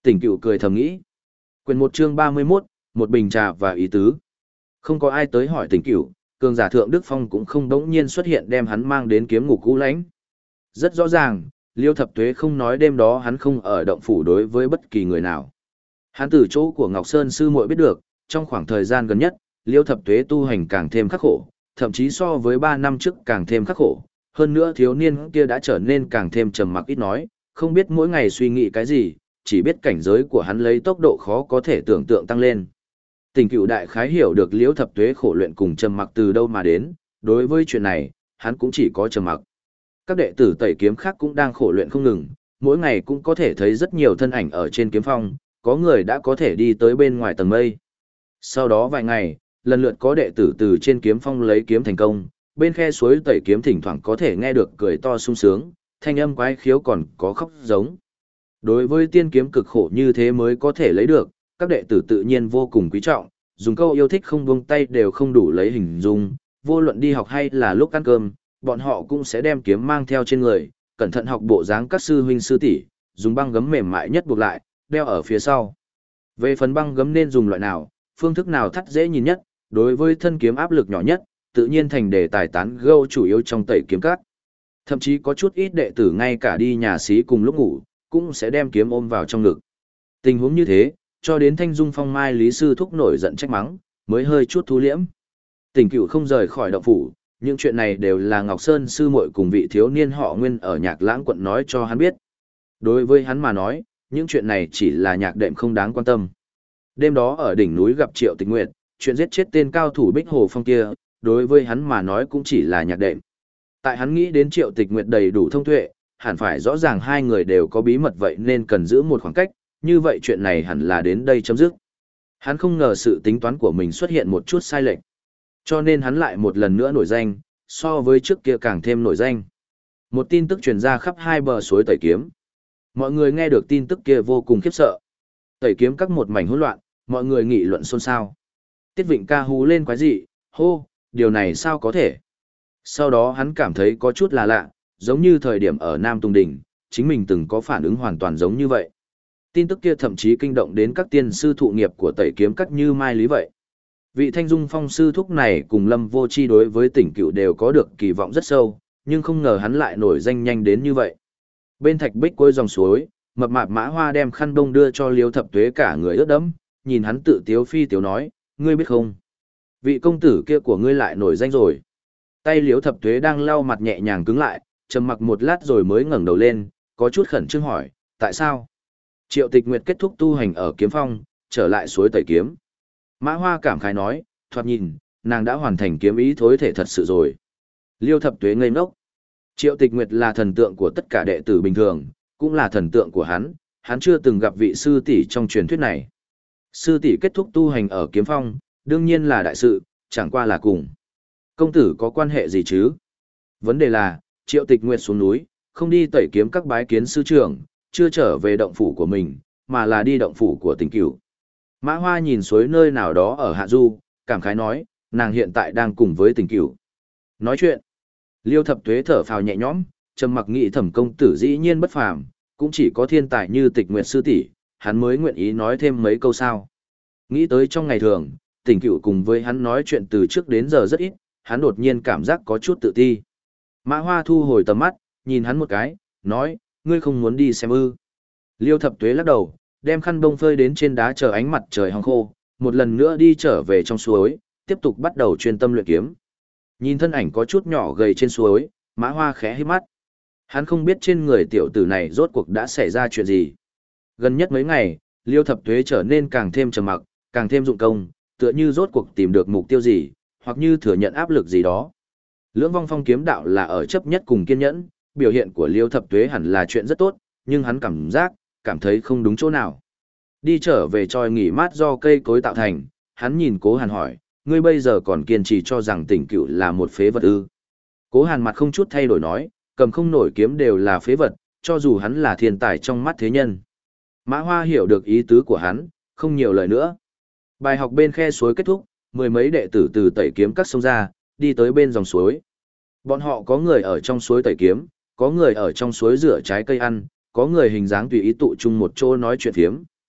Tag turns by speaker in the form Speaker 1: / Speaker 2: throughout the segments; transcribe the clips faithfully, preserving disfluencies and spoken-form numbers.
Speaker 1: Tỉnh Cựu cười thầm nghĩ. Quyền một chương ba mươi mốt, một bình trà và ý tứ. Không có ai tới hỏi Tỉnh Cựu, cường giả Thượng Đức Phong cũng không đống nhiên xuất hiện đem hắn mang đến kiếm ngục cũ lãnh. Rất rõ ràng, Liêu Thập Tuế không nói đêm đó hắn không ở động phủ đối với bất kỳ người nào. Hắn từ chỗ của Ngọc Sơn sư muội biết được, trong khoảng thời gian gần nhất, Liêu Thập Tuế tu hành càng thêm khắc khổ, thậm chí so với ba năm trước càng thêm khắc khổ. Hơn nữa thiếu niên kia đã trở nên càng thêm trầm mặc ít nói, không biết mỗi ngày suy nghĩ cái gì, chỉ biết cảnh giới của hắn lấy tốc độ khó có thể tưởng tượng tăng lên. Tỉnh Cựu đại khái hiểu được Liêu Thập Tuế khổ luyện cùng trầm mặc từ đâu mà đến, đối với chuyện này, hắn cũng chỉ có trầm mặc. Các đệ tử Tẩy Kiếm khác cũng đang khổ luyện không ngừng, mỗi ngày cũng có thể thấy rất nhiều thân ảnh ở trên kiếm phong, có người đã có thể đi tới bên ngoài tầng mây. Sau đó vài ngày, lần lượt có đệ tử từ trên kiếm phong lấy kiếm thành công, bên khe suối Tẩy Kiếm thỉnh thoảng có thể nghe được cười to sung sướng, thanh âm quái khiếu còn có khóc giống. Đối với tiên kiếm cực khổ như thế mới có thể lấy được, các đệ tử tự nhiên vô cùng quý trọng, dùng câu yêu thích không buông tay đều không đủ lấy hình dung, vô luận đi học hay là lúc ăn cơm, bọn họ cũng sẽ đem kiếm mang theo trên người, cẩn thận học bộ dáng các sư huynh sư tỷ, dùng băng gấm mềm mại nhất buộc lại, đeo ở phía sau. Về phần băng gấm nên dùng loại nào, phương thức nào thắt dễ nhìn nhất, đối với thân kiếm áp lực nhỏ nhất, tự nhiên thành đề tài tán gẫu chủ yếu trong Tẩy Kiếm các. Thậm chí có chút ít đệ tử ngay cả đi nhà xí cùng lúc ngủ, cũng sẽ đem kiếm ôm vào trong ngực. Tình huống như thế, cho đến Thanh Dung Phong Mai Lý Sư Thúc nổi giận trách mắng, mới hơi chút thu liễm. Tỉnh Cựu không rời khỏi động phủ, những chuyện này đều là Ngọc Sơn sư muội cùng vị thiếu niên họ Nguyên ở Nhạc Lãng quận nói cho hắn biết. Đối với hắn mà nói, những chuyện này chỉ là nhạc đệm không đáng quan tâm. Đêm đó ở đỉnh núi gặp Triệu Tịch Nguyệt, chuyện giết chết tên cao thủ Bích Hồ Phong kia, đối với hắn mà nói cũng chỉ là nhạc đệm. Tại hắn nghĩ đến Triệu Tịch Nguyệt đầy đủ thông tuệ, hẳn phải rõ ràng hai người đều có bí mật vậy nên cần giữ một khoảng cách, như vậy chuyện này hẳn là đến đây chấm dứt. Hắn không ngờ sự tính toán của mình xuất hiện một chút sai lệch. Cho nên hắn lại một lần nữa nổi danh, so với trước kia càng thêm nổi danh. Một tin tức truyền ra khắp hai bờ suối Tẩy Kiếm. Mọi người nghe được tin tức kia vô cùng khiếp sợ. Tẩy Kiếm các một mảnh hỗn loạn, mọi người nghị luận xôn xao. Tiết Vịnh ca hú lên quái dị, hô, điều này sao có thể? Sau đó hắn cảm thấy có chút là lạ, giống như thời điểm ở Nam Tùng Đỉnh, chính mình từng có phản ứng hoàn toàn giống như vậy. Tin tức kia thậm chí kinh động đến các tiên sư thụ nghiệp của Tẩy Kiếm các như Mai Lý vậy. Vị Thanh Dung Phong sư thúc này cùng Lâm Vô Chi đối với Tỉnh Cựu đều có được kỳ vọng rất sâu, nhưng không ngờ hắn lại nổi danh nhanh đến như vậy. Bên thạch bích cuối dòng suối, mập mạp Mã Hoa đem khăn bông đưa cho Liêu Thập Tuế cả người ướt đẫm, nhìn hắn tự tiếu phi tiếu nói, ngươi biết không? Vị công tử kia của ngươi lại nổi danh rồi. Tay Liêu Thập Tuế đang lau mặt nhẹ nhàng cứng lại, trầm mặc một lát rồi mới ngẩng đầu lên, có chút khẩn trương hỏi, tại sao? Triệu Tịch Nguyệt kết thúc tu hành ở Kiếm Phong, trở lại suối Tẩy Kiếm. Mã Hoa cảm khái nói, thoạt nhìn, nàng đã hoàn thành kiếm ý thối thể thật sự rồi. Liêu Thập Tuế ngây ngốc. Triệu Tịch Nguyệt là thần tượng của tất cả đệ tử bình thường, cũng là thần tượng của hắn, hắn chưa từng gặp vị sư tỷ trong truyền thuyết này. Sư tỷ kết thúc tu hành ở Kiếm Phong, đương nhiên là đại sự, chẳng qua là cùng. Công tử có quan hệ gì chứ? Vấn đề là, Triệu Tịch Nguyệt xuống núi, không đi Tẩy Kiếm các bái kiến sư trưởng, chưa trở về động phủ của mình, mà là đi động phủ của Tỉnh Cửu. Mã Hoa nhìn suối nơi nào đó ở Hạ Du, cảm khái nói, nàng hiện tại đang cùng với Tỉnh Cửu. Nói chuyện, Liêu Thập Tuế thở phào nhẹ nhõm, trầm mặc nghĩ thẩm công tử dĩ nhiên bất phàm, cũng chỉ có thiên tài như Tịch Nguyệt sư tỷ, hắn mới nguyện ý nói thêm mấy câu sao. Nghĩ tới trong ngày thường, Tỉnh Cửu cùng với hắn nói chuyện từ trước đến giờ rất ít, hắn đột nhiên cảm giác có chút tự ti. Mã Hoa thu hồi tầm mắt, nhìn hắn một cái, nói, ngươi không muốn đi xem ư. Liêu Thập Tuế lắc đầu, đem khăn bông phơi đến trên đá chờ ánh mặt trời hong khô, một lần nữa đi trở về trong suối, tiếp tục bắt đầu chuyên tâm luyện kiếm. Nhìn thân ảnh có chút nhỏ gầy trên suối, Mã Hoa khẽ hít mắt. Hắn không biết trên người tiểu tử này rốt cuộc đã xảy ra chuyện gì. Gần nhất mấy ngày, Liêu Thập Tuế trở nên càng thêm trầm mặc, càng thêm dụng công, tựa như rốt cuộc tìm được mục tiêu gì, hoặc như thừa nhận áp lực gì đó. Lưỡng vong phong kiếm đạo là ở chấp nhất cùng kiên nhẫn, biểu hiện của Liêu Thập Tuế hẳn là chuyện rất tốt, nhưng hắn cảm giác, cảm thấy không đúng chỗ nào. Đi trở về tròi nghỉ mát do cây cối tạo thành, hắn nhìn Cố Hàn hỏi, ngươi bây giờ còn kiên trì cho rằng Tỉnh Cửu là một phế vật ư? Cố Hàn mặt không chút thay đổi nói, cầm không nổi kiếm đều là phế vật, cho dù hắn là thiên tài trong mắt thế nhân. Mã Hoa hiểu được ý tứ của hắn, không nhiều lời nữa. Bài học bên khe suối kết thúc, mười mấy đệ tử từ Tẩy Kiếm các sông ra, đi tới bên dòng suối. Bọn họ có người ở trong suối tẩy kiếm, có người ở trong suối rửa trái cây ăn, có người hình dáng tùy ý tụ chung một chỗ nói chuyện phiếm.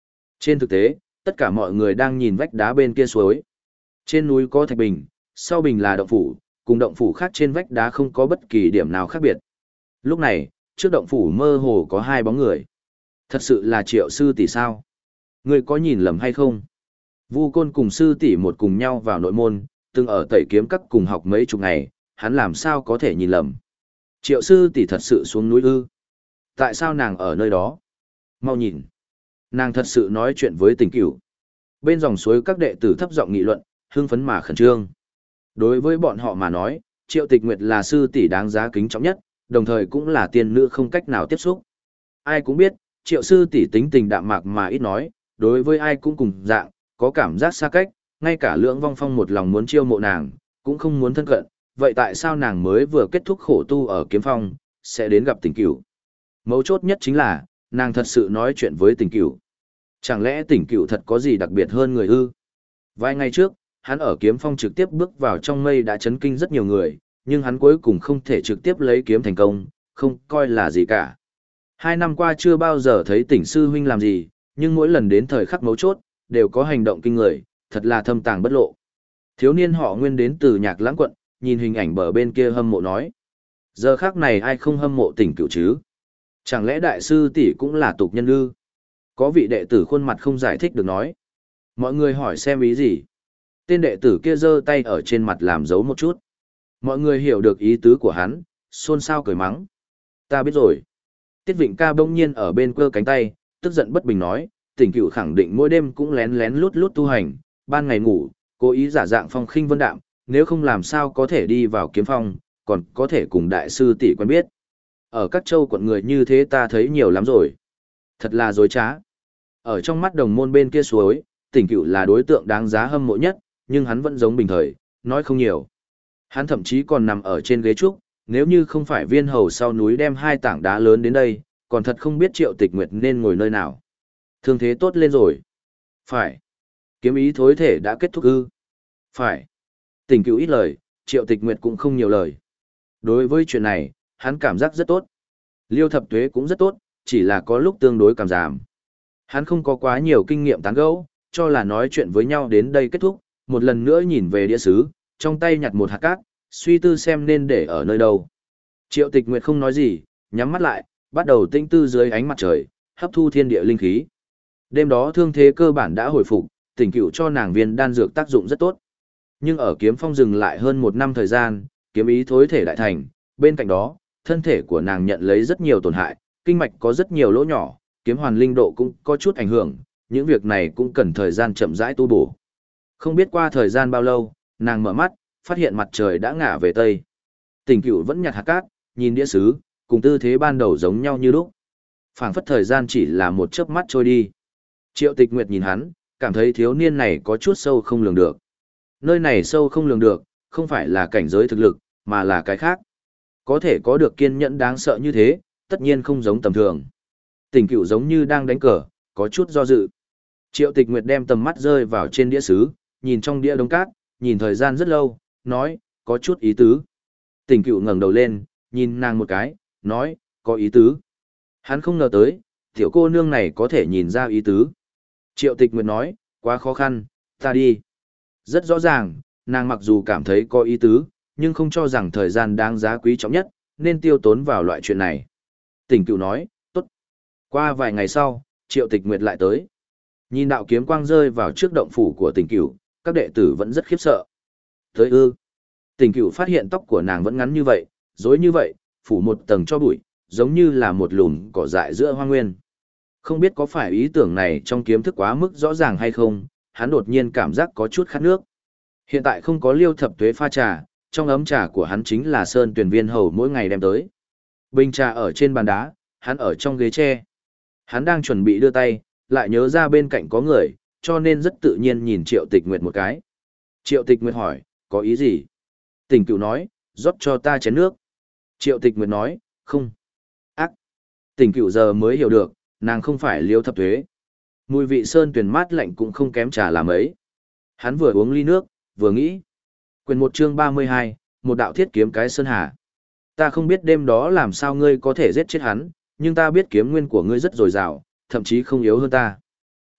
Speaker 1: Trên thực tế, tất cả mọi người đang nhìn vách đá bên kia suối. Trên núi có thạch bình, sau bình là động phủ, cùng động phủ khác trên vách đá không có bất kỳ điểm nào khác biệt. Lúc này, trước động phủ mơ hồ có hai bóng người. Thật sự là Triệu sư tỷ sao? Ngươi có nhìn lầm hay không? Vu Côn cùng sư tỷ một cùng nhau vào nội môn, từng ở Tẩy Kiếm Các cùng học mấy chục ngày, hắn làm sao có thể nhìn lầm? Triệu sư tỷ thật sự xuống núi ư? Tại sao nàng ở nơi đó? Mau nhìn. Nàng thật sự nói chuyện với Tỉnh Cửu. Bên dòng suối các đệ tử thấp giọng nghị luận, hưng phấn mà khẩn trương. Đối với bọn họ mà nói, Triệu Tịch Nguyệt là sư tỷ đáng giá kính trọng nhất, đồng thời cũng là tiên nữ không cách nào tiếp xúc. Ai cũng biết, Triệu sư tỷ tính tình đạm mạc mà ít nói, đối với ai cũng cùng dạng, có cảm giác xa cách, ngay cả Lưỡng Vong Phong một lòng muốn chiêu mộ nàng, cũng không muốn thân cận, vậy tại sao nàng mới vừa kết thúc khổ tu ở Kiếm Phong, sẽ đến gặp Tỉnh Cửu? Mấu chốt nhất chính là, nàng thật sự nói chuyện với Tỉnh Cửu. Chẳng lẽ Tỉnh Cửu thật có gì đặc biệt hơn người ư? Vài ngày trước, hắn ở Kiếm Phong trực tiếp bước vào trong mây đã chấn kinh rất nhiều người, nhưng hắn cuối cùng không thể trực tiếp lấy kiếm thành công, không coi là gì cả. Hai năm qua chưa bao giờ thấy Tỉnh sư huynh làm gì, nhưng mỗi lần đến thời khắc mấu chốt, đều có hành động kinh người, thật là thâm tàng bất lộ. Thiếu niên họ Nguyên đến từ Nhạc Lãng quận, nhìn hình ảnh bờ bên kia hâm mộ nói. Giờ khắc này ai không hâm mộ Tỉnh Cửu chứ? Chẳng lẽ đại sư tỷ cũng là tục nhân ư? Có vị đệ tử khuôn mặt không giải thích được nói. Mọi người hỏi xem ý gì? Tên đệ tử kia giơ tay ở trên mặt làm dấu một chút. Mọi người hiểu được ý tứ của hắn, xôn xao cười mắng. Ta biết rồi. Tiết Vịnh Ca bỗng nhiên ở bên cơ cánh tay, tức giận bất bình nói, Tỉnh Cửu khẳng định mỗi đêm cũng lén lén lút lút tu hành, ban ngày ngủ, cố ý giả dạng phong khinh vân đạm, nếu không làm sao có thể đi vào kiếm phong, còn có thể cùng đại sư tỷ quen biết. Ở các châu quận người như thế ta thấy nhiều lắm rồi. Thật là dối trá. Ở trong mắt đồng môn bên kia suối, Tỉnh Cửu là đối tượng đáng giá hâm mộ nhất, nhưng hắn vẫn giống bình thời, nói không nhiều. Hắn thậm chí còn nằm ở trên ghế trúc, nếu như không phải Viên Hầu sau núi đem hai tảng đá lớn đến đây, còn thật không biết Triệu Tịch Nguyệt nên ngồi nơi nào. Thương thế tốt lên rồi. Phải. Kiếm ý thối thể đã kết thúc ư. Phải. Tỉnh Cửu ít lời, Triệu Tịch Nguyệt cũng không nhiều lời. Đối với chuyện này, hắn cảm giác rất tốt. Liêu Thập Tuế cũng rất tốt, chỉ là có lúc tương đối cảm giảm. Hắn không có quá nhiều kinh nghiệm tán gẫu, cho là nói chuyện với nhau đến đây kết thúc, một lần nữa nhìn về đĩa sứ, trong tay nhặt một hạt cát, suy tư xem nên để ở nơi đâu. Triệu Tịch Nguyệt không nói gì, nhắm mắt lại, bắt đầu tinh tư dưới ánh mặt trời, hấp thu thiên địa linh khí. Đêm đó thương thế cơ bản đã hồi phục, Tỉnh Cửu cho nàng viên đan dược tác dụng rất tốt. Nhưng ở Kiếm Phong dừng lại hơn một năm thời gian, kiếm ý thối thể đại thành, bên cạnh đó, thân thể của nàng nhận lấy rất nhiều tổn hại, kinh mạch có rất nhiều lỗ nhỏ, kiếm hoàn linh độ cũng có chút ảnh hưởng, những việc này cũng cần thời gian chậm rãi tu bổ. Không biết qua thời gian bao lâu, nàng mở mắt, phát hiện mặt trời đã ngả về tây. Tỉnh Cửu vẫn nhặt hạt cát, nhìn đĩa sứ, cùng tư thế ban đầu giống nhau như lúc. Phảng phất thời gian chỉ là một chớp mắt trôi đi. Triệu Tịch Nguyệt nhìn hắn, cảm thấy thiếu niên này có chút sâu không lường được. Nơi này sâu không lường được, không phải là cảnh giới thực lực, mà là cái khác. Có thể có được kiên nhẫn đáng sợ như thế, tất nhiên không giống tầm thường. Tỉnh Cửu giống như đang đánh cờ, có chút do dự. Triệu Tịch Nguyệt đem tầm mắt rơi vào trên đĩa sứ, nhìn trong đĩa đống cát, nhìn thời gian rất lâu, nói, có chút ý tứ. Tỉnh Cửu ngẩng đầu lên, nhìn nàng một cái, nói, có ý tứ. Hắn không ngờ tới, tiểu cô nương này có thể nhìn ra ý tứ. Triệu Tịch Nguyệt nói, quá khó khăn, ta đi. Rất rõ ràng, nàng mặc dù cảm thấy có ý tứ, nhưng không cho rằng thời gian đáng giá quý trọng nhất, nên tiêu tốn vào loại chuyện này. Tỉnh Cửu nói, tốt. Qua vài ngày sau, Triệu Tịch Nguyệt lại tới. Nhìn đạo kiếm quang rơi vào trước động phủ của Tỉnh Cửu, các đệ tử vẫn rất khiếp sợ. Tới ư. Tỉnh Cửu phát hiện tóc của nàng vẫn ngắn như vậy, rối như vậy, phủ một tầng cho bụi, giống như là một lùm cỏ dại giữa hoang nguyên. Không biết có phải ý tưởng này trong kiếm thức quá mức rõ ràng hay không, hắn đột nhiên cảm giác có chút khát nước. Hiện tại không có Liêu Thập Tuế pha trà, trong ấm trà của hắn chính là sơn tuyển viên hầu mỗi ngày đem tới. Bình trà ở trên bàn đá, hắn ở trong ghế tre. Hắn đang chuẩn bị đưa tay, lại nhớ ra bên cạnh có người, cho nên rất tự nhiên nhìn Triệu Tịch Nguyệt một cái. Triệu Tịch Nguyệt hỏi, có ý gì? Tỉnh Cửu nói, rót cho ta chén nước. Triệu Tịch Nguyệt nói, không. Ác. Tỉnh Cửu giờ mới hiểu được, nàng không phải Liêu Thập Tuế. Mùi vị sơn tuyển mát lạnh cũng không kém trà làm ấy. Hắn vừa uống ly nước, vừa nghĩ. Quyền một chương ba mươi hai, một đạo thiết kiếm cái sơn hà. Ta không biết đêm đó làm sao ngươi có thể giết chết hắn, nhưng ta biết kiếm nguyên của ngươi rất dồi dào, thậm chí không yếu hơn ta.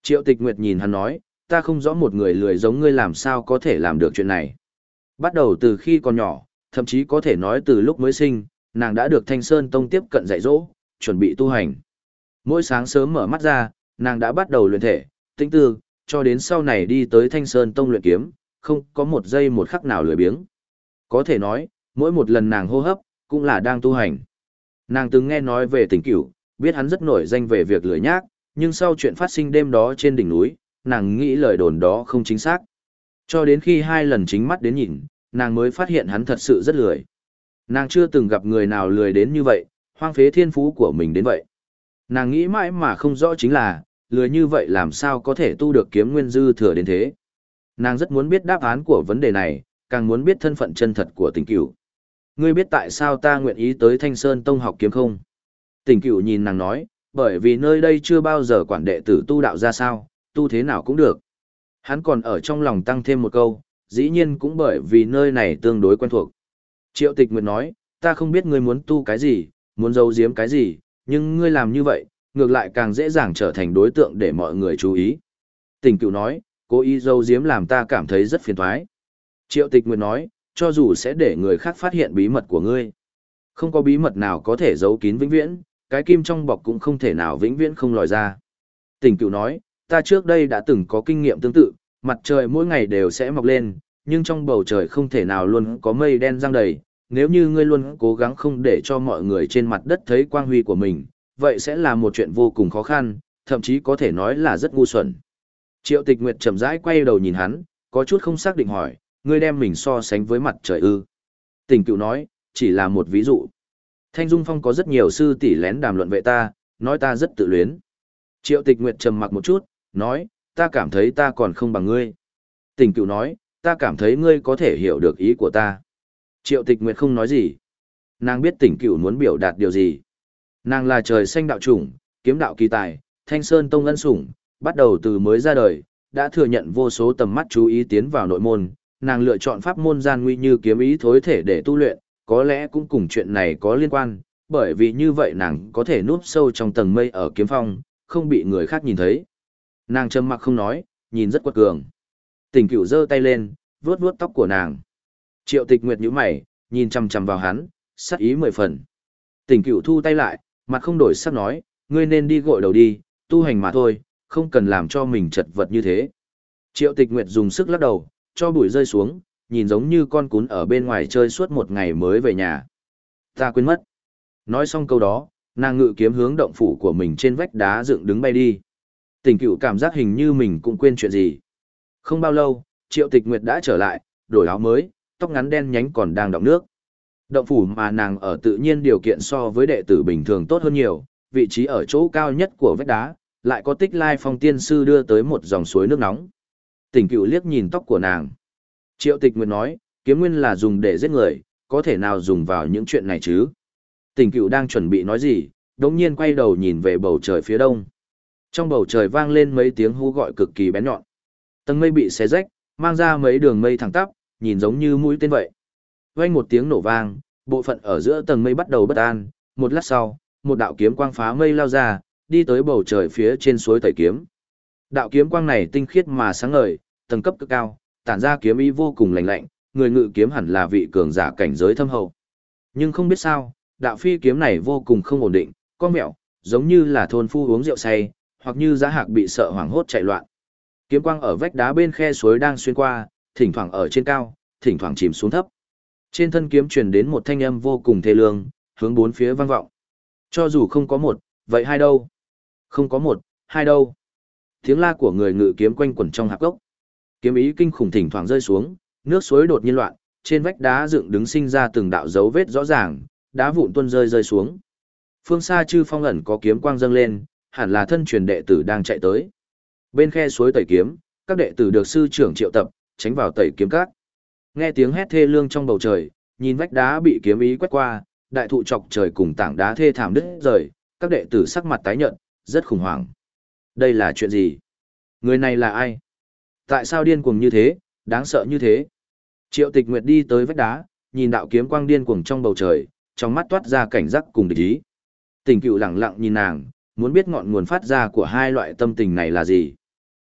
Speaker 1: Triệu Tịch Nguyệt nhìn hắn nói, ta không rõ một người lười giống ngươi làm sao có thể làm được chuyện này. Bắt đầu từ khi còn nhỏ, thậm chí có thể nói từ lúc mới sinh, nàng đã được Thanh Sơn Tông tiếp cận dạy dỗ, chuẩn bị tu hành. Mỗi sáng sớm mở mắt ra, nàng đã bắt đầu luyện thể, tĩnh tư, cho đến sau này đi tới Thanh Sơn Tông luyện kiếm, không có một giây một khắc nào lười biếng. Có thể nói, mỗi một lần nàng hô hấp, cũng là đang tu hành. Nàng từng nghe nói về Tỉnh Cửu, biết hắn rất nổi danh về việc lười nhác, nhưng sau chuyện phát sinh đêm đó trên đỉnh núi, nàng nghĩ lời đồn đó không chính xác. Cho đến khi hai lần chính mắt đến nhìn, nàng mới phát hiện hắn thật sự rất lười. Nàng chưa từng gặp người nào lười đến như vậy, hoang phế thiên phú của mình đến vậy. Nàng nghĩ mãi mà không rõ chính là, lười như vậy làm sao có thể tu được kiếm nguyên dư thừa đến thế. Nàng rất muốn biết đáp án của vấn đề này, càng muốn biết thân phận chân thật của Tỉnh Cửu. Ngươi biết tại sao ta nguyện ý tới Thanh Sơn Tông học kiếm không? Tỉnh Cửu nhìn nàng nói, bởi vì nơi đây chưa bao giờ quản đệ tử tu đạo ra sao, tu thế nào cũng được. Hắn còn ở trong lòng tăng thêm một câu, dĩ nhiên cũng bởi vì nơi này tương đối quen thuộc. Triệu Tịch Nguyệt nói, ta không biết ngươi muốn tu cái gì, muốn giấu giếm cái gì, nhưng ngươi làm như vậy, ngược lại càng dễ dàng trở thành đối tượng để mọi người chú ý. Tỉnh Cửu nói, cố ý giấu giếm làm ta cảm thấy rất phiền toái. Triệu Tịch Nguyệt nói, cho dù sẽ để người khác phát hiện bí mật của ngươi. Không có bí mật nào có thể giấu kín vĩnh viễn, cái kim trong bọc cũng không thể nào vĩnh viễn không lòi ra. Tỉnh Cửu nói, ta trước đây đã từng có kinh nghiệm tương tự, mặt trời mỗi ngày đều sẽ mọc lên, nhưng trong bầu trời không thể nào luôn có mây đen giăng đầy. Nếu như ngươi luôn cố gắng không để cho mọi người trên mặt đất thấy quang huy của mình, vậy sẽ là một chuyện vô cùng khó khăn, thậm chí có thể nói là rất ngu xuẩn. Triệu Tịch Nguyệt chậm rãi quay đầu nhìn hắn, có chút không xác định hỏi, ngươi đem mình so sánh với mặt trời ư? Tỉnh Cửu nói, chỉ là một ví dụ. Thanh Dung Phong có rất nhiều sư tỷ lén đàm luận về ta, nói ta rất tự luyến. Triệu Tịch Nguyệt trầm mặc một chút, nói, ta cảm thấy ta còn không bằng ngươi. Tỉnh Cửu nói, ta cảm thấy ngươi có thể hiểu được ý của ta. Triệu Tịch Nguyệt không nói gì. Nàng biết Tỉnh Cửu muốn biểu đạt điều gì. Nàng là trời xanh đạo chủng, kiếm đạo kỳ tài, Thanh Sơn Tông ân sủng, bắt đầu từ mới ra đời, đã thừa nhận vô số tầm mắt chú ý tiến vào nội môn. Nàng lựa chọn pháp môn gian nguy như kiếm ý thối thể để tu luyện, có lẽ cũng cùng chuyện này có liên quan, bởi vì như vậy nàng có thể núp sâu trong tầng mây ở kiếm phong, không bị người khác nhìn thấy. Nàng trầm mặc không nói, nhìn rất quật cường. Tỉnh Cửu giơ tay lên, vuốt vuốt tóc của nàng. Triệu Tịch Nguyệt nhíu mày, nhìn chằm chằm vào hắn, sắc ý mười phần. Tỉnh Cửu thu tay lại, mặt không đổi sắc nói, ngươi nên đi gội đầu đi, tu hành mà thôi, không cần làm cho mình chật vật như thế. Triệu Tịch Nguyệt dùng sức lắc đầu, cho bụi rơi xuống, nhìn giống như con cún ở bên ngoài chơi suốt một ngày mới về nhà. Ta quên mất. Nói xong câu đó, nàng ngự kiếm hướng động phủ của mình trên vách đá dựng đứng bay đi. Tỉnh Cửu cảm giác hình như mình cũng quên chuyện gì. Không bao lâu, Triệu Tịch Nguyệt đã trở lại, đổi áo mới, tóc ngắn đen nhánh còn đang đọng nước. Động phủ mà nàng ở tự nhiên điều kiện so với đệ tử bình thường tốt hơn nhiều, vị trí ở chỗ cao nhất của vách đá, lại có Tích Lai Phong tiên sư đưa tới một dòng suối nước nóng. Tỉnh Cửu liếc nhìn tóc của nàng. Triệu Tịch Nguyệt nói, kiếm nguyên là dùng để giết người, có thể nào dùng vào những chuyện này chứ? Tỉnh Cửu đang chuẩn bị nói gì, đống nhiên quay đầu nhìn về bầu trời phía đông. Trong bầu trời vang lên mấy tiếng hú gọi cực kỳ bén nhọn. Tầng mây bị xé rách, mang ra mấy đường mây thẳng tắp, nhìn giống như mũi tên vậy. Vang một tiếng nổ vang, bộ phận ở giữa tầng mây bắt đầu bất an, một lát sau, một đạo kiếm quang phá mây lao ra, đi tới bầu trời phía trên suối Tẩy Kiếm. Đạo kiếm quang này tinh khiết mà sáng ngời, tầng cấp cực cao, tản ra kiếm ý vô cùng lạnh lạnh, người ngự kiếm hẳn là vị cường giả cảnh giới thâm hậu. Nhưng không biết sao, đạo phi kiếm này vô cùng không ổn định, có mẹo, giống như là thôn phu uống rượu say, hoặc như giá hạc bị sợ hoảng hốt chạy loạn. Kiếm quang ở vách đá bên khe suối đang xuyên qua, thỉnh thoảng ở trên cao, thỉnh thoảng chìm xuống thấp. Trên thân kiếm truyền đến một thanh âm vô cùng thê lương, hướng bốn phía vang vọng. Cho dù không có một, vậy hai đâu? Không có một, hai đâu? Tiếng la của người ngự kiếm quanh quẩn trong hạp gốc. Kiếm ý kinh khủng thỉnh thoảng rơi xuống, nước suối đột nhiên loạn, trên vách đá dựng đứng sinh ra từng đạo dấu vết rõ ràng, đá vụn tuôn rơi rơi xuống. Phương xa Chư Phong ẩn có kiếm quang dâng lên, hẳn là thân truyền đệ tử đang chạy tới. Bên khe suối Tẩy Kiếm, các đệ tử được sư trưởng triệu tập, tránh vào Tẩy Kiếm các. Nghe tiếng hét thê lương trong bầu trời, nhìn vách đá bị kiếm ý quét qua, đại thụ chọc trời cùng tảng đá thê thảm đứt rời, các đệ tử sắc mặt tái nhợt, rất khủng hoảng. Đây là chuyện gì? Người này là ai? Tại sao điên cuồng như thế, đáng sợ như thế? Triệu Tịch Nguyệt đi tới vách đá, nhìn đạo kiếm quang điên cuồng trong bầu trời, trong mắt toát ra cảnh giác cùng địch ý. Tỉnh Cửu lặng lặng nhìn nàng, muốn biết ngọn nguồn phát ra của hai loại tâm tình này là gì.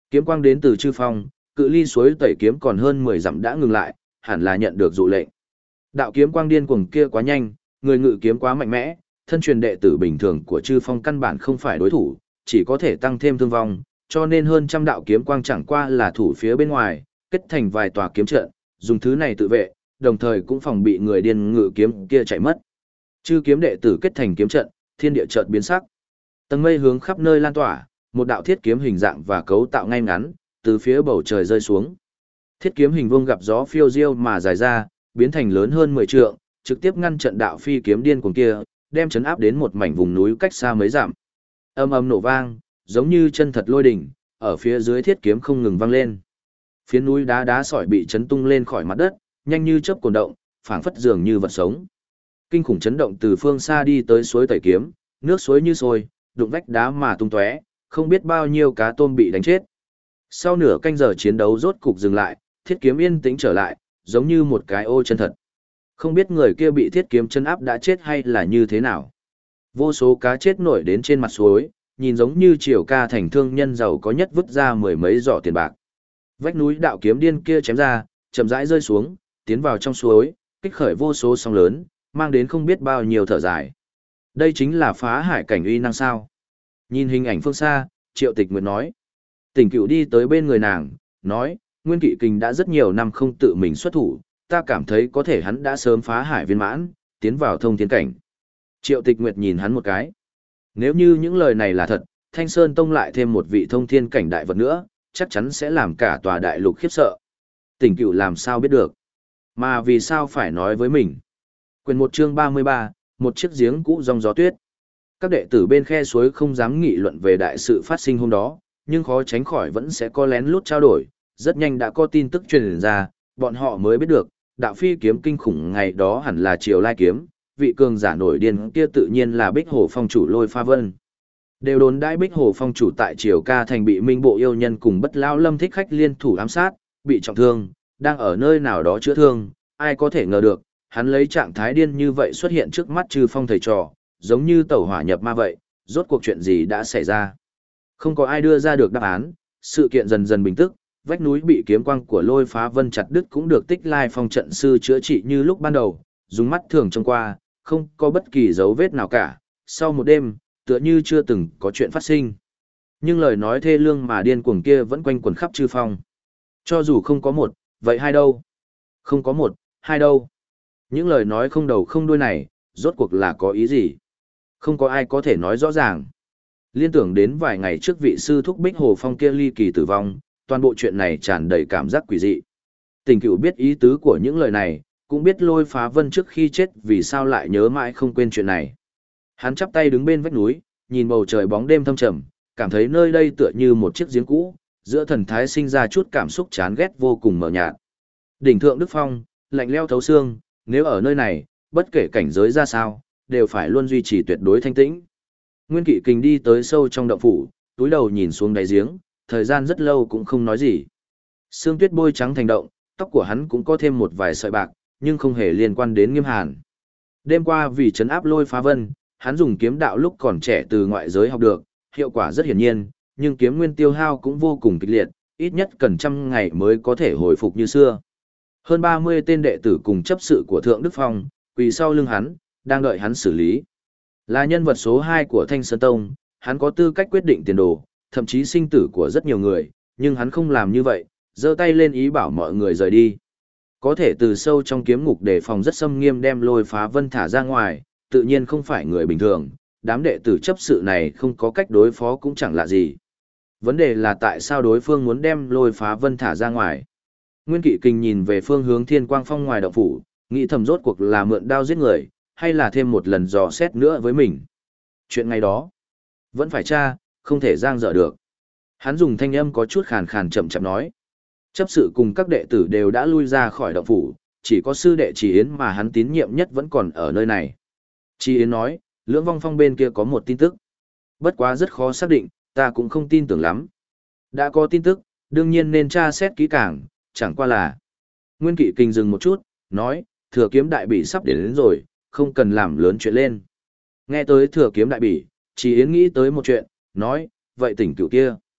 Speaker 1: Kiếm quang đến từ Chư Phong, cự ly suối tẩy kiếm còn hơn mười dặm đã ngừng lại, hẳn là nhận được dụ lệnh. Đạo kiếm quang điên cuồng kia quá nhanh, người ngự kiếm quá mạnh mẽ, thân truyền đệ tử bình thường của Chư Phong căn bản không phải đối thủ, chỉ có thể tăng thêm thương vong, cho nên hơn trăm đạo kiếm quang chẳng qua là thủ phía bên ngoài, kết thành vài tòa kiếm trận, dùng thứ này tự vệ, đồng thời cũng phòng bị người điên ngự kiếm kia chạy mất. Chư kiếm đệ tử kết thành kiếm trận, thiên địa chợt biến sắc. Tầng mây hướng khắp nơi lan tỏa, một đạo thiết kiếm hình dạng và cấu tạo ngay ngắn, từ phía bầu trời rơi xuống. Thiết kiếm hình vuông gặp gió phiêu diêu mà dài ra, biến thành lớn hơn mười trượng, trực tiếp ngăn trận đạo phi kiếm điên cuồng kia, đem chấn áp đến một mảnh vùng núi cách xa mấy dặm. Âm ầm nổ vang, giống như chân thật lôi đỉnh, ở phía dưới thiết kiếm không ngừng vang lên. Phiến núi đá đá sỏi bị chấn tung lên khỏi mặt đất, nhanh như chớp cuồn động, phảng phất dường như vật sống. Kinh khủng chấn động từ phương xa đi tới suối tẩy kiếm, nước suối như sôi, đụng vách đá mà tung tóe, không biết bao nhiêu cá tôm bị đánh chết. Sau nửa canh giờ chiến đấu rốt cục dừng lại, thiết kiếm yên tĩnh trở lại, giống như một cái ô chân thật. Không biết người kia bị thiết kiếm chân áp đã chết hay là như thế nào. Vô số cá chết nổi đến trên mặt suối, nhìn giống như Triều Ca thành thương nhân giàu có nhất vứt ra mười mấy giỏ tiền bạc. Vách núi đạo kiếm điên kia chém ra, chậm rãi rơi xuống, tiến vào trong suối, kích khởi vô số sóng lớn, mang đến không biết bao nhiêu thở dài. Đây chính là phá hải cảnh uy năng sao. Nhìn hình ảnh phương xa, Triệu Tịch Nguyệt nói. Tỉnh Cựu đi tới bên người nàng, nói, Nguyên Kỵ Kình đã rất nhiều năm không tự mình xuất thủ, ta cảm thấy có thể hắn đã sớm phá hải viên mãn, tiến vào thông thiên cảnh. Triệu Tịch Nguyệt nhìn hắn một cái. Nếu như những lời này là thật, Thanh Sơn Tông lại thêm một vị thông thiên cảnh đại vật nữa, chắc chắn sẽ làm cả tòa đại lục khiếp sợ. Tỉnh Cựu làm sao biết được? Mà vì sao phải nói với mình? Quyền một chương ba mươi ba, một chiếc giếng cũ rong gió tuyết. Các đệ tử bên khe suối không dám nghị luận về đại sự phát sinh hôm đó, nhưng khó tránh khỏi vẫn sẽ có lén lút trao đổi. Rất nhanh đã có tin tức truyền ra, bọn họ mới biết được, đạo phi kiếm kinh khủng ngày đó hẳn là Triều Lai kiếm, vị cường giả nổi điên kia tự nhiên là Bích Hồ Phong chủ Lôi Pha Vân. Đều đồn đãi Bích Hồ Phong chủ tại Triều Ca thành bị Minh Bộ yêu nhân cùng Bất Lão Lâm thích khách liên thủ ám sát, bị trọng thương, đang ở nơi nào đó chữa thương, ai có thể ngờ được, hắn lấy trạng thái điên như vậy xuất hiện trước mắt Chư Phong thầy trò, giống như tẩu hỏa nhập ma vậy, rốt cuộc chuyện gì đã xảy ra. Không có ai đưa ra được đáp án, sự kiện dần dần bình tức, vách núi bị kiếm quang của Lôi Phá Vân chặt đứt cũng được Tích Lai Phong trận sư chữa trị như lúc ban đầu, dùng mắt thường trông qua, không có bất kỳ dấu vết nào cả, sau một đêm, tựa như chưa từng có chuyện phát sinh. Nhưng lời nói thê lương mà điên cuồng kia vẫn quanh quẩn khắp Chư Phong. Cho dù không có một, vậy hai đâu? Không có một, hai đâu? Những lời nói không đầu không đuôi này, rốt cuộc là có ý gì? Không có ai có thể nói rõ ràng. Liên tưởng đến vài ngày trước vị sư thúc Bích Hồ Phong kia ly kỳ tử vong, toàn bộ chuyện này tràn đầy cảm giác quỷ dị. Tình Cựu biết ý tứ của những lời này, cũng biết Lôi Phá Vân trước khi chết vì sao lại nhớ mãi không quên chuyện này. Hắn chắp tay đứng bên vách núi, nhìn bầu trời bóng đêm thâm trầm, cảm thấy nơi đây tựa như một chiếc giếng cũ, giữa thần thái sinh ra chút cảm xúc chán ghét vô cùng mờ nhạt. Đỉnh thượng Đức Phong, lạnh lẽo thấu xương, nếu ở nơi này, bất kể cảnh giới ra sao, đều phải luôn duy trì tuyệt đối thanh tĩnh. Nguyên Kỵ Kình đi tới sâu trong động phủ, túi đầu nhìn xuống đáy giếng, thời gian rất lâu cũng không nói gì. Sương tuyết bôi trắng thành động, tóc của hắn cũng có thêm một vài sợi bạc, nhưng không hề liên quan đến Nghiêm Hàn. Đêm qua vì trấn áp Lôi Phá Vân, hắn dùng kiếm đạo lúc còn trẻ từ ngoại giới học được, hiệu quả rất hiển nhiên, nhưng kiếm nguyên tiêu hao cũng vô cùng kịch liệt, ít nhất cần trăm ngày mới có thể hồi phục như xưa. Hơn ba mươi tên đệ tử cùng chấp sự của Thượng Đức Phong, quỳ sau lưng hắn, đang đợi hắn xử lý. Là nhân vật số hai của Thanh Sơn Tông, hắn có tư cách quyết định tiền đồ, thậm chí sinh tử của rất nhiều người, nhưng hắn không làm như vậy, giơ tay lên ý bảo mọi người rời đi. Có thể từ sâu trong kiếm ngục để phòng rất xâm nghiêm đem Lôi Phá Vân thả ra ngoài, tự nhiên không phải người bình thường, đám đệ tử chấp sự này không có cách đối phó cũng chẳng lạ gì. Vấn đề là tại sao đối phương muốn đem Lôi Phá Vân thả ra ngoài. Nguyên Kỵ Kình nhìn về phương hướng Thiên Quang Phong ngoài động phủ, nghĩ thầm rốt cuộc là mượn đao giết người, hay là thêm một lần dò xét nữa với mình. Chuyện ngày đó, vẫn phải tra, không thể giang dở được. Hắn dùng thanh âm có chút khàn khàn chậm chậm nói. Chấp sự cùng các đệ tử đều đã lui ra khỏi động phủ, chỉ có sư đệ Trì Yến mà hắn tín nhiệm nhất vẫn còn ở nơi này. Trì Yến nói, Lưỡng Vong Phong bên kia có một tin tức. Bất quá rất khó xác định, ta cũng không tin tưởng lắm. Đã có tin tức, đương nhiên nên tra xét kỹ càng, chẳng qua là. Nguyên Kỵ Kình dừng một chút, nói, Thừa Kiếm Đại Bỉ sắp đến, đến rồi, không cần làm lớn chuyện lên. Nghe tới Thừa Kiếm Đại Bỉ, Trì Yến nghĩ tới một chuyện, nói, vậy Tỉnh Cựu kia.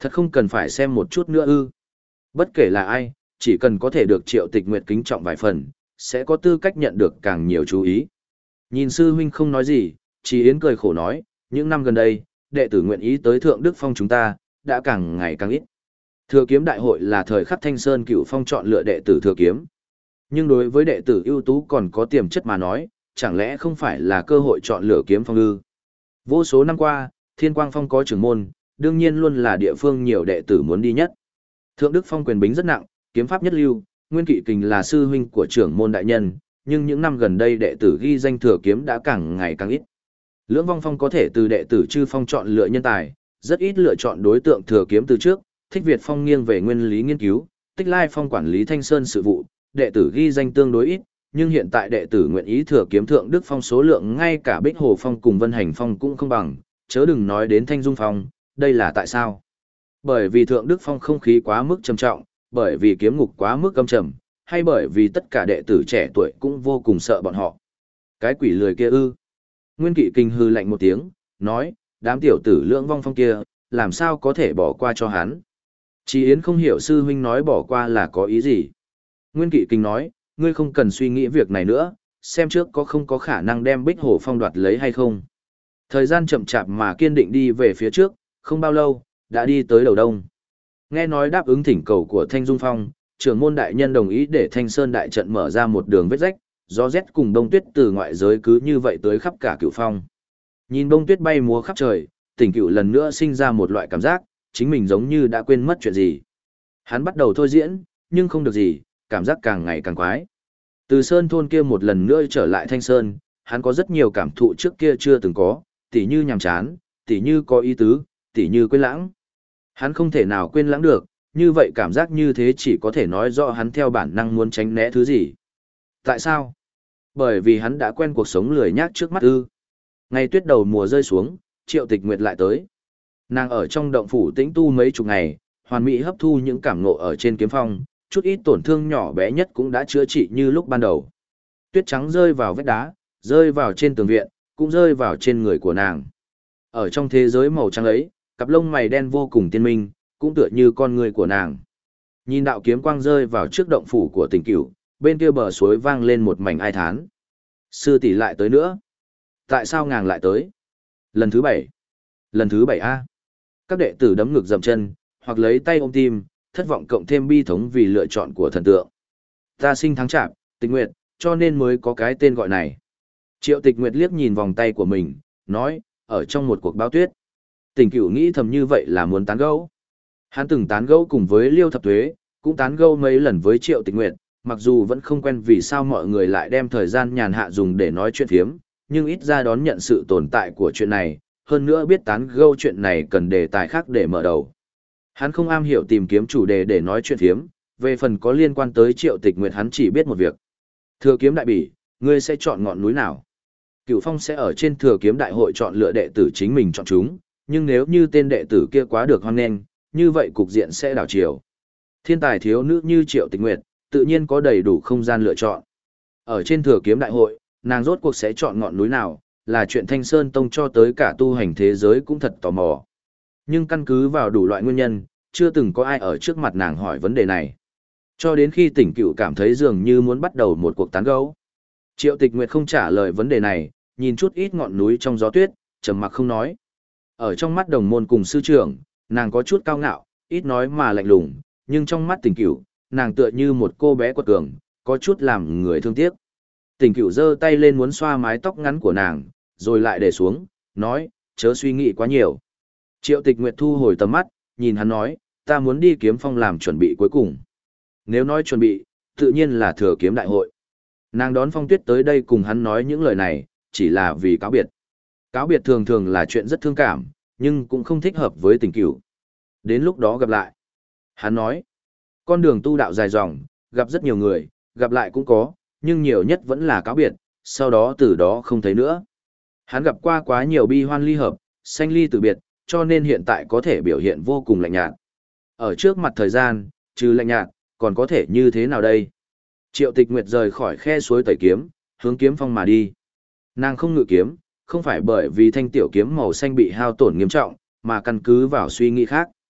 Speaker 1: Thật không cần phải xem một chút nữa ư. Bất kể là ai, chỉ cần có thể được Triệu Tịch Nguyệt kính trọng vài phần, sẽ có tư cách nhận được càng nhiều chú ý. Nhìn sư huynh không nói gì, Trí Yến cười khổ nói, những năm gần đây, đệ tử nguyện ý tới Thượng Đức Phong chúng ta, đã càng ngày càng ít. Thừa kiếm đại hội là thời khắc Thanh Sơn Cửu Phong chọn lựa đệ tử thừa kiếm. Nhưng đối với đệ tử ưu tú còn có tiềm chất mà nói, chẳng lẽ không phải là cơ hội chọn lựa kiếm phong ư? Vô số năm qua, Thiên Quang Phong có trưởng môn, đương nhiên luôn là địa phương nhiều đệ tử muốn đi nhất. Thượng Đức Phong quyền bính rất nặng, kiếm pháp nhất lưu, Nguyên Kỵ Kình là sư huynh của trưởng môn đại nhân, nhưng những năm gần đây đệ tử ghi danh thừa kiếm đã càng ngày càng ít. Lưỡng Vong Phong có thể từ đệ tử Chư Phong chọn lựa nhân tài, rất ít lựa chọn đối tượng thừa kiếm từ trước, Thích Việt Phong nghiêng về nguyên lý nghiên cứu, Tích Lai Phong quản lý Thanh Sơn sự vụ, đệ tử ghi danh tương đối ít, nhưng hiện tại đệ tử nguyện ý thừa kiếm Thượng Đức Phong số lượng ngay cả Bích Hồ Phong cùng Vân Hành Phong cũng không bằng, chớ đừng nói đến Thanh Dung Phong, đây là tại sao? Bởi vì Thượng Đức Phong không khí quá mức trầm trọng, bởi vì kiếm ngục quá mức âm trầm, hay bởi vì tất cả đệ tử trẻ tuổi cũng vô cùng sợ bọn họ. Cái quỷ lười kia ư? Nguyên Kỵ Kình hư lạnh một tiếng, nói, đám tiểu tử Lưỡng Vong Phong kia, làm sao có thể bỏ qua cho hắn? Chí Yến không hiểu sư huynh nói bỏ qua là có ý gì. Nguyên Kỵ Kình nói, ngươi không cần suy nghĩ việc này nữa, xem trước có không có khả năng đem Bích Hồ Phong đoạt lấy hay không. Thời gian chậm chạp mà kiên định đi về phía trước, không bao lâu, đã đi tới đầu đông. Nghe nói đáp ứng thỉnh cầu của Thanh Dung Phong, trưởng môn đại nhân đồng ý để Thanh Sơn đại trận mở ra một đường vết rách, gió rét cùng đông tuyết từ ngoại giới cứ như vậy tới khắp cả Cửu Phong. Nhìn đông tuyết bay múa khắp trời, Tỉnh Cửu lần nữa sinh ra một loại cảm giác, chính mình giống như đã quên mất chuyện gì. Hắn bắt đầu thôi diễn, nhưng không được gì, cảm giác càng ngày càng quái. Từ Sơn thôn kia một lần nữa trở lại Thanh Sơn, hắn có rất nhiều cảm thụ trước kia chưa từng có, tỉ như nhàm chán, tỉ như có ý tứ, tỉ như quên lãng. Hắn không thể nào quên lãng được, như vậy cảm giác như thế chỉ có thể nói rõ hắn theo bản năng muốn tránh né thứ gì. Tại sao? Bởi vì hắn đã quen cuộc sống lười nhác trước mắt ư. Ngày tuyết đầu mùa rơi xuống, Triệu Tịch Nguyệt lại tới. Nàng ở trong động phủ tĩnh tu mấy chục ngày, hoàn mỹ hấp thu những cảm ngộ ở trên kiếm phong, chút ít tổn thương nhỏ bé nhất cũng đã chữa trị như lúc ban đầu. Tuyết trắng rơi vào vách đá, rơi vào trên tường viện, cũng rơi vào trên người của nàng. Ở trong thế giới màu trắng ấy, cặp lông mày đen vô cùng tiên minh, cũng tựa như con người của nàng. Nhìn đạo kiếm quang rơi vào trước động phủ của Tỉnh Cửu, bên kia bờ suối vang lên một mảnh ai thán. Sư tỷ lại tới nữa. Tại sao nàng lại tới? Lần thứ bảy. Lần thứ bảy A. Các đệ tử đấm ngực dậm chân, hoặc lấy tay ôm tim, thất vọng cộng thêm bi thống vì lựa chọn của thần tượng. Ta sinh tháng chạp, Tịch Nguyệt, cho nên mới có cái tên gọi này. Triệu Tịch Nguyệt liếc nhìn vòng tay của mình, nói, ở trong một cuộc báo tuyết. Tỉnh Cửu nghĩ thầm như vậy là muốn tán gẫu. Hắn từng tán gẫu cùng với Liêu Thập Tuế, cũng tán gẫu mấy lần với Triệu Tịch Nguyệt, mặc dù vẫn không quen vì sao mọi người lại đem thời gian nhàn hạ dùng để nói chuyện phiếm, nhưng ít ra đón nhận sự tồn tại của chuyện này, hơn nữa biết tán gẫu chuyện này cần đề tài khác để mở đầu. Hắn không am hiểu tìm kiếm chủ đề để nói chuyện phiếm, về phần có liên quan tới Triệu Tịch Nguyệt hắn chỉ biết một việc. Thừa kiếm đại bỉ, ngươi sẽ chọn ngọn núi nào? Cửu Phong sẽ ở trên thừa kiếm đại hội chọn lựa đệ tử chính mình chọn chúng, nhưng nếu như tên đệ tử kia quá được hoan nghênh, như vậy cục diện sẽ đảo chiều. Thiên tài thiếu nữ như Triệu Tịch Nguyệt, tự nhiên có đầy đủ không gian lựa chọn. Ở trên thừa kiếm đại hội, nàng rốt cuộc sẽ chọn ngọn núi nào, là chuyện Thanh Sơn Tông cho tới cả tu hành thế giới cũng thật tò mò. Nhưng căn cứ vào đủ loại nguyên nhân, chưa từng có ai ở trước mặt nàng hỏi vấn đề này. Cho đến khi Tỉnh Cửu cảm thấy dường như muốn bắt đầu một cuộc tán gẫu. Triệu Tịch Nguyệt không trả lời vấn đề này, nhìn chút ít ngọn núi trong gió tuyết, trầm mặc không nói. Ở trong mắt đồng môn cùng sư trưởng, nàng có chút cao ngạo, ít nói mà lạnh lùng, nhưng trong mắt Tỉnh Cửu, nàng tựa như một cô bé quật cường, có chút làm người thương tiếc. Tỉnh Cửu giơ tay lên muốn xoa mái tóc ngắn của nàng, rồi lại để xuống, nói, chớ suy nghĩ quá nhiều. Triệu Tịch Nguyệt thu hồi tầm mắt, nhìn hắn nói, ta muốn đi kiếm phong làm chuẩn bị cuối cùng. Nếu nói chuẩn bị, tự nhiên là thừa kiếm đại hội. Nàng đón Phong Tuyết tới đây cùng hắn nói những lời này, chỉ là vì cáo biệt. Cáo biệt thường thường là chuyện rất thương cảm, nhưng cũng không thích hợp với Tỉnh Cửu. Đến lúc đó gặp lại. Hắn nói, con đường tu đạo dài dòng, gặp rất nhiều người, gặp lại cũng có, nhưng nhiều nhất vẫn là cáo biệt, sau đó từ đó không thấy nữa. Hắn gặp qua quá nhiều bi hoan ly hợp, sanh ly từ biệt, cho nên hiện tại có thể biểu hiện vô cùng lạnh nhạt. Ở trước mặt thời gian, trừ lạnh nhạt, còn có thể như thế nào đây? Triệu Tịch Nguyệt rời khỏi khe suối tẩy kiếm, hướng kiếm phong mà đi. Nàng không ngự kiếm, không phải bởi vì thanh tiểu kiếm màu xanh bị hao tổn nghiêm trọng, mà căn cứ vào suy nghĩ khác.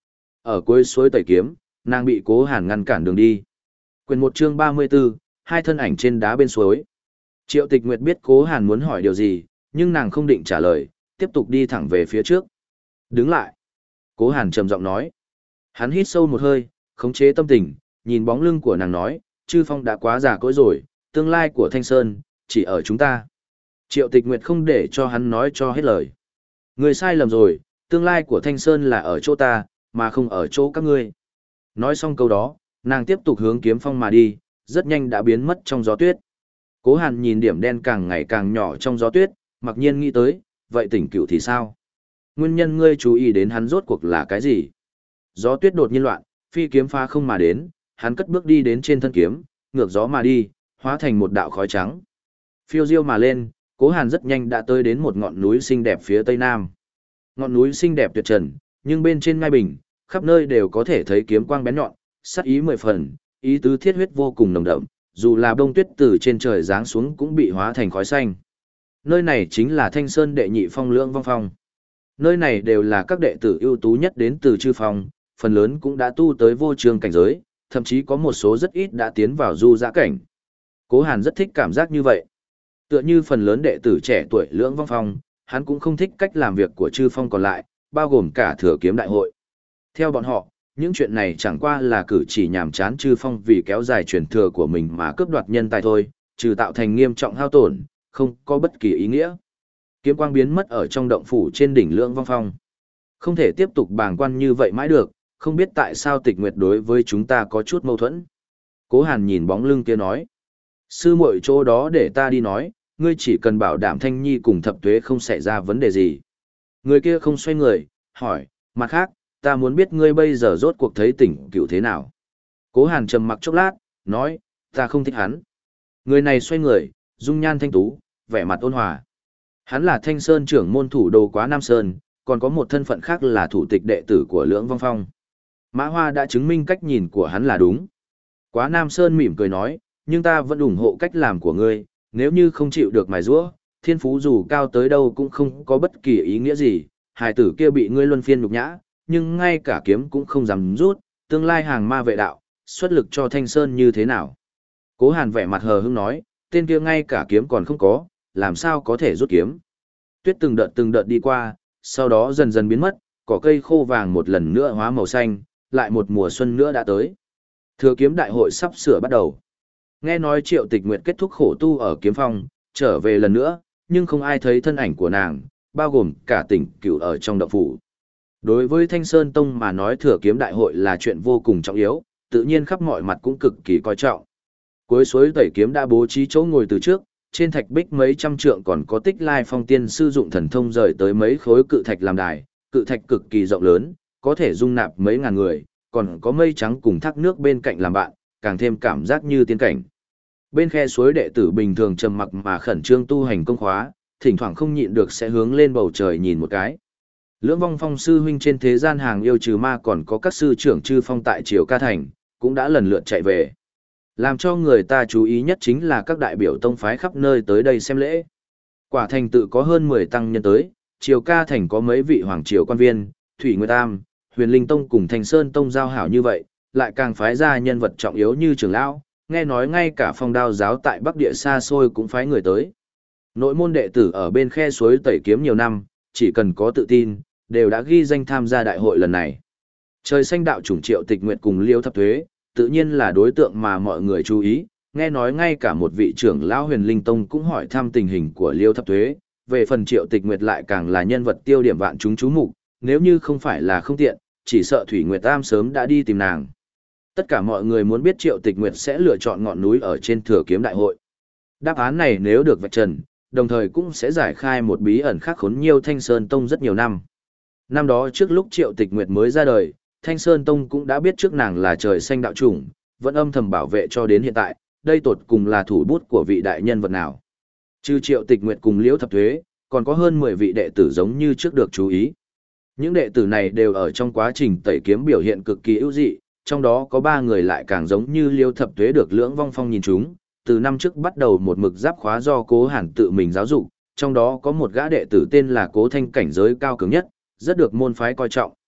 Speaker 1: Ở cuối suối tẩy kiếm, nàng bị Cố Hàn ngăn cản đường đi. Quyền một chương ba mươi 34, hai thân ảnh trên đá bên suối. Triệu Tịch Nguyệt biết Cố Hàn muốn hỏi điều gì, nhưng nàng không định trả lời, tiếp tục đi thẳng về phía trước. Đứng lại. Cố Hàn trầm giọng nói. Hắn hít sâu một hơi, khống chế tâm tình, nhìn bóng lưng của nàng nói, Chư Phong đã quá già cỗi rồi, tương lai của Thanh Sơn, chỉ ở chúng ta. Triệu Tịch Nguyệt không để cho hắn nói cho hết lời. Người sai lầm rồi, tương lai của Thanh Sơn là ở chỗ ta, mà không ở chỗ các ngươi. Nói xong câu đó, nàng tiếp tục hướng kiếm phong mà đi, rất nhanh đã biến mất trong gió tuyết. Cố Hàn nhìn điểm đen càng ngày càng nhỏ trong gió tuyết, mặc nhiên nghĩ tới, vậy Tỉnh Cửu thì sao? Nguyên nhân ngươi chú ý đến hắn rốt cuộc là cái gì? Gió tuyết đột nhiên loạn, phi kiếm phá không mà đến, hắn cất bước đi đến trên thân kiếm, ngược gió mà đi, hóa thành một đạo khói trắng. Phiêu diêu mà lên, Cố Hàn rất nhanh đã tới đến một ngọn núi xinh đẹp phía tây nam. Ngọn núi xinh đẹp tuyệt trần, nhưng bên trên ngai bình, khắp nơi đều có thể thấy kiếm quang bén nhọn, sắc ý mười phần, ý tứ thiết huyết vô cùng nồng đậm, dù là bông tuyết từ trên trời giáng xuống cũng bị hóa thành khói xanh. Nơi này chính là Thanh Sơn đệ nhị phong Lưỡng Vong Phong. Nơi này đều là các đệ tử ưu tú nhất đến từ chư phong, phần lớn cũng đã tu tới vô trường cảnh giới, thậm chí có một số rất ít đã tiến vào du dã cảnh. Cố Hàn rất thích cảm giác như vậy. Tựa như phần lớn đệ tử trẻ tuổi Lưỡng Vong Phong, hắn cũng không thích cách làm việc của chư phong còn lại, bao gồm cả thừa kiếm đại hội. Theo bọn họ, những chuyện này chẳng qua là cử chỉ nhàm chán chư phong vì kéo dài truyền thừa của mình mà cướp đoạt nhân tài thôi, trừ tạo thành nghiêm trọng hao tổn, không có bất kỳ ý nghĩa. Kiếm quang biến mất ở trong động phủ trên đỉnh Lưỡng Vong Phong. Không thể tiếp tục bàng quan như vậy mãi được, không biết tại sao Tịch Nguyệt đối với chúng ta có chút mâu thuẫn. Cố Hàn nhìn bóng lưng kia nói. Sư muội chỗ đó để ta đi nói, ngươi chỉ cần bảo đảm Thanh Nhi cùng Thập Tuế không xảy ra vấn đề gì. Người kia không xoay người, hỏi, mặt khác, ta muốn biết ngươi bây giờ rốt cuộc thấy Tỉnh Cửu thế nào. Cố Hàn trầm mặc chốc lát, nói, ta không thích hắn. Người này xoay người, dung nhan thanh tú, vẻ mặt ôn hòa. Hắn là Thanh Sơn trưởng môn thủ đồ Quá Nam Sơn, còn có một thân phận khác là thủ tịch đệ tử của Lưỡng Vong Phong. Mã Hoa đã chứng minh cách nhìn của hắn là đúng. Quá Nam Sơn mỉm cười nói, nhưng ta vẫn ủng hộ cách làm của ngươi, nếu như không chịu được mài giũa, thiên phú dù cao tới đâu cũng không có bất kỳ ý nghĩa gì, hài tử kia bị ngươi luân phiên nhục nhã, nhưng ngay cả kiếm cũng không dám rút, tương lai hàng ma vệ đạo, xuất lực cho Thanh Sơn như thế nào. Cố Hàn vẻ mặt hờ hững nói, tên kia ngay cả kiếm còn không có, làm sao có thể rút kiếm. Tuyết từng đợt từng đợt đi qua, sau đó dần dần biến mất, cỏ cây khô vàng một lần nữa hóa màu xanh, lại một mùa xuân nữa đã tới. Thừa kiếm đại hội sắp sửa bắt đầu. Nghe nói Triệu Tịch Nguyệt kết thúc khổ tu ở kiếm phong, trở về lần nữa, nhưng không ai thấy thân ảnh của nàng, bao gồm cả Tỉnh Cửu ở trong động phủ. Đối với Thanh Sơn Tông mà nói thừa kiếm đại hội là chuyện vô cùng trọng yếu, tự nhiên khắp mọi mặt cũng cực kỳ coi trọng. Cuối suối tẩy kiếm đã bố trí chỗ ngồi từ trước, trên thạch bích mấy trăm trượng còn có Tích Lai Phong tiên sư dụng thần thông rời tới mấy khối cự thạch làm đài, cự thạch cực kỳ rộng lớn, có thể dung nạp mấy ngàn người, còn có mây trắng cùng thác nước bên cạnh làm bạn, càng thêm cảm giác như tiên cảnh. Bên khe suối đệ tử bình thường trầm mặc mà khẩn trương tu hành công khóa, thỉnh thoảng không nhịn được sẽ hướng lên bầu trời nhìn một cái. Lưỡng Vong Phong sư huynh trên thế gian hàng yêu trừ ma còn có các sư trưởng chư phong tại Triều Ca Thành, cũng đã lần lượt chạy về. Làm cho người ta chú ý nhất chính là các đại biểu tông phái khắp nơi tới đây xem lễ. Quả thành tự có hơn mười tăng nhân tới, Triều Ca Thành có mấy vị hoàng triều quan viên, Thủy Nguyệt Tam, Huyền Linh Tông cùng Thanh Sơn Tông giao hảo như vậy, lại càng phái ra nhân vật trọng yếu như trưởng lão, nghe nói ngay cả Phong Đao giáo tại Bắc Địa xa xôi cũng phái người tới. Nội môn đệ tử ở bên khe suối tẩy kiếm nhiều năm, chỉ cần có tự tin, đều đã ghi danh tham gia đại hội lần này. Trời xanh đạo chủng Triệu Tịch Nguyệt cùng Liêu Thập Thuế, tự nhiên là đối tượng mà mọi người chú ý, nghe nói ngay cả một vị trưởng lão Huyền Linh Tông cũng hỏi thăm tình hình của Liêu Thập Thuế, về phần Triệu Tịch Nguyệt lại càng là nhân vật tiêu điểm vạn chúng chú mục, nếu như không phải là không tiện, chỉ sợ Thủy Nguyệt Tam sớm đã đi tìm nàng. Tất cả mọi người muốn biết Triệu Tịch Nguyệt sẽ lựa chọn ngọn núi ở trên Thừa Kiếm Đại hội. Đáp án này nếu được vạch trần, đồng thời cũng sẽ giải khai một bí ẩn khác khốn nhiều Thanh Sơn Tông rất nhiều năm. Năm đó trước lúc Triệu Tịch Nguyệt mới ra đời, Thanh Sơn Tông cũng đã biết trước nàng là trời xanh đạo chủng, vẫn âm thầm bảo vệ cho đến hiện tại, đây tột cùng là thủ bút của vị đại nhân vật nào. Trừ Triệu Tịch Nguyệt cùng Liễu Thập Thuế, còn có hơn mười vị đệ tử giống như trước được chú ý. Những đệ tử này đều ở trong quá trình tẩy kiếm biểu hiện cực kỳ ưu dị, trong đó có ba người lại càng giống như Liễu Thập Thuế được Lưỡng Vong Phong nhìn chúng, từ năm trước bắt đầu một mực giáp khóa do Cố Hàn tự mình giáo dục, trong đó có một gã đệ tử tên là Cố Thanh cảnh giới cao cường nhất, rất được môn phái coi trọng.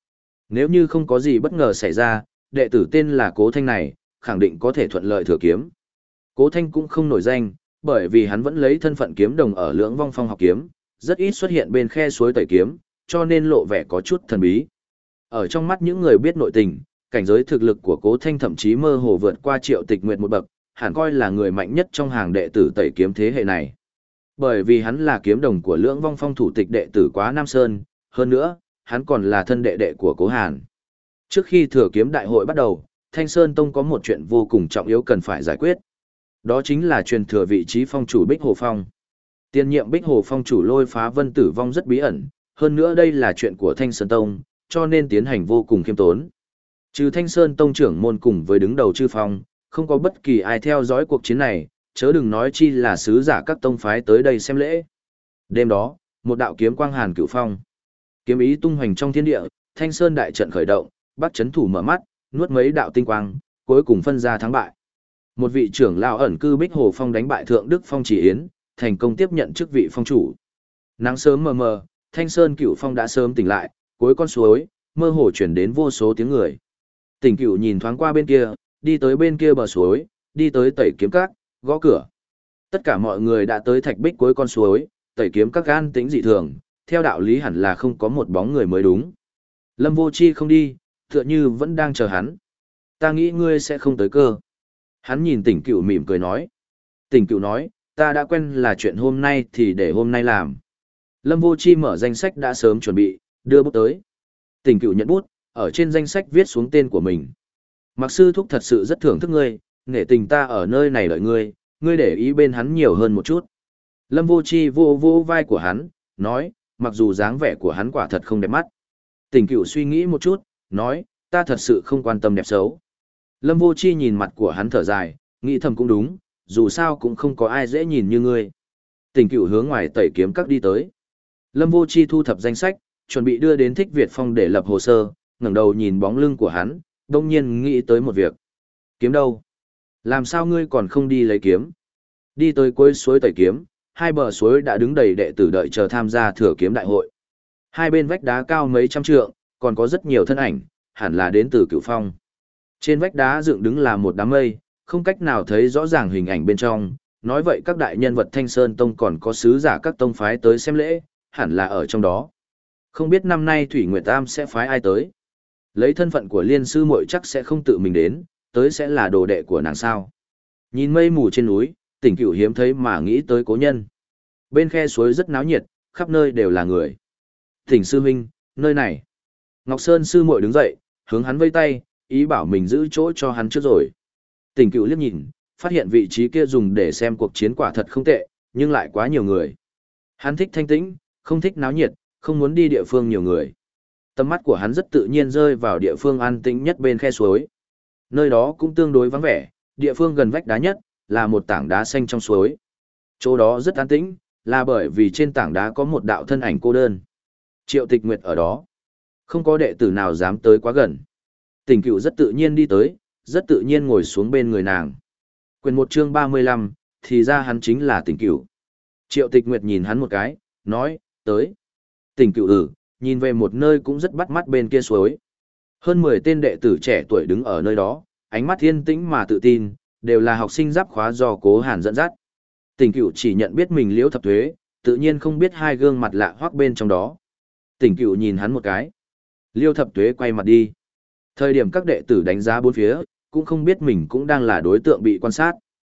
Speaker 1: Nếu như không có gì bất ngờ xảy ra, đệ tử tên là Cố Thanh này, khẳng định có thể thuận lợi thừa kiếm. Cố Thanh cũng không nổi danh, bởi vì hắn vẫn lấy thân phận kiếm đồng ở Lưỡng Vong Phong học kiếm, rất ít xuất hiện bên khe suối tẩy kiếm, cho nên lộ vẻ có chút thần bí. Ở trong mắt những người biết nội tình, cảnh giới thực lực của Cố Thanh thậm chí mơ hồ vượt qua Triệu Tịch Nguyệt một bậc, hẳn coi là người mạnh nhất trong hàng đệ tử tẩy kiếm thế hệ này. Bởi vì hắn là kiếm đồng của Lưỡng Vong Phong thủ tịch đệ tử Quá Nam Sơn, hơn nữa, hắn còn là thân đệ đệ của Cố Hàn. Trước khi thừa kiếm đại hội bắt đầu, Thanh Sơn Tông có một chuyện vô cùng trọng yếu cần phải giải quyết. Đó chính là truyền thừa vị trí phong chủ Bích Hồ Phong. Tiền nhiệm Bích Hồ Phong chủ Lôi Phá Vân tử vong rất bí ẩn, hơn nữa đây là chuyện của Thanh Sơn Tông, cho nên tiến hành vô cùng khiêm tốn. Trừ Thanh Sơn Tông trưởng môn cùng với đứng đầu chư phong, không có bất kỳ ai theo dõi cuộc chiến này, chớ đừng nói chi là sứ giả các tông phái tới đây xem lễ. Đêm đó, một đạo kiếm quang hàn cửu phong. Kiếm ý tung hoành trong thiên địa, Thanh Sơn đại trận khởi động, Bắc chấn thủ mở mắt, nuốt mấy đạo tinh quang, cuối cùng phân ra thắng bại. Một vị trưởng lão ẩn cư Bích Hồ Phong đánh bại Thượng Đức Phong Chỉ Yến, thành công tiếp nhận chức vị phong chủ. Nắng sớm mờ mờ, Thanh Sơn Cửu Phong đã sớm tỉnh lại, cuối con suối, mơ hồ chuyển đến vô số tiếng người. Tỉnh Cửu nhìn thoáng qua bên kia, đi tới bên kia bờ suối, đi tới tẩy kiếm các, gõ cửa. Tất cả mọi người đã tới thạch bích cuối con suối, tẩy kiếm các gan tĩnh dị thường, theo đạo lý hẳn là không có một bóng người mới đúng. Lâm Vô Chi không đi, tựa như vẫn đang chờ hắn. Ta nghĩ ngươi sẽ không tới cơ. Hắn nhìn Tỉnh Cửu mỉm cười nói. Tỉnh Cửu nói, ta đã quen là chuyện hôm nay thì để hôm nay làm. Lâm Vô Chi mở danh sách đã sớm chuẩn bị, đưa bút tới. Tỉnh Cửu nhận bút, ở trên danh sách viết xuống tên của mình. Mặc sư thúc thật sự rất thưởng thức ngươi, nể tình ta ở nơi này đợi ngươi, ngươi để ý bên hắn nhiều hơn một chút. Lâm Vô Chi vô vô vai của hắn, nói, mặc dù dáng vẻ của hắn quả thật không đẹp mắt. Tỉnh Cửu suy nghĩ một chút, nói, ta thật sự không quan tâm đẹp xấu. Lâm Vô Chi nhìn mặt của hắn thở dài, nghĩ thầm cũng đúng, dù sao cũng không có ai dễ nhìn như ngươi. Tỉnh Cửu hướng ngoài tẩy kiếm các đi tới. Lâm Vô Chi thu thập danh sách, chuẩn bị đưa đến Thích Việt Phong để lập hồ sơ, ngẩng đầu nhìn bóng lưng của hắn, đông nhiên nghĩ tới một việc. Kiếm đâu? Làm sao ngươi còn không đi lấy kiếm? Đi tới cuối suối tẩy kiếm, hai bờ suối đã đứng đầy đệ tử đợi chờ tham gia thừa kiếm đại hội. Hai bên vách đá cao mấy trăm trượng, còn có rất nhiều thân ảnh, hẳn là đến từ Cửu Phong. Trên vách đá dựng đứng là một đám mây, không cách nào thấy rõ ràng hình ảnh bên trong, nói vậy các đại nhân vật Thanh Sơn Tông còn có sứ giả các tông phái tới xem lễ, hẳn là ở trong đó. Không biết năm nay Thủy Nguyệt Tam sẽ phái ai tới. Lấy thân phận của liên sư muội chắc sẽ không tự mình đến, tới sẽ là đồ đệ của nàng sao. Nhìn mây mù trên núi, Tỉnh Cửu hiếm thấy mà nghĩ tới cố nhân. Bên khe suối rất náo nhiệt, khắp nơi đều là người. Tỉnh sư huynh, nơi này. Ngọc Sơn sư muội đứng dậy, hướng hắn vây tay, ý bảo mình giữ chỗ cho hắn trước rồi. Tỉnh Cửu liếc nhìn, phát hiện vị trí kia dùng để xem cuộc chiến quả thật không tệ, nhưng lại quá nhiều người. Hắn thích thanh tĩnh, không thích náo nhiệt, không muốn đi địa phương nhiều người. Tầm mắt của hắn rất tự nhiên rơi vào địa phương an tĩnh nhất bên khe suối. Nơi đó cũng tương đối vắng vẻ, địa phương gần vách đá nhất, là một tảng đá xanh trong suối. Chỗ đó rất an tĩnh, là bởi vì trên tảng đá có một đạo thân ảnh cô đơn. Triệu Tịch Nguyệt ở đó. Không có đệ tử nào dám tới quá gần. Tỉnh Cửu rất tự nhiên đi tới, rất tự nhiên ngồi xuống bên người nàng. Quyền một chương ba mươi lăm, thì ra hắn chính là Tỉnh Cửu. Triệu Tịch Nguyệt nhìn hắn một cái, nói, tới. Tỉnh Cửu ừ, nhìn về một nơi cũng rất bắt mắt bên kia suối. Hơn mười tên đệ tử trẻ tuổi đứng ở nơi đó, ánh mắt thiên tĩnh mà tự tin, đều là học sinh giáp khóa do Cố Hàn dẫn dắt. Tỉnh Cửu chỉ nhận biết mình Liễu Thập Thuế, tự nhiên không biết hai gương mặt lạ hoắc bên trong đó. Tỉnh Cửu nhìn hắn một cái. Liêu Thập Thuế quay mặt đi. Thời điểm các đệ tử đánh giá bốn phía, cũng không biết mình cũng đang là đối tượng bị quan sát.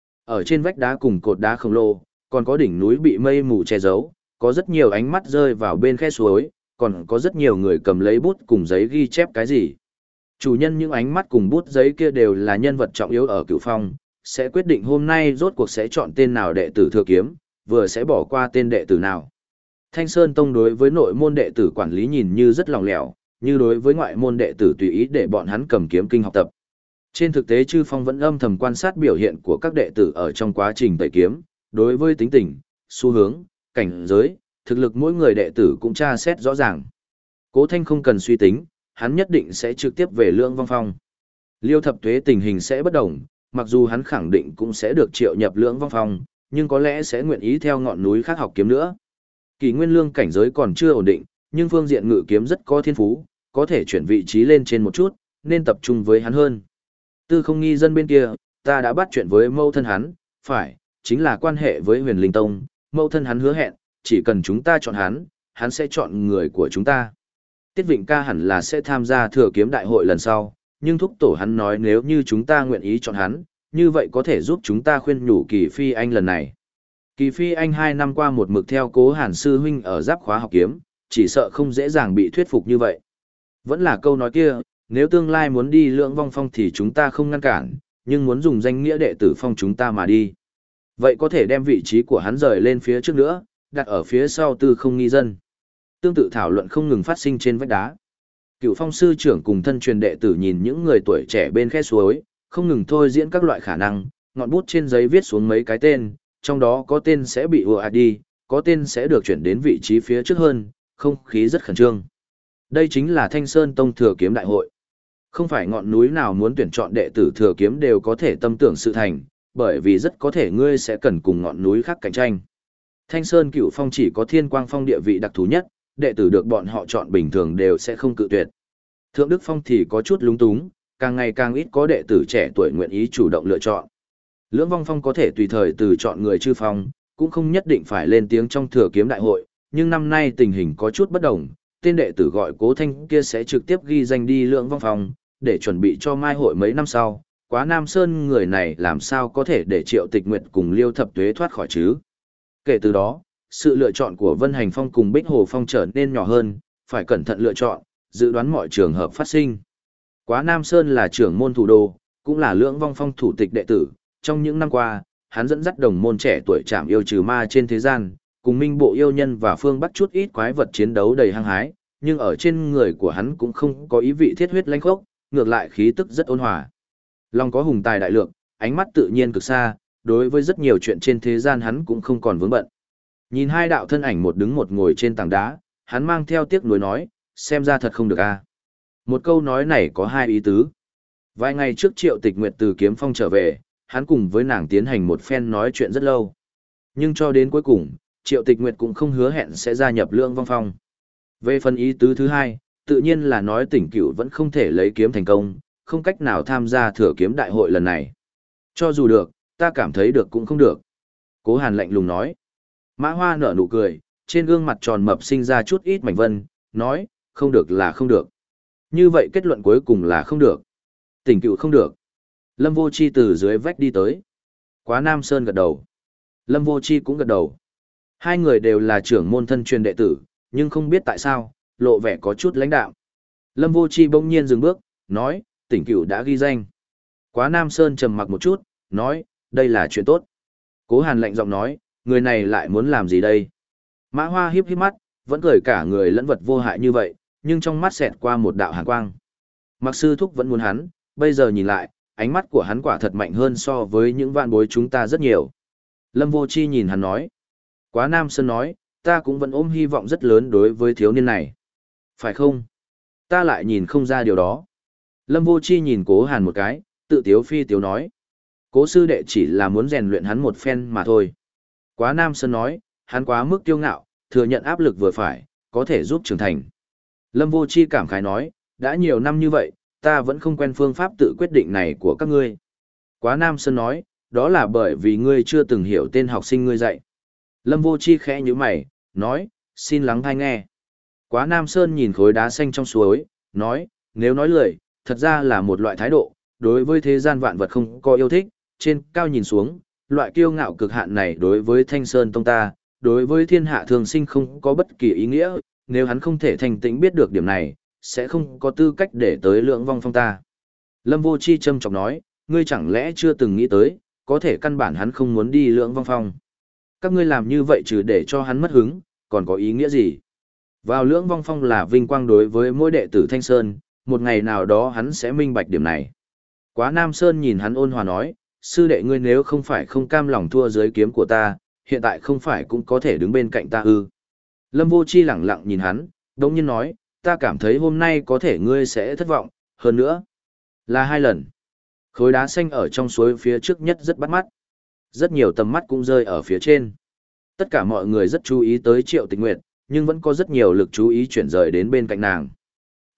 Speaker 1: Ở trên vách đá cùng cột đá khổng lồ, còn có đỉnh núi bị mây mù che giấu, có rất nhiều ánh mắt rơi vào bên khe suối, còn có rất nhiều người cầm lấy bút cùng giấy ghi chép cái gì. Chủ nhân những ánh mắt cùng bút giấy kia đều là nhân vật trọng yếu ở Cửu Phong, sẽ quyết định hôm nay rốt cuộc sẽ chọn tên nào đệ tử thừa kiếm, vừa sẽ bỏ qua tên đệ tử nào. Thanh Sơn Tông đối với nội môn đệ tử quản lý nhìn như rất lòng lẻo, như đối với ngoại môn đệ tử tùy ý để bọn hắn cầm kiếm kinh học tập. Trên thực tế Chư Phong vẫn âm thầm quan sát biểu hiện của các đệ tử ở trong quá trình tẩy kiếm, đối với tính tình, xu hướng, cảnh giới, thực lực mỗi người đệ tử cũng tra xét rõ ràng. Cố Thanh không cần suy tính, hắn nhất định sẽ trực tiếp về Lưỡng Vong Phong. Liêu Thập Tuế tình hình sẽ bất đồng, mặc dù hắn khẳng định cũng sẽ được triệu nhập Lưỡng Vong Phong, nhưng có lẽ sẽ nguyện ý theo ngọn núi khác học kiếm nữa. Kỳ Nguyên Lương cảnh giới còn chưa ổn định, nhưng phương diện ngự kiếm rất có thiên phú, có thể chuyển vị trí lên trên một chút, nên tập trung với hắn hơn. Tư không nghi dân bên kia, ta đã bắt chuyện với mẫu thân hắn, phải, chính là quan hệ với huyền linh tông, mẫu thân hắn hứa hẹn, chỉ cần chúng ta chọn hắn, hắn sẽ chọn người của chúng ta. Tiết Vịnh ca hẳn là sẽ tham gia thừa kiếm đại hội lần sau, nhưng thúc tổ hắn nói nếu như chúng ta nguyện ý chọn hắn, như vậy có thể giúp chúng ta khuyên nhủ Kỳ Phi Anh lần này. Kỳ Phi Anh hai năm qua một mực theo Cố Hàn sư huynh ở giáp khóa học kiếm, chỉ sợ không dễ dàng bị thuyết phục như vậy. Vẫn là câu nói kia, nếu tương lai muốn đi Lưỡng Vong Phong thì chúng ta không ngăn cản, nhưng muốn dùng danh nghĩa đệ tử phong chúng ta mà đi. Vậy có thể đem vị trí của hắn rời lên phía trước nữa, đặt ở phía sau Tư không nghi dân. Tương tự thảo luận không ngừng phát sinh trên vách đá. Cựu Phong sư trưởng cùng thân truyền đệ tử nhìn những người tuổi trẻ bên khe suối, không ngừng thôi diễn các loại khả năng, ngọn bút trên giấy viết xuống mấy cái tên, trong đó có tên sẽ bị ùa ạt đi, có tên sẽ được chuyển đến vị trí phía trước hơn, không khí rất khẩn trương. Đây chính là Thanh Sơn Tông Thừa Kiếm Đại hội. Không phải ngọn núi nào muốn tuyển chọn đệ tử Thừa Kiếm đều có thể tâm tưởng sự thành, bởi vì rất có thể ngươi sẽ cần cùng ngọn núi khác cạnh tranh. Thanh Sơn Cựu Phong chỉ có Thiên Quang Phong địa vị đặc thù nhất, đệ tử được bọn họ chọn bình thường đều sẽ không cự tuyệt. Thượng Đức Phong thì có chút lúng túng, càng ngày càng ít có đệ tử trẻ tuổi nguyện ý chủ động lựa chọn. Lưỡng Vong Phong có thể tùy thời từ chọn người chư phong, cũng không nhất định phải lên tiếng trong Thừa Kiếm Đại hội, nhưng năm nay tình hình có chút bất đồng, tên đệ tử gọi Cố Thanh kia sẽ trực tiếp ghi danh đi Lưỡng Vong Phong, để chuẩn bị cho mai hội mấy năm sau. Quá Nam Sơn người này làm sao có thể để Triệu Tịch Nguyệt cùng Liêu Thập Tuế thoát khỏi chứ? Kể từ đó, sự lựa chọn của Vân Hành Phong cùng Bích Hồ Phong trở nên nhỏ hơn, phải cẩn thận lựa chọn, dự đoán mọi trường hợp phát sinh. Quá Nam Sơn là trưởng môn thủ đô, cũng là Lưỡng Vong Phong thủ tịch đệ tử, trong những năm qua, hắn dẫn dắt đồng môn trẻ tuổi trảm yêu trừ ma trên thế gian, cùng minh bộ yêu nhân và phương bắt chút ít quái vật chiến đấu đầy hăng hái, nhưng ở trên người của hắn cũng không có ý vị thiết huyết lãnh khốc, ngược lại khí tức rất ôn hòa. Lòng có hùng tài đại lượng, ánh mắt tự nhiên cực xa, đối với rất nhiều chuyện trên thế gian hắn cũng không còn vướng bận. Nhìn hai đạo thân ảnh một đứng một ngồi trên tảng đá, hắn mang theo tiếc nuối nói, xem ra thật không được a. Một câu nói này có hai ý tứ. Vài ngày trước Triệu Tịch Nguyệt từ Kiếm Phong trở về, hắn cùng với nàng tiến hành một phen nói chuyện rất lâu. Nhưng cho đến cuối cùng, Triệu Tịch Nguyệt cũng không hứa hẹn sẽ gia nhập Lưỡng Vong Phong. Về phần ý tứ thứ hai, tự nhiên là nói Tỉnh Cửu vẫn không thể lấy kiếm thành công, không cách nào tham gia Thừa Kiếm Đại hội lần này. Cho dù được, ta cảm thấy được cũng không được. Cố Hàn lạnh lùng nói. Mã Hoa nở nụ cười, trên gương mặt tròn mập sinh ra chút ít mảnh vân, nói, không được là không được. Như vậy kết luận cuối cùng là không được. Tỉnh Cửu không được. Lâm Vô Chi từ dưới vách đi tới. Quá Nam Sơn gật đầu. Lâm Vô Chi cũng gật đầu. Hai người đều là trưởng môn thân truyền đệ tử, nhưng không biết tại sao, lộ vẻ có chút lãnh đạm. Lâm Vô Chi bỗng nhiên dừng bước, nói, Tỉnh Cửu đã ghi danh. Quá Nam Sơn trầm mặc một chút, nói, đây là chuyện tốt. Cố Hàn lạnh giọng nói, người này lại muốn làm gì đây? Mã Hoa hiếp hiếp mắt, vẫn cười cả người lẫn vật vô hại như vậy, nhưng trong mắt xẹt qua một đạo hàn quang. Mặc sư thúc vẫn muốn hắn, bây giờ nhìn lại, ánh mắt của hắn quả thật mạnh hơn so với những vạn bối chúng ta rất nhiều. Lâm Vô Chi nhìn hắn nói. Quá Nam Sơn nói, ta cũng vẫn ôm hy vọng rất lớn đối với thiếu niên này. Phải không? Ta lại nhìn không ra điều đó. Lâm Vô Chi nhìn Cố Hàn một cái, tự tiếu phi tiếu nói. Cố sư đệ chỉ là muốn rèn luyện hắn một phen mà thôi. Quá Nam Sơn nói, hắn quá mức kiêu ngạo, thừa nhận áp lực vừa phải, có thể giúp trưởng thành. Lâm Vô Chi cảm khái nói, đã nhiều năm như vậy, ta vẫn không quen phương pháp tự quyết định này của các ngươi. Quá Nam Sơn nói, đó là bởi vì ngươi chưa từng hiểu tên học sinh ngươi dạy. Lâm Vô Chi khẽ nhíu mày, nói, xin lắng tai nghe. Quá Nam Sơn nhìn khối đá xanh trong suối, nói, nếu nói lời, thật ra là một loại thái độ, đối với thế gian vạn vật không có yêu thích, trên cao nhìn xuống, loại kiêu ngạo cực hạn này đối với Thanh Sơn Tông ta, đối với thiên hạ thường sinh không có bất kỳ ý nghĩa, nếu hắn không thể thành tĩnh biết được điểm này, sẽ không có tư cách để tới Lưỡng Vong Phong ta. Lâm Vô Chi châm chọc nói, ngươi chẳng lẽ chưa từng nghĩ tới, có thể căn bản hắn không muốn đi Lưỡng Vong Phong. Các ngươi làm như vậy trừ để cho hắn mất hứng, còn có ý nghĩa gì? Vào Lưỡng Vong Phong là vinh quang đối với mỗi đệ tử Thanh Sơn, một ngày nào đó hắn sẽ minh bạch điểm này. Quá Nam Sơn nhìn hắn ôn hòa nói, sư đệ ngươi nếu không phải không cam lòng thua dưới kiếm của ta, hiện tại không phải cũng có thể đứng bên cạnh ta ư. Lâm Vô Chi lẳng lặng nhìn hắn, đồng nhiên nói, ta cảm thấy hôm nay có thể ngươi sẽ thất vọng, hơn nữa. Là hai lần. Khối đá xanh ở trong suối phía trước nhất rất bắt mắt. Rất nhiều tầm mắt cũng rơi ở phía trên. Tất cả mọi người rất chú ý tới Triệu Tịch Nguyệt, nhưng vẫn có rất nhiều lực chú ý chuyển rời đến bên cạnh nàng.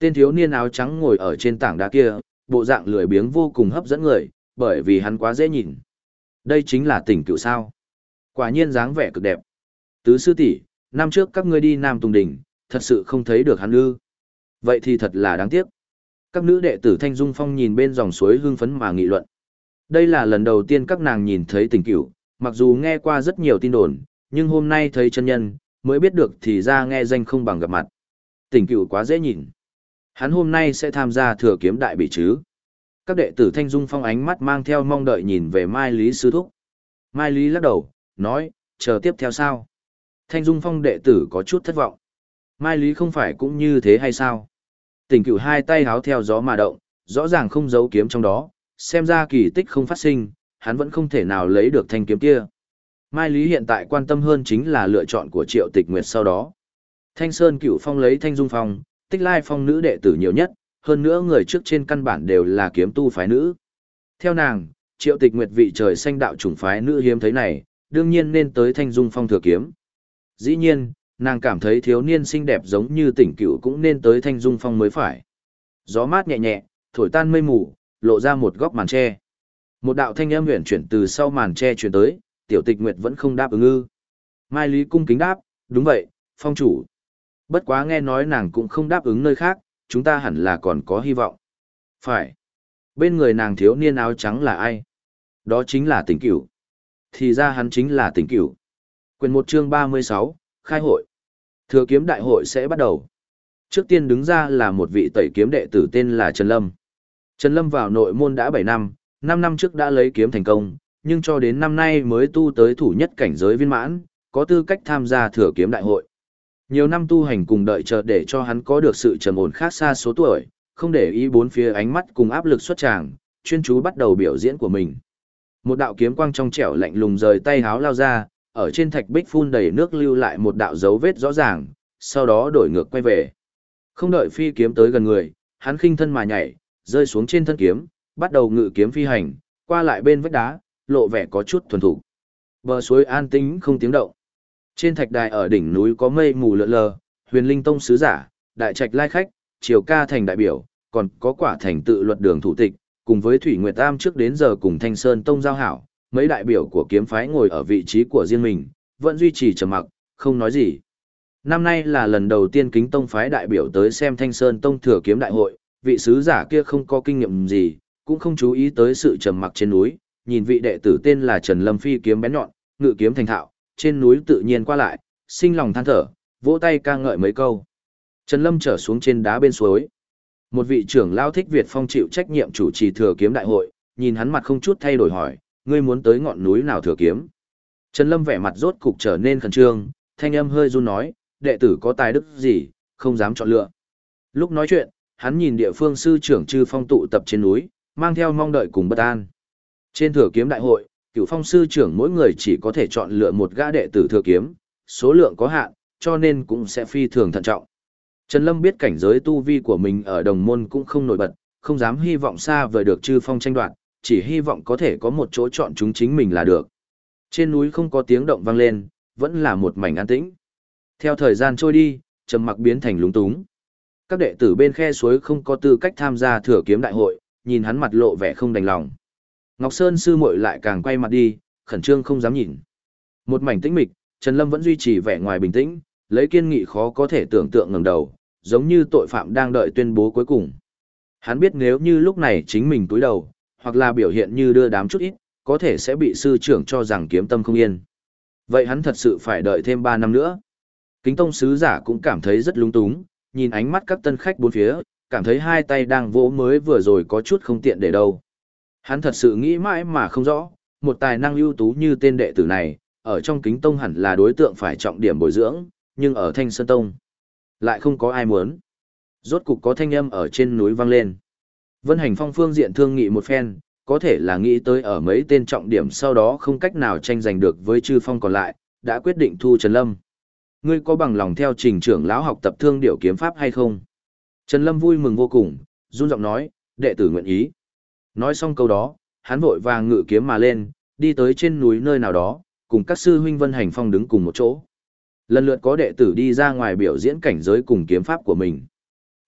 Speaker 1: Tên thiếu niên áo trắng ngồi ở trên tảng đá kia, bộ dạng lười biếng vô cùng hấp dẫn người, bởi vì hắn quá dễ nhìn. Đây chính là Tỉnh Cựu sao? Quả nhiên dáng vẻ cực đẹp. Tứ sư tỷ, năm trước các ngươi đi Nam Tùng Đỉnh, thật sự không thấy được hắn ư? Vậy thì thật là đáng tiếc. Các nữ đệ tử Thanh Dung Phong nhìn bên dòng suối hưng phấn mà nghị luận. Đây là lần đầu tiên các nàng nhìn thấy Tỉnh Cựu, mặc dù nghe qua rất nhiều tin đồn, nhưng hôm nay thấy chân nhân, mới biết được thì ra nghe danh không bằng gặp mặt. Tỉnh Cựu quá dễ nhìn. Hắn hôm nay sẽ tham gia thừa kiếm đại bị chứ. Các đệ tử Thanh Dung Phong ánh mắt mang theo mong đợi nhìn về Mai Lý sư thúc. Mai Lý lắc đầu, nói, chờ tiếp theo sao? Thanh Dung Phong đệ tử có chút thất vọng. Mai Lý không phải cũng như thế hay sao? Tỉnh Cựu hai tay háo theo gió mà động, rõ ràng không giấu kiếm trong đó, xem ra kỳ tích không phát sinh, hắn vẫn không thể nào lấy được thanh kiếm kia. Mai Lý hiện tại quan tâm hơn chính là lựa chọn của Triệu Tịch Nguyệt sau đó. Thanh Sơn Cựu Phong lấy Thanh Dung Phong, Tích Lai Phong nữ đệ tử nhiều nhất, hơn nữa người trước trên căn bản đều là kiếm tu phái nữ. Theo nàng, Triệu Tịch Nguyệt vị trời xanh đạo chủng phái nữ hiếm thấy này, đương nhiên nên tới Thanh Dung Phong thừa kiếm. Dĩ nhiên, nàng cảm thấy thiếu niên xinh đẹp giống như Tỉnh Cựu cũng nên tới Thanh Dung Phong mới phải. Gió mát nhẹ nhẹ, thổi tan mây mù, lộ ra một góc màn tre. Một đạo thanh âm huyền chuyển từ sau màn tre truyền tới, Tiểu Tịch Nguyệt vẫn không đáp ứng ư? Mai Lý cung kính đáp, đúng vậy, phong chủ. Bất quá nghe nói nàng cũng không đáp ứng nơi khác, chúng ta hẳn là còn có hy vọng. Phải. Bên người nàng thiếu niên áo trắng là ai? Đó chính là Tỉnh Cựu. Thì ra hắn chính là Tỉnh Cựu. Quyền một chương ba mươi sáu, khai hội. Thừa kiếm đại hội sẽ bắt đầu. Trước tiên đứng ra là một vị tẩy kiếm đệ tử tên là Trần Lâm. Trần Lâm vào nội môn đã bảy năm, năm năm trước đã lấy kiếm thành công, nhưng cho đến năm nay mới tu tới thủ nhất cảnh giới viên mãn, có tư cách tham gia thừa kiếm đại hội. Nhiều năm tu hành cùng đợi chờ để cho hắn có được sự trầm ổn khác xa số tuổi, không để ý bốn phía ánh mắt cùng áp lực xuất tràng, chuyên chú bắt đầu biểu diễn của mình. Một đạo kiếm quang trong trẻo lạnh lùng rời tay háo lao ra, ở trên thạch bích phun đầy nước lưu lại một đạo dấu vết rõ ràng, sau đó đổi ngược quay về. Không đợi phi kiếm tới gần người, hắn khinh thân mà nhảy, rơi xuống trên thân kiếm, bắt đầu ngự kiếm phi hành, qua lại bên vách đá, lộ vẻ có chút thuần thủ. Bờ suối an tĩnh không tiếng động. Trên thạch đài ở đỉnh núi có mây mù lượn lờ, Huyền Linh Tông sứ giả, Đại Trạch lai khách, Triều Ca thành đại biểu, còn có Quả thành tự luật đường thủ tịch, cùng với Thủy Nguyệt Tam trước đến giờ cùng Thanh Sơn Tông giao hảo, mấy đại biểu của kiếm phái ngồi ở vị trí của riêng mình, vẫn duy trì trầm mặc, không nói gì. Năm nay là lần đầu tiên Kính Tông phái đại biểu tới xem Thanh Sơn Tông thừa kiếm đại hội, vị sứ giả kia không có kinh nghiệm gì, cũng không chú ý tới sự trầm mặc trên núi, nhìn vị đệ tử tên là Trần Lâm phi kiếm bén nhọn, ngự kiếm thành thạo, trên núi tự nhiên qua lại, sinh lòng than thở, vỗ tay ca ngợi mấy câu. Trần Lâm trở xuống trên đá bên suối. Một vị trưởng lao Thích Việt Phong chịu trách nhiệm chủ trì thừa kiếm đại hội, nhìn hắn mặt không chút thay đổi hỏi, ngươi muốn tới ngọn núi nào thừa kiếm? Trần Lâm vẻ mặt rốt cục trở nên khẩn trương, thanh âm hơi run nói, đệ tử có tài đức gì, không dám chọn lựa. Lúc nói chuyện, hắn nhìn địa phương sư trưởng Trư Phong tụ tập trên núi, mang theo mong đợi cùng bất an. Trên thừa kiếm đại hội, Cửu Phong sư trưởng mỗi người chỉ có thể chọn lựa một gã đệ tử thừa kiếm, số lượng có hạn, cho nên cũng sẽ phi thường thận trọng. Trần Lâm biết cảnh giới tu vi của mình ở đồng môn cũng không nổi bật, không dám hy vọng xa vời được Trư Phong tranh đoạt, chỉ hy vọng có thể có một chỗ chọn chúng chính mình là được. Trên núi không có tiếng động vang lên, vẫn là một mảnh an tĩnh. Theo thời gian trôi đi, trầm mặc biến thành lúng túng. Các đệ tử bên khe suối không có tư cách tham gia thừa kiếm đại hội, nhìn hắn mặt lộ vẻ không đành lòng. Ngọc Sơn sư muội lại càng quay mặt đi, khẩn trương không dám nhìn. Một mảnh tĩnh mịch, Trần Lâm vẫn duy trì vẻ ngoài bình tĩnh, lấy kiên nghị khó có thể tưởng tượng ngẩng đầu, giống như tội phạm đang đợi tuyên bố cuối cùng. Hắn biết nếu như lúc này chính mình cúi đầu, hoặc là biểu hiện như đưa đám chút ít, có thể sẽ bị sư trưởng cho rằng kiếm tâm không yên. Vậy hắn thật sự phải đợi thêm ba năm nữa. Kính Tông sứ giả cũng cảm thấy rất lung túng, nhìn ánh mắt các tân khách bốn phía, cảm thấy hai tay đang vỗ mới vừa rồi có chút không tiện để đâu. Hắn thật sự nghĩ mãi mà không rõ, một tài năng ưu tú như tên đệ tử này, ở trong Kính Tông hẳn là đối tượng phải trọng điểm bồi dưỡng, nhưng ở Thanh Sơn Tông lại không có ai muốn. Rốt cục có thanh âm ở trên núi vang lên. Vân Hành Phong phương diện thương nghị một phen, có thể là nghĩ tới ở mấy tên trọng điểm sau đó không cách nào tranh giành được với Chư Phong còn lại, đã quyết định thu Trần Lâm. Ngươi có bằng lòng theo trình trưởng lão học tập thương điểu kiếm pháp hay không? Trần Lâm vui mừng vô cùng, run giọng nói, đệ tử nguyện ý. Nói xong câu đó, hắn vội vàng ngự kiếm mà lên, đi tới trên núi nơi nào đó, cùng các sư huynh Vân Hành Phong đứng cùng một chỗ. Lần lượt có đệ tử đi ra ngoài biểu diễn cảnh giới cùng kiếm pháp của mình.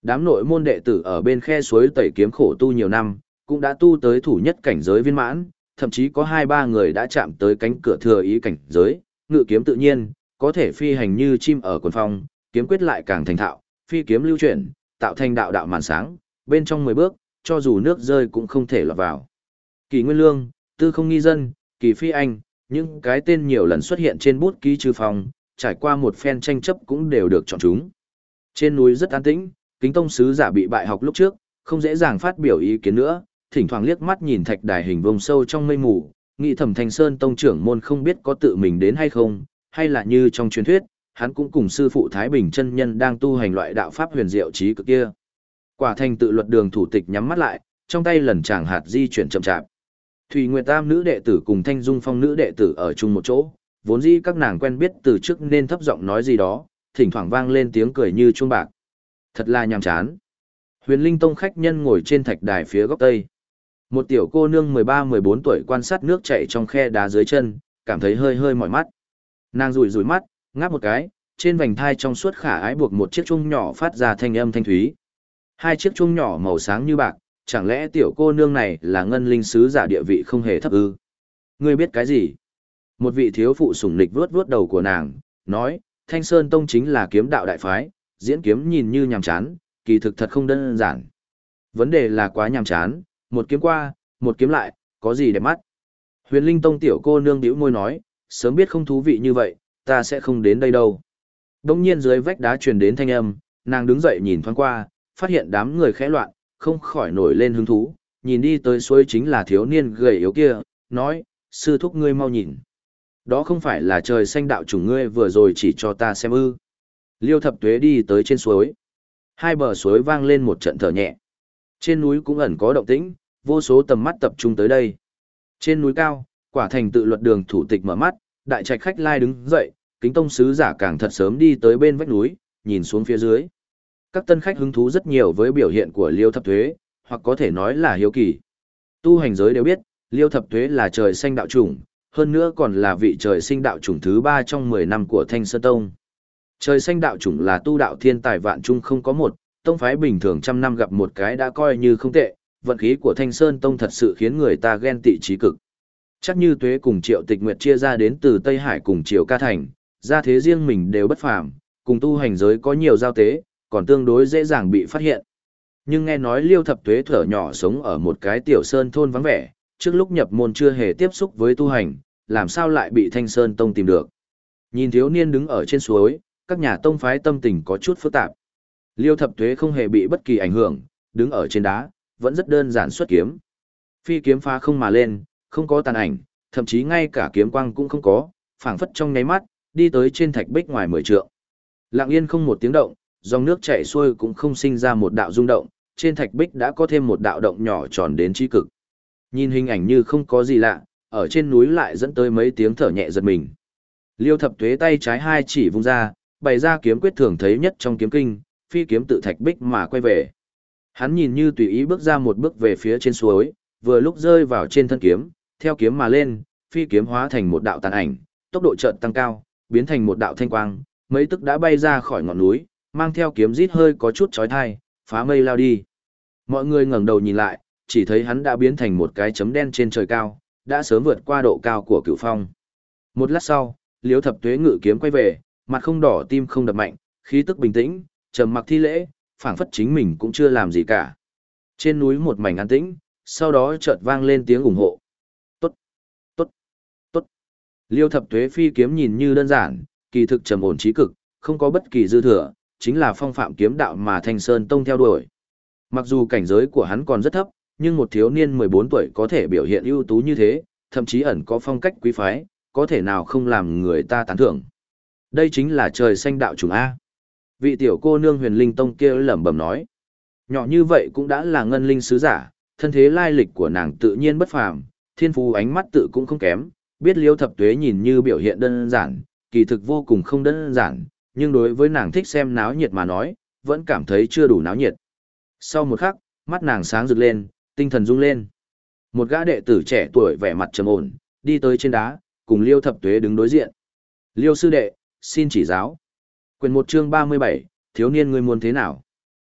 Speaker 1: Đám nội môn đệ tử ở bên khe suối tẩy kiếm khổ tu nhiều năm, cũng đã tu tới thủ nhất cảnh giới viên mãn, thậm chí có hai ba người đã chạm tới cánh cửa thừa ý cảnh giới, ngự kiếm tự nhiên, có thể phi hành như chim ở quần phong, kiếm quyết lại càng thành thạo, phi kiếm lưu chuyển, tạo thành đạo đạo màn sáng, bên trong mười bước, cho dù nước rơi cũng không thể lọt vào. Kỳ Nguyên Lương, Tư Không Nghi Dân, Kỳ Phi Anh, những cái tên nhiều lần xuất hiện trên bút ký trừ phòng, trải qua một phen tranh chấp cũng đều được chọn chúng. Trên núi rất an tĩnh, Kính Tông sứ giả bị bại học lúc trước, không dễ dàng phát biểu ý kiến nữa, thỉnh thoảng liếc mắt nhìn thạch đài hình vông sâu trong mây mù, nghĩ thầm Thanh Sơn tông trưởng môn không biết có tự mình đến hay không, hay là như trong truyền thuyết, hắn cũng cùng sư phụ Thái Bình chân nhân đang tu hành loại đạo pháp huyền diệu trí cực kia. Quả thành tự luật đường thủ tịch nhắm mắt lại, trong tay lần chàng hạt di chuyển chậm chạp. Thủy Nguyệt Tam nữ đệ tử cùng Thanh Dung Phong nữ đệ tử ở chung một chỗ, vốn dĩ các nàng quen biết từ trước nên thấp giọng nói gì đó, thỉnh thoảng vang lên tiếng cười như chuông bạc. Thật là nhàm chán. Huyền Linh Tông khách nhân ngồi trên thạch đài phía góc tây. Một tiểu cô nương mười ba mười bốn tuổi quan sát nước chảy trong khe đá dưới chân, cảm thấy hơi hơi mỏi mắt. Nàng rủi rủi mắt, ngáp một cái, trên vành thai trong suốt khả ái buộc một chiếc chuông nhỏ phát ra thanh âm thanh thúy. Hai chiếc chuông nhỏ màu sáng như bạc, chẳng lẽ tiểu cô nương này là ngân linh sứ giả địa vị không hề thấp ư? Ngươi biết cái gì? Một vị thiếu phụ sủng nịch vuốt vuốt đầu của nàng, nói, Thanh Sơn Tông chính là kiếm đạo đại phái, diễn kiếm nhìn như nhàm chán, kỳ thực thật không đơn giản. Vấn đề là quá nhàm chán, một kiếm qua, một kiếm lại, có gì đẹp mắt. Huyền Linh Tông tiểu cô nương bĩu môi nói, sớm biết không thú vị như vậy, ta sẽ không đến đây đâu. Đông nhiên dưới vách đá truyền đến thanh âm, nàng đứng dậy nhìn thoáng qua, phát hiện đám người khẽ loạn, không khỏi nổi lên hứng thú, nhìn đi tới suối chính là thiếu niên gầy yếu kia, nói, sư thúc ngươi mau nhìn. Đó không phải là trời xanh đạo chủng ngươi vừa rồi chỉ cho ta xem ư. Liêu Thập Tuế đi tới trên suối. Hai bờ suối vang lên một trận thở nhẹ. Trên núi cũng ẩn có động tĩnh, vô số tầm mắt tập trung tới đây. Trên núi cao, quả thành tự luật đường thủ tịch mở mắt, đại trạch khách lai đứng dậy, Kính Tông sứ giả càng thật sớm đi tới bên vách núi, nhìn xuống phía dưới. Các tân khách hứng thú rất nhiều với biểu hiện của Liêu Thập Tuế, hoặc có thể nói là hiếu kỳ. Tu hành giới đều biết, Liêu Thập Tuế là trời xanh đạo chủng, hơn nữa còn là vị trời sinh đạo chủng thứ ba trong mười năm của Thanh Sơn Tông. Trời xanh đạo chủng là tu đạo thiên tài vạn trung không có một, tông phái bình thường trăm năm gặp một cái đã coi như không tệ, vận khí của Thanh Sơn Tông thật sự khiến người ta ghen tị trí cực. Chắc như Tuế cùng Triệu Tịch Nguyệt chia ra đến từ Tây Hải cùng Triều Ca Thành, gia thế riêng mình đều bất phàm, cùng tu hành giới có nhiều giao tế, còn tương đối dễ dàng bị phát hiện. Nhưng nghe nói Liêu Thập Tuế thở nhỏ sống ở một cái tiểu sơn thôn vắng vẻ, trước lúc nhập môn chưa hề tiếp xúc với tu hành, làm sao lại bị Thanh Sơn Tông tìm được. Nhìn thiếu niên đứng ở trên suối, các nhà tông phái tâm tình có chút phức tạp. Liêu Thập Tuế không hề bị bất kỳ ảnh hưởng, đứng ở trên đá, vẫn rất đơn giản xuất kiếm. Phi kiếm phá không mà lên, không có tàn ảnh, thậm chí ngay cả kiếm quang cũng không có, phảng phất trong nháy mắt, đi tới trên thạch bích ngoài mười trượng. Lặng yên không một tiếng động, dòng nước chảy xuôi cũng không sinh ra một đạo rung động, trên thạch bích đã có thêm một đạo động nhỏ tròn đến trí cực. Nhìn hình ảnh như không có gì lạ, ở trên núi lại dẫn tới mấy tiếng thở nhẹ giật mình. Liêu Thập Tuế tay trái hai chỉ vung ra, bày ra kiếm quyết thường thấy nhất trong kiếm kinh, phi kiếm tự thạch bích mà quay về. Hắn nhìn như tùy ý bước ra một bước về phía trên suối, vừa lúc rơi vào trên thân kiếm, theo kiếm mà lên, phi kiếm hóa thành một đạo tàn ảnh, tốc độ chợt tăng cao, biến thành một đạo thanh quang, mấy tức đã bay ra khỏi ngọn núi, mang theo kiếm rít hơi có chút chói tai, phá mây lao đi. Mọi người ngẩng đầu nhìn lại, chỉ thấy hắn đã biến thành một cái chấm đen trên trời cao, đã sớm vượt qua độ cao của Cửu Phong. Một lát sau, Liêu Thập Tuế ngự kiếm quay về, mặt không đỏ tim không đập mạnh, khí tức bình tĩnh, trầm mặc thi lễ, phảng phất chính mình cũng chưa làm gì cả. Trên núi một mảnh an tĩnh, sau đó chợt vang lên tiếng ủng hộ. Tốt, tốt, tốt. Liêu Thập Tuế phi kiếm nhìn như đơn giản, kỳ thực trầm ổn trí cực, không có bất kỳ dư thừa, chính là phong phạm kiếm đạo mà Thanh Sơn Tông theo đuổi. Mặc dù cảnh giới của hắn còn rất thấp, nhưng một thiếu niên mười bốn tuổi có thể biểu hiện ưu tú như thế, thậm chí ẩn có phong cách quý phái, có thể nào không làm người ta tán thưởng. Đây chính là trời xanh đạo chủng A. Vị tiểu cô nương Huyền Linh Tông kia lẩm bẩm nói. Nhỏ như vậy cũng đã là ngân linh sứ giả, thân thế lai lịch của nàng tự nhiên bất phàm, thiên phú ánh mắt tự cũng không kém, biết Liêu Thập Tuế nhìn như biểu hiện đơn giản, kỳ thực vô cùng không đơn giản, nhưng đối với nàng thích xem náo nhiệt mà nói, vẫn cảm thấy chưa đủ náo nhiệt. Sau một khắc, mắt nàng sáng rực lên, tinh thần rung lên. Một gã đệ tử trẻ tuổi vẻ mặt trầm ổn, đi tới trên đá, cùng Liêu Thập Tuế đứng đối diện. Liêu sư đệ, xin chỉ giáo. Quyền một chương ba mươi bảy, thiếu niên ngươi muốn thế nào?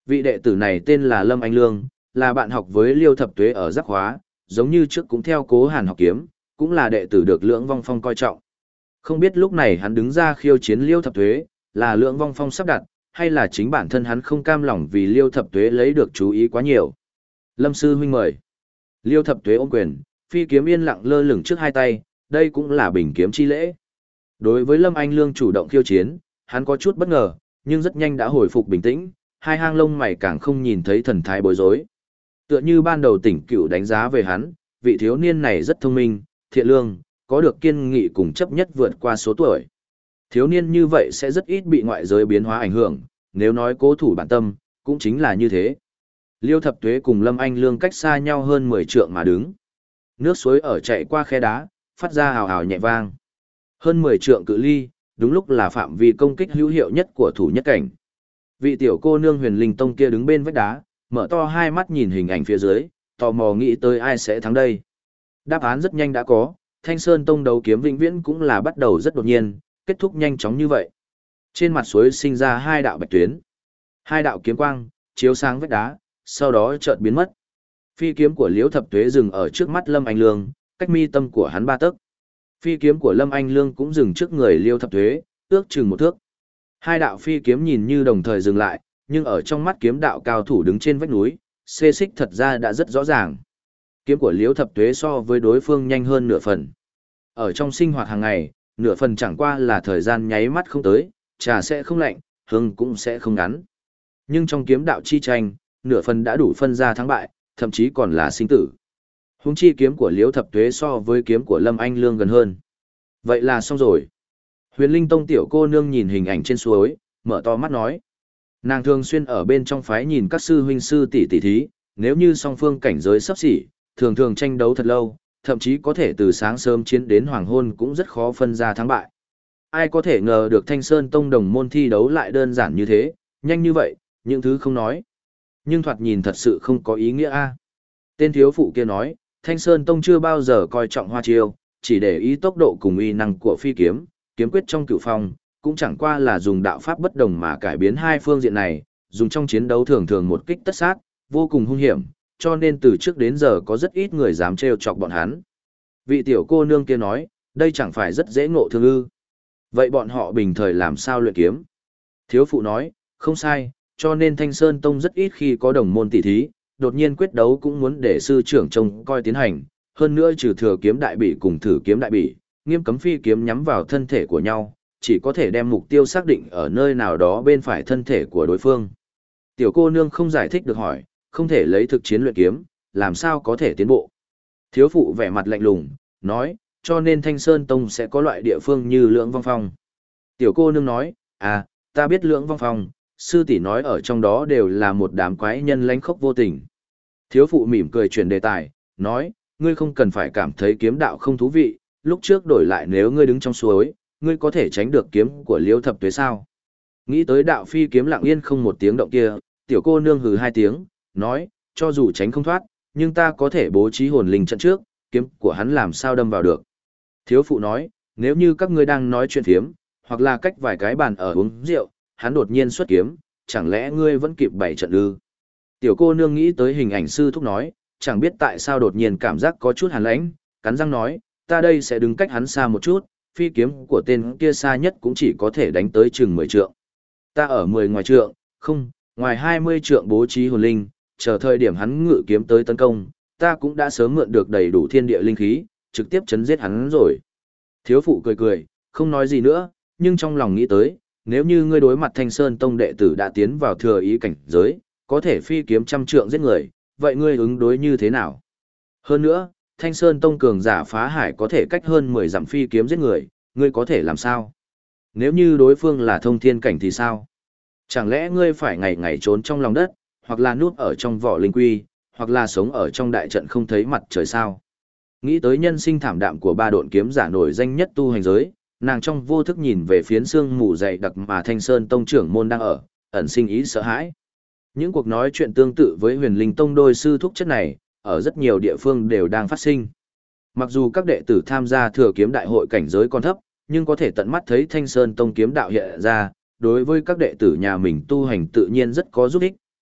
Speaker 1: Vị đệ tử này tên là Lâm Anh Lương, là bạn học với Liêu Thập Tuế ở Giác Hóa, giống như trước cũng theo Cố Hàn học kiếm, cũng là đệ tử được Lưỡng Vong Phong coi trọng. Không biết lúc này hắn đứng ra khiêu chiến Liêu Thập Tuế, là Lưỡng Vong Phong sắp đặt, hay là chính bản thân hắn không cam lòng vì Liêu Thập Tuế lấy được chú ý quá nhiều. Lâm sư huynh mời. Liêu Thập Tuế ôm quyền, phi kiếm yên lặng lơ lửng trước hai tay, đây cũng là bình kiếm chi lễ. Đối với Lâm Anh Lương chủ động khiêu chiến, hắn có chút bất ngờ, nhưng rất nhanh đã hồi phục bình tĩnh, hai hang lông mày càng không nhìn thấy thần thái bối rối. Tựa như ban đầu Tỉnh Cửu đánh giá về hắn, vị thiếu niên này rất thông minh, thiện lương, có được kiên nghị cùng chấp nhất vượt qua số tuổi. Thiếu niên như vậy sẽ rất ít bị ngoại giới biến hóa ảnh hưởng, nếu nói cố thủ bản tâm, cũng chính là như thế. Liêu Thập Tuế cùng Lâm Anh Lương cách xa nhau hơn mười trượng mà đứng. Nước suối ở chạy qua khe đá, phát ra hào hào nhẹ vang. Hơn mười trượng cự ly, đúng lúc là phạm vi công kích hữu hiệu nhất của thủ nhất cảnh. Vị tiểu cô nương Huyền Linh Tông kia đứng bên vách đá, mở to hai mắt nhìn hình ảnh phía dưới, tò mò nghĩ tới ai sẽ thắng đây. Đáp án rất nhanh đã có, Thanh Sơn Tông đấu kiếm vĩnh viễn cũng là bắt đầu rất đột nhiên, kết thúc nhanh chóng như vậy. Trên mặt suối sinh ra hai đạo bạch tuyến. Hai đạo kiếm quang, chiếu sáng vách đá, sau đó chợt biến mất. Phi kiếm của Liễu Thập Tuế dừng ở trước mắt Lâm Anh Lương, cách mi tâm của hắn ba tấc. Phi kiếm của Lâm Anh Lương cũng dừng trước người Liêu Thập Tuế, ước chừng một thước. Hai đạo phi kiếm nhìn như đồng thời dừng lại, nhưng ở trong mắt kiếm đạo cao thủ đứng trên vách núi, xê xích thật ra đã rất rõ ràng. Kiếm của Liễu Thập Tuế so với đối phương nhanh hơn nửa phần. Ở trong sinh hoạt hàng ngày, nửa phần chẳng qua là thời gian nháy mắt không tới, trà sẽ không lạnh, hương cũng sẽ không ngắn. Nhưng trong kiếm đạo chi tranh, nửa phần đã đủ phân ra thắng bại, thậm chí còn là sinh tử. Huống chi kiếm của Liễu Thập Tuế so với kiếm của Lâm Anh Lương gần hơn. Vậy là xong rồi. Huyền Linh Tông tiểu cô nương nhìn hình ảnh trên suối, mở to mắt nói. Nàng thường xuyên ở bên trong phái nhìn các sư huynh sư tỷ tỷ thí, nếu như song phương cảnh giới sắp xỉ, thường thường tranh đấu thật lâu, thậm chí có thể từ sáng sớm chiến đến hoàng hôn cũng rất khó phân ra thắng bại. Ai có thể ngờ được Thanh Sơn Tông đồng môn thi đấu lại đơn giản như thế, nhanh như vậy, những thứ không nói. Nhưng thoạt nhìn thật sự không có ý nghĩa a. Tên thiếu phụ kia nói, Thanh Sơn Tông chưa bao giờ coi trọng hoa chiêu, chỉ để ý tốc độ cùng uy năng của phi kiếm, kiếm quyết trong cửu phong, cũng chẳng qua là dùng đạo pháp bất đồng mà cải biến hai phương diện này, dùng trong chiến đấu thường thường một kích tất sát, vô cùng hung hiểm, cho nên từ trước đến giờ có rất ít người dám trêu chọc bọn hắn. Vị tiểu cô nương kia nói, đây chẳng phải rất dễ ngộ thương ư. Vậy bọn họ bình thời làm sao luyện kiếm? Thiếu phụ nói, không sai, cho nên Thanh Sơn Tông rất ít khi có đồng môn tỷ thí, đột nhiên quyết đấu cũng muốn để sư trưởng trông coi tiến hành, hơn nữa trừ thừa kiếm đại bỉ cùng thử kiếm đại bỉ, nghiêm cấm phi kiếm nhắm vào thân thể của nhau, chỉ có thể đem mục tiêu xác định ở nơi nào đó bên phải thân thể của đối phương. Tiểu cô nương không giải thích được hỏi, không thể lấy thực chiến luyện kiếm, làm sao có thể tiến bộ. Thiếu phụ vẻ mặt lạnh lùng, nói, cho nên Thanh Sơn Tông sẽ có loại địa phương như Lưỡng Vong Phong. Tiểu cô nương nói, à, ta biết Lưỡng Vong Phong, sư tỷ nói ở trong đó đều là một đám quái nhân lánh khốc vô tình. Thiếu phụ mỉm cười chuyển đề tài, nói, ngươi không cần phải cảm thấy kiếm đạo không thú vị, lúc trước đổi lại nếu ngươi đứng trong suối, ngươi có thể tránh được kiếm của Liêu Thập Tuế sao? Nghĩ tới đạo phi kiếm lặng yên không một tiếng động kia, tiểu cô nương hừ hai tiếng, nói, cho dù tránh không thoát, nhưng ta có thể bố trí hồn linh trận trước, kiếm của hắn làm sao đâm vào được. Thiếu phụ nói, nếu như các ngươi đang nói chuyện phiếm, hoặc là cách vài cái bàn ở uống rượu, hắn đột nhiên xuất kiếm, chẳng lẽ ngươi vẫn kịp bảy trận ư? Tiểu cô nương nghĩ tới hình ảnh sư thúc nói, chẳng biết tại sao đột nhiên cảm giác có chút hàn lãnh, cắn răng nói, ta đây sẽ đứng cách hắn xa một chút, phi kiếm của tên kia xa nhất cũng chỉ có thể đánh tới chừng mười trượng. Ta ở mười ngoài trượng, không, ngoài hai mươi trượng bố trí hồn linh, chờ thời điểm hắn ngự kiếm tới tấn công, ta cũng đã sớm mượn được đầy đủ thiên địa linh khí, trực tiếp chấn giết hắn rồi. Thiếu phụ cười cười, không nói gì nữa, nhưng trong lòng nghĩ tới, nếu như ngươi đối mặt Thanh Sơn Tông đệ tử đã tiến vào thừa ý cảnh giới, có thể phi kiếm trăm trượng giết người, vậy ngươi ứng đối như thế nào? Hơn nữa, Thanh Sơn Tông cường giả phá hải có thể cách hơn mười dặm phi kiếm giết người, ngươi có thể làm sao? Nếu như đối phương là thông thiên cảnh thì sao? Chẳng lẽ ngươi phải ngày ngày trốn trong lòng đất, hoặc là núp ở trong vỏ linh quy, hoặc là sống ở trong đại trận không thấy mặt trời sao? Nghĩ tới nhân sinh thảm đạm của ba độn kiếm giả nổi danh nhất tu hành giới, nàng trong vô thức nhìn về phiến xương mù dày đặc mà Thanh Sơn Tông trưởng môn đang ở, ẩn sinh ý sợ hãi. Những cuộc nói chuyện tương tự với Huyền Linh Tông đôi sư thúc chất này, ở rất nhiều địa phương đều đang phát sinh. Mặc dù các đệ tử tham gia thừa kiếm đại hội cảnh giới còn thấp, nhưng có thể tận mắt thấy Thanh Sơn Tông kiếm đạo hiện ra, đối với các đệ tử nhà mình tu hành tự nhiên rất có giúp ích,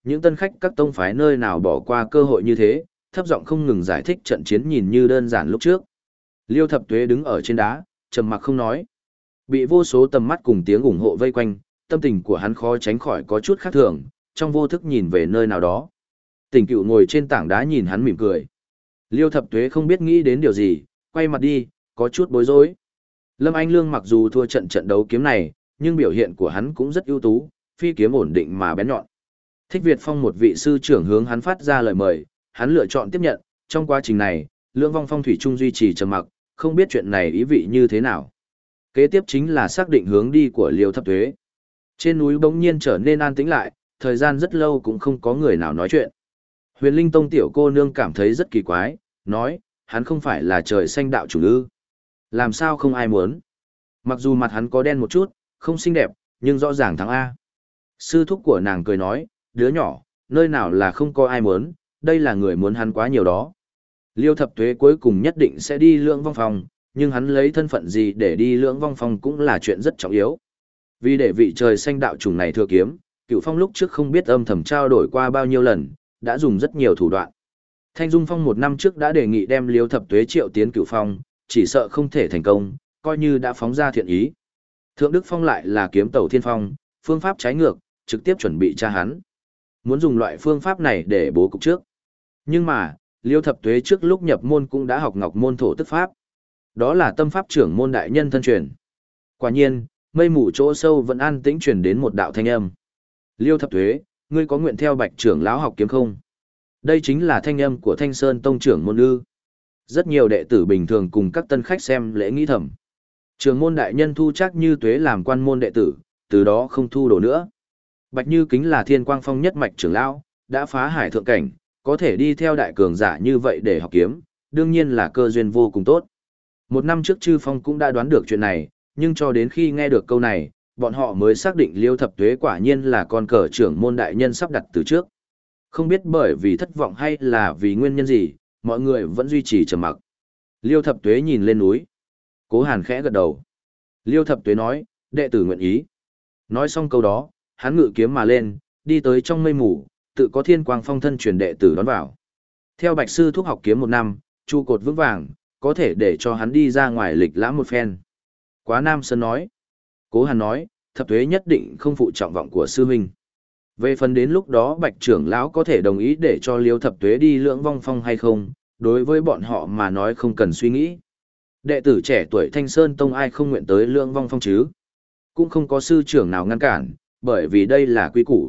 Speaker 1: những tân khách các tông phái nơi nào bỏ qua cơ hội như thế, thấp giọng không ngừng giải thích trận chiến nhìn như đơn giản lúc trước. Liêu Thập Tuế đứng ở trên đá, trầm mặc không nói. Bị vô số tầm mắt cùng tiếng ủng hộ vây quanh, tâm tình của hắn khó tránh khỏi có chút khác thường, trong vô thức nhìn về nơi nào đó. Tỉnh Cựu ngồi trên tảng đá nhìn hắn mỉm cười. Liêu Thập Tuế không biết nghĩ đến điều gì, quay mặt đi, có chút bối rối. Lâm Anh Lương mặc dù thua trận trận đấu kiếm này, nhưng biểu hiện của hắn cũng rất ưu tú, phi kiếm ổn định mà bén nhọn. Thích Việt Phong một vị sư trưởng hướng hắn phát ra lời mời, hắn lựa chọn tiếp nhận, trong quá trình này, Lưỡng Vong Phong thủy chung duy trì trầm mặc, không biết chuyện này ý vị như thế nào. Kế tiếp chính là xác định hướng đi của Liêu Thập Tuế. Trên núi bỗng nhiên trở nên an tĩnh lại, thời gian rất lâu cũng không có người nào nói chuyện. Huyền Linh Tông tiểu cô nương cảm thấy rất kỳ quái, nói, hắn không phải là trời xanh đạo chủ ư? Làm sao không ai muốn? Mặc dù mặt hắn có đen một chút, không xinh đẹp, nhưng rõ ràng thắng A. Sư thúc của nàng cười nói, đứa nhỏ, nơi nào là không có ai muốn, đây là người muốn hắn quá nhiều đó. Liêu Thập Tuế cuối cùng nhất định sẽ đi Lưỡng Vong Phong, nhưng hắn lấy thân phận gì để đi Lưỡng Vong Phong cũng là chuyện rất trọng yếu. Vì để vị trời xanh đạo chủng này thừa kiếm, Cựu Phong lúc trước không biết âm thầm trao đổi qua bao nhiêu lần, đã dùng rất nhiều thủ đoạn. Thanh Dung Phong một năm trước đã đề nghị đem Liêu Thập Tuế triệu tiến Cựu Phong, chỉ sợ không thể thành công, coi như đã phóng ra thiện ý. Thượng Đức Phong lại là kiếm tẩu thiên phong, phương pháp trái ngược, trực tiếp chuẩn bị tra hắn. Muốn dùng loại phương pháp này để bố cục trước. Nhưng mà, Liêu Thập Tuế trước lúc nhập môn cũng đã học Ngọc môn thổ tức pháp. Đó là tâm pháp trưởng môn đại nhân thân truyền. Quả nhiên, mây mù chỗ sâu vẫn an tĩnh truyền đến một đạo thanh âm. Liêu Thập Tuế, ngươi có nguyện theo Bạch trưởng lão học kiếm không? Đây chính là thanh âm của Thanh Sơn tông trưởng môn ư? Rất nhiều đệ tử bình thường cùng các tân khách xem lễ nghĩ thầm. Trưởng môn đại nhân thu Trác Như Tuế làm quan môn đệ tử, từ đó không thu đồ nữa. Bạch Như Kính là Thiên Quang Phong nhất mạch trưởng lão, đã phá hải thượng cảnh, có thể đi theo đại cường giả như vậy để học kiếm, đương nhiên là cơ duyên vô cùng tốt. Một năm trước Chư Phong cũng đã đoán được chuyện này, nhưng cho đến khi nghe được câu này, bọn họ mới xác định Liêu Thập Tuế quả nhiên là con cờ trưởng môn đại nhân sắp đặt từ trước. Không biết bởi vì thất vọng hay là vì nguyên nhân gì, mọi người vẫn duy trì trầm mặc. Liêu Thập Tuế nhìn lên núi. Cố Hàn khẽ gật đầu. Liêu Thập Tuế nói, đệ tử nguyện ý. Nói xong câu đó, hắn ngự kiếm mà lên, đi tới trong mây mù, tự có Thiên Quang Phong thân truyền đệ tử đón vào. Theo Bạch sư thúc học kiếm một năm, trụ cột vững vàng, có thể để cho hắn đi ra ngoài lịch lãm một phen. Quá Nam Sơn nói. Cố Hàn nói, Thập Tuế nhất định không phụ trọng vọng của sư huynh. Về phần đến lúc đó Bạch trưởng lão có thể đồng ý để cho Liêu Thập Tuế đi Lưỡng Vong Phong hay không, đối với bọn họ mà nói không cần suy nghĩ. Đệ tử trẻ tuổi Thanh Sơn Tông ai không nguyện tới Lưỡng Vong Phong chứ? Cũng không có sư trưởng nào ngăn cản, bởi vì đây là quy củ.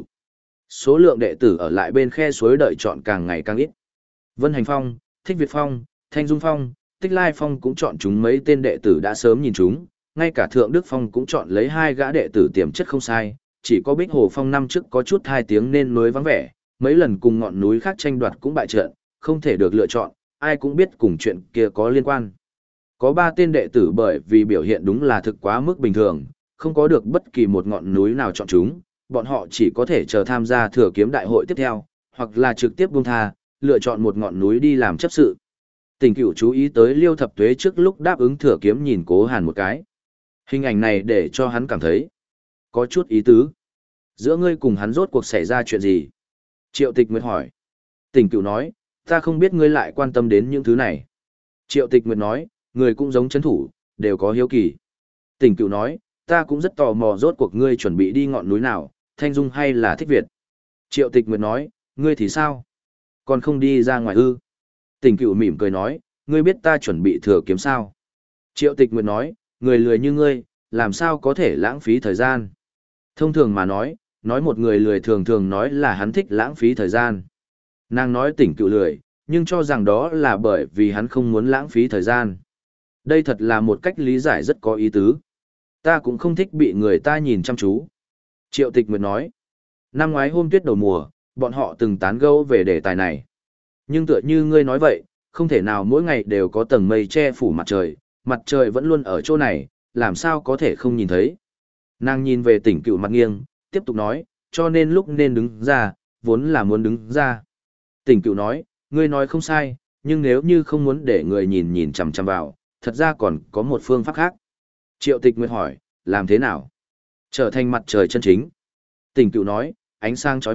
Speaker 1: Số lượng đệ tử ở lại bên khe suối đợi chọn càng ngày càng ít. Vân Hành Phong, Thích Việt Phong, Thanh Dung Phong, Tích Lai Phong cũng chọn chúng mấy tên đệ tử đã sớm nhìn chúng, ngay cả Thượng Đức Phong cũng chọn lấy hai gã đệ tử tiềm chất không sai, chỉ có Bích Hồ Phong năm trước có chút hai tiếng nên mới vắng vẻ, mấy lần cùng ngọn núi khác tranh đoạt cũng bại trận, không thể được lựa chọn, ai cũng biết cùng chuyện kia có liên quan. Có ba tên đệ tử bởi vì biểu hiện đúng là thực quá mức bình thường, không có được bất kỳ một ngọn núi nào chọn chúng, bọn họ chỉ có thể chờ tham gia thừa kiếm đại hội tiếp theo, hoặc là trực tiếp buông tha, lựa chọn một ngọn núi đi làm chấp sự. Tỉnh Cửu chú ý tới Liêu Thập Tuế trước lúc đáp ứng thừa kiếm nhìn Cố Hàn một cái. Hình ảnh này để cho hắn cảm thấy có chút ý tứ. Giữa ngươi cùng hắn rốt cuộc xảy ra chuyện gì? Triệu Tịch Nguyệt hỏi. Tỉnh Cửu nói, ta không biết ngươi lại quan tâm đến những thứ này. Triệu Tịch Nguyệt nói, người cũng giống chấn thủ, đều có hiếu kỳ. Tỉnh Cửu nói, ta cũng rất tò mò rốt cuộc ngươi chuẩn bị đi ngọn núi nào, Thanh Dung hay là Thích Việt. Triệu Tịch Nguyệt nói, ngươi thì sao? Còn không đi ra ngoài ư? Tỉnh Cửu mỉm cười nói, ngươi biết ta chuẩn bị thừa kiếm sao? Triệu Tịch Nguyệt nói, người lười như ngươi, làm sao có thể lãng phí thời gian? Thông thường mà nói, nói một người lười thường thường nói là hắn thích lãng phí thời gian. Nàng nói Tỉnh Cửu lười, nhưng cho rằng đó là bởi vì hắn không muốn lãng phí thời gian. Đây thật là một cách lý giải rất có ý tứ. Ta cũng không thích bị người ta nhìn chăm chú. Triệu Tịch Nguyệt nói, năm ngoái hôm tuyết đầu mùa, bọn họ từng tán gẫu về đề tài này. Nhưng tựa như ngươi nói vậy, không thể nào mỗi ngày đều có tầng mây che phủ mặt trời, mặt trời vẫn luôn ở chỗ này, làm sao có thể không nhìn thấy. Nàng nhìn về Tỉnh Cửu mặt nghiêng, tiếp tục nói, cho nên lúc nên đứng ra, vốn là muốn đứng ra. Tỉnh Cửu nói, ngươi nói không sai, nhưng nếu như không muốn để người nhìn nhìn chằm chằm vào, thật ra còn có một phương pháp khác. Triệu Tịch Nguyệt hỏi, làm thế nào? Trở thành mặt trời chân chính. Tỉnh Cửu nói, ánh sáng chói mắt,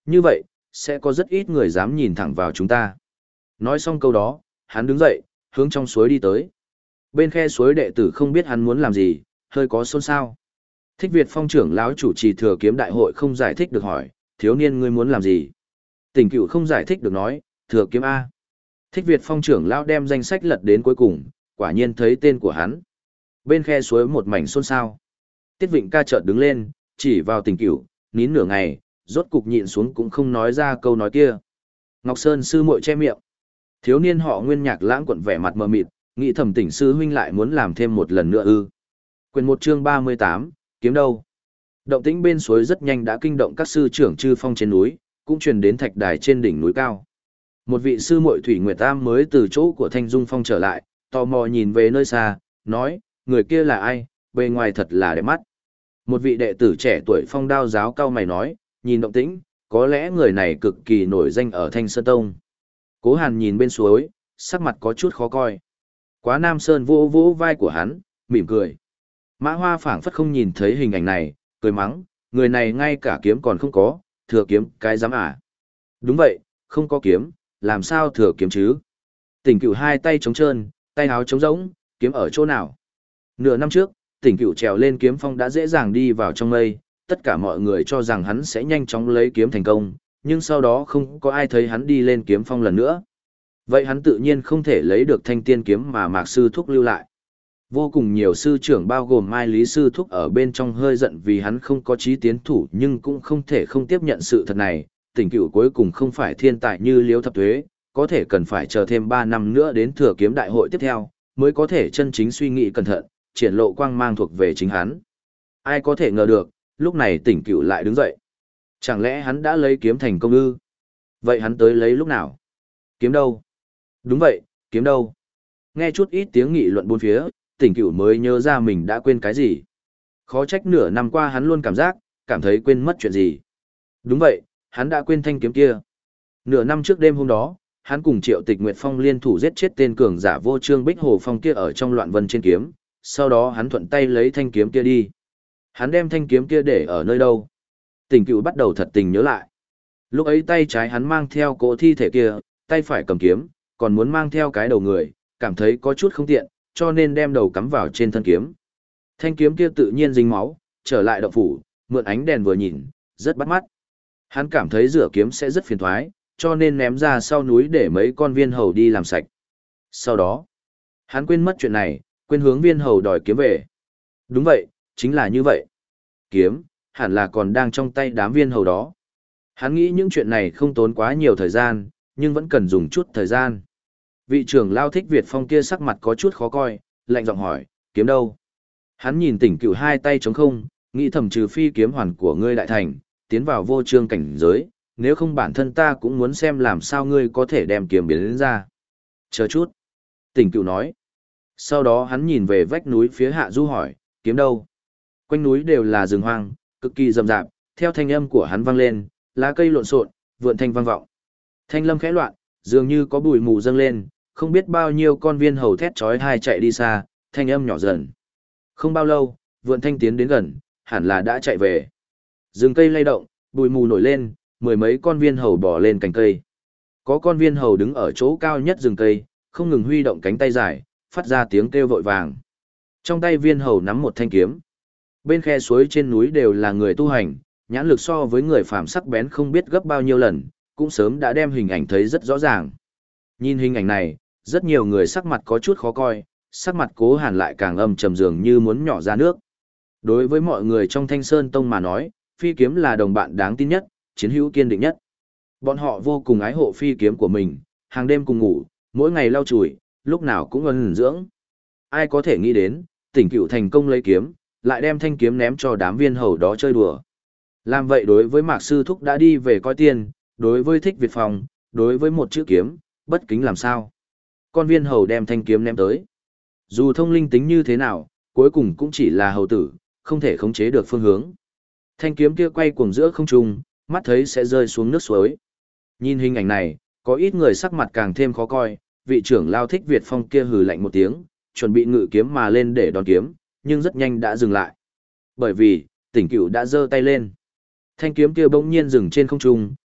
Speaker 1: Như vậy, sẽ có rất ít người dám nhìn thẳng vào chúng ta. Nói xong câu đó, hắn đứng dậy, hướng trong suối đi tới. Bên khe suối đệ tử không biết hắn muốn làm gì, hơi có xôn xao. Thích Việt Phong trưởng lão chủ trì thừa kiếm đại hội không giải thích được hỏi, thiếu niên ngươi muốn làm gì? Tỉnh Cựu không giải thích được nói, thừa kiếm A. Thích Việt Phong trưởng lão đem danh sách lật đến cuối cùng, quả nhiên thấy tên của hắn. Bên khe suối một mảnh xôn xao. Tiết Vịnh ca chợt đứng lên, chỉ vào Tỉnh Cựu, nín nửa ngày, rốt cục nhịn xuống cũng không nói ra câu nói kia. Ngọc Sơn sư muội che miệng. Thiếu niên họ Nguyên Nhạc Lãng quận vẻ mặt mờ mịt, nghĩ thầm Tỉnh sư huynh lại muốn làm thêm một lần nữa ư? Quyền một chương ba mươi tám, kiếm đâu? Động tĩnh bên suối rất nhanh đã kinh động các sư trưởng chư phong trên núi, cũng truyền đến thạch đài trên đỉnh núi cao. Một vị sư muội Thủy Nguyệt Tam mới từ chỗ của Thanh Dung Phong trở lại, tò mò nhìn về nơi xa, nói, người kia là ai, bề ngoài thật là đẹp mắt. Một vị đệ tử trẻ tuổi Phong Đao giáo cao mày nói, nhìn động tĩnh, có lẽ người này cực kỳ nổi danh ở Thanh Sơn Tông. Cố Hàn nhìn bên suối, sắc mặt có chút khó coi. Quá Nam Sơn vỗ vỗ vai của hắn, mỉm cười. Mã Hoa phảng phất không nhìn thấy hình ảnh này, cười mắng, người này ngay cả kiếm còn không có, thừa kiếm cái dám à. Đúng vậy, không có kiếm, làm sao thừa kiếm chứ? Tỉnh Cựu hai tay trống trơn, tay áo trống rỗng, kiếm ở chỗ nào? Nửa năm trước, Tỉnh Cựu trèo lên kiếm phong đã dễ dàng đi vào trong mây, tất cả mọi người cho rằng hắn sẽ nhanh chóng lấy kiếm thành công, nhưng sau đó không có ai thấy hắn đi lên kiếm phong lần nữa. Vậy hắn tự nhiên không thể lấy được thanh tiên kiếm mà Mạc Sư Thúc lưu lại. Vô cùng nhiều sư trưởng bao gồm Mai Lý Sư Thúc ở bên trong hơi giận vì hắn không có chí tiến thủ nhưng cũng không thể không tiếp nhận sự thật này. Tỉnh Cựu cuối cùng không phải thiên tài như Liêu Thập Thuế, có thể cần phải chờ thêm ba năm nữa đến thừa kiếm đại hội tiếp theo, mới có thể chân chính suy nghĩ cẩn thận, triển lộ quang mang thuộc về chính hắn. Ai có thể ngờ được, lúc này Tỉnh Cựu lại đứng dậy. Chẳng lẽ hắn đã lấy kiếm thành công ư? Vậy hắn tới lấy lúc nào? Kiếm đâu? Đúng vậy, kiếm đâu? Nghe chút ít tiếng nghị luận bốn phía, Tỉnh Cựu mới nhớ ra mình đã quên cái gì. Khó trách nửa năm qua hắn luôn cảm giác, cảm thấy quên mất chuyện gì. Đúng vậy, hắn đã quên thanh kiếm kia. Nửa năm trước đêm hôm đó, hắn cùng Triệu Tịch Nguyệt Phong liên thủ giết chết tên cường giả vô trương Bích Hồ Phong kia ở trong loạn vân trên kiếm, sau đó hắn thuận tay lấy thanh kiếm kia đi. Hắn đem thanh kiếm kia để ở nơi đâu? Tỉnh Cựu bắt đầu thật tình nhớ lại. Lúc ấy tay trái hắn mang theo cỗ thi thể kia, tay phải cầm kiếm, còn muốn mang theo cái đầu người, cảm thấy có chút không tiện, cho nên đem đầu cắm vào trên thân kiếm. Thanh kiếm kia tự nhiên dính máu, trở lại động phủ, mượn ánh đèn vừa nhìn, rất bắt mắt. Hắn cảm thấy rửa kiếm sẽ rất phiền toái, cho nên ném ra sau núi để mấy con viên hầu đi làm sạch. Sau đó, hắn quên mất chuyện này, quên hướng viên hầu đòi kiếm về. Đúng vậy, chính là như vậy. Kiếm, hẳn là còn đang trong tay đám viên hầu đó. Hắn nghĩ những chuyện này không tốn quá nhiều thời gian, nhưng vẫn cần dùng chút thời gian. Vị trưởng lao Thích Việt Phong kia sắc mặt có chút khó coi, lạnh giọng hỏi, kiếm đâu? Hắn nhìn Tỉnh Cựu hai tay trống không, nghĩ thầm trừ phi kiếm hoàn của ngươi đại thành, tiến vào vô trương cảnh giới, nếu không bản thân ta cũng muốn xem làm sao ngươi có thể đem kiếm biến đến ra. Chờ chút. Tỉnh Cựu nói. Sau đó hắn nhìn về vách núi phía hạ du hỏi, kiếm đâu? Quanh núi đều là rừng hoang, cực kỳ rậm rạp, theo thanh âm của hắn vang lên, lá cây lộn xộn, vượn thanh vang vọng. Thanh lâm khẽ loạn, dường như có bụi mù dâng lên, không biết bao nhiêu con viên hầu thét chói tai chạy đi xa, thanh âm nhỏ dần. Không bao lâu, vượn thanh tiến đến gần, hẳn là đã chạy về. Rừng cây lay động, bụi mù nổi lên, mười mấy con viên hầu bò lên cành cây. Có con viên hầu đứng ở chỗ cao nhất rừng cây, không ngừng huy động cánh tay dài, phát ra tiếng kêu vội vàng. Trong tay viên hầu nắm một thanh kiếm. Bên khe suối trên núi đều là người tu hành, nhãn lực so với người phàm sắc bén không biết gấp bao nhiêu lần, cũng sớm đã đem hình ảnh thấy rất rõ ràng. Nhìn hình ảnh này, rất nhiều người sắc mặt có chút khó coi, sắc mặt Cố Hàn lại càng âm trầm dường như muốn nhỏ ra nước. Đối với mọi người trong Thanh Sơn Tông mà nói, phi kiếm là đồng bạn đáng tin nhất, chiến hữu kiên định nhất. Bọn họ vô cùng ái hộ phi kiếm của mình, hàng đêm cùng ngủ, mỗi ngày lau chùi, lúc nào cũng ân dưỡng. Ai có thể nghĩ đến, Tỉnh Cựu thành công lấy kiếm, lại đem thanh kiếm ném cho đám viên hầu đó chơi đùa. Làm vậy đối với Mạc Sư Thúc đã đi về coi tiền, đối với Thích Việt Phong, đối với một chữ kiếm, bất kính làm sao. Con viên hầu đem thanh kiếm ném tới. Dù thông linh tính như thế nào, cuối cùng cũng chỉ là hầu tử, không thể khống chế được phương hướng. Thanh kiếm kia quay cuồng giữa không trung, mắt thấy sẽ rơi xuống nước suối. Nhìn hình ảnh này, có ít người sắc mặt càng thêm khó coi, vị trưởng lao Thích Việt Phong kia hừ lạnh một tiếng, chuẩn bị ngự kiếm mà lên để đón kiếm, nhưng rất nhanh đã dừng lại. Bởi vì, Tỉnh Cựu đã giơ tay lên. Thanh kiếm kia bỗng nhiên dừng trên không trung,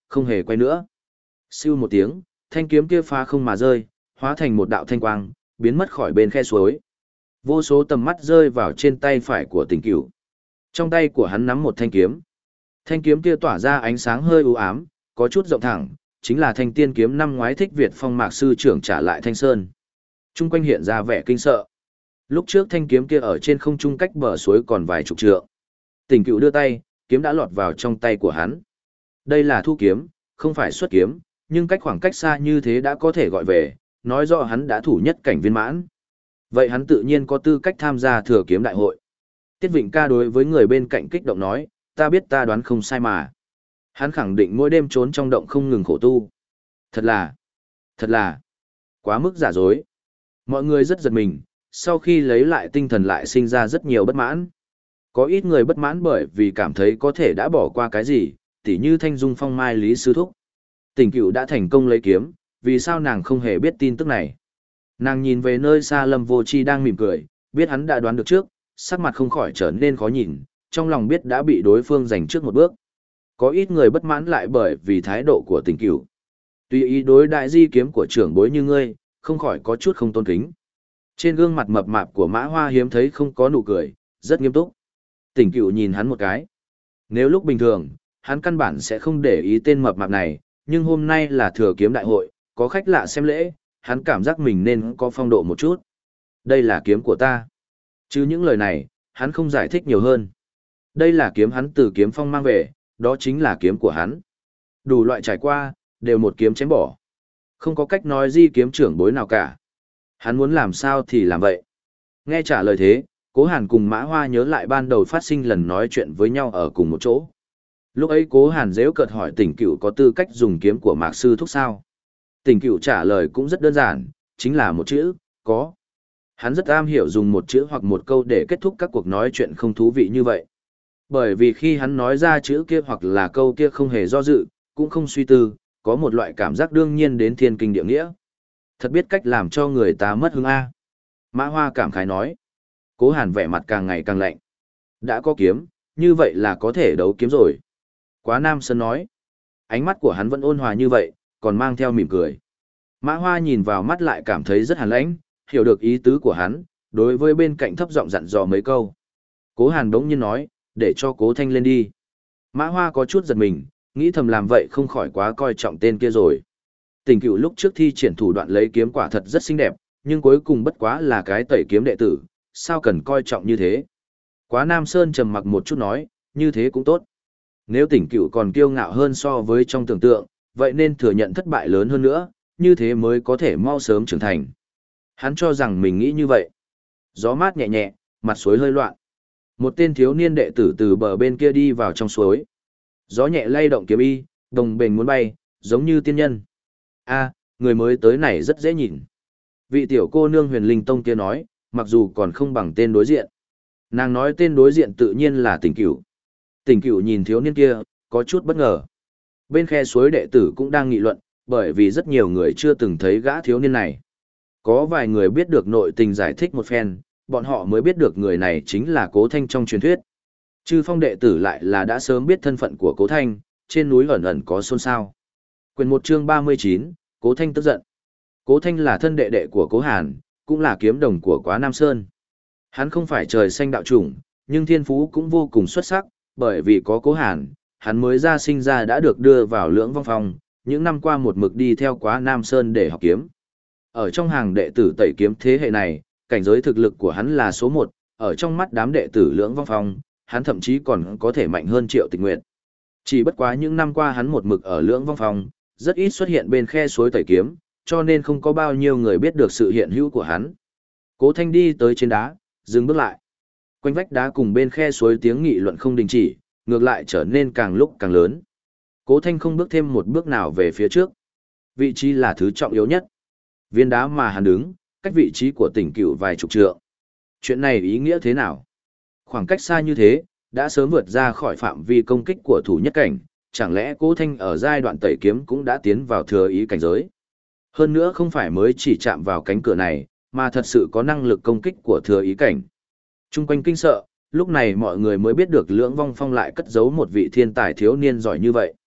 Speaker 1: không hề quay nữa. Siêu một tiếng, thanh kiếm kia phá không mà rơi, hóa thành một đạo thanh quang, biến mất khỏi bên khe suối. Vô số tầm mắt rơi vào trên tay phải của Tỉnh Cửu. Trong tay của hắn nắm một thanh kiếm. Thanh kiếm kia tỏa ra ánh sáng hơi u ám, có chút rộng thẳng, chính là thanh tiên kiếm năm ngoái Thích Việt Phong Mạc sư trưởng trả lại Thanh Sơn. Trung quanh hiện ra vẻ kinh sợ. Lúc trước thanh kiếm kia ở trên không trung cách bờ suối còn vài chục trượng. Tỉnh Cửu đưa tay, kiếm đã lọt vào trong tay của hắn. Đây là thu kiếm, không phải xuất kiếm, nhưng cách khoảng cách xa như thế đã có thể gọi về, nói rõ hắn đã thủ nhất cảnh viên mãn. Vậy hắn tự nhiên có tư cách tham gia thừa kiếm đại hội. Tiết Vịnh ca đối với người bên cạnh kích động nói, ta biết ta đoán không sai mà. Hắn khẳng định mỗi đêm trốn trong động không ngừng khổ tu. Thật là, thật là, quá mức giả dối. Mọi người rất giật mình, sau khi lấy lại tinh thần lại sinh ra rất nhiều bất mãn. Có ít người bất mãn bởi vì cảm thấy có thể đã bỏ qua cái gì, tỉ như Thanh Dung Phong Mai Lý Sư Thúc. Tỉnh Cửu đã thành công lấy kiếm, vì sao nàng không hề biết tin tức này? Nàng nhìn về nơi xa Lâm Vô Chi đang mỉm cười, biết hắn đã đoán được trước, sắc mặt không khỏi trở nên khó nhìn, trong lòng biết đã bị đối phương giành trước một bước. Có ít người bất mãn lại bởi vì thái độ của Tỉnh Cửu. Tuy ý đối đại di kiếm của trưởng bối như ngươi, không khỏi có chút không tôn kính. Trên gương mặt mập mạp của Mã Hoa hiếm thấy không có nụ cười, rất nghiêm túc. Tỉnh Cửu nhìn hắn một cái. Nếu lúc bình thường, hắn căn bản sẽ không để ý tên mập mạp này, nhưng hôm nay là thừa kiếm đại hội, có khách lạ xem lễ, hắn cảm giác mình nên có phong độ một chút. Đây là kiếm của ta. Chứ những lời này, hắn không giải thích nhiều hơn. Đây là kiếm hắn từ kiếm phong mang về, đó chính là kiếm của hắn. Đủ loại trải qua, đều một kiếm chém bỏ. Không có cách nói di kiếm trưởng bối nào cả. Hắn muốn làm sao thì làm vậy. Nghe trả lời thế, Cố Hàn cùng Mã Hoa nhớ lại ban đầu phát sinh lần nói chuyện với nhau ở cùng một chỗ. Lúc ấy Cố Hàn giễu cợt hỏi Tỉnh Cửu có tư cách dùng kiếm của Mạc sư thúc sao. Tỉnh Cửu trả lời cũng rất đơn giản, chính là một chữ, có. Hắn rất am hiểu dùng một chữ hoặc một câu để kết thúc các cuộc nói chuyện không thú vị như vậy. Bởi vì khi hắn nói ra chữ kia hoặc là câu kia không hề do dự, cũng không suy tư, có một loại cảm giác đương nhiên đến thiên kinh địa nghĩa. Thật biết cách làm cho người ta mất hứng A. Mã Hoa cảm khái nói. Cố Hàn vẻ mặt càng ngày càng lạnh. Đã có kiếm, như vậy là có thể đấu kiếm rồi. Quá Nam Sơn nói. Ánh mắt của hắn vẫn ôn hòa như vậy, còn mang theo mỉm cười. Mã Hoa nhìn vào mắt lại cảm thấy rất hàn lãnh, hiểu được ý tứ của hắn, đối với bên cạnh thấp giọng dặn dò mấy câu. Cố Hàn đống nhiên nói, để cho Cố Thanh lên đi. Mã Hoa có chút giật mình, nghĩ thầm làm vậy không khỏi quá coi trọng tên kia rồi. Tỉnh Cửu lúc trước thi triển thủ đoạn lấy kiếm quả thật rất xinh đẹp, nhưng cuối cùng bất quá là cái tẩy kiếm đệ tử, sao cần coi trọng như thế. Quá Nam Sơn trầm mặc một chút nói, như thế cũng tốt. Nếu Tỉnh Cửu còn kiêu ngạo hơn so với trong tưởng tượng, vậy nên thừa nhận thất bại lớn hơn nữa, như thế mới có thể mau sớm trưởng thành. Hắn cho rằng mình nghĩ như vậy. Gió mát nhẹ nhẹ, mặt suối hơi loạn. Một tên thiếu niên đệ tử từ bờ bên kia đi vào trong suối. Gió nhẹ lay động kiếm y, đồng bền muốn bay, giống như tiên nhân. A, người mới tới này rất dễ nhìn. Vị tiểu cô nương Huyền Linh Tông kia nói, mặc dù còn không bằng tên đối diện. Nàng nói tên đối diện tự nhiên là Tỉnh Cửu. Tỉnh Cửu nhìn thiếu niên kia, có chút bất ngờ. Bên khe suối đệ tử cũng đang nghị luận, bởi vì rất nhiều người chưa từng thấy gã thiếu niên này. Có vài người biết được nội tình giải thích một phen, bọn họ mới biết được người này chính là Cố Thanh trong truyền thuyết. Chư Phong đệ tử lại là đã sớm biết thân phận của Cố Thanh, trên núi ẩn ẩn có xôn xao. Quyền một chương ba mươi chín, Cố Thanh tức giận. Cố Thanh là thân đệ đệ của Cố Hàn, cũng là kiếm đồng của Quá Nam Sơn. Hắn không phải trời xanh đạo chủng, nhưng thiên phú cũng vô cùng xuất sắc, bởi vì có Cố Hàn, hắn mới ra sinh ra đã được đưa vào Lưỡng Vong Phong, những năm qua một mực đi theo Quá Nam Sơn để học kiếm. Ở trong hàng đệ tử tẩy kiếm thế hệ này, cảnh giới thực lực của hắn là số một, ở trong mắt đám đệ tử Lưỡng Vong Phong, hắn thậm chí còn có thể mạnh hơn Triệu Tịch Nguyệt. Chỉ bất quá những năm qua hắn một mực ở Lưỡng Vong Phong, rất ít xuất hiện bên khe suối tẩy kiếm, cho nên không có bao nhiêu người biết được sự hiện hữu của hắn. Cố Thanh đi tới trên đá, dừng bước lại. Quanh vách đá cùng bên khe suối tiếng nghị luận không đình chỉ, ngược lại trở nên càng lúc càng lớn. Cố Thanh không bước thêm một bước nào về phía trước. Vị trí là thứ trọng yếu nhất. Viên đá mà hắn đứng, cách vị trí của Tỉnh Cửu vài chục trượng. Chuyện này ý nghĩa thế nào? Khoảng cách xa như thế, đã sớm vượt ra khỏi phạm vi công kích của thủ nhất cảnh, chẳng lẽ Cố Thanh ở giai đoạn tẩy kiếm cũng đã tiến vào thừa ý cảnh giới? Hơn nữa không phải mới chỉ chạm vào cánh cửa này, mà thật sự có năng lực công kích của thừa ý cảnh. Trung quanh kinh sợ, lúc này mọi người mới biết được Lưỡng Vong Phong lại cất giấu một vị thiên tài thiếu niên giỏi như vậy.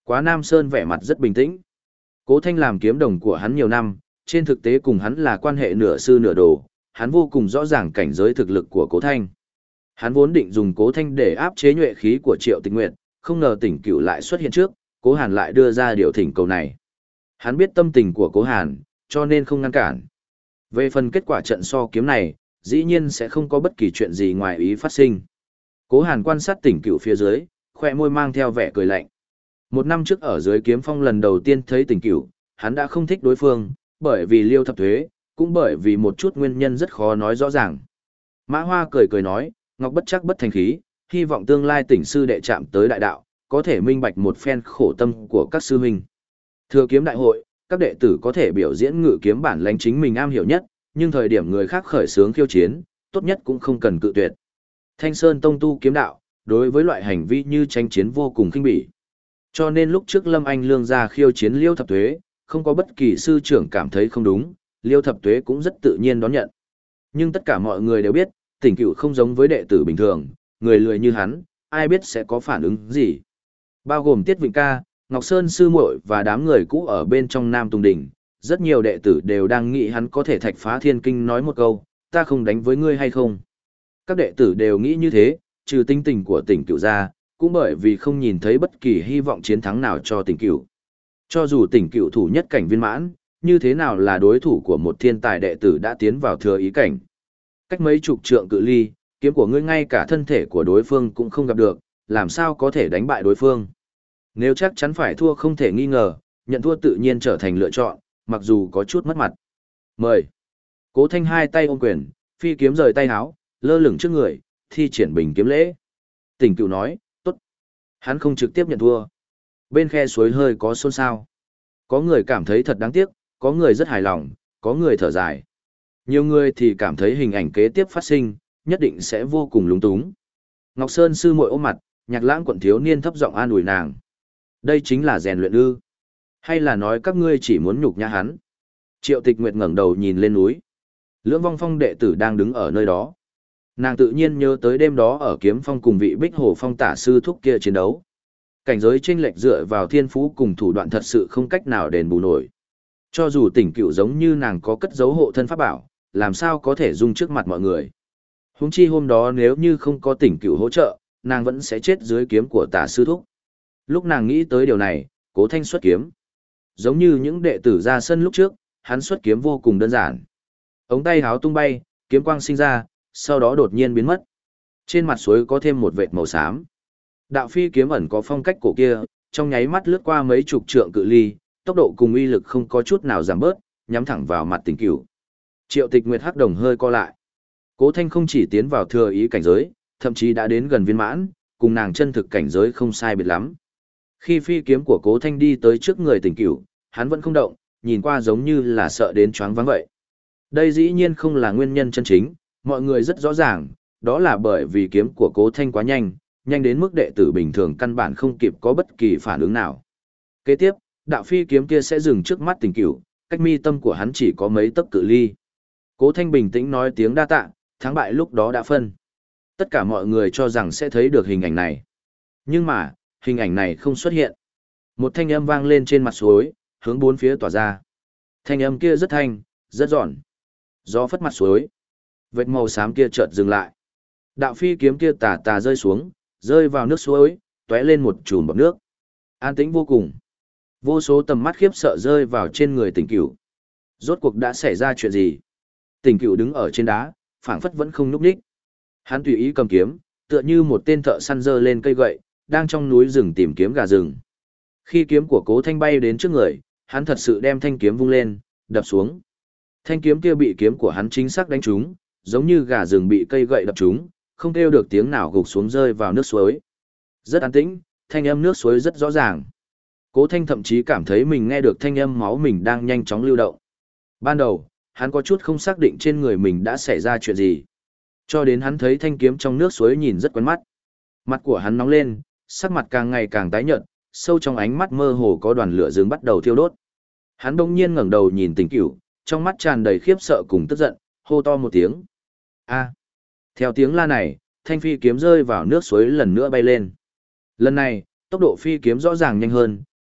Speaker 1: Quá Nam Sơn vẻ mặt rất bình tĩnh. Cố Thanh làm kiếm đồng của hắn nhiều năm, trên thực tế cùng hắn là quan hệ nửa sư nửa đồ, hắn vô cùng rõ ràng cảnh giới thực lực của Cố Thanh. Hắn vốn định dùng Cố Thanh để áp chế nhuệ khí của Triệu Tịch Nguyệt, không ngờ Tỉnh Cửu lại xuất hiện trước, Cố Hàn lại đưa ra điều thỉnh cầu này. Hắn biết tâm tình của Cố Hàn, cho nên không ngăn cản. Về phần kết quả trận so kiếm này, dĩ nhiên sẽ không có bất kỳ chuyện gì ngoài ý phát sinh. Cố Hàn quan sát Tỉnh Cửu phía dưới, khỏe môi mang theo vẻ cười lạnh. Một năm trước ở dưới kiếm phong lần đầu tiên thấy Tỉnh Cửu, hắn đã không thích đối phương, bởi vì Liêu Thập Thuế, cũng bởi vì một chút nguyên nhân rất khó nói rõ ràng. Mã Hoa cười cười nói, Ngọc bất chắc bất thành khí, hy vọng tương lai Tỉnh sư đệ chạm tới đại đạo, có thể minh bạch một phen khổ tâm của các sư huynh. Thừa kiếm đại hội, các đệ tử có thể biểu diễn ngự kiếm bản lãnh chính mình am hiểu nhất, nhưng thời điểm người khác khởi xướng khiêu chiến, tốt nhất cũng không cần cự tuyệt. Thanh Sơn tông tu kiếm đạo, đối với loại hành vi như tranh chiến vô cùng khinh bỉ. Cho nên lúc trước Lâm Anh Lương ra khiêu chiến Liêu Thập Tuế, không có bất kỳ sư trưởng cảm thấy không đúng, Liêu Thập Tuế cũng rất tự nhiên đón nhận. Nhưng tất cả mọi người đều biết, Tỉnh Cửu không giống với đệ tử bình thường, người lười như hắn, ai biết sẽ có phản ứng gì. Bao gồm Tiết Vịnh Ca, Ngọc Sơn sư muội và đám người cũ ở bên trong Nam Tùng Đỉnh, rất nhiều đệ tử đều đang nghĩ hắn có thể thạch phá thiên kinh nói một câu, ta không đánh với ngươi hay không. Các đệ tử đều nghĩ như thế, trừ tinh tình của Tỉnh Cửu ra, cũng bởi vì không nhìn thấy bất kỳ hy vọng chiến thắng nào cho Tỉnh Cửu. Cho dù Tỉnh Cửu thủ nhất cảnh viên mãn, như thế nào là đối thủ của một thiên tài đệ tử đã tiến vào thừa ý cảnh. Cách mấy chục trượng cự ly, kiếm của ngươi ngay cả thân thể của đối phương cũng không gặp được, làm sao có thể đánh bại đối phương. Nếu chắc chắn phải thua không thể nghi ngờ, nhận thua tự nhiên trở thành lựa chọn, mặc dù có chút mất mặt. Mời. Cố Thanh hai tay ôm quyền, phi kiếm rời tay háo, lơ lửng trước người, thi triển bình kiếm lễ. Tỉnh Cửu nói, tốt. Hắn không trực tiếp nhận thua. Bên khe suối hơi có xôn xao. Có người cảm thấy thật đáng tiếc, có người rất hài lòng, có người thở dài. Nhiều người thì cảm thấy hình ảnh kế tiếp phát sinh, nhất định sẽ vô cùng lúng túng. Ngọc Sơn sư muội ôm mặt, Nhạc Lãng quận thiếu niên thấp giọng an ủi nàng. Đây chính là rèn luyện ư? Hay là nói các ngươi chỉ muốn nhục nhã hắn? Triệu Tịch Nguyệt ngẩng đầu nhìn lên núi. Lưỡng Vong Phong đệ tử đang đứng ở nơi đó. Nàng tự nhiên nhớ tới đêm đó ở Kiếm Phong cùng vị Bích Hồ Phong tả sư thúc kia chiến đấu. Cảnh giới chênh lệch dựa vào thiên phú cùng thủ đoạn thật sự không cách nào đền bù nổi. Cho dù Tỉnh Cửu giống như nàng có cất giấu hộ thân pháp bảo, làm sao có thể dung trước mặt mọi người. Huống chi hôm đó nếu như không có Tỉnh Cửu hỗ trợ, nàng vẫn sẽ chết dưới kiếm của tả sư thúc. Lúc nàng nghĩ tới điều này, Cố Thanh xuất kiếm. Giống như những đệ tử ra sân lúc trước, hắn xuất kiếm vô cùng đơn giản. Ống tay háo tung bay, kiếm quang sinh ra, sau đó đột nhiên biến mất. Trên mặt suối có thêm một vệt màu xám. Đạo phi kiếm ẩn có phong cách cổ kia, trong nháy mắt lướt qua mấy chục trượng cự ly, tốc độ cùng uy lực không có chút nào giảm bớt, nhắm thẳng vào mặt Tỉnh Cửu. Triệu Tịch Nguyệt hắc đồng hơi co lại. Cố Thanh không chỉ tiến vào thừa ý cảnh giới, thậm chí đã đến gần viên mãn, cùng nàng chân thực cảnh giới không sai biệt lắm. Khi phi kiếm của Cố Thanh đi tới trước người Tỉnh Cửu, hắn vẫn không động, nhìn qua giống như là sợ đến choáng váng vậy. Đây dĩ nhiên không là nguyên nhân chân chính, mọi người rất rõ ràng, đó là bởi vì kiếm của Cố Thanh quá nhanh, nhanh đến mức đệ tử bình thường căn bản không kịp có bất kỳ phản ứng nào. Kế tiếp, đạo phi kiếm kia sẽ dừng trước mắt Tỉnh Cửu, cách mi tâm của hắn chỉ có mấy tấc cự ly. Cố Thanh bình tĩnh nói tiếng đa tạ, thắng bại lúc đó đã phân. Tất cả mọi người cho rằng sẽ thấy được hình ảnh này. Nhưng mà, hình ảnh này không xuất hiện. Một thanh âm vang lên trên mặt suối, hướng bốn phía tỏa ra. Thanh âm kia rất thanh, rất giòn. Gió phất mặt suối. Vệt màu xám kia chợt dừng lại. Đạo phi kiếm kia tà tà rơi xuống, rơi vào nước suối, tóe lên một chùm bọt nước. An tĩnh vô cùng. Vô số tầm mắt khiếp sợ rơi vào trên người Tỉnh Cửu. Rốt cuộc đã xảy ra chuyện gì? Tỉnh Cửu đứng ở trên đá, phảng phất vẫn không nhúc nhích. Hắn tùy ý cầm kiếm, tựa như một tên thợ săn giơ lên cây gậy, đang trong núi rừng tìm kiếm gà rừng. Khi kiếm của Cố Thanh bay đến trước người, hắn thật sự đem thanh kiếm vung lên, đập xuống. Thanh kiếm kia bị kiếm của hắn chính xác đánh trúng, giống như gà rừng bị cây gậy đập trúng, không kêu được tiếng nào gục xuống rơi vào nước suối. Rất an tĩnh, thanh âm nước suối rất rõ ràng. Cố Thanh thậm chí cảm thấy mình nghe được thanh âm máu mình đang nhanh chóng lưu động. Ban đầu, hắn có chút không xác định trên người mình đã xảy ra chuyện gì. Cho đến hắn thấy thanh kiếm trong nước suối nhìn rất quen mắt. Mặt của hắn nóng lên, sắc mặt càng ngày càng tái nhợt, sâu trong ánh mắt mơ hồ có đoàn lửa rừng bắt đầu thiêu đốt. Hắn bỗng nhiên ngẩng đầu nhìn Tỉnh Cửu, trong mắt tràn đầy khiếp sợ cùng tức giận, hô to một tiếng. A! Theo tiếng la này, thanh phi kiếm rơi vào nước suối lần nữa bay lên. Lần này, tốc độ phi kiếm rõ ràng nhanh hơn,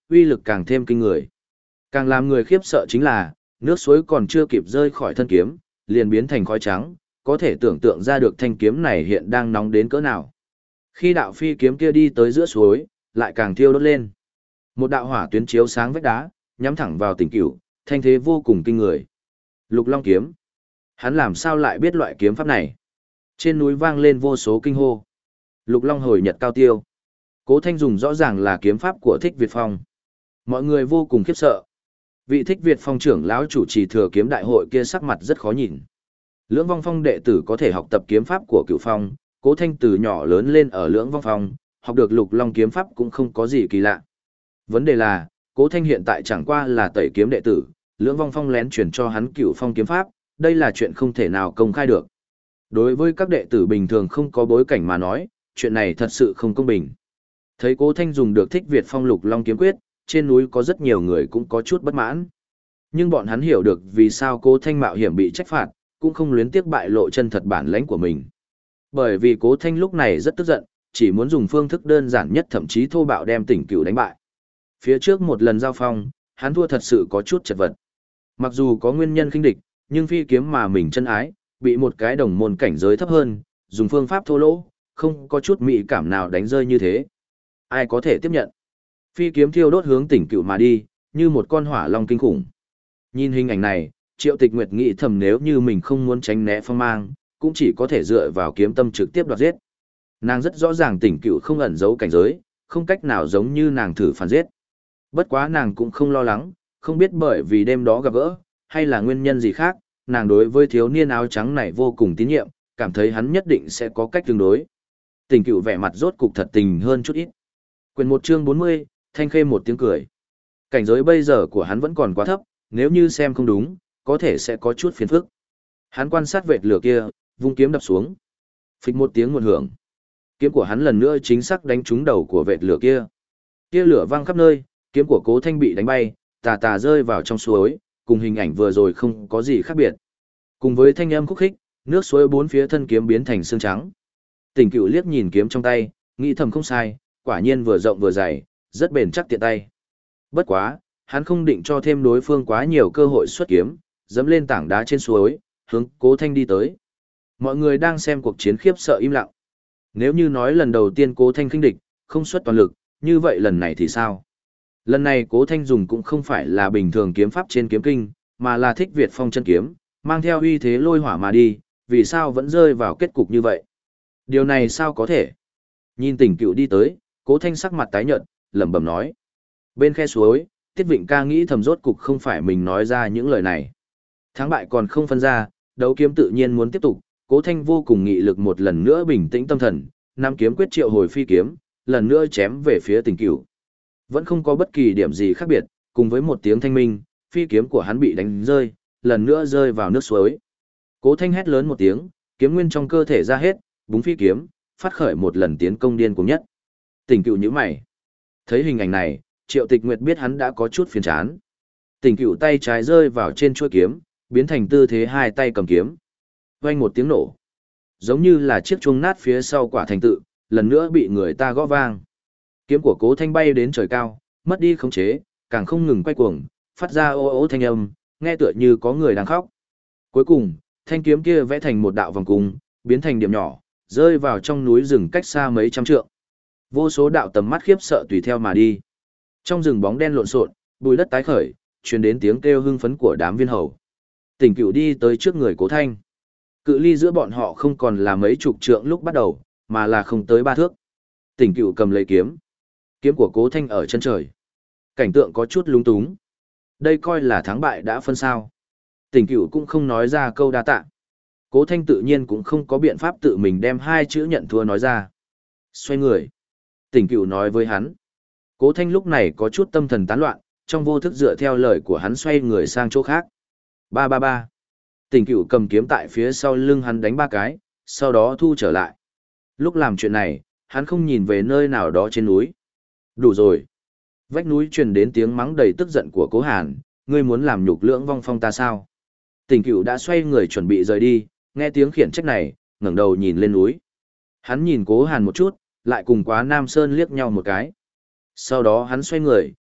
Speaker 1: uy lực càng thêm kinh người. Càng làm người khiếp sợ chính là, nước suối còn chưa kịp rơi khỏi thân kiếm, liền biến thành khói trắng, có thể tưởng tượng ra được thanh kiếm này hiện đang nóng đến cỡ nào. Khi đạo phi kiếm kia đi tới giữa suối, lại càng thiêu đốt lên. Một đạo hỏa tuyến chiếu sáng vách đá, nhắm thẳng vào Tỉnh Cửu, thanh thế vô cùng kinh người. Lục Long kiếm. Hắn làm sao lại biết loại kiếm pháp này? Trên núi vang lên vô số kinh hô. Lục Long hồi nhật cao tiêu. Cố Thanh dùng rõ ràng là kiếm pháp của Thích Việt Phong. Mọi người vô cùng khiếp sợ. Vị Thích Việt Phong trưởng lão chủ trì thừa kiếm đại hội kia sắc mặt rất khó nhìn. Lưỡng Vong Phong đệ tử có thể học tập kiếm pháp của Cửu Phong, Cố Thanh từ nhỏ lớn lên ở Lưỡng Vong Phong, học được Lục Long kiếm pháp cũng không có gì kỳ lạ. Vấn đề là, Cố Thanh hiện tại chẳng qua là tẩy kiếm đệ tử, Lưỡng Vong Phong lén truyền cho hắn Cửu Phong kiếm pháp, đây là chuyện không thể nào công khai được. Đối với các đệ tử bình thường không có bối cảnh mà nói, chuyện này thật sự không công bình. Thấy Cố Thanh dùng được Thích Việt Phong Lục Long kiếm quyết, trên núi có rất nhiều người cũng có chút bất mãn. Nhưng bọn hắn hiểu được vì sao Cố Thanh mạo hiểm bị trách phạt, cũng không luyến tiếc bại lộ chân thật bản lãnh của mình. Bởi vì Cố Thanh lúc này rất tức giận, chỉ muốn dùng phương thức đơn giản nhất thậm chí thô bạo đem Tỉnh Cửu đánh bại. Phía trước một lần giao phong, hắn thua thật sự có chút chật vật. Mặc dù có nguyên nhân khinh địch, nhưng phi kiếm mà mình chân ái, bị một cái đồng môn cảnh giới thấp hơn, dùng phương pháp thô lỗ, không có chút mỹ cảm nào đánh rơi như thế. Ai có thể tiếp nhận? Phi kiếm thiêu đốt hướng Tỉnh Cửu mà đi, như một con hỏa long kinh khủng. Nhìn hình ảnh này, Triệu Tịch Nguyệt nghĩ thầm nếu như mình không muốn tránh né phong mang, cũng chỉ có thể dựa vào kiếm tâm trực tiếp đoạt giết. Nàng rất rõ ràng Tỉnh Cửu không ẩn giấu cảnh giới, không cách nào giống như nàng thử phản giết. Bất quá nàng cũng không lo lắng, không biết bởi vì đêm đó gặp gỡ, hay là nguyên nhân gì khác, nàng đối với thiếu niên áo trắng này vô cùng tín nhiệm, cảm thấy hắn nhất định sẽ có cách tương đối. Tỉnh Cửu vẻ mặt rốt cục thật tình hơn chút ít. Quyền một chương bốn mươi, Thanh Khê một tiếng cười. Cảnh giới bây giờ của hắn vẫn còn quá thấp, nếu như xem không đúng, có thể sẽ có chút phiền phức. Hắn quan sát vệt lửa kia, vung kiếm đập xuống. Phịch một tiếng nguồn hưởng. Kiếm của hắn lần nữa chính xác đánh trúng đầu của vệt lửa kia. Kia lửa văng khắp nơi, kiếm của Cố Thanh bị đánh bay, tà tà rơi vào trong suối, cùng hình ảnh vừa rồi không có gì khác biệt. Cùng với thanh âm khúc khích, nước suối bốn phía thân kiếm biến thành xương trắng. Tỉnh Cửu liếc nhìn kiếm trong tay, nghĩ thầm không sai, quả nhiên vừa rộng vừa dày, rất bền chắc tiện tay. Bất quá, hắn không định cho thêm đối phương quá nhiều cơ hội xuất kiếm, dẫm lên tảng đá trên suối, hướng Cố Thanh đi tới. Mọi người đang xem cuộc chiến khiếp sợ im lặng. Nếu như nói lần đầu tiên Cố Thanh khinh địch, không xuất toàn lực, như vậy lần này thì sao? Lần này Cố Thanh dùng cũng không phải là bình thường kiếm pháp trên kiếm kinh, mà là Thích Việt Phong chân kiếm, mang theo uy thế lôi hỏa mà đi, vì sao vẫn rơi vào kết cục như vậy? Điều này sao có thể? Nhìn Tỉnh Cửu đi tới, Cố Thanh sắc mặt tái nhợt, lẩm bẩm nói. Bên khe suối, Tiết Vịnh ca nghĩ thầm rốt cục không phải mình nói ra những lời này. Thắng bại còn không phân ra, đấu kiếm tự nhiên muốn tiếp tục, Cố Thanh vô cùng nghị lực một lần nữa bình tĩnh tâm thần, năm kiếm quyết triệu hồi phi kiếm, lần nữa chém về phía Tỉnh Cửu. Vẫn không có bất kỳ điểm gì khác biệt, cùng với một tiếng thanh minh, phi kiếm của hắn bị đánh rơi, lần nữa rơi vào nước suối. Cố Thanh hét lớn một tiếng, kiếm nguyên trong cơ thể ra hết, búng phi kiếm, phát khởi một lần tiến công điên cuồng nhất. Tỉnh Cửu nhíu mày. Thấy hình ảnh này, Triệu Tịch Nguyệt biết hắn đã có chút phiền chán. Tỉnh Cửu tay trái rơi vào trên chuôi kiếm, biến thành tư thế hai tay cầm kiếm. Vang một tiếng nổ, giống như là chiếc chuông nát phía sau quả thành tự, lần nữa bị người ta gõ vang. Kiếm của Cố Thanh bay đến trời cao, mất đi khống chế, càng không ngừng quay cuồng, phát ra ô ô thanh âm, nghe tựa như có người đang khóc. Cuối cùng, thanh kiếm kia vẽ thành một đạo vòng cung, biến thành điểm nhỏ, rơi vào trong núi rừng cách xa mấy trăm trượng. Vô số đạo tầm mắt khiếp sợ tùy theo mà đi. Trong rừng bóng đen lộn xộn, bụi đất tái khởi, truyền đến tiếng kêu hưng phấn của đám viên hầu. Tỉnh Cửu đi tới trước người Cố Thanh. Cự ly giữa bọn họ không còn là mấy chục trượng lúc bắt đầu, mà là không tới ba thước. Tỉnh Cửu cầm lấy kiếm. Kiếm của Cố Thanh ở chân trời. Cảnh tượng có chút lung túng. Đây coi là thắng bại đã phân sao. Tỉnh Cửu cũng không nói ra câu đa tạ. Cố Thanh tự nhiên cũng không có biện pháp tự mình đem hai chữ nhận thua nói ra. Xoay người. Tỉnh Cửu nói với hắn. Cố Thanh lúc này có chút tâm thần tán loạn, trong vô thức dựa theo lời của hắn xoay người sang chỗ khác. Ba ba ba. Tỉnh Cửu cầm kiếm tại phía sau lưng hắn đánh ba cái, sau đó thu trở lại. Lúc làm chuyện này, hắn không nhìn về nơi nào đó trên núi. Đủ rồi. Vách núi truyền đến tiếng mắng đầy tức giận của Cố Hàn, ngươi muốn làm nhục Lưỡng Vong Phong ta sao? Tỉnh Cửu đã xoay người chuẩn bị rời đi, nghe tiếng khiển trách này, ngẩng đầu nhìn lên núi. Hắn nhìn Cố Hàn một chút, lại cùng Quá Nam Sơn liếc nhau một cái. Sau đó hắn xoay người,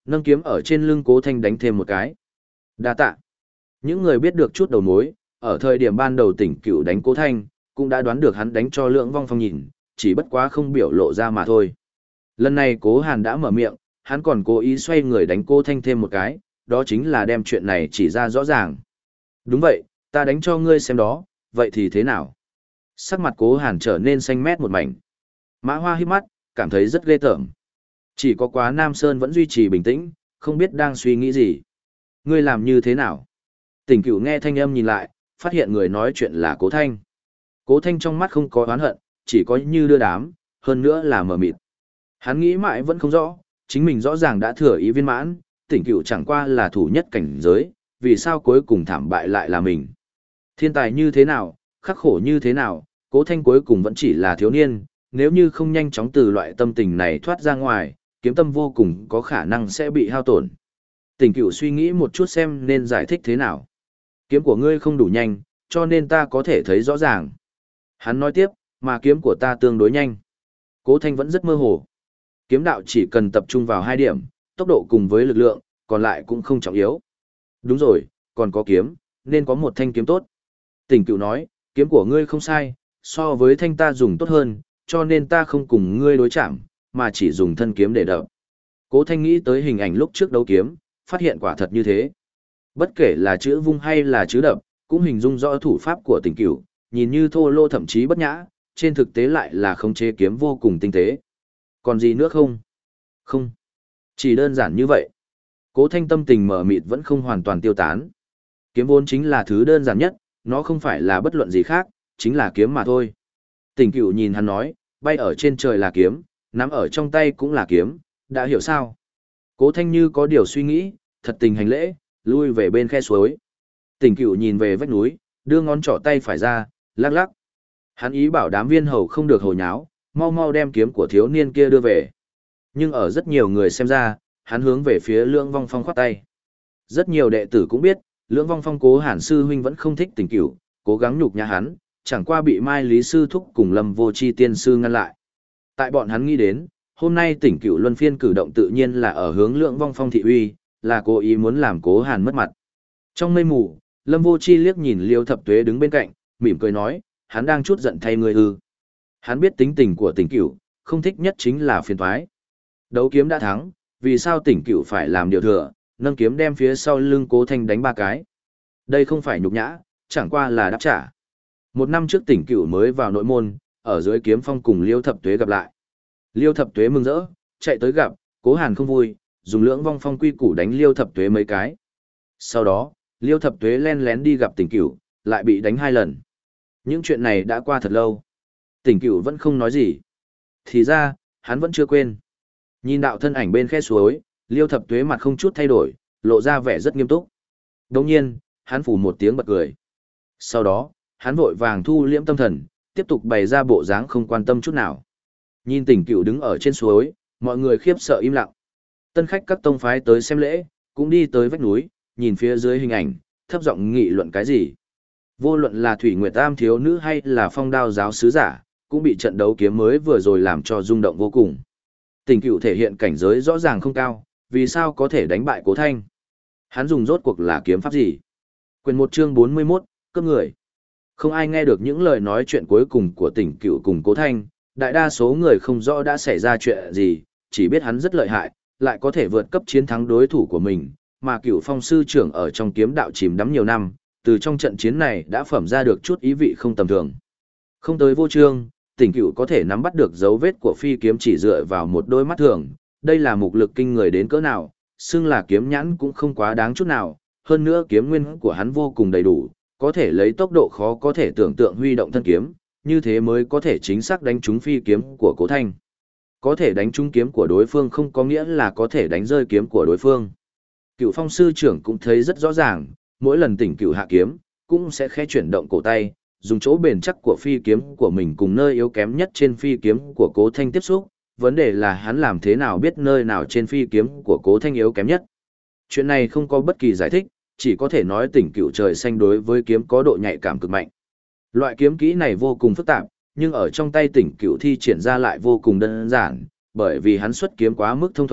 Speaker 1: nâng kiếm ở trên lưng Cố Thanh đánh thêm một cái. Đa tạ. Những người biết được chút đầu mối, ở thời điểm ban đầu Tỉnh Cửu đánh Cố Thanh, cũng đã đoán được hắn đánh cho Lưỡng Vong Phong nhìn, chỉ bất quá không biểu lộ ra mà thôi. Lần này Cố Hàn đã mở miệng, hắn còn cố ý xoay người đánh Cố Thanh thêm một cái, đó chính là đem chuyện này chỉ ra rõ ràng. Đúng vậy, ta đánh cho ngươi xem đó, vậy thì thế nào? Sắc mặt Cố Hàn trở nên xanh mét một mảnh. Mã Hoa híp mắt, cảm thấy rất ghê tởm. Chỉ có Quá Nam Sơn vẫn duy trì bình tĩnh, không biết đang suy nghĩ gì. Ngươi làm như thế nào? Tỉnh Cửu nghe thanh âm nhìn lại, phát hiện người nói chuyện là Cố Thanh. Cố Thanh trong mắt không có oán hận, chỉ có như đưa đám, hơn nữa là mờ mịt. Hắn nghĩ mãi vẫn không rõ, chính mình rõ ràng đã thừa ý viên mãn, Tỉnh Cửu chẳng qua là thủ nhất cảnh giới, vì sao cuối cùng thảm bại lại là mình. Thiên tài như thế nào, khắc khổ như thế nào, Cố Thanh cuối cùng vẫn chỉ là thiếu niên, nếu như không nhanh chóng từ loại tâm tình này thoát ra ngoài, kiếm tâm vô cùng có khả năng sẽ bị hao tổn. Tỉnh Cửu suy nghĩ một chút xem nên giải thích thế nào. Kiếm của ngươi không đủ nhanh, cho nên ta có thể thấy rõ ràng. Hắn nói tiếp, mà kiếm của ta tương đối nhanh. Cố Thanh vẫn rất mơ hồ. Kiếm đạo chỉ cần tập trung vào hai điểm, tốc độ cùng với lực lượng, còn lại cũng không trọng yếu. Đúng rồi, còn có kiếm, nên có một thanh kiếm tốt. Tỉnh Cửu nói, kiếm của ngươi không sai, so với thanh ta dùng tốt hơn, cho nên ta không cùng ngươi đối chạm, mà chỉ dùng thân kiếm để đập. Cố Thanh nghĩ tới hình ảnh lúc trước đấu kiếm, phát hiện quả thật như thế. Bất kể là chữ vung hay là chữ đập, cũng hình dung rõ thủ pháp của Tỉnh Cửu, nhìn như thô lô thậm chí bất nhã, trên thực tế lại là khống chế kiếm vô cùng tinh tế. Còn gì nữa không? Không. Chỉ đơn giản như vậy. Cố Thanh tâm tình mở mịt vẫn không hoàn toàn tiêu tán. Kiếm vốn chính là thứ đơn giản nhất, nó không phải là bất luận gì khác, chính là kiếm mà thôi. Tỉnh Cửu nhìn hắn nói, bay ở trên trời là kiếm, nắm ở trong tay cũng là kiếm, đã hiểu sao? Cố Thanh như có điều suy nghĩ, thật tình hành lễ, lui về bên khe suối. Tỉnh Cửu nhìn về vách núi, đưa ngón trỏ tay phải ra, lắc lắc. Hắn ý bảo đám viên hầu không được hồ nháo, mau mau đem kiếm của thiếu niên kia đưa về. Nhưng ở rất nhiều người xem ra, hắn hướng về phía Lưỡng Vong Phong khoát tay. Rất nhiều đệ tử cũng biết, Lưỡng Vong Phong Cố Hàn sư huynh vẫn không thích Tỉnh Cửu, cố gắng nhục nhã hắn, chẳng qua bị Mai Lý sư thúc cùng Lâm Vô Chi tiên sư ngăn lại. Tại bọn hắn nghĩ đến, hôm nay Tỉnh Cửu luân phiên cử động tự nhiên là ở hướng Lưỡng Vong Phong thị uy, là cố ý muốn làm Cố Hàn mất mặt. Trong mây mù, Lâm Vô Chi liếc nhìn Liêu Thập Tuế đứng bên cạnh, mỉm cười nói, hắn đang chút giận thay ngươi ư? Hắn biết tính tình của Tỉnh Cửu, không thích nhất chính là phiền toái. Đấu kiếm đã thắng, vì sao Tỉnh Cửu phải làm điều thừa, nâng kiếm đem phía sau lưng Cố Thanh đánh ba cái? Đây không phải nhục nhã, chẳng qua là đáp trả. Một năm trước Tỉnh Cửu mới vào nội môn, ở dưới kiếm phong cùng Liêu Thập Tuế gặp lại. Liêu Thập Tuế mừng rỡ, chạy tới gặp, Cố Hàn không vui, dùng Lưỡng Vong Phong quy củ đánh Liêu Thập Tuế mấy cái. Sau đó, Liêu Thập Tuế len lén đi gặp Tỉnh Cửu, lại bị đánh hai lần. Những chuyện này đã qua thật lâu. Tỉnh Cửu vẫn không nói gì. Thì ra, hắn vẫn chưa quên. Nhìn đạo thân ảnh bên khe suối, Liêu Thập Tuế mặt không chút thay đổi, lộ ra vẻ rất nghiêm túc. Đồng nhiên, hắn phủ một tiếng bật cười. Sau đó, hắn vội vàng thu liễm tâm thần, tiếp tục bày ra bộ dáng không quan tâm chút nào. Nhìn Tỉnh Cửu đứng ở trên suối, mọi người khiếp sợ im lặng. Tân khách các tông phái tới xem lễ, cũng đi tới vách núi, nhìn phía dưới hình ảnh, thấp giọng nghị luận cái gì. Vô luận là Thủy Nguyệt Tam thiếu nữ hay là Phong Đao giáo sứ giả, cũng bị trận đấu kiếm mới vừa rồi làm cho rung động vô cùng. Tỉnh Cửu thể hiện cảnh giới rõ ràng không cao, vì sao có thể đánh bại Cố Thanh? Hắn dùng rốt cuộc là kiếm pháp gì? Quyền một chương bốn mươi mốt, cướp người. Không ai nghe được những lời nói chuyện cuối cùng của Tỉnh Cửu cùng Cố Thanh, đại đa số người không rõ đã xảy ra chuyện gì, chỉ biết hắn rất lợi hại, lại có thể vượt cấp chiến thắng đối thủ của mình, mà Cửu Phong sư trưởng ở trong kiếm đạo chìm đắm nhiều năm, từ trong trận chiến này đã phẩm ra được chút ý vị không tầm thường. Không tới vô chương, Tỉnh Cửu có thể nắm bắt được dấu vết của phi kiếm chỉ dựa vào một đôi mắt thường, đây là mục lực kinh người đến cỡ nào, xưng là kiếm nhãn cũng không quá đáng chút nào, hơn nữa kiếm nguyên của hắn vô cùng đầy đủ, có thể lấy tốc độ khó có thể tưởng tượng huy động thân kiếm, như thế mới có thể chính xác đánh trúng phi kiếm của Cố Thanh. Có thể đánh trúng kiếm của đối phương không có nghĩa là có thể đánh rơi kiếm của đối phương. Cửu Phong sư trưởng cũng thấy rất rõ ràng, mỗi lần Tỉnh Cửu hạ kiếm, cũng sẽ khẽ chuyển động cổ tay, dùng chỗ bền chắc của phi kiếm của mình cùng nơi yếu kém nhất trên phi kiếm của Cố Thanh tiếp xúc, vấn đề là hắn làm thế nào biết nơi nào trên phi kiếm của Cố Thanh yếu kém nhất. Chuyện này không có bất kỳ giải thích, chỉ có thể nói Tỉnh Cửu trời xanh đối với kiếm có độ nhạy cảm cực mạnh. Loại kiếm kỹ này vô cùng phức tạp, nhưng ở trong tay Tỉnh Cửu thi triển ra lại vô cùng đơn giản, bởi vì hắn xuất kiếm quá mức thông thuận,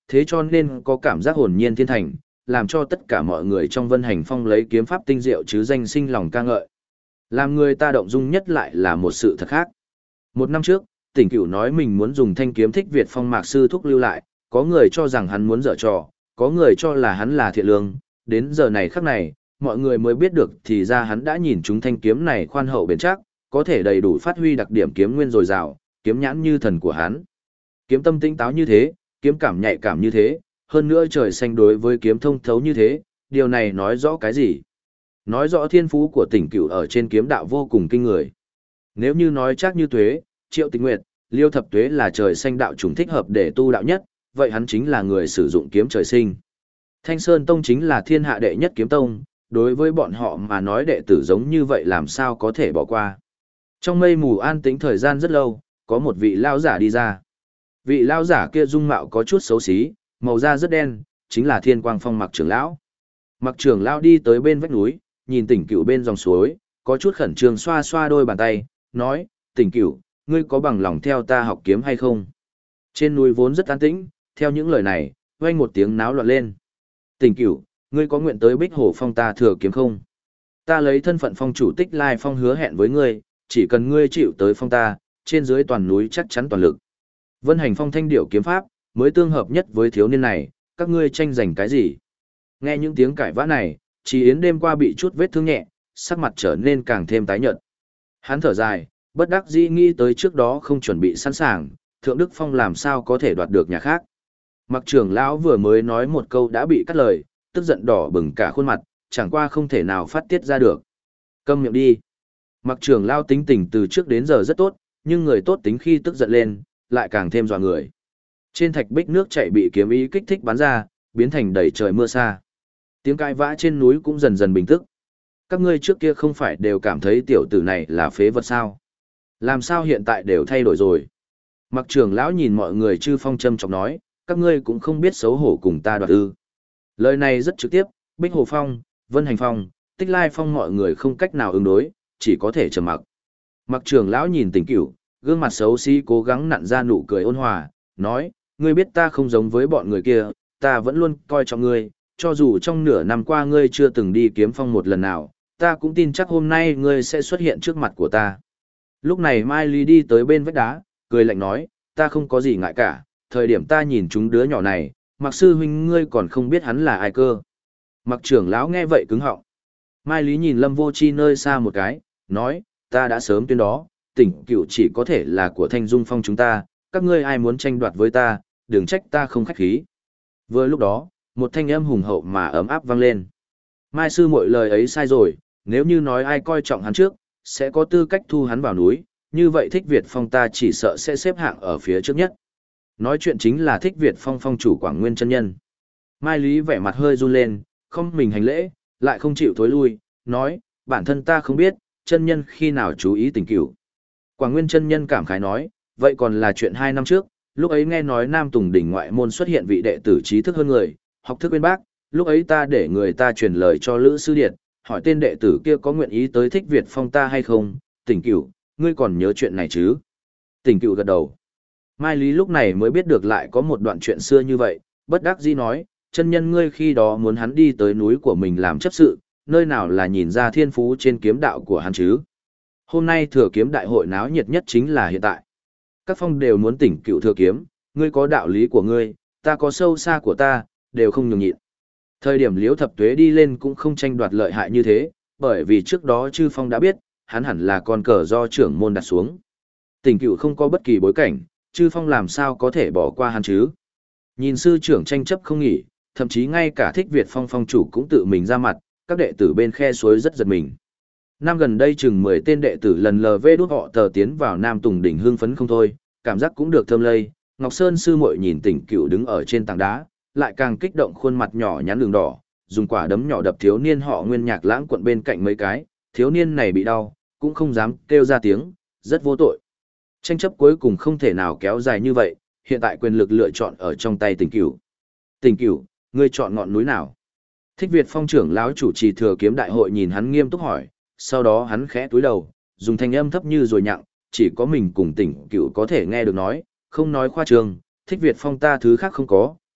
Speaker 1: thế cho nên có cảm giác hồn nhiên thiên thành, làm cho tất cả mọi người trong Vân Hành Phong lấy kiếm pháp tinh diệu chứ danh sinh lòng ca ngợi. Làm người ta động dung nhất lại là một sự thật khác. Một năm trước, Tỉnh Cửu nói mình muốn dùng thanh kiếm Thích Việt Phong Mạc sư thúc lưu lại, có người cho rằng hắn muốn dở trò, có người cho là hắn là thiện lương, đến giờ này khắc này, mọi người mới biết được thì ra hắn đã nhìn chúng thanh kiếm này khoan hậu bền chắc, có thể đầy đủ phát huy đặc điểm kiếm nguyên dồi dào, kiếm nhãn như thần của hắn. Kiếm tâm tinh táo như thế, kiếm cảm nhạy cảm như thế, hơn nữa trời xanh đối với kiếm thông thấu như thế, điều này nói rõ cái gì? Nói rõ thiên phú của Tỉnh Cửu ở trên kiếm đạo vô cùng kinh người. Nếu như nói chắc như Tuế, Triệu Tịch Nguyệt, Liêu Thập Tuế là trời xanh đạo trùng thích hợp để tu đạo nhất, vậy hắn chính là người sử dụng kiếm trời sinh. Thanh Sơn Tông chính là thiên hạ đệ nhất kiếm tông, đối với bọn họ mà nói đệ tử giống như vậy làm sao có thể bỏ qua. Trong mây mù an tĩnh thời gian rất lâu, có một vị lao giả đi ra. Vị lao giả kia dung mạo có chút xấu xí, màu da rất đen, chính là Thiên Quang Phong Mặc trưởng lão. Mặc trưởng lão đi tới bên vách núi, nhìn Tỉnh Cửu bên dòng suối, có chút khẩn trương xoa xoa đôi bàn tay, nói, Tỉnh Cửu, ngươi có bằng lòng theo ta học kiếm hay không? Trên núi vốn rất an tĩnh, theo những lời này, vang một tiếng náo loạn lên. Tỉnh Cửu, ngươi có nguyện tới Bích Hồ Phong ta thừa kiếm không? Ta lấy thân phận phong chủ Tích Lai Phong hứa hẹn với ngươi, chỉ cần ngươi chịu tới phong ta, trên dưới toàn núi chắc chắn toàn lực. Vân Hành Phong thanh điệu kiếm pháp, mới tương hợp nhất với thiếu niên này, các ngươi tranh giành cái gì? Nghe những tiếng cãi vã này, Trí Yến đêm qua bị chút vết thương nhẹ, sắc mặt trở nên càng thêm tái nhợt. Hắn thở dài, bất đắc dĩ nghĩ tới trước đó không chuẩn bị sẵn sàng, Thượng Đức Phong làm sao có thể đoạt được nhà khác. Mặc trưởng lão vừa mới nói một câu đã bị cắt lời, tức giận đỏ bừng cả khuôn mặt, chẳng qua không thể nào phát tiết ra được. Câm miệng đi. Mặc trưởng lão tính tình từ trước đến giờ rất tốt, nhưng người tốt tính khi tức giận lên, lại càng thêm dọa người. Trên thạch bích nước chảy bị kiếm ý kích thích bắn ra, biến thành đầy trời mưa sa. Tiếng cãi vã trên núi cũng dần dần bình tức. Các ngươi trước kia không phải đều cảm thấy tiểu tử này là phế vật sao? Làm sao hiện tại đều thay đổi rồi? Mặc trưởng lão nhìn mọi người chư phong châm chọc nói, các ngươi cũng không biết xấu hổ cùng ta đoạt ư. Lời này rất trực tiếp, Bích Hồ Phong, Vân Hành Phong, Tích Lai Phong mọi người không cách nào ứng đối, chỉ có thể trầm mặc. Mặc trưởng lão nhìn Tỉnh Cửu, gương mặt xấu xí cố gắng nặn ra nụ cười ôn hòa, nói, ngươi biết ta không giống với bọn người kia, ta vẫn luôn coi trọng ngươi, cho dù trong nửa năm qua ngươi chưa từng đi kiếm phong một lần nào, ta cũng tin chắc hôm nay ngươi sẽ xuất hiện trước mặt của ta. Lúc này Mai Lý đi tới bên vách đá, cười lạnh nói, ta không có gì ngại cả, thời điểm ta nhìn chúng đứa nhỏ này, Mặc sư huynh ngươi còn không biết hắn là ai cơ. Mặc trưởng lão nghe vậy cứng họng. Mai Lý nhìn Lâm Vô Chi nơi xa một cái, nói, ta đã sớm tuyên đó, Tỉnh Cửu chỉ có thể là của Thanh Dung Phong chúng ta, các ngươi ai muốn tranh đoạt với ta, đừng trách ta không khách khí. Vừa lúc đó, một thanh âm hùng hậu mà ấm áp vang lên. Mai sư muội lời ấy sai rồi, nếu như nói ai coi trọng hắn trước, sẽ có tư cách thu hắn vào núi, như vậy Thích Việt Phong ta chỉ sợ sẽ xếp hạng ở phía trước nhất. Nói chuyện chính là Thích Việt Phong phong chủ Quảng Nguyên chân nhân. Mai Lý vẻ mặt hơi run lên, không mình hành lễ, lại không chịu thối lui, nói, bản thân ta không biết, chân nhân khi nào chú ý Tỉnh Cửu. Quảng Nguyên chân nhân cảm khái nói, vậy còn là chuyện hai năm trước, lúc ấy nghe nói Nam Tùng đỉnh ngoại môn xuất hiện vị đệ tử trí thức hơn người, học thức bên bác, lúc ấy ta để người ta truyền lời cho Lữ Sư Điệt, hỏi tên đệ tử kia có nguyện ý tới Thích Việt Phong ta hay không, Tỉnh Cửu, ngươi còn nhớ chuyện này chứ? Tỉnh Cửu gật đầu. Mai Lý lúc này mới biết được lại có một đoạn chuyện xưa như vậy, bất đắc dĩ nói, chân nhân ngươi khi đó muốn hắn đi tới núi của mình làm chấp sự, nơi nào là nhìn ra thiên phú trên kiếm đạo của hắn chứ? Hôm nay thừa kiếm đại hội náo nhiệt nhất chính là hiện tại. Các phong đều muốn Tỉnh Cửu thừa kiếm, ngươi có đạo lý của ngươi, ta có sâu xa của ta, đều không nhường nhịn. Thời điểm Liễu Thập Tuế đi lên cũng không tranh đoạt lợi hại như thế, bởi vì trước đó Chư Phong đã biết, hắn hẳn là con cờ do trưởng môn đặt xuống. Tỉnh Cửu không có bất kỳ bối cảnh, Chư Phong làm sao có thể bỏ qua hắn chứ? Nhìn sư trưởng tranh chấp không nghỉ, thậm chí ngay cả Thích Việt Phong phong chủ cũng tự mình ra mặt, các đệ tử bên khe suối rất giật mình. Năm gần đây chừng mười tên đệ tử lần lờ vê đút họ tờ tiến vào Nam Tùng đỉnh hưng phấn không thôi, cảm giác cũng được thơm lây. Ngọc Sơn sư muội nhìn Tỉnh Cửu đứng ở trên tảng đá, lại càng kích động khuôn mặt nhỏ nhắn đường đỏ, dùng quả đấm nhỏ đập thiếu niên họ Nguyên Nhạc Lãng quận bên cạnh mấy cái, thiếu niên này bị đau, cũng không dám kêu ra tiếng, rất vô tội. Tranh chấp cuối cùng không thể nào kéo dài như vậy, hiện tại quyền lực lựa chọn ở trong tay Tỉnh Cửu. Tỉnh Cửu, ngươi chọn ngọn núi nào? Thích Việt Phong trưởng lão chủ trì thừa kiếm đại hội nhìn hắn nghiêm túc hỏi, sau đó hắn khẽ túi đầu, dùng thanh âm thấp như rồi nhặng, chỉ có mình cùng Tỉnh Cửu có thể nghe được nói, không nói khoa trương, Thích Việt Phong ta thứ khác không có,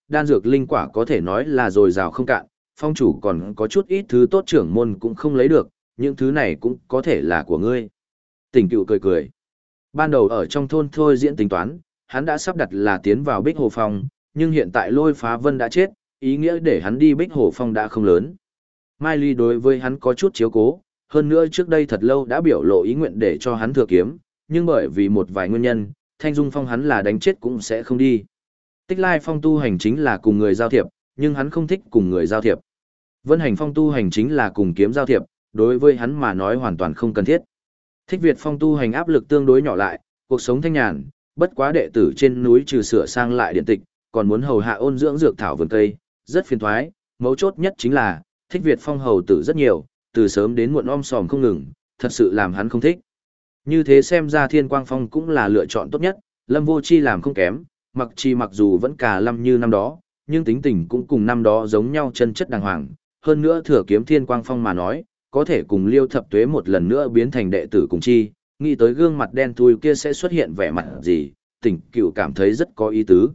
Speaker 1: đan dược linh quả có thể nói là dồi dào không cạn, phong chủ còn có chút ít thứ tốt trưởng môn cũng không lấy được, những thứ này cũng có thể là của ngươi. Tỉnh Cựu cười cười. Ban đầu ở trong thôn thôi diễn tính toán, hắn đã sắp đặt là tiến vào Bích Hồ Phong, nhưng hiện tại Lôi Phá Vân đã chết, ý nghĩa để hắn đi Bích Hồ Phong đã không lớn. Mai Ly đối với hắn có chút chiếu cố, hơn nữa trước đây thật lâu đã biểu lộ ý nguyện để cho hắn thừa kiếm, nhưng bởi vì một vài nguyên nhân, Thanh Dung Phong hắn là đánh chết cũng sẽ không đi. Tích Lai Phong tu hành chính là cùng người giao thiệp, nhưng hắn không thích cùng người giao thiệp. Vân Hành Phong tu hành chính là cùng kiếm giao thiệp, đối với hắn mà nói hoàn toàn không cần thiết. Thích Việt Phong tu hành áp lực tương đối nhỏ lại, cuộc sống thanh nhàn, bất quá đệ tử trên núi trừ sửa sang lại điện tịch, còn muốn hầu hạ ôn dưỡng dược thảo vườn cây, rất phiền toái, mấu chốt nhất chính là, Thích Việt Phong hầu tử rất nhiều, từ sớm đến muộn om sòm không ngừng, thật sự làm hắn không thích. Như thế xem ra Thiên Quang Phong cũng là lựa chọn tốt nhất, Lâm Vô Chi làm không kém, mặc chi mặc dù vẫn cả lâm như năm đó, nhưng tính tình cũng cùng năm đó giống nhau chân chất đàng hoàng, hơn nữa thừa kiếm Thiên Quang Phong mà nói, có thể cùng Liêu Thập Tuế một lần nữa biến thành đệ tử cùng chi, nghĩ tới gương mặt đen thui kia sẽ xuất hiện vẻ mặt gì, Tỉnh Cựu cảm thấy rất có ý tứ.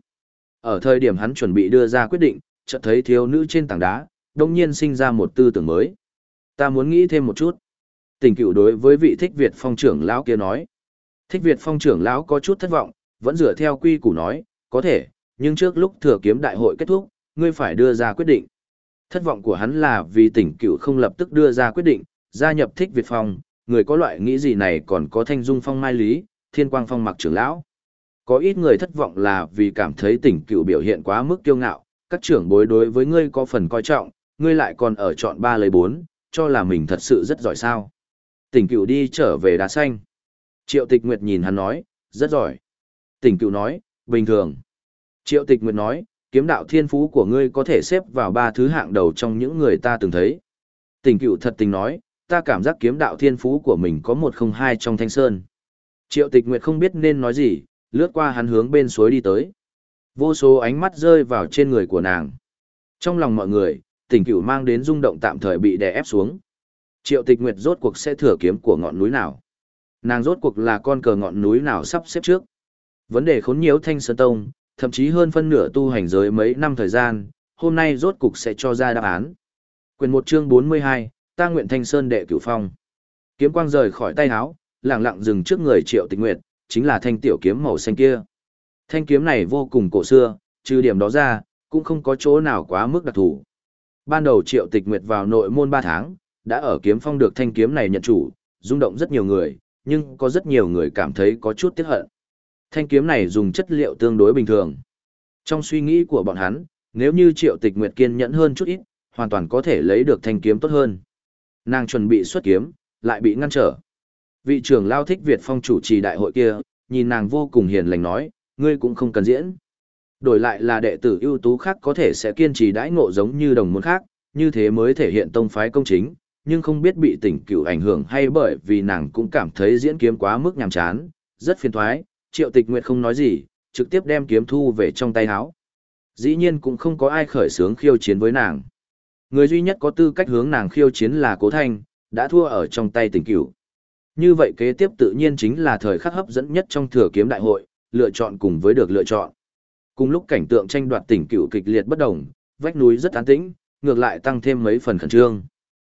Speaker 1: Ở thời điểm hắn chuẩn bị đưa ra quyết định, chợt thấy thiếu nữ trên tảng đá, đông nhiên sinh ra một tư tưởng mới. Ta muốn nghĩ thêm một chút. Tỉnh Cựu đối với vị Thích Việt Phong trưởng lão kia nói. Thích Việt Phong trưởng lão có chút thất vọng, vẫn dựa theo quy củ nói, có thể, nhưng trước lúc thừa kiếm đại hội kết thúc, ngươi phải đưa ra quyết định. Thất vọng của hắn là vì Tỉnh Cựu không lập tức đưa ra quyết định, gia nhập Thích Việt Phong, người có loại nghĩ gì này còn có Thanh Dung Phong Mai Lý, Thiên Quang Phong Mặc trưởng lão. Có ít người thất vọng là vì cảm thấy Tỉnh Cựu biểu hiện quá mức kiêu ngạo, các trưởng bối đối với ngươi có phần coi trọng, ngươi lại còn ở chọn ba lấy bốn, cho là mình thật sự rất giỏi sao. Tỉnh Cựu đi trở về đá xanh. Triệu Tịch Nguyệt nhìn hắn nói, rất giỏi. Tỉnh Cựu nói, bình thường. Triệu Tịch Nguyệt nói, kiếm đạo thiên phú của ngươi có thể xếp vào ba thứ hạng đầu trong những người ta từng thấy. Tỉnh Cựu thật tình nói, ta cảm giác kiếm đạo thiên phú của mình có một không hai trong Thanh Sơn. Triệu Tịch Nguyệt không biết nên nói gì, lướt qua hắn hướng bên suối đi tới. Vô số ánh mắt rơi vào trên người của nàng. Trong lòng mọi người, Tỉnh Cựu mang đến rung động tạm thời bị đè ép xuống. Triệu Tịch Nguyệt rốt cuộc sẽ thừa kiếm của ngọn núi nào? Nàng rốt cuộc là con cờ ngọn núi nào sắp xếp trước? Vấn đề khốn nhiễu Thanh Sơn Tông, thậm chí hơn phân nửa tu hành giới mấy năm thời gian, hôm nay rốt cuộc sẽ cho ra đáp án. Quyền một chương bốn mươi hai, ta nguyện Thanh Sơn đệ cửu phong. Kiếm quang rời khỏi tay áo, lặng lặng dừng trước người Triệu Tịch Nguyệt, chính là thanh tiểu kiếm màu xanh kia. Thanh kiếm này vô cùng cổ xưa, trừ điểm đó ra, cũng không có chỗ nào quá mức đặc thù. Ban đầu Triệu Tịch Nguyệt vào nội môn ba tháng, đã ở kiếm phong được thanh kiếm này nhận chủ, rung động rất nhiều người, nhưng có rất nhiều người cảm thấy có chút tiếc hận. Thanh kiếm này dùng chất liệu tương đối bình thường. Trong suy nghĩ của bọn hắn, nếu như Triệu Tịch Nguyệt kiên nhẫn hơn chút ít, hoàn toàn có thể lấy được thanh kiếm tốt hơn. Nàng chuẩn bị xuất kiếm, lại bị ngăn trở. Vị trưởng lao Thích Việt Phong chủ trì đại hội kia, nhìn nàng vô cùng hiền lành nói, ngươi cũng không cần diễn. Đổi lại là đệ tử ưu tú khác có thể sẽ kiên trì đãi ngộ giống như đồng môn khác, như thế mới thể hiện tông phái công chính, nhưng không biết bị Tỉnh Cựu ảnh hưởng hay bởi vì nàng cũng cảm thấy diễn kiếm quá mức nhàm chán, rất phiền toái. Triệu Tịch Nguyệt không nói gì, trực tiếp đem kiếm thu về trong tay áo. Dĩ nhiên cũng không có ai khởi xướng khiêu chiến với nàng. Người duy nhất có tư cách hướng nàng khiêu chiến là Cố Thanh, đã thua ở trong tay Tỉnh Cựu. Như vậy kế tiếp tự nhiên chính là thời khắc hấp dẫn nhất trong thừa kiếm đại hội, lựa chọn cùng với được lựa chọn. Cùng lúc cảnh tượng tranh đoạt Tỉnh Cựu kịch liệt bất đồng, vách núi rất an tĩnh, ngược lại tăng thêm mấy phần khẩn trương.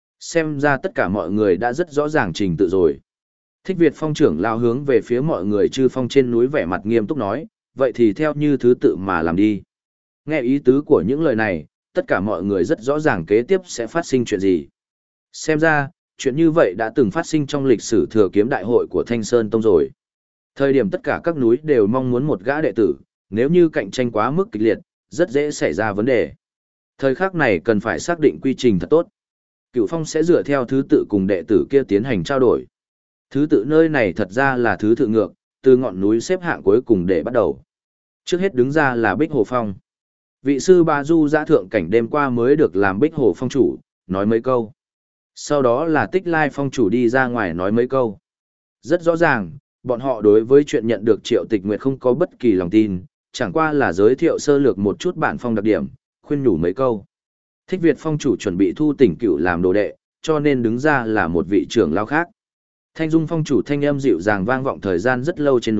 Speaker 1: Xem ra tất cả mọi người đã rất rõ ràng trình tự rồi. Thích Việt Phong trưởng lao hướng về phía mọi người chư phong trên núi vẻ mặt nghiêm túc nói, vậy thì theo như thứ tự mà làm đi. Nghe ý tứ của những lời này, tất cả mọi người rất rõ ràng kế tiếp sẽ phát sinh chuyện gì. Xem ra, chuyện như vậy đã từng phát sinh trong lịch sử thừa kiếm đại hội của Thanh Sơn Tông rồi. Thời điểm tất cả các núi đều mong muốn một gã đệ tử, nếu như cạnh tranh quá mức kịch liệt, rất dễ xảy ra vấn đề. Thời khắc này cần phải xác định quy trình thật tốt. Cửu Phong sẽ dựa theo thứ tự cùng đệ tử kia tiến hành trao đổi. Thứ tự nơi này thật ra là thứ tự ngược, từ ngọn núi xếp hạng cuối cùng để bắt đầu. Trước hết đứng ra là Bích Hồ Phong. Vị sư Ba Du giã thượng cảnh đêm qua mới được làm Bích Hồ Phong chủ, nói mấy câu. Sau đó là Tích Lai Phong chủ đi ra ngoài nói mấy câu. Rất rõ ràng, bọn họ đối với chuyện nhận được Triệu Tịch Nguyệt không có bất kỳ lòng tin, chẳng qua là giới thiệu sơ lược một chút bản phong đặc điểm, khuyên nhủ mấy câu. Thích Việt Phong chủ chuẩn bị thu Tỉnh Cựu làm đồ đệ, cho nên đứng ra là một vị trưởng lao khác. Thanh Dung Phong chủ thanh âm dịu dàng vang vọng thời gian rất lâu trên núi,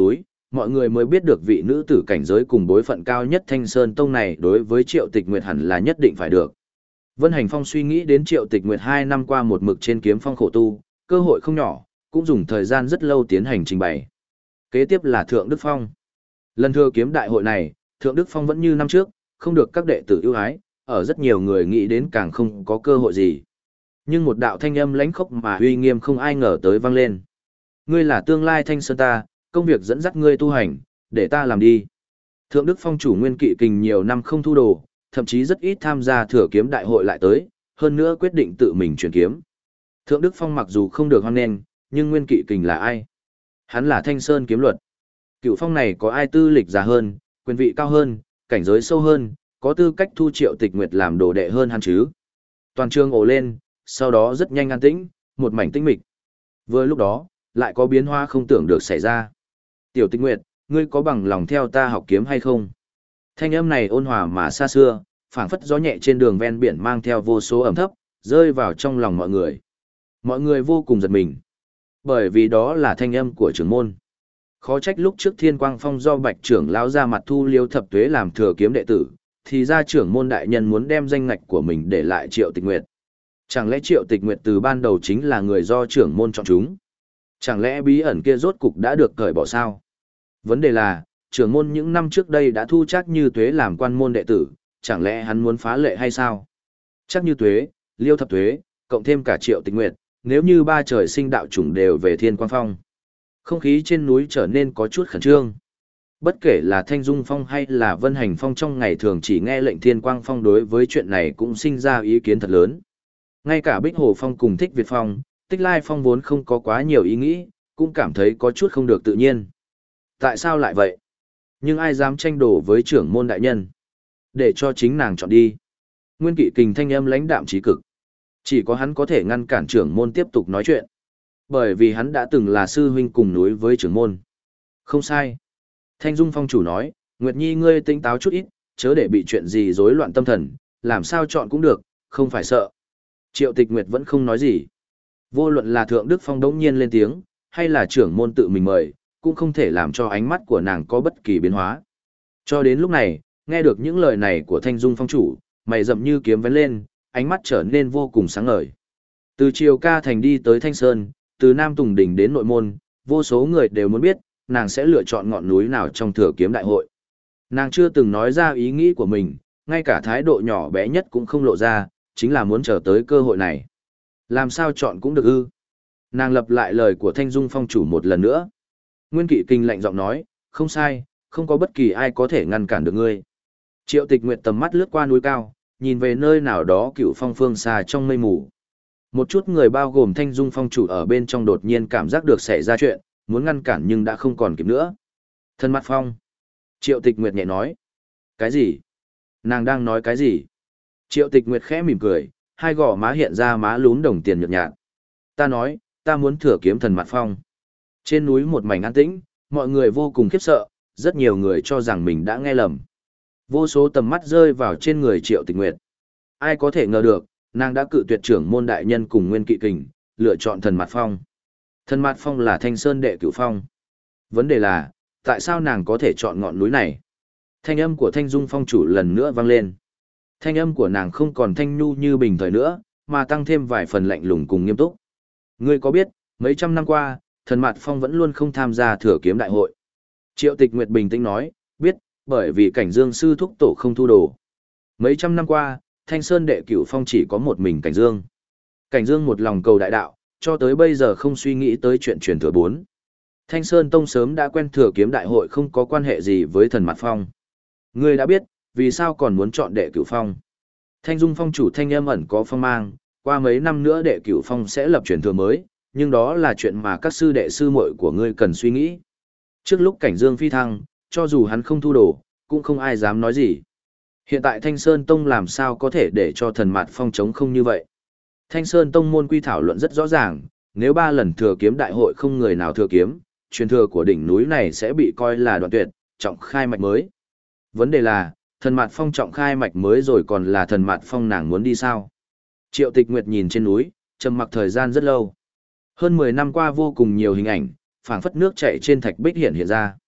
Speaker 1: mọi người mới biết được vị nữ tử cảnh giới cùng bối phận cao nhất Thanh Sơn Tông này đối với Triệu Tịch Nguyệt hẳn là nhất định phải được. Vân Hành Phong suy nghĩ đến Triệu Tịch Nguyệt hai năm qua một mực trên kiếm phong khổ tu, cơ hội không nhỏ, cũng dùng thời gian rất lâu tiến hành trình bày. Kế tiếp là Thượng Đức Phong. Lần thừa kiếm đại hội này, Thượng Đức Phong vẫn như năm trước, không được các đệ tử ưu ái, ở rất nhiều người nghĩ đến càng không có cơ hội gì. Nhưng một đạo thanh âm lãnh khốc mà uy nghiêm không ai ngờ tới vang lên. Ngươi là tương lai Thanh Sơn ta, công việc dẫn dắt ngươi tu hành, để ta làm đi. Thượng Đức Phong chủ Nguyên Kỵ Kình nhiều năm không thu đồ, thậm chí rất ít tham gia thừa kiếm đại hội lại tới, hơn nữa quyết định tự mình truyền kiếm. Thượng Đức Phong mặc dù không được hoan nghênh, nhưng Nguyên Kỵ Kình là ai? Hắn là Thanh Sơn kiếm luật. Cựu Phong này có ai tư lịch già hơn, quyền vị cao hơn, cảnh giới sâu hơn, có tư cách thu Triệu Tịch Nguyệt làm đồ đệ hơn hắn chứ? Toàn trường ồ lên, sau đó rất nhanh an tĩnh, một mảnh tĩnh mịch. Vừa lúc đó, lại có biến hóa không tưởng được xảy ra. Tiểu Tịch Nguyệt, ngươi có bằng lòng theo ta học kiếm hay không? Thanh âm này ôn hòa mà xa xưa, phảng phất gió nhẹ trên đường ven biển mang theo vô số ẩm thấp, rơi vào trong lòng mọi người. Mọi người vô cùng giật mình. Bởi vì đó là thanh âm của trưởng môn. Khó trách lúc trước Thiên Quang Phong do Bạch trưởng lão ra mặt thu Liêu Thập Tuế làm thừa kiếm đệ tử, thì ra trưởng môn đại nhân muốn đem danh ngạch của mình để lại Triệu Tịch Nguyệt. Chẳng lẽ Triệu Tịch Nguyệt từ ban đầu chính là người do trưởng môn chọn chúng? Chẳng lẽ bí ẩn kia rốt cục đã được cởi bỏ sao? Vấn đề là, trưởng môn những năm trước đây đã thu Trác Như Tuế làm quan môn đệ tử, chẳng lẽ hắn muốn phá lệ hay sao? Trác Như Tuế, Liêu Thập Tuế, cộng thêm cả Triệu Tịch Nguyệt, nếu như ba trời sinh đạo chủng đều về Thiên Quang Phong. Không khí trên núi trở nên có chút khẩn trương. Bất kể là Thanh Dung Phong hay là Vân Hành Phong trong ngày thường chỉ nghe lệnh Thiên Quang Phong đối với chuyện này cũng sinh ra ý kiến thật lớn. Ngay cả Bích Hồ Phong cùng Thích Việt Phong, Tích Lai Phong vốn không có quá nhiều ý nghĩ, cũng cảm thấy có chút không được tự nhiên. Tại sao lại vậy? Nhưng ai dám tranh đổ với trưởng môn đại nhân? Để cho chính nàng chọn đi. Nguyên Kỵ Kình thanh âm lãnh đạm chí cực. Chỉ có hắn có thể ngăn cản trưởng môn tiếp tục nói chuyện. Bởi vì hắn đã từng là sư huynh cùng núi với trưởng môn. Không sai. Thanh Dung Phong chủ nói, Nguyệt Nhi ngươi tỉnh táo chút ít, chớ để bị chuyện gì rối loạn tâm thần, làm sao chọn cũng được, không phải sợ. Triệu Tịch Nguyệt vẫn không nói gì. Vô luận là Thượng Đức Phong đống nhiên lên tiếng, hay là trưởng môn tự mình mời, cũng không thể làm cho ánh mắt của nàng có bất kỳ biến hóa. Cho đến lúc này, nghe được những lời này của Thanh Dung Phong chủ, mày rậm như kiếm vén lên, ánh mắt trở nên vô cùng sáng ngời. Từ Triều Ca Thành đi tới Thanh Sơn, từ Nam Tùng Đỉnh đến Nội Môn, vô số người đều muốn biết, nàng sẽ lựa chọn ngọn núi nào trong thừa kiếm đại hội. Nàng chưa từng nói ra ý nghĩ của mình, ngay cả thái độ nhỏ bé nhất cũng không lộ ra, chính là muốn chờ tới cơ hội này. Làm sao chọn cũng được ư. Nàng lặp lại lời của Thanh Dung Phong chủ một lần nữa. Nguyên Kỵ Kình lạnh giọng nói, không sai, không có bất kỳ ai có thể ngăn cản được ngươi. Triệu Tịch Nguyệt tầm mắt lướt qua núi cao, nhìn về nơi nào đó Cựu Phong phương xa trong mây mù. Một chút người bao gồm Thanh Dung Phong chủ ở bên trong đột nhiên cảm giác được xảy ra chuyện, muốn ngăn cản nhưng đã không còn kịp nữa. Thân mặt phong. Triệu Tịch Nguyệt nhẹ nói. Cái gì? Nàng đang nói cái gì? Triệu Tịch Nguyệt khẽ mỉm cười, hai gò má hiện ra má lún đồng tiền nhợt nhạt. Ta nói, ta muốn thừa kiếm thần mặt phong. Trên núi một mảnh an tĩnh, mọi người vô cùng khiếp sợ, rất nhiều người cho rằng mình đã nghe lầm. Vô số tầm mắt rơi vào trên người Triệu Tịch Nguyệt. Ai có thể ngờ được, nàng đã cự tuyệt trưởng môn đại nhân cùng Nguyên Kỵ Kình, lựa chọn thần mặt phong. Thần mặt phong là Thanh Sơn đệ cửu phong. Vấn đề là, tại sao nàng có thể chọn ngọn núi này? Thanh âm của Thanh Dung Phong chủ lần nữa vang lên. Thanh âm của nàng không còn thanh nhu như bình thời nữa, mà tăng thêm vài phần lạnh lùng cùng nghiêm túc. Ngươi có biết, mấy trăm năm qua, thần mặt phong vẫn luôn không tham gia thừa kiếm đại hội. Triệu Tịch Nguyệt bình tĩnh nói, biết, bởi vì cảnh dương sư thúc tổ không thu đồ. Mấy trăm năm qua, Thanh Sơn đệ cửu phong chỉ có một mình cảnh dương. Cảnh dương một lòng cầu đại đạo, cho tới bây giờ không suy nghĩ tới chuyện truyền thừa bốn. Thanh Sơn Tông sớm đã quen thừa kiếm đại hội không có quan hệ gì với thần mặt phong. Ngươi đã biết, vì sao còn muốn chọn đệ cửu phong. Thanh Dung Phong chủ thanh âm ẩn có phong mang, qua mấy năm nữa đệ cửu phong sẽ lập truyền thừa mới, nhưng đó là chuyện mà các sư đệ sư muội của ngươi cần suy nghĩ. Trước lúc cảnh dương phi thăng, cho dù hắn không thu đồ, cũng không ai dám nói gì. Hiện tại Thanh Sơn Tông làm sao có thể để cho thần mạt phong chống không như vậy? Thanh Sơn Tông môn quy thảo luận rất rõ ràng, nếu ba lần thừa kiếm đại hội không người nào thừa kiếm, truyền thừa của đỉnh núi này sẽ bị coi là đoạn tuyệt, trọng khai mạch mới. Vấn đề là, thần mạt phong trọng khai mạch mới rồi còn là thần mạt phong nàng muốn đi sao? Triệu Tịch Nguyệt nhìn trên núi, trầm mặc thời gian rất lâu. Hơn mười năm qua vô cùng nhiều hình ảnh, phảng phất nước chảy trên thạch bích hiện hiện ra.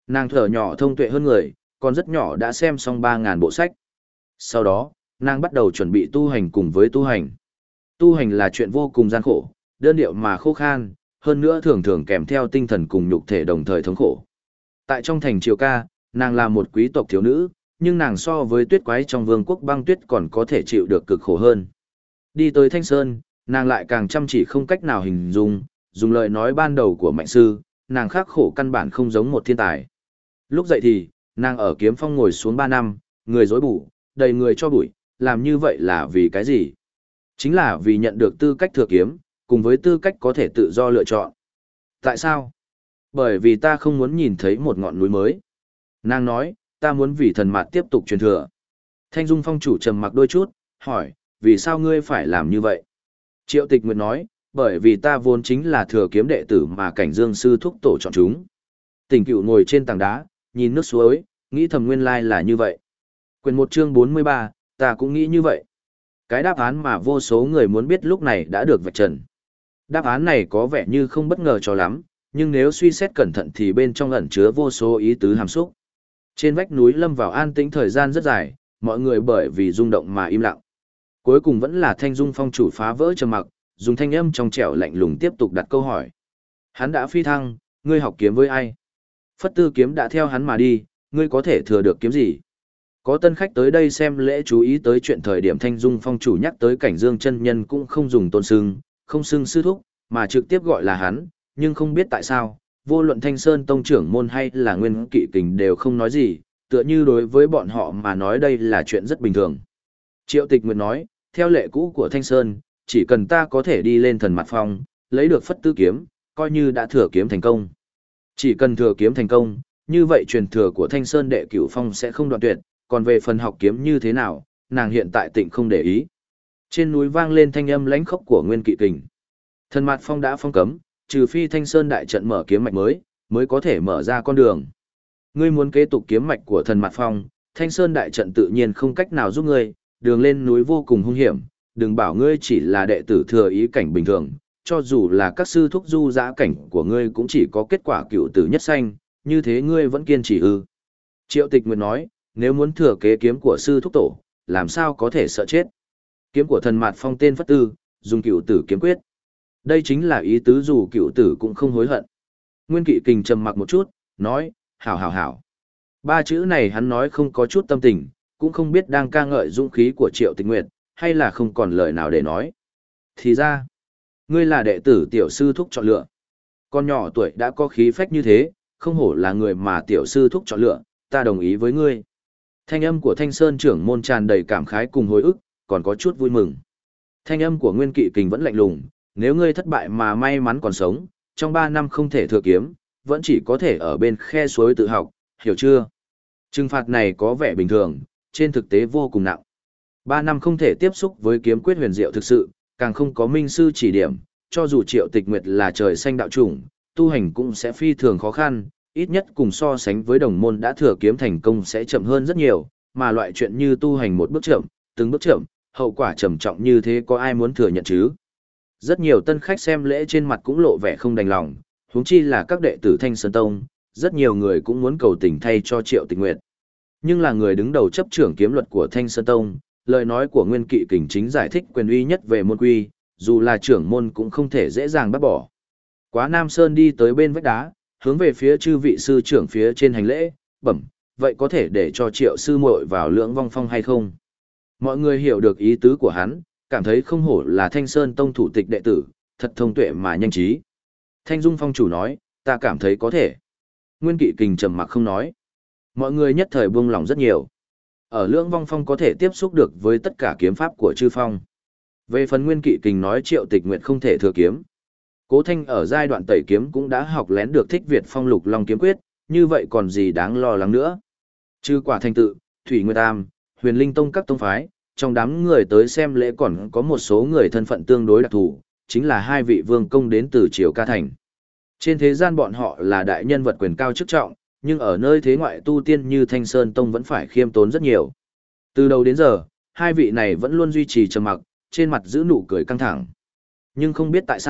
Speaker 1: Nàng thở nhỏ thông tuệ hơn người, còn rất nhỏ đã xem xong ba ngàn bộ sách. Sau đó, nàng bắt đầu chuẩn bị tu hành cùng với tu hành. Tu hành là chuyện vô cùng gian khổ, đơn điệu mà khô khan, hơn nữa thường thường kèm theo tinh thần cùng nhục thể đồng thời thống khổ. Tại trong thành Triều Ca, nàng là một quý tộc thiếu nữ, nhưng nàng so với tuyết quái trong vương quốc băng tuyết còn có thể chịu được cực khổ hơn. Đi tới Thanh Sơn, nàng lại càng chăm chỉ không cách nào hình dung, dùng lời nói ban đầu của Mạnh Sư, nàng khắc khổ căn bản không giống một thiên tài. Lúc dậy thì, nàng ở kiếm phong ngồi xuống ba năm, người dối bủ, đầy người cho bụi, làm như vậy là vì cái gì? Chính là vì nhận được tư cách thừa kiếm, cùng với tư cách có thể tự do lựa chọn. Tại sao? Bởi vì ta không muốn nhìn thấy một ngọn núi mới. Nàng nói, ta muốn vì thần mạt tiếp tục truyền thừa. Thanh Dung Phong chủ trầm mặc đôi chút, hỏi, vì sao ngươi phải làm như vậy? Triệu Tịch Nguyệt nói, bởi vì ta vốn chính là thừa kiếm đệ tử mà Cảnh Dương sư thúc tổ chọn chúng. Tỉnh Cựu ngồi trên tảng đá, nhìn nước suối, nghĩ thầm nguyên lai là như vậy. Quyền một chương bốn mươi ba, ta cũng nghĩ như vậy. Cái đáp án mà vô số người muốn biết lúc này đã được vạch trần. Đáp án này có vẻ như không bất ngờ cho lắm, nhưng nếu suy xét cẩn thận thì bên trong ẩn chứa vô số ý tứ hàm xúc. Trên vách núi lâm vào an tĩnh thời gian rất dài, mọi người bởi vì rung động mà im lặng. Cuối cùng vẫn là Thanh Dung Phong chủ phá vỡ trầm mặc, dùng thanh âm trong trẻo lạnh lùng tiếp tục đặt câu hỏi. Hắn đã phi thăng, ngươi học kiếm với ai? Phất Tư kiếm đã theo hắn mà đi, ngươi có thể thừa được kiếm gì? Có tân khách tới đây xem lễ chú ý tới chuyện thời điểm Thanh Dung Phong chủ nhắc tới Cảnh Dương chân nhân cũng không dùng tôn xưng, không xưng sư thúc, mà trực tiếp gọi là hắn, nhưng không biết tại sao, vô luận Thanh Sơn tông trưởng môn hay là Nguyên Kỵ Kình đều không nói gì, tựa như đối với bọn họ mà nói đây là chuyện rất bình thường. Triệu Tịch Nguyệt nói, theo lệ cũ của Thanh Sơn, chỉ cần ta có thể đi lên thần mặt phong, lấy được Phất Tư kiếm, coi như đã thừa kiếm thành công. Chỉ cần thừa kiếm thành công, như vậy truyền thừa của Thanh Sơn đệ cửu phong sẽ không đoạn tuyệt, còn về phần học kiếm như thế nào, nàng hiện tại tịnh không để ý. Trên núi vang lên thanh âm lãnh khốc của Nguyên Kỵ Kình. Thần mặt phong đã phong cấm, trừ phi Thanh Sơn đại trận mở kiếm mạch mới, mới có thể mở ra con đường. Ngươi muốn kế tục kiếm mạch của thần mặt phong, Thanh Sơn đại trận tự nhiên không cách nào giúp ngươi, đường lên núi vô cùng hung hiểm, đừng bảo ngươi chỉ là đệ tử thừa ý cảnh bình thường, cho dù là các sư thúc du giã cảnh của ngươi cũng chỉ có kết quả cựu tử nhất sanh, như thế ngươi vẫn kiên trì ư. Triệu Tịch Nguyệt nói, nếu muốn thừa kế kiếm của sư thúc tổ, làm sao có thể sợ chết. Kiếm của thần mạt phong tên Phất Tư, dùng cựu tử kiếm quyết. Đây chính là ý tứ dù cựu tử cũng không hối hận. Nguyên Kỵ Kình trầm mặc một chút, nói, hảo hảo hảo. Ba chữ này hắn nói không có chút tâm tình, cũng không biết đang ca ngợi dũng khí của Triệu Tịch Nguyệt, hay là không còn lời nào để nói. Thì ra, ngươi là đệ tử tiểu sư thúc chọn lựa. Con nhỏ tuổi đã có khí phách như thế, không hổ là người mà tiểu sư thúc chọn lựa, ta đồng ý với ngươi. Thanh âm của Thanh Sơn trưởng môn tràn đầy cảm khái cùng hồi ức, còn có chút vui mừng. Thanh âm của Nguyên Kỵ Kình vẫn lạnh lùng, nếu ngươi thất bại mà may mắn còn sống, trong ba năm không thể thừa kiếm, vẫn chỉ có thể ở bên khe suối tự học, hiểu chưa? Trừng phạt này có vẻ bình thường, trên thực tế vô cùng nặng. Ba năm không thể tiếp xúc với kiếm quyết huyền diệu thực sự, càng không có minh sư chỉ điểm, cho dù Triệu Tịch Nguyệt là trời xanh đạo chủng, tu hành cũng sẽ phi thường khó khăn, ít nhất cùng so sánh với đồng môn đã thừa kiếm thành công sẽ chậm hơn rất nhiều, mà loại chuyện như tu hành một bước chậm, từng bước chậm, hậu quả trầm trọng như thế có ai muốn thừa nhận chứ? Rất nhiều tân khách xem lễ trên mặt cũng lộ vẻ không đành lòng, huống chi là các đệ tử Thanh Sơn Tông, rất nhiều người cũng muốn cầu tình thay cho Triệu Tịch Nguyệt. Nhưng là người đứng đầu chấp trưởng kiếm luật của Thanh Sơn Tông, lời nói của Nguyên Kỵ Kình chính giải thích quyền uy nhất về môn quy, dù là trưởng môn cũng không thể dễ dàng bắt bỏ. Quá Nam Sơn đi tới bên vách đá, hướng về phía chư vị sư trưởng phía trên hành lễ, bẩm, vậy có thể để cho Triệu sư muội vào Lưỡng Vong Phong hay không? Mọi người hiểu được ý tứ của hắn, cảm thấy không hổ là Thanh Sơn Tông thủ tịch đệ tử, thật thông tuệ mà nhanh trí. Thanh Dung Phong chủ nói, ta cảm thấy có thể. Nguyên Kỵ Kình trầm mặc không nói. Mọi người nhất thời buông lòng rất nhiều. Ở Lưỡng Vong Phong có thể tiếp xúc được với tất cả kiếm pháp của chư phong. Về phần Nguyên Kỵ Kình nói Triệu Tịch Nguyệt không thể thừa kiếm. Cố Thanh ở giai đoạn tẩy kiếm cũng đã học lén được Thích Việt Phong Lục Long kiếm quyết, như vậy còn gì đáng lo lắng nữa. Trừ Quả Thành Tự, Thủy Nguyệt Tam, Huyền Linh Tông các tông phái, trong đám người tới xem lễ còn có một số người thân phận tương đối đặc thù, chính là hai vị vương công đến từ Triều Ca Thành. Trên thế gian bọn họ là đại nhân vật quyền cao chức trọng, nhưng ở nơi thế ngoại tu tiên như Thanh Sơn Tông vẫn phải khiêm tốn rất nhiều. Từ đầu đến giờ, hai vị này vẫn luôn duy trì trầm mặc, trên mặt giữ nụ cười căng thẳng. Nhưng không biết tại sao,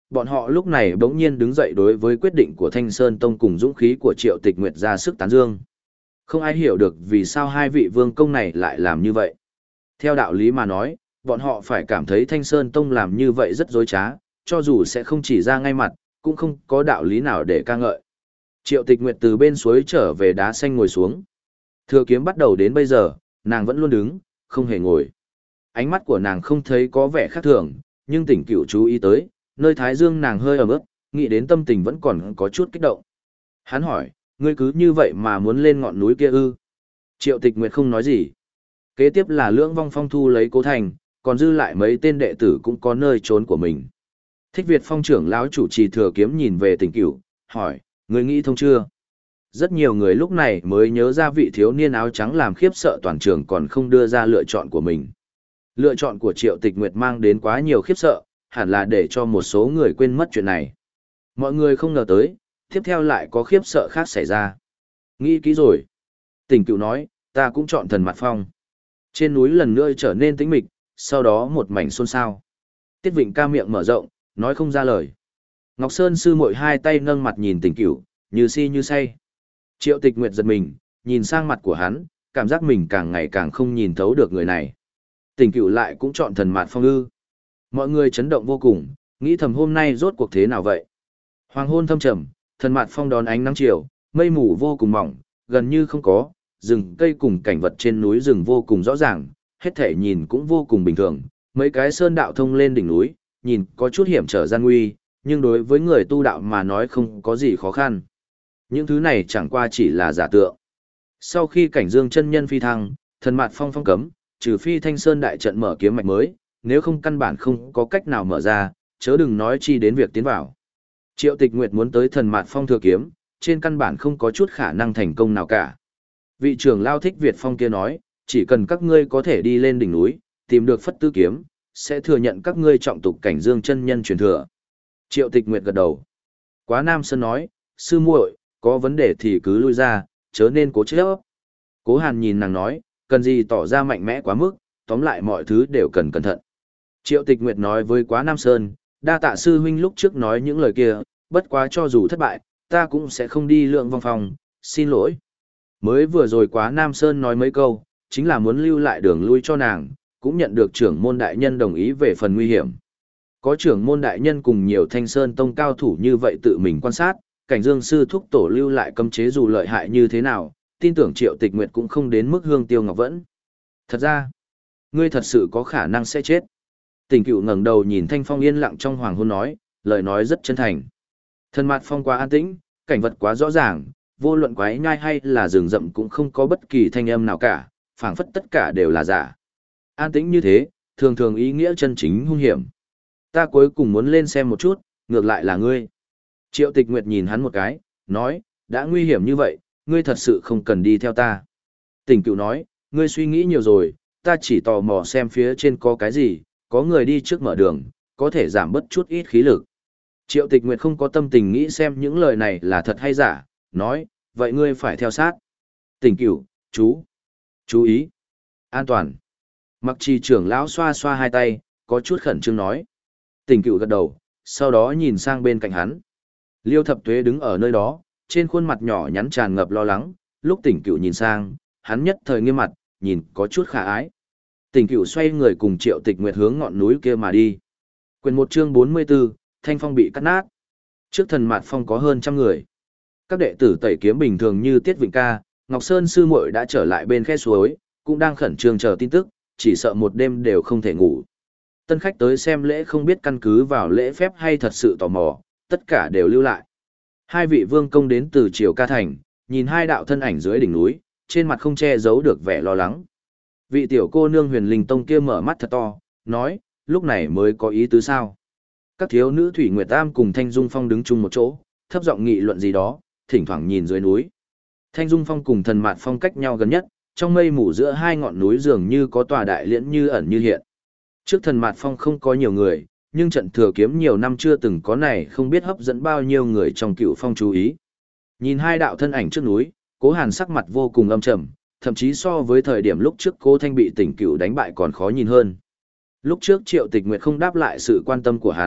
Speaker 1: bọn họ lúc này bỗng nhiên đứng dậy đối với quyết định của Thanh Sơn Tông cùng dũng khí của Triệu Tịch Nguyệt ra sức tán dương. Không ai hiểu được vì sao hai vị vương công này lại làm như vậy. Theo đạo lý mà nói, bọn họ phải cảm thấy Thanh Sơn Tông làm như vậy rất dối trá, cho dù sẽ không chỉ ra ngay mặt, cũng không có đạo lý nào để ca ngợi. Triệu Tịch Nguyệt từ bên suối trở về đá xanh ngồi xuống. Thừa kiếm bắt đầu đến bây giờ, nàng vẫn luôn đứng, không hề ngồi. Ánh mắt của nàng không thấy có vẻ khác thường, nhưng Tỉnh Cửu chú ý tới, nơi thái dương nàng hơi ẩm ướt, nghĩ đến tâm tình vẫn còn có chút kích động. Hắn hỏi, ngươi cứ như vậy mà muốn lên ngọn núi kia ư? Triệu Tịch Nguyệt không nói gì. Kế tiếp là Lưỡng Vong Phong thu lấy Cố Thành, còn dư lại mấy tên đệ tử cũng có nơi trốn của mình. Thích Việt Phong trưởng lão chủ trì thừa kiếm nhìn về Tỉnh Cửu, hỏi, ngươi nghĩ thông chưa? Rất nhiều người lúc này mới nhớ ra vị thiếu niên áo trắng làm khiếp sợ toàn trường còn không đưa ra lựa chọn của mình. Lựa chọn của Triệu Tịch Nguyệt mang đến quá nhiều khiếp sợ, hẳn là để cho một số người quên mất chuyện này. Mọi người không ngờ tới, tiếp theo lại có khiếp sợ khác xảy ra. Nghĩ kỹ rồi. Tỉnh Cửu nói, ta cũng chọn Thần Mạt Phong. Trên núi lần nữa trở nên tĩnh mịch, sau đó một mảnh xôn xao. Tiết Vịnh ca miệng mở rộng, nói không ra lời. Ngọc Sơn sư muội hai tay nâng mặt nhìn Tỉnh Cửu, như si như say. Triệu Tịch Nguyệt giật mình, nhìn sang mặt của hắn, cảm giác mình càng ngày càng không nhìn thấu được người này. Tỉnh Cửu lại cũng chọn Thần Mạt Phong ư? Mọi người chấn động vô cùng, nghĩ thầm hôm nay rốt cuộc thế nào vậy? Hoàng hôn thâm trầm, Thần Mạt Phong đón ánh nắng chiều, mây mù vô cùng mỏng, gần như không có, rừng cây cùng cảnh vật trên núi rừng vô cùng rõ ràng, hết thể nhìn cũng vô cùng bình thường. Mấy cái sơn đạo thông lên đỉnh núi, nhìn có chút hiểm trở gian nguy, nhưng đối với người tu đạo mà nói không có gì khó khăn. Những thứ này chẳng qua chỉ là giả tượng. Sau khi cảnh dương chân nhân phi thăng, Thần Mạt Phong phong cấm, trừ phi Thanh Sơn đại trận mở kiếm mạch mới, nếu không căn bản không có cách nào mở ra, chớ đừng nói chi đến việc tiến vào. Triệu Tịch Nguyệt muốn tới Thần Mạt Phong thừa kiếm, trên căn bản không có chút khả năng thành công nào cả. Vị trưởng lao Thích Việt Phong kia nói, chỉ cần các ngươi có thể đi lên đỉnh núi, tìm được Phất Tư kiếm, sẽ thừa nhận các ngươi trọng tục cảnh dương chân nhân truyền thừa. Triệu Tịch Nguyệt gật đầu. Quá Nam Sơn nói, sư muội, có vấn đề thì cứ lui ra, chớ nên cố chấp. Cố Hàn nhìn nàng nói, cần gì tỏ ra mạnh mẽ quá mức, tóm lại mọi thứ đều cần cẩn thận. Triệu Tịch Nguyệt nói với Quá Nam Sơn, đa tạ sư huynh lúc trước nói những lời kia, bất quá cho dù thất bại, ta cũng sẽ không đi Lượng Vong Phong, xin lỗi. Mới vừa rồi Quá Nam Sơn nói mấy câu, chính là muốn lưu lại đường lui cho nàng, cũng nhận được trưởng môn đại nhân đồng ý về phần nguy hiểm. Có trưởng môn đại nhân cùng nhiều Thanh Sơn tông cao thủ như vậy tự mình quan sát, cảnh dương sư thúc tổ lưu lại cấm chế dù lợi hại như thế nào, tin tưởng Triệu Tịch Nguyệt cũng không đến mức hương tiêu ngọc vẫn. Thật ra, ngươi thật sự có khả năng sẽ chết. Tỉnh Cửu ngẩng đầu nhìn Thanh Phong yên lặng trong hoàng hôn nói, lời nói rất chân thành. Thần Mạt Phong quá an tĩnh, cảnh vật quá rõ ràng, vô luận quái nhai hay là rừng rậm cũng không có bất kỳ thanh âm nào cả, phảng phất tất cả đều là giả. An tĩnh như thế, thường thường ý nghĩa chân chính hung hiểm. Ta cuối cùng muốn lên xem một chút, ngược lại là ngươi. Triệu Tịch Nguyệt nhìn hắn một cái, nói, đã nguy hiểm như vậy, ngươi thật sự không cần đi theo ta. Tỉnh Cửu nói, ngươi suy nghĩ nhiều rồi, ta chỉ tò mò xem phía trên có cái gì, có người đi trước mở đường, có thể giảm bớt chút ít khí lực. Triệu Tịch Nguyệt không có tâm tình nghĩ xem những lời này là thật hay giả, nói, vậy ngươi phải theo sát. Tỉnh Cửu, chú, chú ý, an toàn. Mặc Trì trưởng lão xoa xoa hai tay, có chút khẩn trương nói. Tỉnh Cửu gật đầu, sau đó nhìn sang bên cạnh hắn. Liêu Thập Tuế đứng ở nơi đó, trên khuôn mặt nhỏ nhắn tràn ngập lo lắng, lúc Tỉnh Cửu nhìn sang, hắn nhất thời nghiêm mặt, nhìn có chút khả ái. Tỉnh Cửu xoay người cùng Triệu Tịch Nguyệt hướng ngọn núi kia mà đi. Quyền một chương bốn mươi 44, Thanh Phong bị cắt nát. Trước Thần Mạt Phong có hơn trăm người. Các đệ tử tẩy kiếm bình thường như Tiết Vịnh ca, Ngọc Sơn sư muội đã trở lại bên khe suối, cũng đang khẩn trương chờ tin tức, chỉ sợ một đêm đều không thể ngủ. Tân khách tới xem lễ không biết căn cứ vào lễ phép hay thật sự tò mò, tất cả đều lưu lại. Hai vị vương công đến từ Triều Ca Thành, nhìn hai đạo thân ảnh dưới đỉnh núi, trên mặt không che giấu được vẻ lo lắng. Vị tiểu cô nương Huyền Linh Tông kia mở mắt thật to, nói, lúc này mới có ý tứ sao. Các thiếu nữ Thủy Nguyệt Tam cùng Thanh Dung Phong đứng chung một chỗ, thấp giọng nghị luận gì đó, thỉnh thoảng nhìn dưới núi. Thanh Dung Phong cùng Thần Mạt Phong cách nhau gần nhất, trong mây mù giữa hai ngọn núi dường như có tòa đại liễn như ẩn như hiện. Trước Thần Mạt Phong không có nhiều người, nhưng trận thừa kiếm nhiều năm chưa từng có này không biết hấp dẫn bao nhiêu người trong Cựu Phong chú ý. Nhìn hai đạo thân ảnh trước núi, Cố Hàn sắc mặt vô cùng âm trầm, thậm chí so với thời điểm lúc trước Cố Thanh bị Tỉnh Cựu đánh bại còn khó nhìn hơn. Lúc trước Triệu Tịch Nguyệt không đáp lại sự quan tâm của hắn,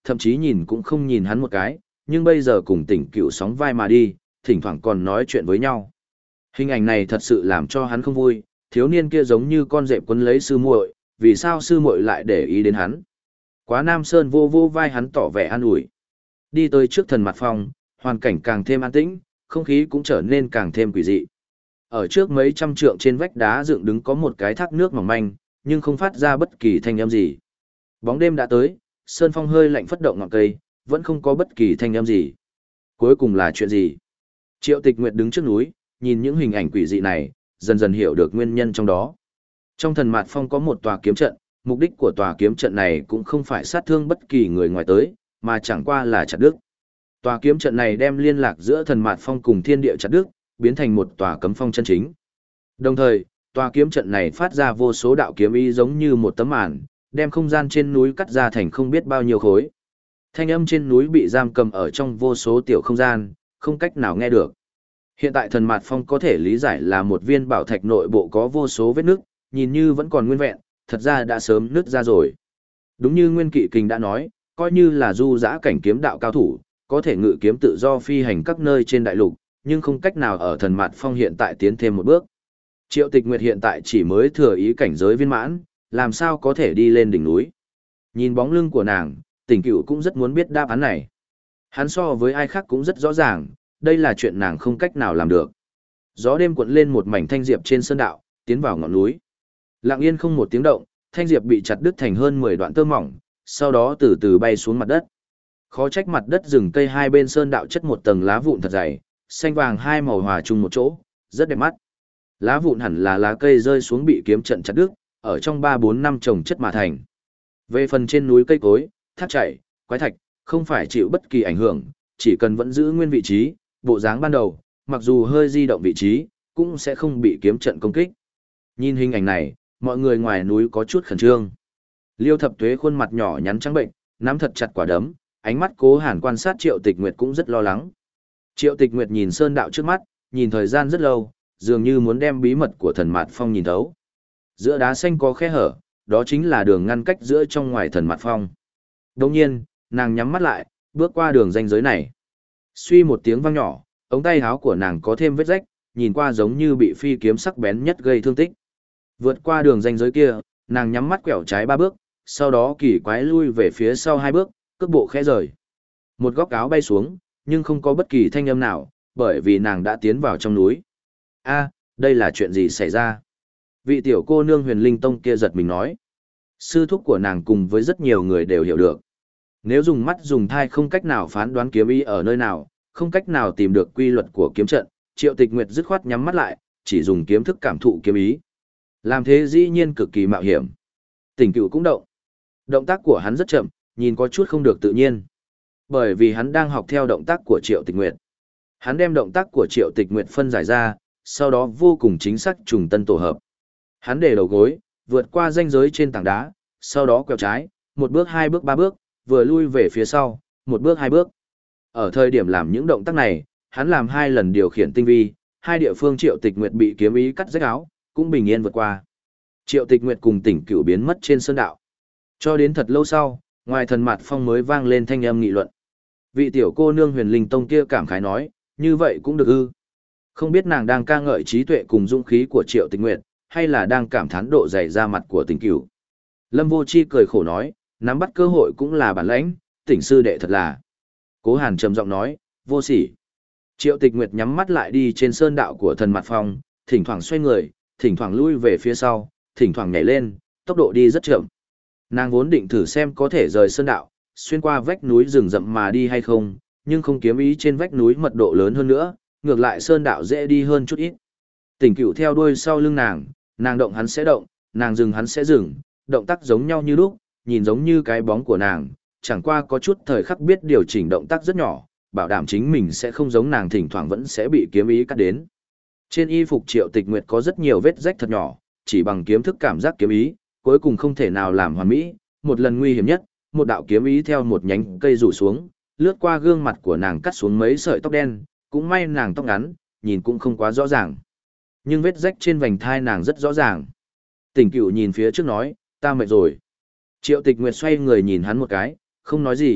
Speaker 1: thậm chí nhìn cũng không nhìn hắn một cái, nhưng bây giờ cùng tỉnh cựu sóng vai mà đi, thỉnh thoảng còn nói chuyện với nhau. Hình ảnh này thật sự làm cho hắn không vui, thiếu niên kia giống như con dẹp quấn lấy sư muội, vì sao sư muội lại để ý đến hắn. Quá Nam Sơn vô vô vai hắn tỏ vẻ an ủi. Đi tới trước thần mặt phong, hoàn cảnh càng thêm an tĩnh, không khí cũng trở nên càng thêm quỷ dị. Ở trước mấy trăm trượng trên vách đá dựng đứng có một cái thác nước mỏng manh, nhưng không phát ra bất kỳ thanh âm gì. Bóng đêm đã tới, sơn phong hơi lạnh phất động ngọn cây, vẫn không có bất kỳ thanh âm gì. Cuối cùng là chuyện gì? Triệu Tịch Nguyệt đứng trước núi, nhìn những hình ảnh quỷ dị này, dần dần hiểu được nguyên nhân trong đó. Trong thần mạt phong có một tòa kiếm trận, mục đích của tòa kiếm trận này cũng không phải sát thương bất kỳ người ngoài tới, mà chẳng qua là chặt đứt. Tòa kiếm trận này đem liên lạc giữa thần mạt phong cùng thiên địa chặt đứt, biến thành một tòa cấm phong chân chính. Đồng thời, tòa kiếm trận này phát ra vô số đạo kiếm ý giống như một tấm màn, đem không gian trên núi cắt ra thành không biết bao nhiêu khối. Thanh âm trên núi bị giam cầm ở trong vô số tiểu không gian, không cách nào nghe được. Hiện tại thần mạt phong có thể lý giải là một viên bảo thạch nội bộ có vô số vết nứt, nhìn như vẫn còn nguyên vẹn, thật ra đã sớm nứt ra rồi. Đúng như Nguyên Kỵ Kình đã nói, coi như là du dã cảnh kiếm đạo cao thủ, có thể ngự kiếm tự do phi hành các nơi trên đại lục, nhưng không cách nào ở thần mạt phong hiện tại tiến thêm một bước. Triệu Tịch Nguyệt hiện tại chỉ mới thừa ý cảnh giới viên mãn, làm sao có thể đi lên đỉnh núi. Nhìn bóng lưng của nàng, Tỉnh Cửu cũng rất muốn biết đáp án này. Hắn so với ai khác cũng rất rõ ràng, đây là chuyện nàng không cách nào làm được. Gió đêm cuộn lên một mảnh thanh diệp trên sơn đạo, tiến vào ngọn núi. Lặng yên không một tiếng động, thanh diệp bị chặt đứt thành hơn mười đoạn tơ mỏng, sau đó từ từ bay xuống mặt đất. Khó trách mặt đất rừng cây hai bên sơn đạo chất một tầng lá vụn thật dày, xanh vàng hai màu hòa chung một chỗ, rất đẹp mắt. Lá vụn hẳn là lá cây rơi xuống bị kiếm trận chặt đứt, ở trong ba bốn năm trồng chất mà thành. Về phần trên núi cây cối, thác chảy, quái thạch, không phải chịu bất kỳ ảnh hưởng, chỉ cần vẫn giữ nguyên vị trí, bộ dáng ban đầu, mặc dù hơi di động vị trí, cũng sẽ không bị kiếm trận công kích. Nhìn hình ảnh này, mọi người ngoài núi có chút khẩn trương. Liêu Thập Tuế khuôn mặt nhỏ nhắn trắng bệnh, nắm thật chặt quả đấm, ánh mắt Cố Hàn quan sát Triệu Tịch Nguyệt cũng rất lo lắng. Triệu Tịch Nguyệt nhìn sơn đạo trước mắt, nhìn thời gian rất lâu, dường như muốn đem bí mật của thần mạt phong nhìn thấu. Giữa đá xanh có khe hở, đó chính là đường ngăn cách giữa trong ngoài thần mạt phong. Đồng nhiên, nàng nhắm mắt lại, bước qua đường ranh giới này. Suy một tiếng vang nhỏ, ống tay áo của nàng có thêm vết rách, nhìn qua giống như bị phi kiếm sắc bén nhất gây thương tích. Vượt qua đường ranh giới kia, nàng nhắm mắt quẹo trái ba bước, sau đó kỳ quái lui về phía sau hai bước, cước bộ khẽ rời. Một góc áo bay xuống, nhưng không có bất kỳ thanh âm nào, bởi vì nàng đã tiến vào trong núi. A, đây là chuyện gì xảy ra? Vị tiểu cô nương Huyền Linh Tông kia giật mình nói. Sư thúc của nàng cùng với rất nhiều người đều hiểu được. Nếu dùng mắt dùng thai không cách nào phán đoán kiếm ý ở nơi nào, không cách nào tìm được quy luật của kiếm trận, Triệu Tịch Nguyệt dứt khoát nhắm mắt lại, chỉ dùng kiếm thức cảm thụ kiếm ý. Làm thế dĩ nhiên cực kỳ mạo hiểm. Tỉnh Cửu cũng động. Động tác của hắn rất chậm, nhìn có chút không được tự nhiên. Bởi vì hắn đang học theo động tác của Triệu Tịch Nguyệt. Hắn đem động tác của Triệu Tịch Nguyệt phân giải ra, sau đó vô cùng chính xác trùng tân tổ hợp. Hắn để đầu gối, vượt qua ranh giới trên tảng đá, sau đó quẹo trái, một bước hai bước ba bước, vừa lui về phía sau, một bước hai bước. Ở thời điểm làm những động tác này, hắn làm hai lần điều khiển tinh vi, hai địa phương Triệu Tịch Nguyệt bị kiếm ý cắt rách áo, cũng bình yên vượt qua. Triệu Tịch Nguyệt cùng Tỉnh Cửu biến mất trên sơn đạo. Cho đến thật lâu sau, ngoài thần mạt phong mới vang lên thanh âm nghị luận. Vị tiểu cô nương Huyền Linh Tông kia cảm khái nói, như vậy cũng được ư? Không biết nàng đang ca ngợi trí tuệ cùng dũng khí của Triệu Tịch Nguyệt, hay là đang cảm thán độ dày da mặt của Tỉnh Cửu. Lâm Vô Chi cười khổ nói, nắm bắt cơ hội cũng là bản lãnh, Tỉnh sư đệ thật là. Cố Hàn trầm giọng nói, vô sỉ. Triệu Tịch Nguyệt nhắm mắt lại đi trên sơn đạo của thần mặt phong, thỉnh thoảng xoay người, thỉnh thoảng lui về phía sau, thỉnh thoảng nhảy lên, tốc độ đi rất chậm. Nàng vốn định thử xem có thể rời sơn đạo, xuyên qua vách núi rừng rậm mà đi hay không, nhưng không kiếm ý trên vách núi mật độ lớn hơn nữa, ngược lại sơn đạo dễ đi hơn chút ít. Tỉnh Cửu theo đuôi sau lưng nàng, nàng động hắn sẽ động, nàng dừng hắn sẽ dừng, động tác giống nhau như lúc, nhìn giống như cái bóng của nàng, chẳng qua có chút thời khắc biết điều chỉnh động tác rất nhỏ, bảo đảm chính mình sẽ không giống nàng thỉnh thoảng vẫn sẽ bị kiếm ý cắt đến. Trên y phục Triệu Tịch Nguyệt có rất nhiều vết rách thật nhỏ, chỉ bằng kiếm thức cảm giác kiếm ý, cuối cùng không thể nào làm hoàn mỹ, một lần nguy hiểm nhất, một đạo kiếm ý theo một nhánh cây rủ xuống, lướt qua gương mặt của nàng cắt xuống mấy sợi tóc đen, cũng may nàng tóc ngắn, nhìn cũng không quá rõ ràng. Nhưng vết rách trên vành thai nàng rất rõ ràng. Tỉnh Cửu nhìn phía trước nói, ta mệt rồi. Triệu Tịch Nguyệt xoay người nhìn hắn một cái, không nói gì,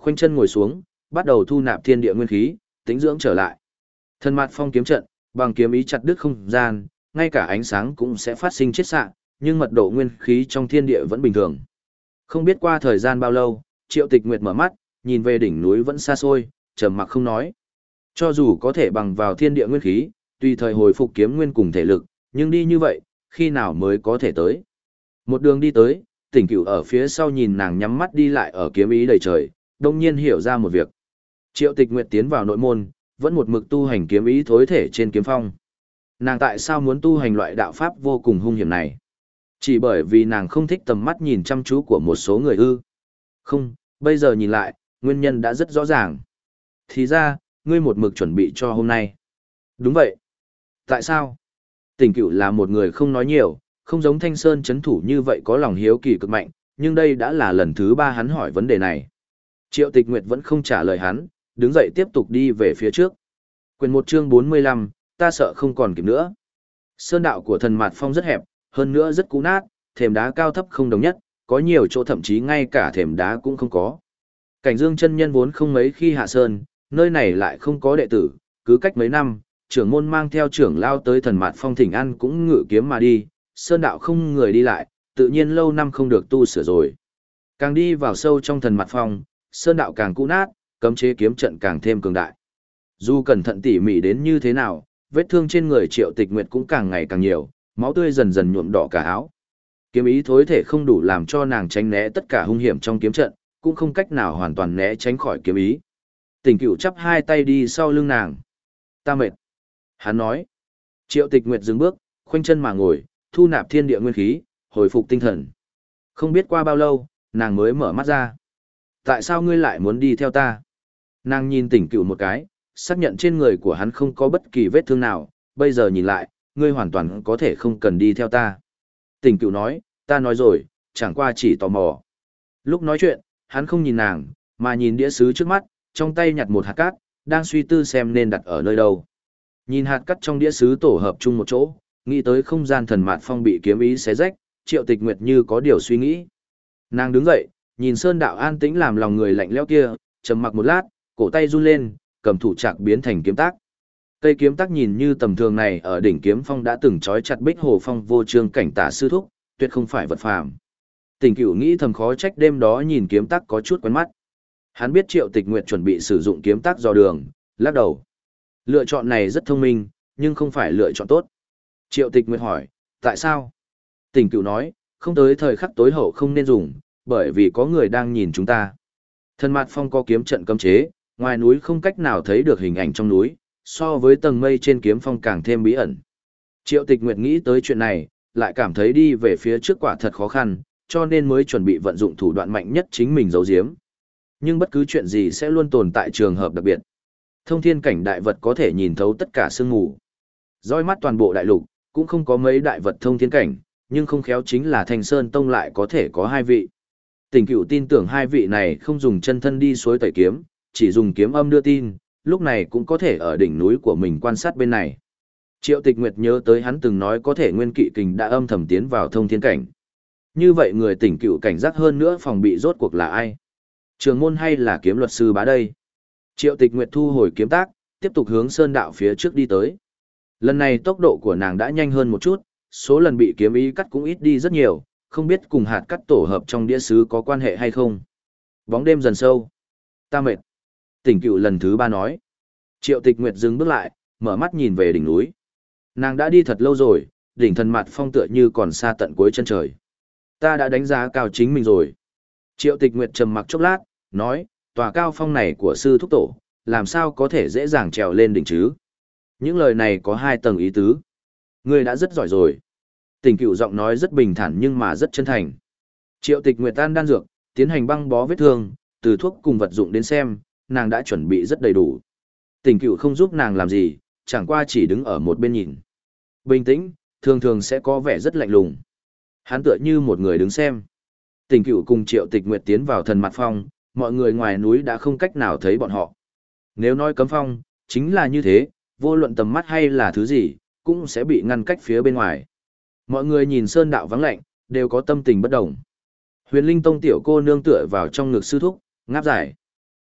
Speaker 1: khoanh chân ngồi xuống, bắt đầu thu nạp thiên địa nguyên khí, tĩnh dưỡng trở lại. Thần Mạt Phong kiếm trận, bằng kiếm ý chặt đứt không gian, ngay cả ánh sáng cũng sẽ phát sinh chết xạ, nhưng mật độ nguyên khí trong thiên địa vẫn bình thường. Không biết qua thời gian bao lâu, Triệu Tịch Nguyệt mở mắt, nhìn về đỉnh núi vẫn xa xôi, trầm mặc không nói. Cho dù có thể bằng vào thiên địa nguyên khí, tùy thời hồi phục kiếm nguyên cùng thể lực, nhưng đi như vậy, khi nào mới có thể tới. Một đường đi tới, Tỉnh Cửu ở phía sau nhìn nàng nhắm mắt đi lại ở kiếm ý đầy trời, đông nhiên hiểu ra một việc. Triệu Tịch Nguyệt tiến vào nội môn, vẫn một mực tu hành kiếm ý thối thể trên kiếm phong. Nàng tại sao muốn tu hành loại đạo pháp vô cùng hung hiểm này? Chỉ bởi vì nàng không thích tầm mắt nhìn chăm chú của một số người ư. Không, bây giờ nhìn lại, nguyên nhân đã rất rõ ràng. Thì ra, ngươi một mực chuẩn bị cho hôm nay. Đúng vậy. Tại sao? Tỉnh Cửu là một người không nói nhiều, không giống Thanh Sơn chấn thủ như vậy có lòng hiếu kỳ cực mạnh, nhưng đây đã là lần thứ ba hắn hỏi vấn đề này. Triệu Tịch Nguyệt vẫn không trả lời hắn, đứng dậy tiếp tục đi về phía trước. Quyền một chương bốn mươi lăm, ta sợ không còn kịp nữa. Sơn đạo của Thần Mạt Phong rất hẹp, hơn nữa rất cũ nát, thềm đá cao thấp không đồng nhất, có nhiều chỗ thậm chí ngay cả thềm đá cũng không có. Cảnh Dương chân nhân vốn không mấy khi hạ sơn, nơi này lại không có đệ tử, cứ cách mấy năm, trưởng môn mang theo trưởng lao tới Thần Mạt Phong thỉnh ăn cũng ngự kiếm mà đi, sơn đạo không người đi lại, tự nhiên lâu năm không được tu sửa rồi. Càng đi vào sâu trong Thần Mạt Phong, sơn đạo càng cũ nát, cấm chế kiếm trận càng thêm cường đại. Dù cẩn thận tỉ mỉ đến như thế nào, vết thương trên người Triệu Tịch Nguyệt cũng càng ngày càng nhiều, máu tươi dần dần nhuộm đỏ cả áo. Kiếm ý thối thể không đủ làm cho nàng tránh né tất cả hung hiểm trong kiếm trận, cũng không cách nào hoàn toàn né tránh khỏi kiếm ý. Tỉnh Cửu chắp hai tay đi sau lưng nàng. Ta mệt. Hắn nói. Triệu Tịch Nguyệt dừng bước, khoanh chân mà ngồi, thu nạp thiên địa nguyên khí, hồi phục tinh thần. Không biết qua bao lâu, nàng mới mở mắt ra. Tại sao ngươi lại muốn đi theo ta? Nàng nhìn Tỉnh Cửu một cái, xác nhận trên người của hắn không có bất kỳ vết thương nào, bây giờ nhìn lại, ngươi hoàn toàn có thể không cần đi theo ta. Tỉnh Cửu nói, ta nói rồi, chẳng qua chỉ tò mò. Lúc nói chuyện, hắn không nhìn nàng, mà nhìn đĩa sứ trước mắt, trong tay nhặt một hạt cát, đang suy tư xem nên đặt ở nơi đâu. Nhìn hạt cát trong đĩa sứ tổ hợp chung một chỗ, nghĩ tới không gian Thần Mạt Phong bị kiếm ý xé rách, Triệu Tịch Nguyệt như có điều suy nghĩ. Nàng đứng dậy, nhìn sơn đạo an tĩnh làm lòng người lạnh lẽo kia, trầm mặc một lát, cổ tay run lên, cầm thủ trạc biến thành kiếm tác. Cây kiếm tác nhìn như tầm thường này ở đỉnh kiếm phong đã từng trói chặt Bích Hồ Phong vô trương cảnh tả sư thúc, tuyệt không phải vật phàm. Tỉnh Cửu nghĩ thầm khó trách đêm đó nhìn kiếm tác có chút quen mắt. Hắn biết Triệu Tịch Nguyệt chuẩn bị sử dụng kiếm tác dò đường, lắc đầu. Lựa chọn này rất thông minh, nhưng không phải lựa chọn tốt. Triệu Tịch Nguyệt hỏi, tại sao? Tỉnh Cửu nói, không tới thời khắc tối hậu không nên dùng, bởi vì có người đang nhìn chúng ta. Thần Mạt Phong có kiếm trận cấm chế, ngoài núi không cách nào thấy được hình ảnh trong núi, so với tầng mây trên kiếm phong càng thêm bí ẩn. Triệu Tịch Nguyệt nghĩ tới chuyện này, lại cảm thấy đi về phía trước quả thật khó khăn, cho nên mới chuẩn bị vận dụng thủ đoạn mạnh nhất chính mình giấu giếm. Nhưng bất cứ chuyện gì sẽ luôn tồn tại trường hợp đặc biệt. Thông thiên cảnh đại vật có thể nhìn thấu tất cả sương mù. Dõi mắt toàn bộ đại lục, cũng không có mấy đại vật thông thiên cảnh, nhưng không khéo chính là Thanh Sơn Tông lại có thể có hai vị. Tỉnh Cửu tin tưởng hai vị này không dùng chân thân đi suối tẩy kiếm, chỉ dùng kiếm âm đưa tin, lúc này cũng có thể ở đỉnh núi của mình quan sát bên này. Triệu Tịch Nguyệt nhớ tới hắn từng nói có thể nguyên kỵ kình đã âm thầm tiến vào thông thiên cảnh. Như vậy người Tỉnh Cửu cảnh giác hơn nữa phòng bị rốt cuộc là ai? Trường môn hay là kiếm luật sư bá đây? Triệu Tịch Nguyệt thu hồi kiếm tác, tiếp tục hướng sơn đạo phía trước đi tới. Lần này tốc độ của nàng đã nhanh hơn một chút, số lần bị kiếm ý cắt cũng ít đi rất nhiều, không biết cùng hạt cắt tổ hợp trong đĩa sứ có quan hệ hay không. Bóng đêm dần sâu. Ta mệt. Tỉnh Cửu lần thứ ba nói. Triệu Tịch Nguyệt dừng bước lại, mở mắt nhìn về đỉnh núi. Nàng đã đi thật lâu rồi, đỉnh Thần Mạt Phong tựa như còn xa tận cuối chân trời. Ta đã đánh giá cao chính mình rồi. Triệu Tịch Nguyệt trầm mặc chốc lát, nói, tòa cao phong này của sư thúc tổ, làm sao có thể dễ dàng trèo lên đỉnh chứ? Những lời này có hai tầng ý tứ. Ngươi đã rất giỏi rồi. Tỉnh Cửu giọng nói rất bình thản nhưng mà rất chân thành. Triệu Tịch Nguyệt tan đan dược, tiến hành băng bó vết thương, từ thuốc cùng vật dụng đến xem, nàng đã chuẩn bị rất đầy đủ. Tỉnh Cửu không giúp nàng làm gì, chẳng qua chỉ đứng ở một bên nhìn. Bình tĩnh, thường thường sẽ có vẻ rất lạnh lùng. Hắn tựa như một người đứng xem. Tỉnh Cửu cùng Triệu Tịch Nguyệt tiến vào Thần Mạt Phong, mọi người ngoài núi đã không cách nào thấy bọn họ. Nếu nói cấm phong, chính là như thế, vô luận tầm mắt hay là thứ gì, cũng sẽ bị ngăn cách phía bên ngoài. Mọi người nhìn sơn đạo vắng lạnh, đều có tâm tình bất đồng. Huyền Linh Tông tiểu cô nương tựa vào trong ngực sư thúc, ngáp dài.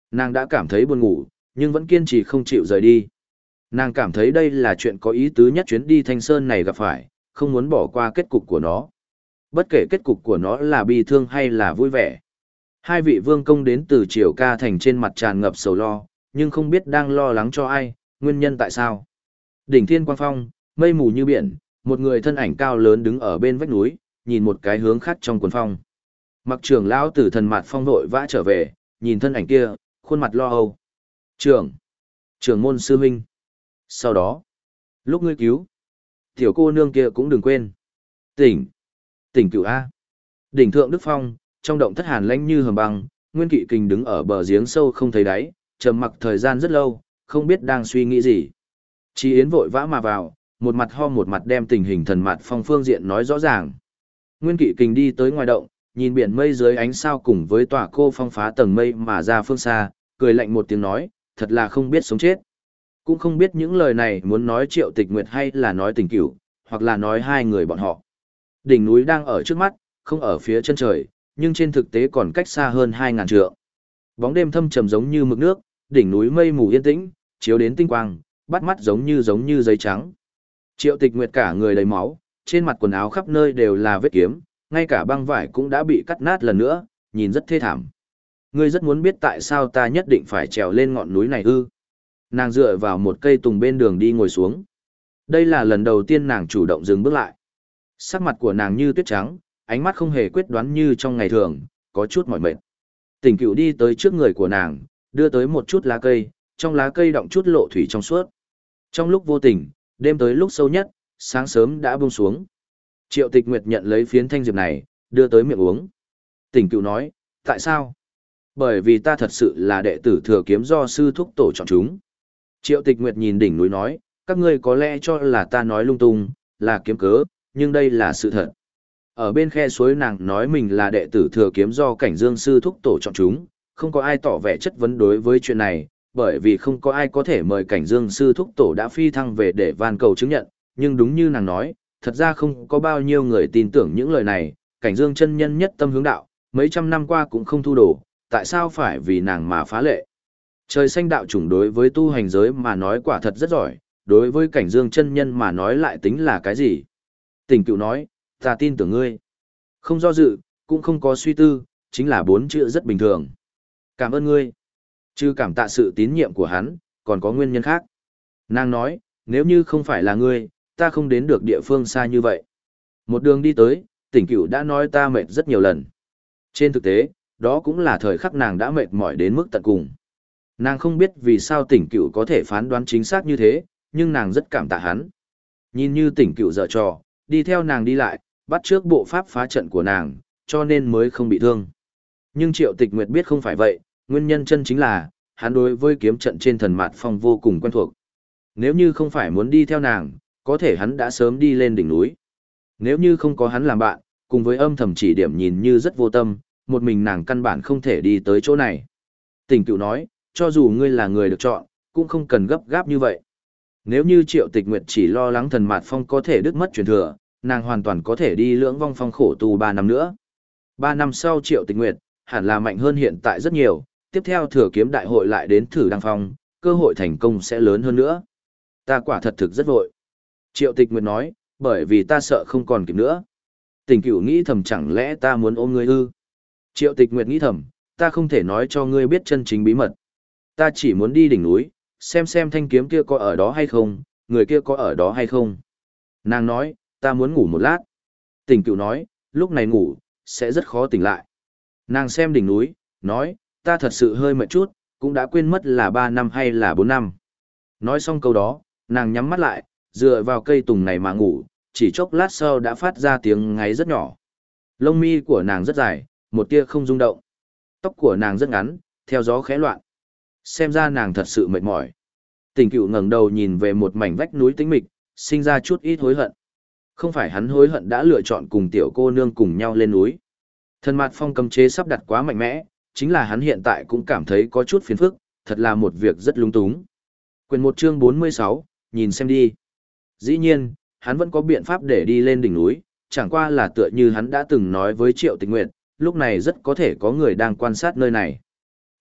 Speaker 1: Nàng đã cảm thấy buồn ngủ, nhưng vẫn kiên trì không chịu rời đi. Nàng cảm thấy đây là chuyện có ý tứ nhất chuyến đi Thanh Sơn này gặp phải, không muốn bỏ qua kết cục của nó. Bất kể kết cục của nó là bi thương hay là vui vẻ. Hai vị vương công đến từ Triều Ca Thành trên mặt tràn ngập sầu lo, nhưng không biết đang lo lắng cho ai, nguyên nhân tại sao. Đỉnh Thiên Quang Phong, mây mù như biển, một người thân ảnh cao lớn đứng ở bên vách núi, nhìn một cái hướng khác trong quần phong. Mặc trưởng lão tử thần mặt phong vội vã trở về, nhìn thân ảnh kia, khuôn mặt lo âu. Trưởng, trưởng môn sư huynh. Sau đó, lúc ngươi cứu, tiểu cô nương kia cũng đừng quên. Tỉnh, tỉnh cửu A. Đỉnh thượng Đức Phong, trong động thất hàn lãnh như hầm băng, Nguyên Kỵ Kình đứng ở bờ giếng sâu không thấy đáy, trầm mặc thời gian rất lâu, không biết đang suy nghĩ gì. Chí Yến vội vã mà vào, một mặt ho một mặt đem tình hình thần mặt phong phương diện nói rõ ràng. Nguyên Kỵ Kình đi tới ngoài động, nhìn biển mây dưới ánh sao cùng với tòa cô phong phá tầng mây mà ra phương xa, cười lạnh một tiếng nói, thật là không biết sống chết. Cũng không biết những lời này muốn nói Triệu Tịch Nguyệt hay là nói Tình Cửu, hoặc là nói hai người bọn họ. Đỉnh núi đang ở trước mắt, không ở phía chân trời, nhưng trên thực tế còn cách xa hơn hai ngàn trượng. Bóng đêm thâm trầm giống như mực nước, đỉnh núi mây mù yên tĩnh, chiếu đến tinh quang, bắt mắt giống như giống như giấy trắng. Triệu Tịch Nguyệt cả người đầy máu, trên mặt quần áo khắp nơi đều là vết kiếm, ngay cả băng vải cũng đã bị cắt nát lần nữa, nhìn rất thê thảm. Ngươi rất muốn biết tại sao ta nhất định phải trèo lên ngọn núi này ư? Nàng dựa vào một cây tùng bên đường đi ngồi xuống. Đây là lần đầu tiên nàng chủ động dừng bước lại. Sắc mặt của nàng như tuyết trắng, ánh mắt không hề quyết đoán như trong ngày thường, có chút mỏi mệt. Tình Cửu đi tới trước người của nàng, đưa tới một chút lá cây, trong lá cây đọng chút lộ thủy trong suốt. Trong lúc vô tình, đêm tới lúc sâu nhất, sáng sớm đã buông xuống. Triệu Tịch Nguyệt nhận lấy phiến thanh diệp này, đưa tới miệng uống. Tình Cửu nói, tại sao? Bởi vì ta thật sự là đệ tử thừa kiếm do sư thúc tổ chọn chúng. Triệu Tịch Nguyệt nhìn đỉnh núi nói, các ngươi có lẽ cho là ta nói lung tung, là kiếm cớ, nhưng đây là sự thật. Ở bên khe suối nàng nói mình là đệ tử thừa kiếm do cảnh dương sư thúc tổ chọn chúng, không có ai tỏ vẻ chất vấn đối với chuyện này, bởi vì không có ai có thể mời cảnh dương sư thúc tổ đã phi thăng về để van cầu chứng nhận, nhưng đúng như nàng nói, thật ra không có bao nhiêu người tin tưởng những lời này, cảnh dương chân nhân nhất tâm hướng đạo, mấy trăm năm qua cũng không thu đồ, tại sao phải vì nàng mà phá lệ. Trời xanh đạo chủng đối với tu hành giới mà nói quả thật rất giỏi, đối với cảnh dương chân nhân mà nói lại tính là cái gì? Tình Cửu nói, ta tin tưởng ngươi. Không do dự, cũng không có suy tư, chính là bốn chữ rất bình thường. Cảm ơn ngươi. Chứ cảm tạ sự tín nhiệm của hắn, còn có nguyên nhân khác. Nàng nói, nếu như không phải là ngươi, ta không đến được địa phương xa như vậy. Một đường đi tới, Tình Cửu đã nói ta mệt rất nhiều lần. Trên thực tế, đó cũng là thời khắc nàng đã mệt mỏi đến mức tận cùng. Nàng không biết vì sao Tình Cửu có thể phán đoán chính xác như thế, nhưng nàng rất cảm tạ hắn. Nhìn như Tình Cửu giở trò, đi theo nàng đi lại, bắt trước bộ pháp phá trận của nàng, cho nên mới không bị thương. Nhưng Triệu Tịch Nguyệt biết không phải vậy, nguyên nhân chân chính là, hắn đối với kiếm trận trên thần mạt phong vô cùng quen thuộc. Nếu như không phải muốn đi theo nàng, có thể hắn đã sớm đi lên đỉnh núi. Nếu như không có hắn làm bạn, cùng với âm thầm chỉ điểm nhìn như rất vô tâm, một mình nàng căn bản không thể đi tới chỗ này. Tình Cửu nói, cho dù ngươi là người được chọn, cũng không cần gấp gáp như vậy. Nếu như Triệu Tịch Nguyệt chỉ lo lắng thần mạt phong có thể đứt mất truyền thừa, nàng hoàn toàn có thể đi lưỡng vong phong khổ tu ba năm nữa. Ba năm sau Triệu Tịch Nguyệt, hẳn là mạnh hơn hiện tại rất nhiều, tiếp theo thừa kiếm đại hội lại đến thử đăng phong, cơ hội thành công sẽ lớn hơn nữa. Ta quả thật thực rất vội. Triệu Tịch Nguyệt nói, bởi vì ta sợ không còn kịp nữa. Tình Cửu nghĩ thầm chẳng lẽ ta muốn ôm ngươi ư? Triệu Tịch Nguyệt nghĩ thầm, ta không thể nói cho ngươi biết chân chính bí mật. Ta chỉ muốn đi đỉnh núi, xem xem thanh kiếm kia có ở đó hay không, người kia có ở đó hay không. Nàng nói, ta muốn ngủ một lát. Tình Cửu nói, lúc này ngủ, sẽ rất khó tỉnh lại. Nàng xem đỉnh núi, nói, ta thật sự hơi mệt chút, cũng đã quên mất là ba năm hay là bốn năm. Nói xong câu đó, nàng nhắm mắt lại, dựa vào cây tùng này mà ngủ, chỉ chốc lát sau đã phát ra tiếng ngáy rất nhỏ. Lông mi của nàng rất dài, một tia không rung động. Tóc của nàng rất ngắn, theo gió khẽ loạn. Xem ra nàng thật sự mệt mỏi. Tình Cửu ngẩng đầu nhìn về một mảnh vách núi tĩnh mịch, sinh ra chút ít hối hận. Không phải hắn hối hận đã lựa chọn cùng tiểu cô nương cùng nhau lên núi. Thần mạt phong cấm chế sắp đặt quá mạnh mẽ, chính là hắn hiện tại cũng cảm thấy có chút phiền phức, thật là một việc rất lung túng. Quyền một chương bốn mươi sáu, nhìn xem đi. Dĩ nhiên, hắn vẫn có biện pháp để đi lên đỉnh núi, chẳng qua là tựa như hắn đã từng nói với Triệu Tịch Nguyệt, lúc này rất có thể có người đang quan sát nơi này.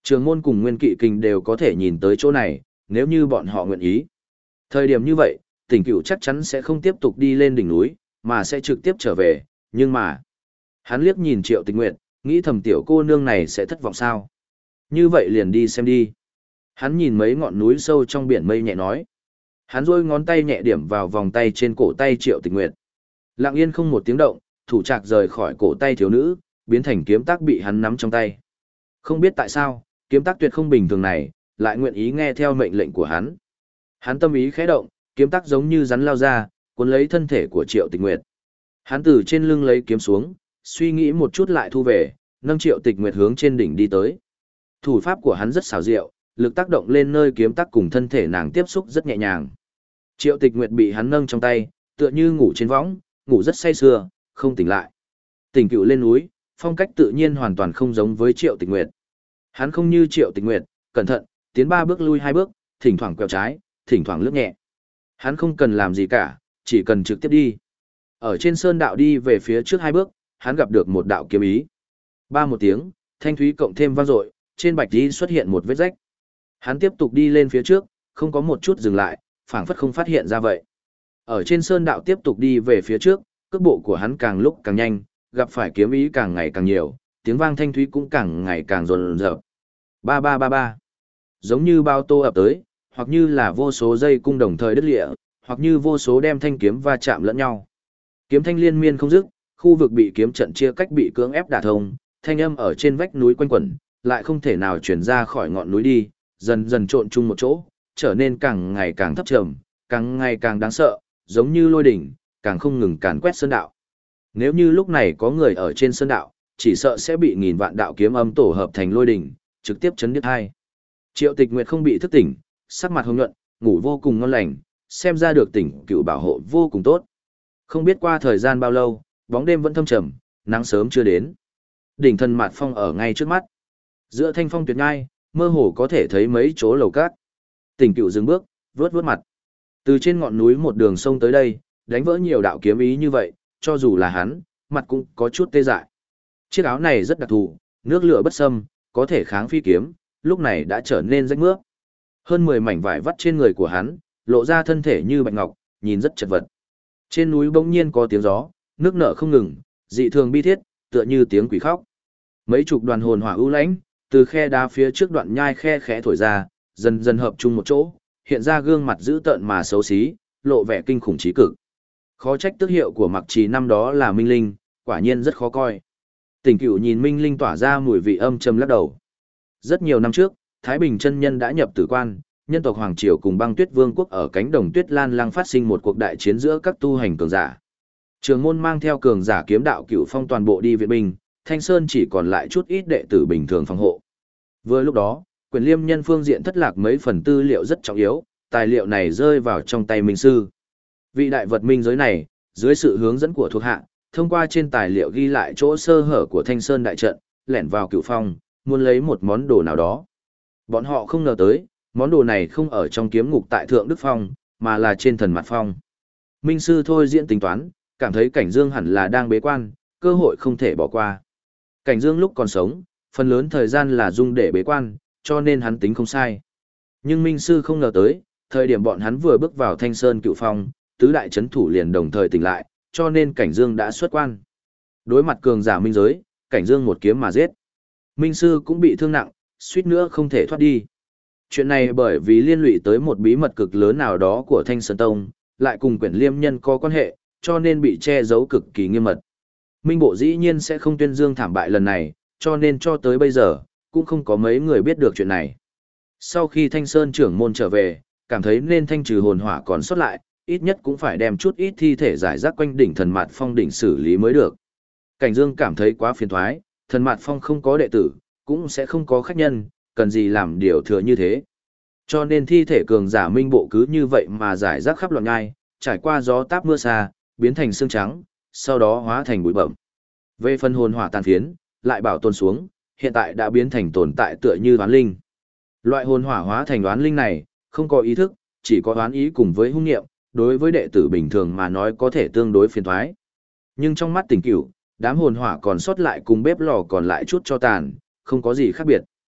Speaker 1: Trường môn cùng nguyên kỵ kình đều có thể nhìn tới chỗ này, nếu như bọn họ nguyện ý. Thời điểm như vậy, tỉnh cửu chắc chắn sẽ không tiếp tục đi lên đỉnh núi, mà sẽ trực tiếp trở về, nhưng mà... Hắn liếc nhìn Triệu Tịch Nguyệt, nghĩ thầm tiểu cô nương này sẽ thất vọng sao. Như vậy liền đi xem đi. Hắn nhìn mấy ngọn núi sâu trong biển mây nhẹ nói. Hắn rôi ngón tay nhẹ điểm vào vòng tay trên cổ tay Triệu Tịch Nguyệt. Lặng yên không một tiếng động, thủ trạc rời khỏi cổ tay thiếu nữ, biến thành kiếm tác bị hắn nắm trong tay. Không biết tại sao, kiếm tác tuyệt không bình thường này, lại nguyện ý nghe theo mệnh lệnh của hắn. Hắn tâm ý khẽ động, kiếm tác giống như rắn lao ra, cuốn lấy thân thể của Triệu Tịch Nguyệt. Hắn từ trên lưng lấy kiếm xuống, suy nghĩ một chút lại thu về, nâng Triệu Tịch Nguyệt hướng trên đỉnh đi tới. Thủ pháp của hắn rất xảo diệu, lực tác động lên nơi kiếm tác cùng thân thể nàng tiếp xúc rất nhẹ nhàng. Triệu Tịch Nguyệt bị hắn nâng trong tay, tựa như ngủ trên võng, ngủ rất say sưa, không tỉnh lại. Tỉnh cựu lên núi, phong cách tự nhiên hoàn toàn không giống với Triệu Tịch Nguyệt. Hắn không như Triệu Tịch Nguyệt, cẩn thận, tiến ba bước lui hai bước, thỉnh thoảng quẹo trái, thỉnh thoảng lướt nhẹ. Hắn không cần làm gì cả, chỉ cần trực tiếp đi. Ở trên sơn đạo đi về phía trước hai bước, hắn gặp được một đạo kiếm ý. Ba một tiếng, thanh thúy cộng thêm vang dội, trên bạch y xuất hiện một vết rách. Hắn tiếp tục đi lên phía trước, không có một chút dừng lại, phảng phất không phát hiện ra vậy. Ở trên sơn đạo tiếp tục đi về phía trước, cước bộ của hắn càng lúc càng nhanh, gặp phải kiếm ý càng ngày càng nhiều, tiếng vang thanh thúy cũng càng ngày càng rồn rợp. Ba ba ba ba. Giống như bao tô ập tới, hoặc như là vô số dây cung đồng thời đứt lịa, hoặc như vô số đem thanh kiếm va chạm lẫn nhau. Kiếm thanh liên miên không dứt, khu vực bị kiếm trận chia cách bị cưỡng ép đả thông, thanh âm ở trên vách núi quanh quẩn, lại không thể nào truyền ra khỏi ngọn núi đi, dần dần trộn chung một chỗ, trở nên càng ngày càng thấp trầm, càng ngày càng đáng sợ, giống như lôi đỉnh, càng không ngừng càn quét sơn đạo. Nếu như lúc này có người ở trên sơn đạo, chỉ sợ sẽ bị nghìn vạn đạo kiếm âm tổ hợp thành lôi đỉnh, trực tiếp chấn đứt hai. Triệu Tịch Nguyệt không bị thức tỉnh, sắc mặt hồng nhuận, ngủ vô cùng ngon lành, xem ra được tỉnh cựu bảo hộ vô cùng tốt. Không biết qua thời gian bao lâu, bóng đêm vẫn thâm trầm, nắng sớm chưa đến. Đỉnh thần mạt phong ở ngay trước mắt. Giữa thanh phong tuyệt ngai, mơ hồ có thể thấy mấy chỗ lầu cát. Tỉnh cựu dừng bước, vướt vướt mặt. Từ trên ngọn núi một đường sông tới đây, đánh vỡ nhiều đạo kiếm ý như vậy, cho dù là hắn, mặt cũng có chút tê dại. Chiếc áo này rất đặc thù, nước lửa bất xâm, có thể kháng phi kiếm, lúc này đã trở nên rách mướp. Hơn mười mảnh vải vắt trên người của hắn, lộ ra thân thể như bạch ngọc, nhìn rất chật vật. Trên núi bỗng nhiên có tiếng gió, nước nở không ngừng, dị thường bi thiết, tựa như tiếng quỷ khóc. Mấy chục đoàn hồn hỏa ưu lãnh, từ khe đá phía trước đoạn nhai khe khẽ thổi ra, dần dần hợp chung một chỗ, hiện ra gương mặt dữ tợn mà xấu xí, lộ vẻ kinh khủng trí cực. Khó trách tước hiệu của Mặc Trì năm đó là Minh Linh, quả nhiên rất khó coi. Tỉnh Cửu nhìn Minh Linh tỏa ra mùi vị âm trầm lắc đầu. Rất nhiều năm trước, Thái Bình chân nhân đã nhập tử quan, nhân tộc Hoàng Triều cùng băng tuyết vương quốc ở cánh đồng tuyết lan lăng phát sinh một cuộc đại chiến giữa các tu hành cường giả. Trường môn mang theo cường giả kiếm đạo cửu phong toàn bộ đi viện binh, Thanh Sơn chỉ còn lại chút ít đệ tử bình thường phòng hộ. Vừa lúc đó, quyền liêm nhân phương diện thất lạc mấy phần tư liệu rất trọng yếu, tài liệu này rơi vào trong tay Minh Sư. Vị đại vật minh giới này, dưới sự hướng dẫn của thuộc hạ, thông qua trên tài liệu ghi lại chỗ sơ hở của Thanh Sơn đại trận, lẻn vào cửu phong, muốn lấy một món đồ nào đó. Bọn họ không ngờ tới, món đồ này không ở trong kiếm ngục tại Thượng Đức Phong, mà là trên thần mặt phong. Minh Sư thôi diễn tính toán, cảm thấy Cảnh Dương hẳn là đang bế quan, cơ hội không thể bỏ qua. Cảnh Dương lúc còn sống, phần lớn thời gian là dùng để bế quan, cho nên hắn tính không sai. Nhưng Minh Sư không ngờ tới, thời điểm bọn hắn vừa bước vào Thanh Sơn cựu phong, tứ đại chấn thủ liền đồng thời tỉnh lại, cho nên Cảnh Dương đã xuất quan. Đối mặt cường giả minh giới, Cảnh Dương một kiếm mà giết. Minh Sư cũng bị thương nặng, suýt nữa không thể thoát đi. Chuyện này bởi vì liên lụy tới một bí mật cực lớn nào đó của Thanh Sơn Tông, lại cùng quyển liêm nhân có quan hệ, cho nên bị che giấu cực kỳ nghiêm mật. Minh Bộ dĩ nhiên sẽ không tuyên dương thảm bại lần này, cho nên cho tới bây giờ, cũng không có mấy người biết được chuyện này. Sau khi Thanh Sơn trưởng môn trở về, cảm thấy nên thanh trừ hồn hỏa còn sót lại, ít nhất cũng phải đem chút ít thi thể giải rác quanh đỉnh thần mạt phong đỉnh xử lý mới được. Cảnh Dương cảm thấy quá phiền thoái, thần mạt phong không có đệ tử, cũng sẽ không có khách nhân, cần gì làm điều thừa như thế. Cho nên thi thể cường giả Minh Bộ cứ như vậy mà giải rác khắp loạn ngai, trải qua gió táp mưa xa, biến thành xương trắng, sau đó hóa thành bụi bẩm. Về phần hồn hỏa tàn phiến, lại bảo tồn xuống, hiện tại đã biến thành tồn tại tựa như đoán linh. Loại hồn hỏa hóa thành đoán linh này, không có ý thức, chỉ có đoán ý cùng với hung nghiệm, đối với đệ tử bình thường mà nói có thể tương đối phiền thoái. Nhưng trong mắt Tỉnh Cửu, đám hồn hỏa còn sót lại cùng bếp lò còn lại chút cho tàn, không có gì khác biệt.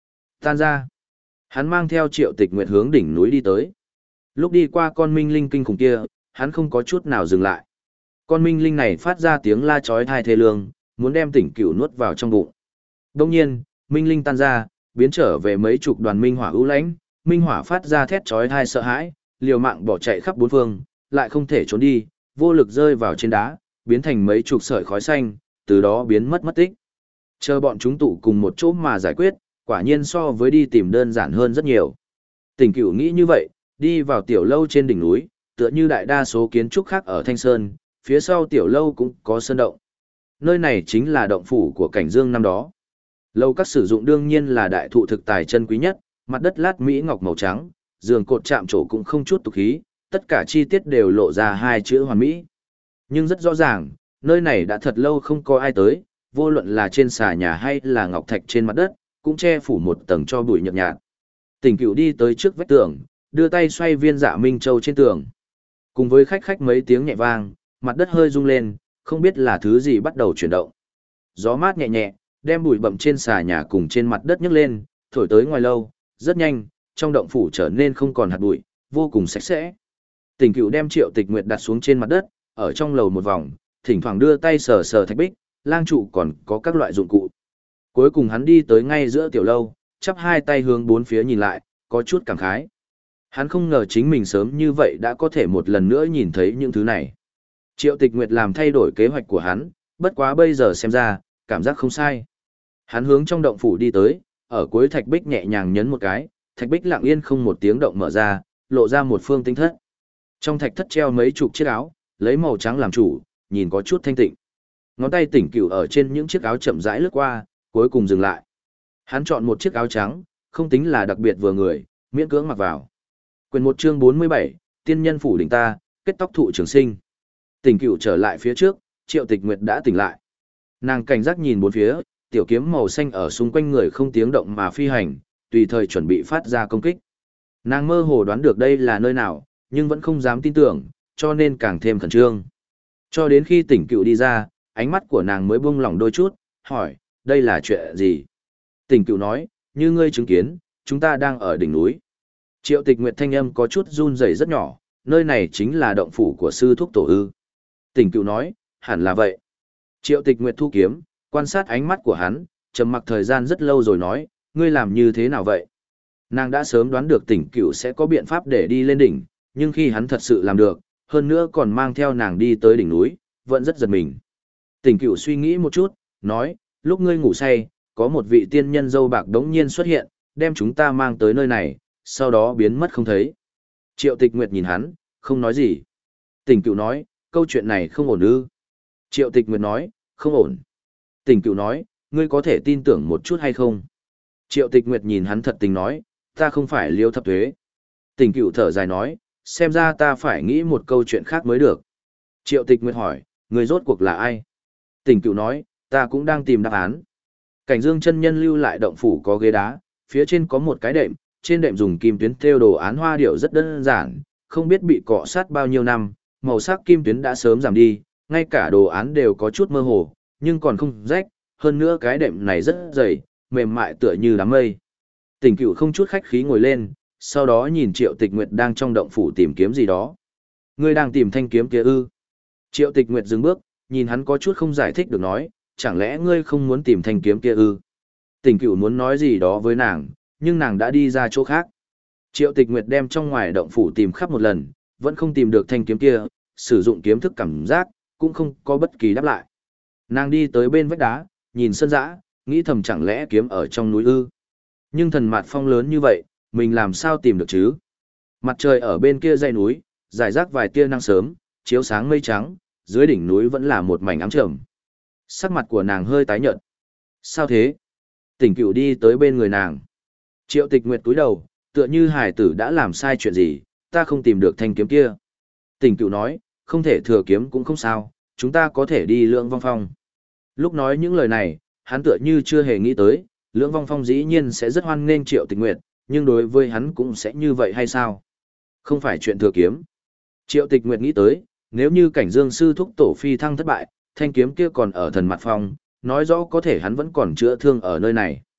Speaker 1: Tan ra. Hắn mang theo Triệu Tịch Nguyệt hướng đỉnh núi đi tới. Lúc đi qua con minh linh kinh khủng kia, hắn không có chút nào dừng lại. Con minh linh này phát ra tiếng la chói tai thê lương, muốn đem Tỉnh Cửu nuốt vào trong bụng. Đông nhiên, minh linh tan ra, biến trở về mấy chục đoàn minh hỏa ưu lãnh, minh hỏa phát ra thét chói tai sợ hãi, liều mạng bỏ chạy khắp bốn phương, lại không thể trốn đi, vô lực rơi vào trên đá, biến thành mấy chục sợi khói xanh, từ đó biến mất mất tích. Chờ bọn chúng tụ cùng một chỗ mà giải quyết, quả nhiên so với đi tìm đơn giản hơn rất nhiều. Tỉnh Cửu nghĩ như vậy, đi vào tiểu lâu trên đỉnh núi, tựa như đại đa số kiến trúc khác ở Thanh Sơn, phía sau tiểu lâu cũng có sơn động. Nơi này chính là động phủ của Cảnh Dương năm đó. Lâu các sử dụng đương nhiên là đại thụ thực tài chân quý nhất, mặt đất lát mỹ ngọc màu trắng, giường cột chạm trổ cũng không chút tục khí, tất cả chi tiết đều lộ ra hai chữ hoàn mỹ. Nhưng rất rõ ràng, nơi này đã thật lâu không có ai tới, vô luận là trên xà nhà hay là ngọc thạch trên mặt đất, cũng che phủ một tầng cho bụi nhợt nhạt. Tỉnh Cửu đi tới trước vách tường, đưa tay xoay viên dạ minh châu trên tường. Cùng với khách khách mấy tiếng nhẹ vang, mặt đất hơi rung lên, không biết là thứ gì bắt đầu chuyển động. Gió mát nhẹ nhẹ, đem bụi bặm trên xà nhà cùng trên mặt đất nhấc lên, thổi tới ngoài lâu, rất nhanh, trong động phủ trở nên không còn hạt bụi, vô cùng sạch sẽ. Tỉnh Cửu đem Triệu Tịch Nguyệt đặt xuống trên mặt đất, ở trong lầu một vòng, thỉnh thoảng đưa tay sờ sờ thạch bích, lang trụ còn có các loại dụng cụ. Cuối cùng hắn đi tới ngay giữa tiểu lâu, chắp hai tay hướng bốn phía nhìn lại, có chút cảm khái. Hắn không ngờ chính mình sớm như vậy đã có thể một lần nữa nhìn thấy những thứ này. Triệu Tịch Nguyệt làm thay đổi kế hoạch của hắn, bất quá bây giờ xem ra, cảm giác không sai. Hắn hướng trong động phủ đi tới, ở cuối thạch bích nhẹ nhàng nhấn một cái, thạch bích lặng yên không một tiếng động mở ra, lộ ra một phương tinh thất. Trong thạch thất treo mấy chục chiếc áo, lấy màu trắng làm chủ, nhìn có chút thanh tịnh. Ngón tay Tỉnh Cửu ở trên những chiếc áo chậm rãi lướt qua, cuối cùng dừng lại. Hắn chọn một chiếc áo trắng, không tính là đặc biệt vừa người, miễn cưỡng mặc vào. Quyền một chương bốn mươi bảy, tiên nhân phủ đỉnh ta, kết tóc thụ trường sinh. Tỉnh Cửu trở lại phía trước, Triệu Tịch Nguyệt đã tỉnh lại. Nàng cảnh giác nhìn bốn phía, tiểu kiếm màu xanh ở xung quanh người không tiếng động mà phi hành, tùy thời chuẩn bị phát ra công kích. Nàng mơ hồ đoán được đây là nơi nào, nhưng vẫn không dám tin tưởng, cho nên càng thêm khẩn trương. Cho đến khi Tỉnh Cửu đi ra, ánh mắt của nàng mới buông lỏng đôi chút, hỏi, đây là chuyện gì? Tỉnh Cửu nói, như ngươi chứng kiến, chúng ta đang ở đỉnh núi. Triệu Tịch Nguyệt thanh âm có chút run rẩy rất nhỏ, nơi này chính là động phủ của sư thúc tổ ư. Tỉnh Cửu nói, hẳn là vậy. Triệu Tịch Nguyệt thu kiếm, quan sát ánh mắt của hắn, trầm mặc thời gian rất lâu rồi nói, ngươi làm như thế nào vậy? Nàng đã sớm đoán được Tỉnh Cửu sẽ có biện pháp để đi lên đỉnh, nhưng khi hắn thật sự làm được, hơn nữa còn mang theo nàng đi tới đỉnh núi, vẫn rất giật mình. Tỉnh Cửu suy nghĩ một chút, nói, lúc ngươi ngủ say, có một vị tiên nhân dâu bạc đống nhiên xuất hiện, đem chúng ta mang tới nơi này, sau đó biến mất không thấy. Triệu Tịch Nguyệt nhìn hắn, không nói gì. Tỉnh Cửu nói, câu chuyện này không ổn ư? Triệu Tịch Nguyệt nói, không ổn. Tỉnh Cửu nói, ngươi có thể tin tưởng một chút hay không? Triệu Tịch Nguyệt nhìn hắn thật tình nói, ta không phải Liêu Thập Thuế. Tỉnh Cửu thở dài nói, xem ra ta phải nghĩ một câu chuyện khác mới được. Triệu Tịch Nguyệt hỏi, người rốt cuộc là ai? Tỉnh Cửu nói, ta cũng đang tìm đáp án. Cảnh Dương chân nhân lưu lại động phủ có ghế đá, phía trên có một cái đệm, trên đệm dùng kim tuyến thêu đồ án hoa điệu rất đơn giản, không biết bị cọ sát bao nhiêu năm, màu sắc kim tuyến đã sớm giảm đi, ngay cả đồ án đều có chút mơ hồ, nhưng còn không rách, hơn nữa cái đệm này rất dày, mềm mại tựa như đám mây. Tỉnh Cửu không chút khách khí ngồi lên, sau đó nhìn Triệu Tịch Nguyệt đang trong động phủ tìm kiếm gì đó. Ngươi đang tìm thanh kiếm kia ư? Triệu Tịch Nguyệt dừng bước, nhìn hắn có chút không giải thích được nói, chẳng lẽ ngươi không muốn tìm thanh kiếm kia ư? Tỉnh Cửu muốn nói gì đó với nàng, nhưng nàng đã đi ra chỗ khác. Triệu Tịch Nguyệt đem trong ngoài động phủ tìm khắp một lần, vẫn không tìm được thanh kiếm kia, sử dụng kiếm thức cảm giác, cũng không có bất kỳ đáp lại. Nàng đi tới bên vách đá, nhìn sân dã, nghĩ thầm chẳng lẽ kiếm ở trong núi ư? Nhưng thần mạt phong lớn như vậy, mình làm sao tìm được chứ? Mặt trời ở bên kia dãy núi, rải rác vài tia nắng sớm, chiếu sáng mây trắng, dưới đỉnh núi vẫn là một mảnh ám trầm. Sắc mặt của nàng hơi tái nhợt. Sao thế? Tỉnh Cửu đi tới bên người nàng. Triệu Tịch Nguyệt cúi đầu, tựa như hải tử đã làm sai chuyện gì, ta không tìm được thanh kiếm kia. Tỉnh Cửu nói, không thể thừa kiếm cũng không sao, chúng ta có thể đi Lưỡng Vong Phong. Lúc nói những lời này, hắn tựa như chưa hề nghĩ tới, Lưỡng Vong Phong dĩ nhiên sẽ rất hoan nghênh Triệu Tịch Nguyệt, nhưng đối với hắn cũng sẽ như vậy hay sao? Không phải chuyện thừa kiếm. Triệu Tịch Nguyệt nghĩ tới, nếu như Cảnh Dương sư thúc tổ phi thăng thất bại, thanh kiếm kia còn ở Thần Mạt Phong, nói rõ có thể hắn vẫn còn chữa thương ở nơi này.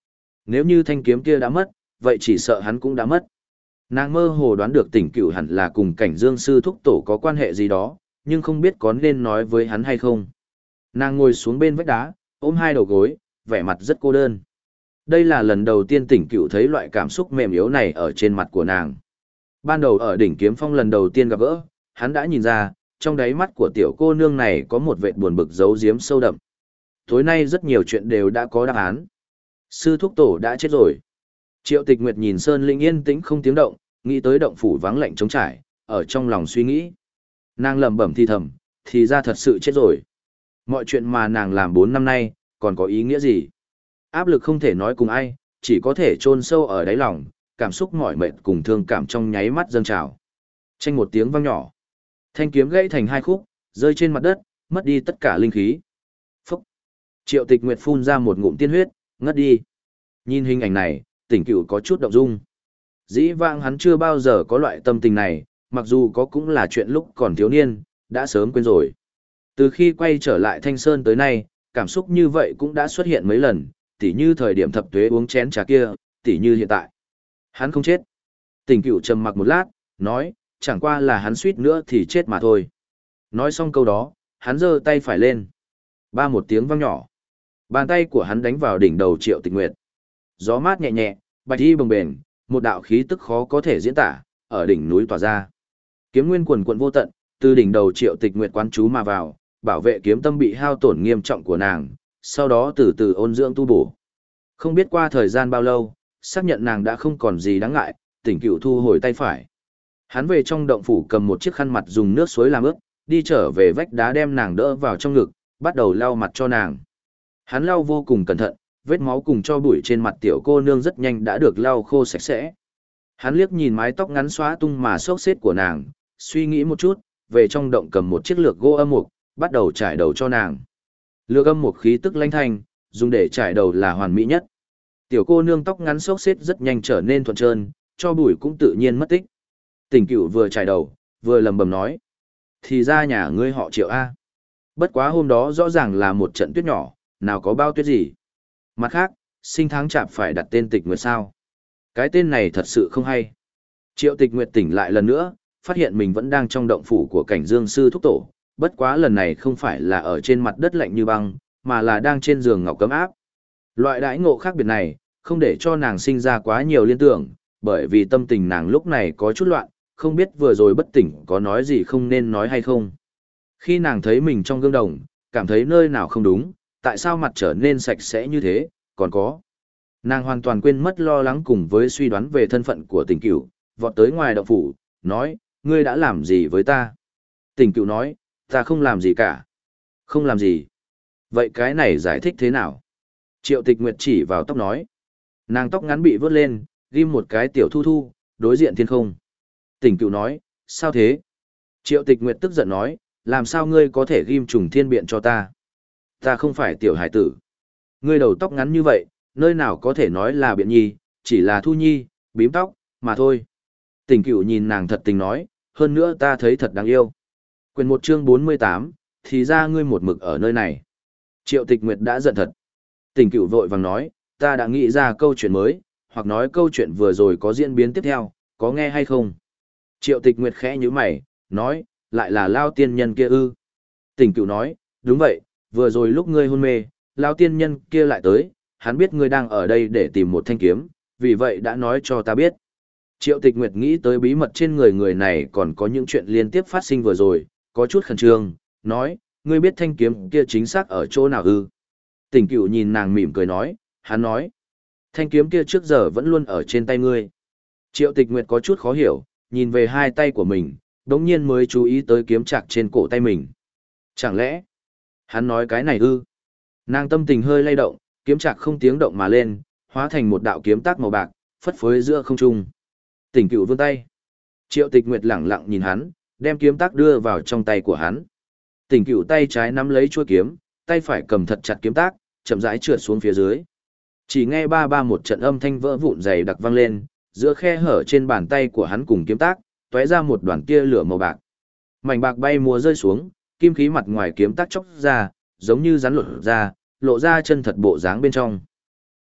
Speaker 1: Nếu như thanh kiếm kia đã mất, vậy chỉ sợ hắn cũng đã mất. Nàng mơ hồ đoán được Tỉnh Cửu hẳn là cùng Cảnh Dương sư thúc tổ có quan hệ gì đó, nhưng không biết có nên nói với hắn hay không. Nàng ngồi xuống bên vách đá, ôm hai đầu gối, vẻ mặt rất cô đơn. Đây là lần đầu tiên Tỉnh Cửu thấy loại cảm xúc mềm yếu này ở trên mặt của nàng. Ban đầu ở đỉnh Kiếm Phong lần đầu tiên gặp gỡ, hắn đã nhìn ra, trong đáy mắt của tiểu cô nương này có một vệt buồn bực giấu giếm sâu đậm. Tối nay rất nhiều chuyện đều đã có đáp án. Sư thúc tổ đã chết rồi. Triệu Tịch Nguyệt nhìn Sơn Linh yên tĩnh không tiếng động, nghĩ tới động phủ vắng lạnh trống trải, ở trong lòng suy nghĩ. Nàng lẩm bẩm thì thầm, thì ra thật sự chết rồi. Mọi chuyện mà nàng làm bốn năm nay, còn có ý nghĩa gì? Áp lực không thể nói cùng ai, chỉ có thể chôn sâu ở đáy lòng, cảm xúc mỏi mệt cùng thương cảm trong nháy mắt dâng trào. Chanh một tiếng vang nhỏ. Thanh kiếm gãy thành hai khúc, rơi trên mặt đất, mất đi tất cả linh khí. Phúc! Triệu Tịch Nguyệt phun ra một ngụm tiên huyết, ngất đi. Nhìn hình ảnh này, Tỉnh Cửu có chút động dung. Dĩ vãng hắn chưa bao giờ có loại tâm tình này, mặc dù có cũng là chuyện lúc còn thiếu niên, đã sớm quên rồi. Từ khi quay trở lại Thanh Sơn tới nay, cảm xúc như vậy cũng đã xuất hiện mấy lần, tỉ như thời điểm thập tuế uống chén trà kia, tỉ như hiện tại. Hắn không chết. Tỉnh Cửu trầm mặc một lát, nói, chẳng qua là hắn suýt nữa thì chết mà thôi. Nói xong câu đó, hắn giơ tay phải lên. Ba một tiếng vang nhỏ. Bàn tay của hắn đánh vào đỉnh đầu Triệu Tịch Nguyệt. Gió mát nhẹ nhẹ, bạch y bồng bềnh, một đạo khí tức khó có thể diễn tả, ở đỉnh núi tỏa ra. Kiếm nguyên quần quần vô tận, từ đỉnh đầu Triệu Tịch Nguyệt quán chú mà vào, bảo vệ kiếm tâm bị hao tổn nghiêm trọng của nàng, sau đó từ từ ôn dưỡng tu bổ. Không biết qua thời gian bao lâu, xác nhận nàng đã không còn gì đáng ngại, Tỉnh Cửu thu hồi tay phải. Hắn về trong động phủ cầm một chiếc khăn mặt dùng nước suối làm ướt, đi trở về vách đá đem nàng đỡ vào trong ngực, bắt đầu lau mặt cho nàng. Hắn lau vô cùng cẩn thận, vết máu cùng cho bụi trên mặt tiểu cô nương rất nhanh đã được lau khô sạch sẽ. Hắn liếc nhìn mái tóc ngắn xóa tung mà xốc xếp của nàng, suy nghĩ một chút, về trong động cầm một chiếc lược gỗ âm mục, bắt đầu trải đầu cho nàng. Lược âm mục khí tức lanh thanh, dùng để trải đầu là hoàn mỹ nhất. Tiểu cô nương tóc ngắn xốc xếp rất nhanh trở nên thuận trơn, cho bụi cũng tự nhiên mất tích. Tỉnh Cửu vừa trải đầu, vừa lầm bầm nói. Thì ra nhà ngươi họ Triệu A. Bất quá hôm đó rõ ràng là một trận tuyết nhỏ, nào có bao tuyết gì. Mặt khác, sinh tháng chạp phải đặt tên Tịch Nguyệt sao. Cái tên này thật sự không hay. Triệu Tịch Nguyệt tỉnh lại lần nữa, phát hiện mình vẫn đang trong động phủ của Cảnh Dương sư thúc tổ. Bất quá lần này không phải là ở trên mặt đất lạnh như băng, mà là đang trên giường ngọc cấm áp. Loại đãi ngộ khác biệt này, không để cho nàng sinh ra quá nhiều liên tưởng, bởi vì tâm tình nàng lúc này có chút loạn, không biết vừa rồi bất tỉnh có nói gì không nên nói hay không. Khi nàng thấy mình trong gương đồng, cảm thấy nơi nào không đúng, tại sao mặt trở nên sạch sẽ như thế, còn có. Nàng hoàn toàn quên mất lo lắng cùng với suy đoán về thân phận của Tỉnh Cửu, vọt tới ngoài động phủ, nói, ngươi đã làm gì với ta? Tỉnh Cửu nói, ta không làm gì cả. Không làm gì. Vậy cái này giải thích thế nào? Triệu Tịch Nguyệt chỉ vào tóc nói. Nàng tóc ngắn bị vớt lên, ghim một cái tiểu thu thu, đối diện thiên không. Tỉnh Cửu nói, sao thế? Triệu Tịch Nguyệt tức giận nói, làm sao ngươi có thể ghim trùng thiên biện cho ta? Ta không phải tiểu hải tử. Ngươi đầu tóc ngắn như vậy, nơi nào có thể nói là biện nhi, chỉ là thu nhi, bím tóc, mà thôi. Tỉnh Cửu nhìn nàng thật tình nói, hơn nữa ta thấy thật đáng yêu. Quyền một chương bốn mươi tám, thì ra ngươi một mực ở nơi này. Triệu Tịch Nguyệt đã giận thật. Tỉnh Cửu vội vàng nói, ta đã nghĩ ra câu chuyện mới, hoặc nói câu chuyện vừa rồi có diễn biến tiếp theo, có nghe hay không? Triệu Tịch Nguyệt khẽ nhíu mày, nói, lại là Lao tiên nhân kia ư? Tỉnh Cửu nói, đúng vậy, vừa rồi lúc ngươi hôn mê, Lao tiên nhân kia lại tới, hắn biết ngươi đang ở đây để tìm một thanh kiếm, vì vậy đã nói cho ta biết. Triệu Tịch Nguyệt nghĩ tới bí mật trên người người này còn có những chuyện liên tiếp phát sinh vừa rồi, có chút khẩn trương, nói, ngươi biết thanh kiếm kia chính xác ở chỗ nào ư? Tỉnh Cửu nhìn nàng mỉm cười nói, hắn nói, thanh kiếm kia trước giờ vẫn luôn ở trên tay ngươi. Triệu Tịch Nguyệt có chút khó hiểu, nhìn về hai tay của mình, đống nhiên mới chú ý tới kiếm chạc trên cổ tay mình. Chẳng lẽ, hắn nói cái này ư? Nàng tâm tình hơi lay động, kiếm chạc không tiếng động mà lên, hóa thành một đạo kiếm tác màu bạc, phất phới giữa không trung. Tỉnh Cửu vươn tay. Triệu Tịch Nguyệt lẳng lặng nhìn hắn, đem kiếm tác đưa vào trong tay của hắn. Tỉnh Cửu tay trái nắm lấy chuôi kiếm, tay phải cầm thật chặt kiếm tác, chậm rãi trượt xuống phía dưới. Chỉ nghe ba ba một trận âm thanh vỡ vụn dày đặc vang lên, giữa khe hở trên bàn tay của hắn cùng kiếm tác, tóe ra một đoàn tia lửa màu bạc. Mảnh bạc bay múa rơi xuống, kim khí mặt ngoài kiếm tác chóc ra, giống như rắn lột ra, lộ ra chân thật bộ dáng bên trong.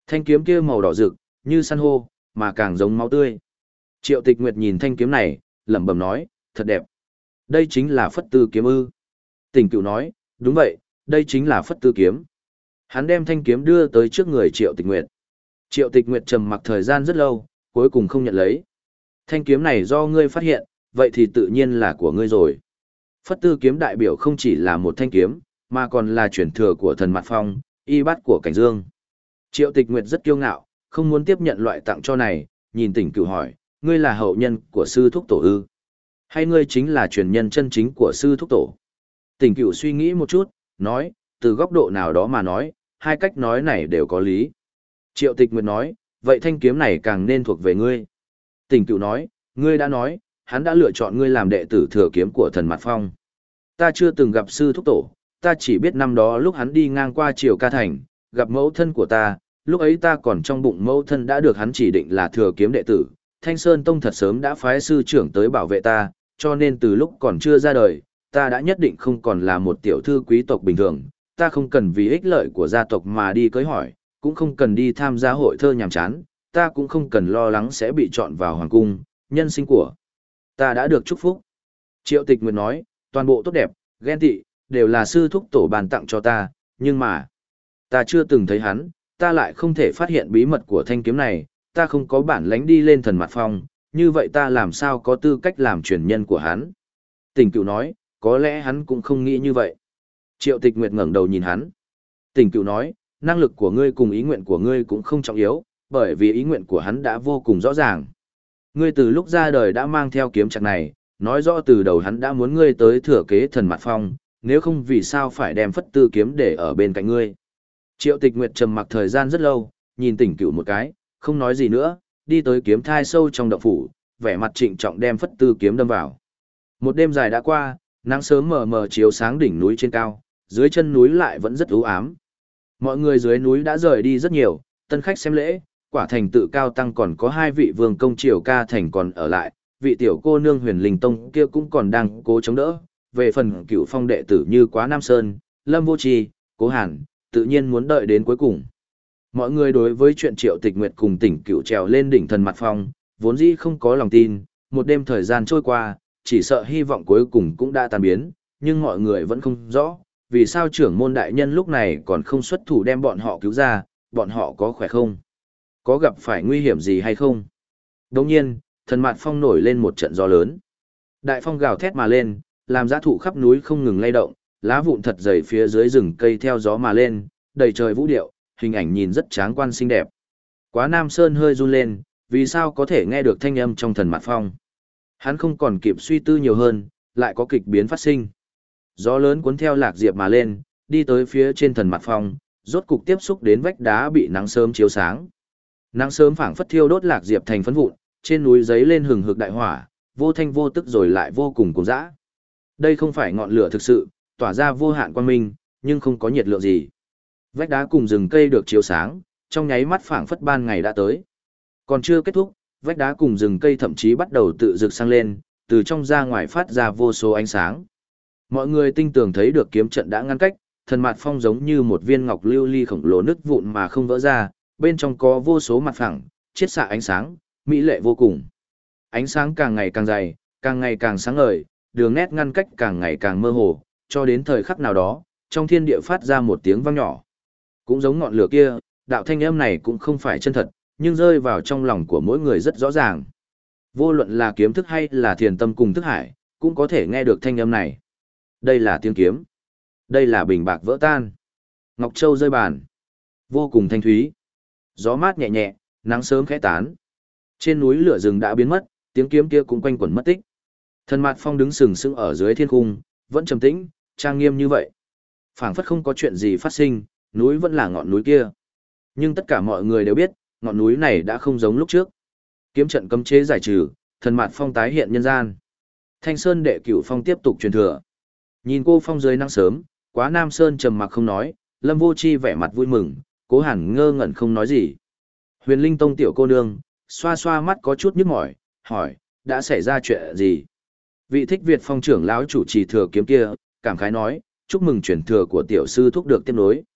Speaker 1: Thanh kiếm kia màu đỏ rực, như san hô, mà càng giống máu tươi. Triệu Tịch Nguyệt nhìn thanh kiếm này, lẩm bẩm nói, thật đẹp. Đây chính là Phất Tư kiếm ư? Tỉnh Cửu nói, đúng vậy, đây chính là Phất Tư kiếm. Hắn đem thanh kiếm đưa tới trước người Triệu Tịch Nguyệt. Triệu Tịch Nguyệt trầm mặc thời gian rất lâu, cuối cùng không nhận lấy. Thanh kiếm này do ngươi phát hiện, vậy thì tự nhiên là của ngươi rồi. Phất Tư kiếm đại biểu không chỉ là một thanh kiếm, mà còn là truyền thừa của thần Mạt Phong, y bát của Cảnh Dương. Triệu Tịch Nguyệt rất kiêu ngạo, không muốn tiếp nhận loại tặng cho này, nhìn Tỉnh Cửu hỏi, ngươi là hậu nhân của sư thúc tổ ư? Hay ngươi chính là truyền nhân chân chính của sư thúc tổ? Tỉnh Cửu suy nghĩ một chút, nói, từ góc độ nào đó mà nói, hai cách nói này đều có lý. Triệu Tịch Nguyệt nói, vậy thanh kiếm này càng nên thuộc về ngươi. Tỉnh Cửu nói, ngươi đã nói, hắn đã lựa chọn ngươi làm đệ tử thừa kiếm của thần Mạt Phong. Ta chưa từng gặp sư thúc tổ, ta chỉ biết năm đó lúc hắn đi ngang qua Triều Ca Thành, gặp mẫu thân của ta, lúc ấy ta còn trong bụng mẫu thân đã được hắn chỉ định là thừa kiếm đệ tử. Thanh Sơn Tông thật sớm đã phái sư trưởng tới bảo vệ ta, cho nên từ lúc còn chưa ra đời, ta đã nhất định không còn là một tiểu thư quý tộc bình thường, ta không cần vì ích lợi của gia tộc mà đi cưới hỏi, cũng không cần đi tham gia hội thơ nhàm chán, ta cũng không cần lo lắng sẽ bị chọn vào hoàng cung, nhân sinh của ta đã được chúc phúc. Triệu Tịch Nguyệt nói, toàn bộ tốt đẹp, ghen tị, đều là sư thúc tổ bàn tặng cho ta, nhưng mà, ta chưa từng thấy hắn, ta lại không thể phát hiện bí mật của thanh kiếm này, ta không có bản lĩnh đi lên thần Mạt Phong, như vậy ta làm sao có tư cách làm truyền nhân của hắn. Tỉnh Cửu nói, có lẽ hắn cũng không nghĩ như vậy. Triệu Tịch Nguyệt ngẩng đầu nhìn hắn. Tỉnh Cửu nói, năng lực của ngươi cùng ý nguyện của ngươi cũng không trọng yếu, bởi vì ý nguyện của hắn đã vô cùng rõ ràng. Ngươi từ lúc ra đời đã mang theo kiếm chặt này, nói rõ từ đầu hắn đã muốn ngươi tới thừa kế thần Mạt Phong, nếu không vì sao phải đem Phất Tư kiếm để ở bên cạnh ngươi. Triệu Tịch Nguyệt trầm mặc thời gian rất lâu, nhìn Tỉnh Cửu một cái, không nói gì nữa, đi tới kiếm thai sâu trong động phủ, vẻ mặt trịnh trọng đem Phất Tư kiếm đâm vào. Một đêm dài đã qua, nắng sớm mờ mờ chiếu sáng đỉnh núi trên cao, dưới chân núi lại vẫn rất u ám. Mọi người dưới núi đã rời đi rất nhiều, tân khách xem lễ, quả thành tự cao tăng còn có hai vị vương công Triều Ca Thành còn ở lại, vị tiểu cô nương Huyền Linh Tông kia cũng còn đang cố chống đỡ. Về phần Cửu Phong đệ tử như Quá Nam Sơn, Lâm Vô Trì, Cố Hàn, tự nhiên muốn đợi đến cuối cùng. Mọi người đối với chuyện Triệu Tịch Nguyệt cùng Tỉnh Cửu trèo lên đỉnh thần Mạt Phong, vốn dĩ không có lòng tin, một đêm thời gian trôi qua, chỉ sợ hy vọng cuối cùng cũng đã tan biến, nhưng mọi người vẫn không rõ, vì sao trưởng môn đại nhân lúc này còn không xuất thủ đem bọn họ cứu ra, bọn họ có khỏe không? Có gặp phải nguy hiểm gì hay không? Đồng nhiên, thần Mạt Phong nổi lên một trận gió lớn. Đại phong gào thét mà lên, làm dã thụ khắp núi không ngừng lay động, lá vụn thật dày phía dưới rừng cây theo gió mà lên, đầy trời vũ điệu, hình ảnh nhìn rất tráng quan xinh đẹp. Quá Nam Sơn hơi run lên, vì sao có thể nghe được thanh âm trong thần Mạt Phong? Hắn không còn kịp suy tư nhiều hơn, lại có kịch biến phát sinh. Gió lớn cuốn theo lạc diệp mà lên, đi tới phía trên thần Mạt Phong, rốt cục tiếp xúc đến vách đá bị nắng sớm chiếu sáng. Nắng sớm phảng phất thiêu đốt lạc diệp thành phấn vụn, trên núi giấy lên hừng hực đại hỏa, vô thanh vô tức rồi lại vô cùng cuồng dã. Đây không phải ngọn lửa thực sự, tỏa ra vô hạn quang minh, nhưng không có nhiệt lượng gì. Vách đá cùng rừng cây được chiếu sáng, trong nháy mắt phảng phất ban ngày đã tới. Còn chưa kết thúc, vách đá cùng rừng cây thậm chí bắt đầu tự rực sang lên, từ trong ra ngoài phát ra vô số ánh sáng. Mọi người tinh tường thấy được kiếm trận đã ngăn cách, thần Mạt Phong giống như một viên ngọc lưu ly khổng lồ nứt vụn mà không vỡ ra, bên trong có vô số mặt phẳng, chiết xạ ánh sáng, mỹ lệ vô cùng. Ánh sáng càng ngày càng dày, càng ngày càng sáng ngời, đường nét ngăn cách càng ngày càng mơ hồ, cho đến thời khắc nào đó, trong thiên địa phát ra một tiếng vang nhỏ. Cũng giống ngọn lửa kia, đạo thanh âm này cũng không phải chân thật, nhưng rơi vào trong lòng của mỗi người rất rõ ràng. Vô luận là kiếm thức hay là thiền tâm cùng thức hải, cũng có thể nghe được thanh âm này. Đây là tiếng kiếm. Đây là bình bạc vỡ tan. Ngọc Châu rơi bàn. Vô cùng thanh thúy. Gió mát nhẹ nhẹ, nắng sớm khẽ tán. Trên núi lửa rừng đã biến mất, tiếng kiếm kia cũng quanh quẩn mất tích. Thần Mạt Phong đứng sừng sững ở dưới thiên cung, vẫn trầm tĩnh, trang nghiêm như vậy. Phảng phất không có chuyện gì phát sinh, núi vẫn là ngọn núi kia. Nhưng tất cả mọi người đều biết, ngọn núi này đã không giống lúc trước. Kiếm trận cấm chế giải trừ, Thần Mạt Phong tái hiện nhân gian. Thanh Sơn đệ cửu phong tiếp tục truyền thừa. Nhìn cô phong dưới nắng sớm, Quá Nam Sơn trầm mặc không nói, Lâm Vô Chi vẻ mặt vui mừng, Cố Hàn ngơ ngẩn không nói gì. Huyền Linh Tông tiểu cô nương, xoa xoa mắt có chút nhức mỏi, hỏi, đã xảy ra chuyện gì? Vị Thích Việt phong trưởng lão chủ trì thừa kiếm kia, cảm khái nói, chúc mừng truyền thừa của tiểu sư thúc được tiếp nối.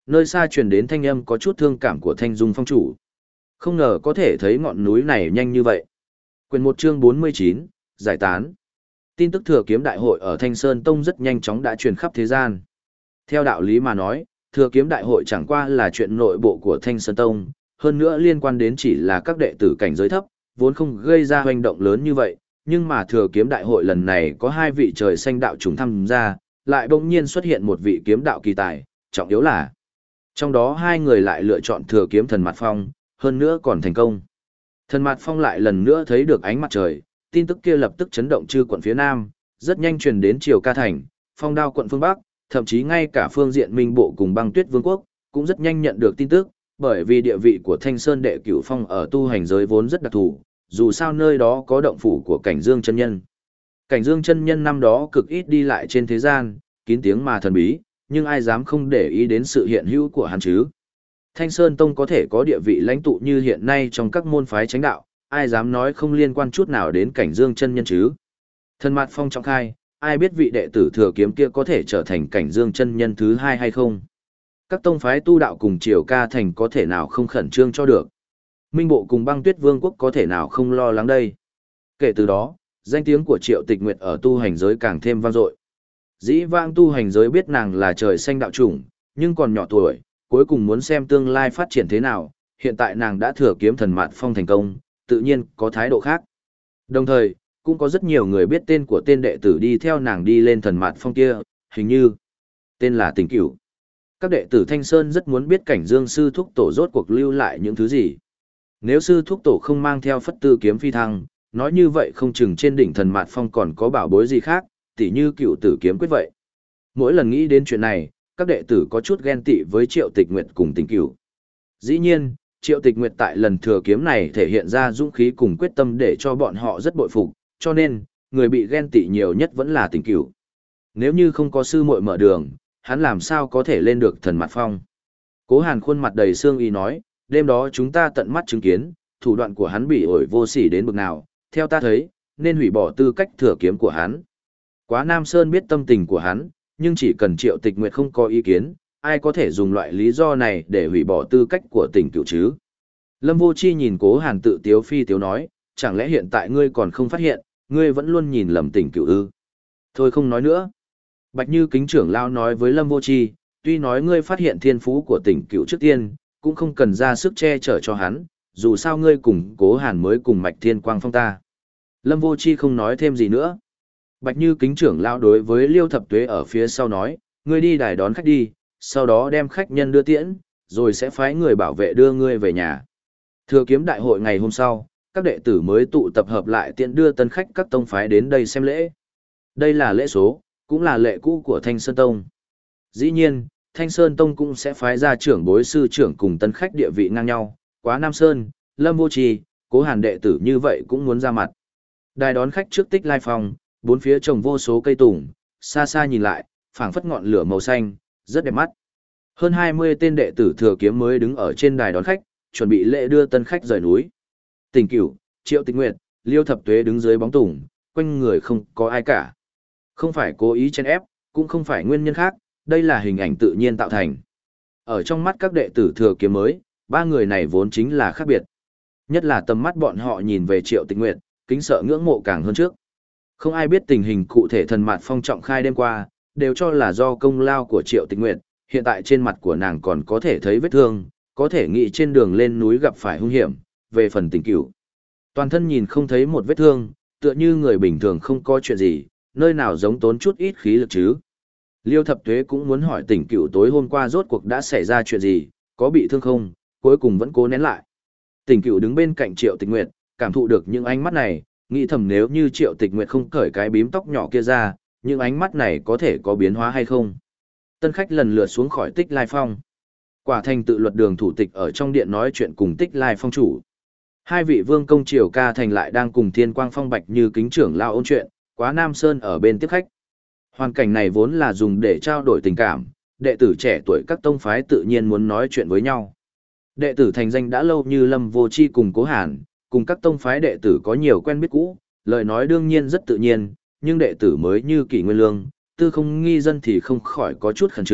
Speaker 1: nơi xa truyền đến thanh âm có chút thương cảm của Thanh Dung phong chủ. Không ngờ có thể thấy ngọn núi này nhanh như vậy. Quyền một chương bốn mươi chín, giải tán. Tin tức thừa kiếm đại hội ở Thanh Sơn Tông rất nhanh chóng đã truyền khắp thế gian. Theo đạo lý mà nói, thừa kiếm đại hội chẳng qua là chuyện nội bộ của Thanh Sơn Tông, hơn nữa liên quan đến chỉ là các đệ tử cảnh giới thấp, vốn không gây ra hoành động lớn như vậy, nhưng mà thừa kiếm đại hội lần này có hai vị trời xanh đạo trùng tham gia, lại bỗng nhiên xuất hiện một vị kiếm đạo kỳ tài, trọng yếu là trong đó hai người lại lựa chọn thừa kiếm thần Mạt Phong, hơn nữa còn thành công. Thần Mạt Phong lại lần nữa thấy được ánh mặt trời, tin tức kia lập tức chấn động chư quận phía Nam, rất nhanh truyền đến Triều Ca Thành, Phong Đao quận phương Bắc, thậm chí ngay cả phương diện Minh Bộ cùng Băng Tuyết Vương quốc, cũng rất nhanh nhận được tin tức, bởi vì địa vị của Thanh Sơn Đệ Cửu Phong ở tu hành giới vốn rất đặc thù, dù sao nơi đó có động phủ của Cảnh Dương chân nhân. Cảnh Dương chân nhân năm đó cực ít đi lại trên thế gian, kín tiếng mà thần bí, nhưng ai dám không để ý đến sự hiện hữu của hắn chứ? Thanh Sơn Tông có thể có địa vị lãnh tụ như hiện nay trong các môn phái chánh đạo, ai dám nói không liên quan chút nào đến Cảnh Dương chân nhân chứ? Thần Mạt Phong trọng khai, ai biết vị đệ tử thừa kiếm kia có thể trở thành Cảnh Dương chân nhân thứ hai hay không? Các tông phái tu đạo cùng Triều Ca Thành có thể nào không khẩn trương cho được? Minh Bộ cùng Băng Tuyết Vương quốc có thể nào không lo lắng đây? Kể từ đó, danh tiếng của Triệu Tịch Nguyệt ở tu hành giới càng thêm vang dội. Dĩ vãng tu hành giới biết nàng là trời xanh đạo chủng, nhưng còn nhỏ tuổi, cuối cùng muốn xem tương lai phát triển thế nào, hiện tại nàng đã thừa kiếm thần Mạt Phong thành công, tự nhiên có thái độ khác. Đồng thời, cũng có rất nhiều người biết tên của tên đệ tử đi theo nàng đi lên thần Mạt Phong kia, hình như tên là Tình Cửu. Các đệ tử Thanh Sơn rất muốn biết Cảnh Dương sư thúc tổ rốt cuộc lưu lại những thứ gì. Nếu sư thúc tổ không mang theo Phất Tư kiếm phi thăng, nói như vậy không chừng trên đỉnh thần Mạt Phong còn có bảo bối gì khác, tỉ như Cựu Tử kiếm quyết vậy. Mỗi lần nghĩ đến chuyện này, các đệ tử có chút ghen tị với Triệu Tịch Nguyệt cùng Tình Cửu. Dĩ nhiên, Triệu Tịch Nguyệt tại lần thừa kiếm này thể hiện ra dũng khí cùng quyết tâm để cho bọn họ rất bội phục, cho nên, người bị ghen tị nhiều nhất vẫn là Tình Cửu. Nếu như không có sư muội mở đường, hắn làm sao có thể lên được thần Mạt Phong. Cố Hàn khuôn mặt đầy sương ý nói, đêm đó chúng ta tận mắt chứng kiến, thủ đoạn của hắn bị ổi vô sỉ đến bực nào, theo ta thấy, nên hủy bỏ tư cách thừa kiếm của hắn. Quá Nam Sơn biết tâm tình của hắn, nhưng chỉ cần Triệu Tịch Nguyệt không có ý kiến, ai có thể dùng loại lý do này để hủy bỏ tư cách của Tình Cửu chứ. Lâm Vô Chi nhìn Cố Hàn tự tiếu phi tiếu nói, chẳng lẽ hiện tại ngươi còn không phát hiện, ngươi vẫn luôn nhìn lầm Tình Cửu ư? Thôi không nói nữa. Bạch Như Kính trưởng lão nói với Lâm Vô Chi, tuy nói ngươi phát hiện thiên phú của Tình Cửu trước tiên, cũng không cần ra sức che chở cho hắn, dù sao ngươi cùng Cố Hàn mới cùng Mạch Thiên Quang Phong ta. Lâm Vô Chi không nói thêm gì nữa. Bạch Như Kính trưởng lão đối với Liêu Thập Tuế ở phía sau nói, ngươi đi đài đón khách đi, sau đó đem khách nhân đưa tiễn, rồi sẽ phái người bảo vệ đưa ngươi về nhà. Thừa kiếm đại hội ngày hôm sau, các đệ tử mới tụ tập hợp lại tiện đưa tân khách các tông phái đến đây xem lễ. Đây là lễ số, cũng là lệ cũ của Thanh Sơn Tông. Dĩ nhiên, Thanh Sơn Tông cũng sẽ phái ra trưởng bối sư trưởng cùng tân khách địa vị ngang nhau, Quá Nam Sơn, Lâm Vô Trì, Cố Hàn đệ tử như vậy cũng muốn ra mặt. Đài đón khách trước Tích Lai Phong, bốn phía trồng vô số cây tùng, xa xa nhìn lại, phảng phất ngọn lửa màu xanh, rất đẹp mắt. Hơn hai mươi tên đệ tử thừa kiếm mới đứng ở trên đài đón khách, chuẩn bị lễ đưa tân khách rời núi. Tình Cửu, Triệu Tịch Nguyệt, Liêu Thập Tuế đứng dưới bóng tùng, quanh người không có ai cả. Không phải cố ý chen ép, cũng không phải nguyên nhân khác, đây là hình ảnh tự nhiên tạo thành. Ở trong mắt các đệ tử thừa kiếm mới, ba người này vốn chính là khác biệt. Nhất là tầm mắt bọn họ nhìn về Triệu Tịch Nguyệt, kính sợ ngưỡng mộ càng hơn trước. Không ai biết tình hình cụ thể thần Mạt Phong trọng khai đêm qua, đều cho là do công lao của Triệu Tịch Nguyệt, hiện tại trên mặt của nàng còn có thể thấy vết thương, có thể nghĩ trên đường lên núi gặp phải hung hiểm, về phần Tình Cửu. Toàn thân nhìn không thấy một vết thương, tựa như người bình thường không có chuyện gì, nơi nào giống tốn chút ít khí lực chứ. Liêu Thập Tuế cũng muốn hỏi Tình Cửu tối hôm qua rốt cuộc đã xảy ra chuyện gì, có bị thương không, cuối cùng vẫn cố nén lại. Tình Cửu đứng bên cạnh Triệu Tịch Nguyệt, cảm thụ được những ánh mắt này, nghĩ thầm nếu như Triệu Tịch Nguyệt không cởi cái bím tóc nhỏ kia ra, những ánh mắt này có thể có biến hóa hay không. Tân khách lần lượt xuống khỏi Tích Lai Phong. Quả Thành tự luật đường thủ tịch ở trong điện nói chuyện cùng Tích Lai Phong chủ. Hai vị vương công Triều Ca Thành lại đang cùng Thiên Quang Phong Bạch Như Kính trưởng lao ôn chuyện, Quá Nam Sơn ở bên tiếp khách. Hoàn cảnh này vốn là dùng để trao đổi tình cảm, đệ tử trẻ tuổi các tông phái tự nhiên muốn nói chuyện với nhau. Đệ tử thành danh đã lâu như Lâm Vô Chi cùng Cố Hàn, cùng các tông phái đệ tử có nhiều quen biết cũ, lời nói đương nhiên rất tự nhiên, nhưng đệ tử mới như Kỷ Nguyên Lương, Tư Không Nghi Dân thì không khỏi có chút khẩn trương,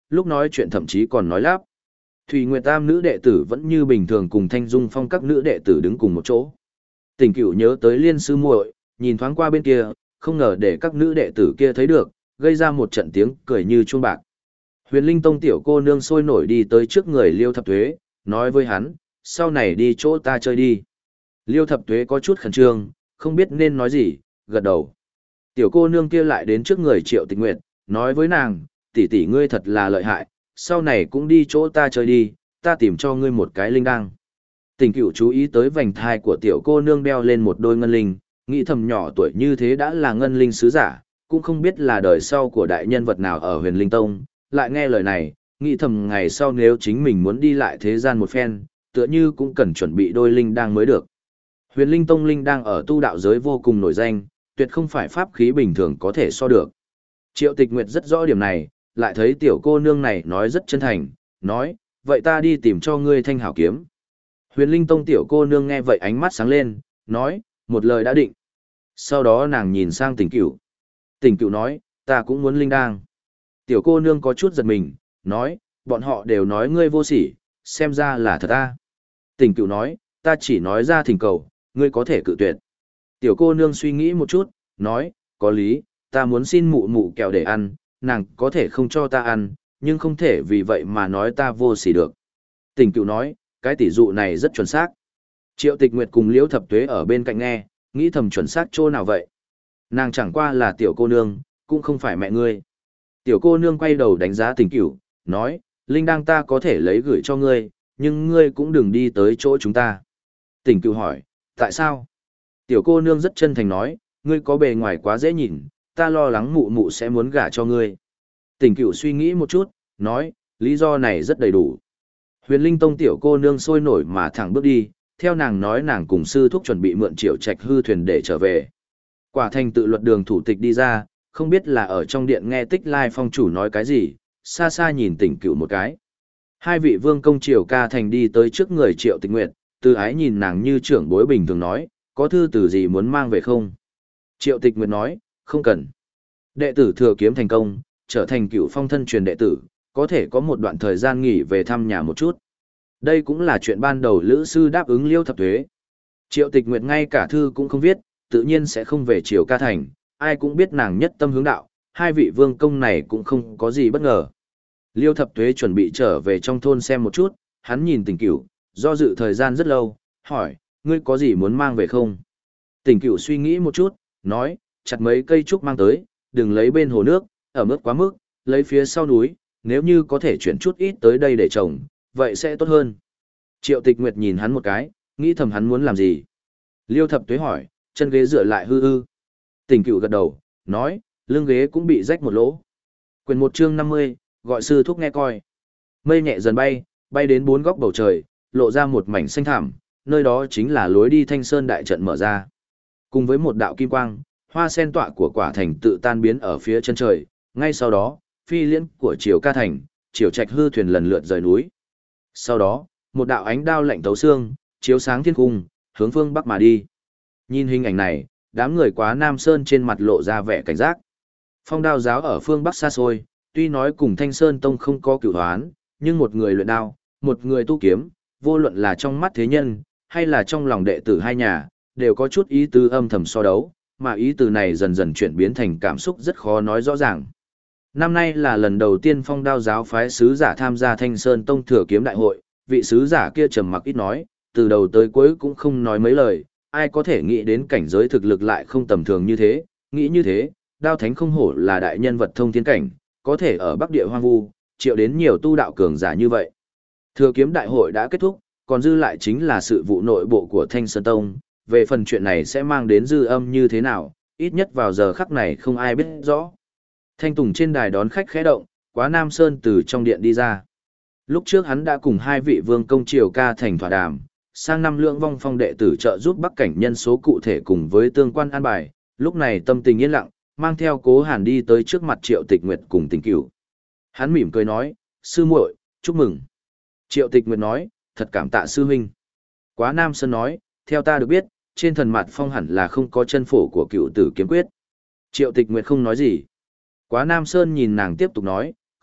Speaker 1: lúc nói chuyện thậm chí còn nói lắp. Thủy Nguyệt Tam nữ đệ tử vẫn như bình thường cùng Thanh Dung Phong các nữ đệ tử đứng cùng một chỗ. Tỉnh Cửu nhớ tới Liên sư muội, nhìn thoáng qua bên kia, không ngờ để các nữ đệ tử kia thấy được, gây ra một trận tiếng cười như chuông bạc. Huyền Linh Tông tiểu cô nương sôi nổi đi tới trước người Liêu Thập Tuế, nói với hắn, sau này đi chỗ ta chơi đi. Liêu Thập Tuế có chút khẩn trương, không biết nên nói gì, gật đầu. Tiểu cô nương kia lại đến trước người Triệu Tịch Nguyệt, nói với nàng, tỷ tỷ ngươi thật là lợi hại, sau này cũng đi chỗ ta chơi đi, ta tìm cho ngươi một cái linh đăng. Tỉnh Cửu chú ý tới vành thai của tiểu cô nương đeo lên một đôi ngân linh, nghĩ thầm nhỏ tuổi như thế đã là ngân linh sứ giả, cũng không biết là đời sau của đại nhân vật nào ở Huyền Linh Tông, lại nghe lời này, nghĩ thầm ngày sau nếu chính mình muốn đi lại thế gian một phen, tựa như cũng cần chuẩn bị đôi linh đăng mới được. Huyền Linh Tông linh đăng ở tu đạo giới vô cùng nổi danh, tuyệt không phải pháp khí bình thường có thể so được. Triệu Tịch Nguyệt rất rõ điểm này, lại thấy tiểu cô nương này nói rất chân thành, nói, vậy ta đi tìm cho ngươi thanh hảo kiếm. Huyền Linh Tông tiểu cô nương nghe vậy ánh mắt sáng lên, nói, một lời đã định. Sau đó nàng nhìn sang Tỉnh Cửu. Tỉnh Cửu nói, ta cũng muốn linh đăng. Tiểu cô nương có chút giật mình, nói, bọn họ đều nói ngươi vô sỉ, xem ra là thật ta. Tỉnh Cửu nói, ta chỉ nói ra thỉnh cầu, ngươi có thể cự tuyệt. Tiểu cô nương suy nghĩ một chút, nói, có lý, ta muốn xin mụ mụ kẹo để ăn, nàng có thể không cho ta ăn, nhưng không thể vì vậy mà nói ta vô sỉ được. Tỉnh Cửu nói, cái tỷ dụ này rất chuẩn xác. Triệu Tịch Nguyệt cùng Liễu Thập Tuế ở bên cạnh nghe, nghĩ thầm chuẩn xác chỗ nào vậy. Nàng chẳng qua là tiểu cô nương, cũng không phải mẹ ngươi. Tiểu cô nương quay đầu đánh giá Tỉnh Cửu, nói, linh đăng ta có thể lấy gửi cho ngươi, nhưng ngươi cũng đừng đi tới chỗ chúng ta. Tỉnh Cửu hỏi, tại sao? Tiểu cô nương rất chân thành nói, ngươi có bề ngoài quá dễ nhìn, ta lo lắng mụ mụ sẽ muốn gả cho ngươi. Tỉnh Cửu suy nghĩ một chút, nói, lý do này rất đầy đủ. Huyền Linh Tông tiểu cô nương sôi nổi mà thẳng bước đi, theo nàng nói nàng cùng sư thúc chuẩn bị mượn Triệu Trạch hư thuyền để trở về. Quả thành tự luật đường thủ tịch đi ra, không biết là ở trong điện nghe Tích Lai phong chủ nói cái gì, xa xa nhìn Tỉnh Cửu một cái. Hai vị vương công Triều Ca Thành đi tới trước người Triệu Tịch Nguyệt, Từ Ái nhìn nàng như trưởng bối bình thường nói, có thư từ gì muốn mang về không? Triệu Tịch Nguyệt nói, không cần. Đệ tử thừa kiếm thành công, trở thành Cửu Phong thân truyền đệ tử, có thể có một đoạn thời gian nghỉ về thăm nhà một chút. Đây cũng là chuyện ban đầu Lữ sư đáp ứng Liêu Thập Tuế. Triệu Tịch Nguyệt ngay cả thư cũng không viết, tự nhiên sẽ không về Triều Ca Thành, ai cũng biết nàng nhất tâm hướng đạo, hai vị vương công này cũng không có gì bất ngờ. Liêu Thập Tuế chuẩn bị trở về trong thôn xem một chút, hắn nhìn Tỉnh Cửu, do dự thời gian rất lâu, hỏi, ngươi có gì muốn mang về không? Tỉnh Cửu suy nghĩ một chút, nói, chặt mấy cây trúc mang tới, đừng lấy bên hồ nước, ở mức quá mức, lấy phía sau núi, nếu như có thể chuyển chút ít tới đây để trồng, vậy sẽ tốt hơn. Triệu Tịch Nguyệt nhìn hắn một cái, nghĩ thầm hắn muốn làm gì. Liêu Thập Tuế hỏi, chân ghế dựa lại hư hư. Tỉnh Cửu gật đầu, nói, lưng ghế cũng bị rách một lỗ. Quyền một chương năm mươi, gọi sư thúc nghe coi. Mây nhẹ dần bay, bay đến bốn góc bầu trời, lộ ra một mảnh xanh thẳm, nơi đó chính là lối đi Thanh Sơn đại trận mở ra. Cùng với một đạo kim quang, hoa sen tọa của quả thành tự tan biến ở phía chân trời, ngay sau đó, phi liễn của Triều Ca Thành, Triều Trạch hư thuyền lần lượt rời núi. Sau đó, một đạo ánh đao lạnh thấu xương, chiếu sáng thiên cung, hướng phương bắc mà đi. Nhìn hình ảnh này, đám người Quá Nam Sơn trên mặt lộ ra vẻ cảnh giác. Phong đao giáo ở phương bắc xa xôi, tuy nói cùng Thanh Sơn Tông không có cửu hoán, nhưng một người luyện đao, một người tu kiếm, vô luận là trong mắt thế nhân, hay là trong lòng đệ tử hai nhà, đều có chút ý tứ âm thầm so đấu, mà ý tứ này dần dần chuyển biến thành cảm xúc rất khó nói rõ ràng. Năm nay là lần đầu tiên Phong đao giáo phái sứ giả tham gia Thanh Sơn Tông thừa kiếm đại hội, vị sứ giả kia trầm mặc ít nói, từ đầu tới cuối cũng không nói mấy lời, ai có thể nghĩ đến cảnh giới thực lực lại không tầm thường như thế, nghĩ như thế, Đao Thánh không hổ là đại nhân vật thông thiên cảnh, có thể ở Bắc Địa hoang vu, triệu đến nhiều tu đạo cường giả như vậy. Thừa kiếm đại hội đã kết thúc, còn dư lại chính là sự vụ nội bộ của Thanh Sơn Tông, về phần chuyện này sẽ mang đến dư âm như thế nào, ít nhất vào giờ khắc này không ai biết rõ. Thanh Tùng trên đài đón khách khẽ động, Quá Nam Sơn từ trong điện đi ra. Lúc trước hắn đã cùng hai vị vương công Triều Ca Thành thỏa đàm, sang năm lượng vong phong đệ tử trợ giúp Bắc cảnh nhân số cụ thể cùng với tương quan an bài, lúc này tâm tình yên lặng, mang theo Cố Hàn đi tới trước mặt Triệu Tịch Nguyệt cùng Tỉnh Cửu. Hắn mỉm cười nói, sư muội, chúc mừng. Triệu Tịch Nguyệt nói, thật cảm tạ sư huynh. Quá Nam Sơn nói, theo ta được biết, trên thần mặt phong hẳn là không có chân phổ của cựu tử kiếm quyết. Triệu Tịch Nguyệt không nói gì. Quá Nam Sơn nhìn nàng tiếp tục nói,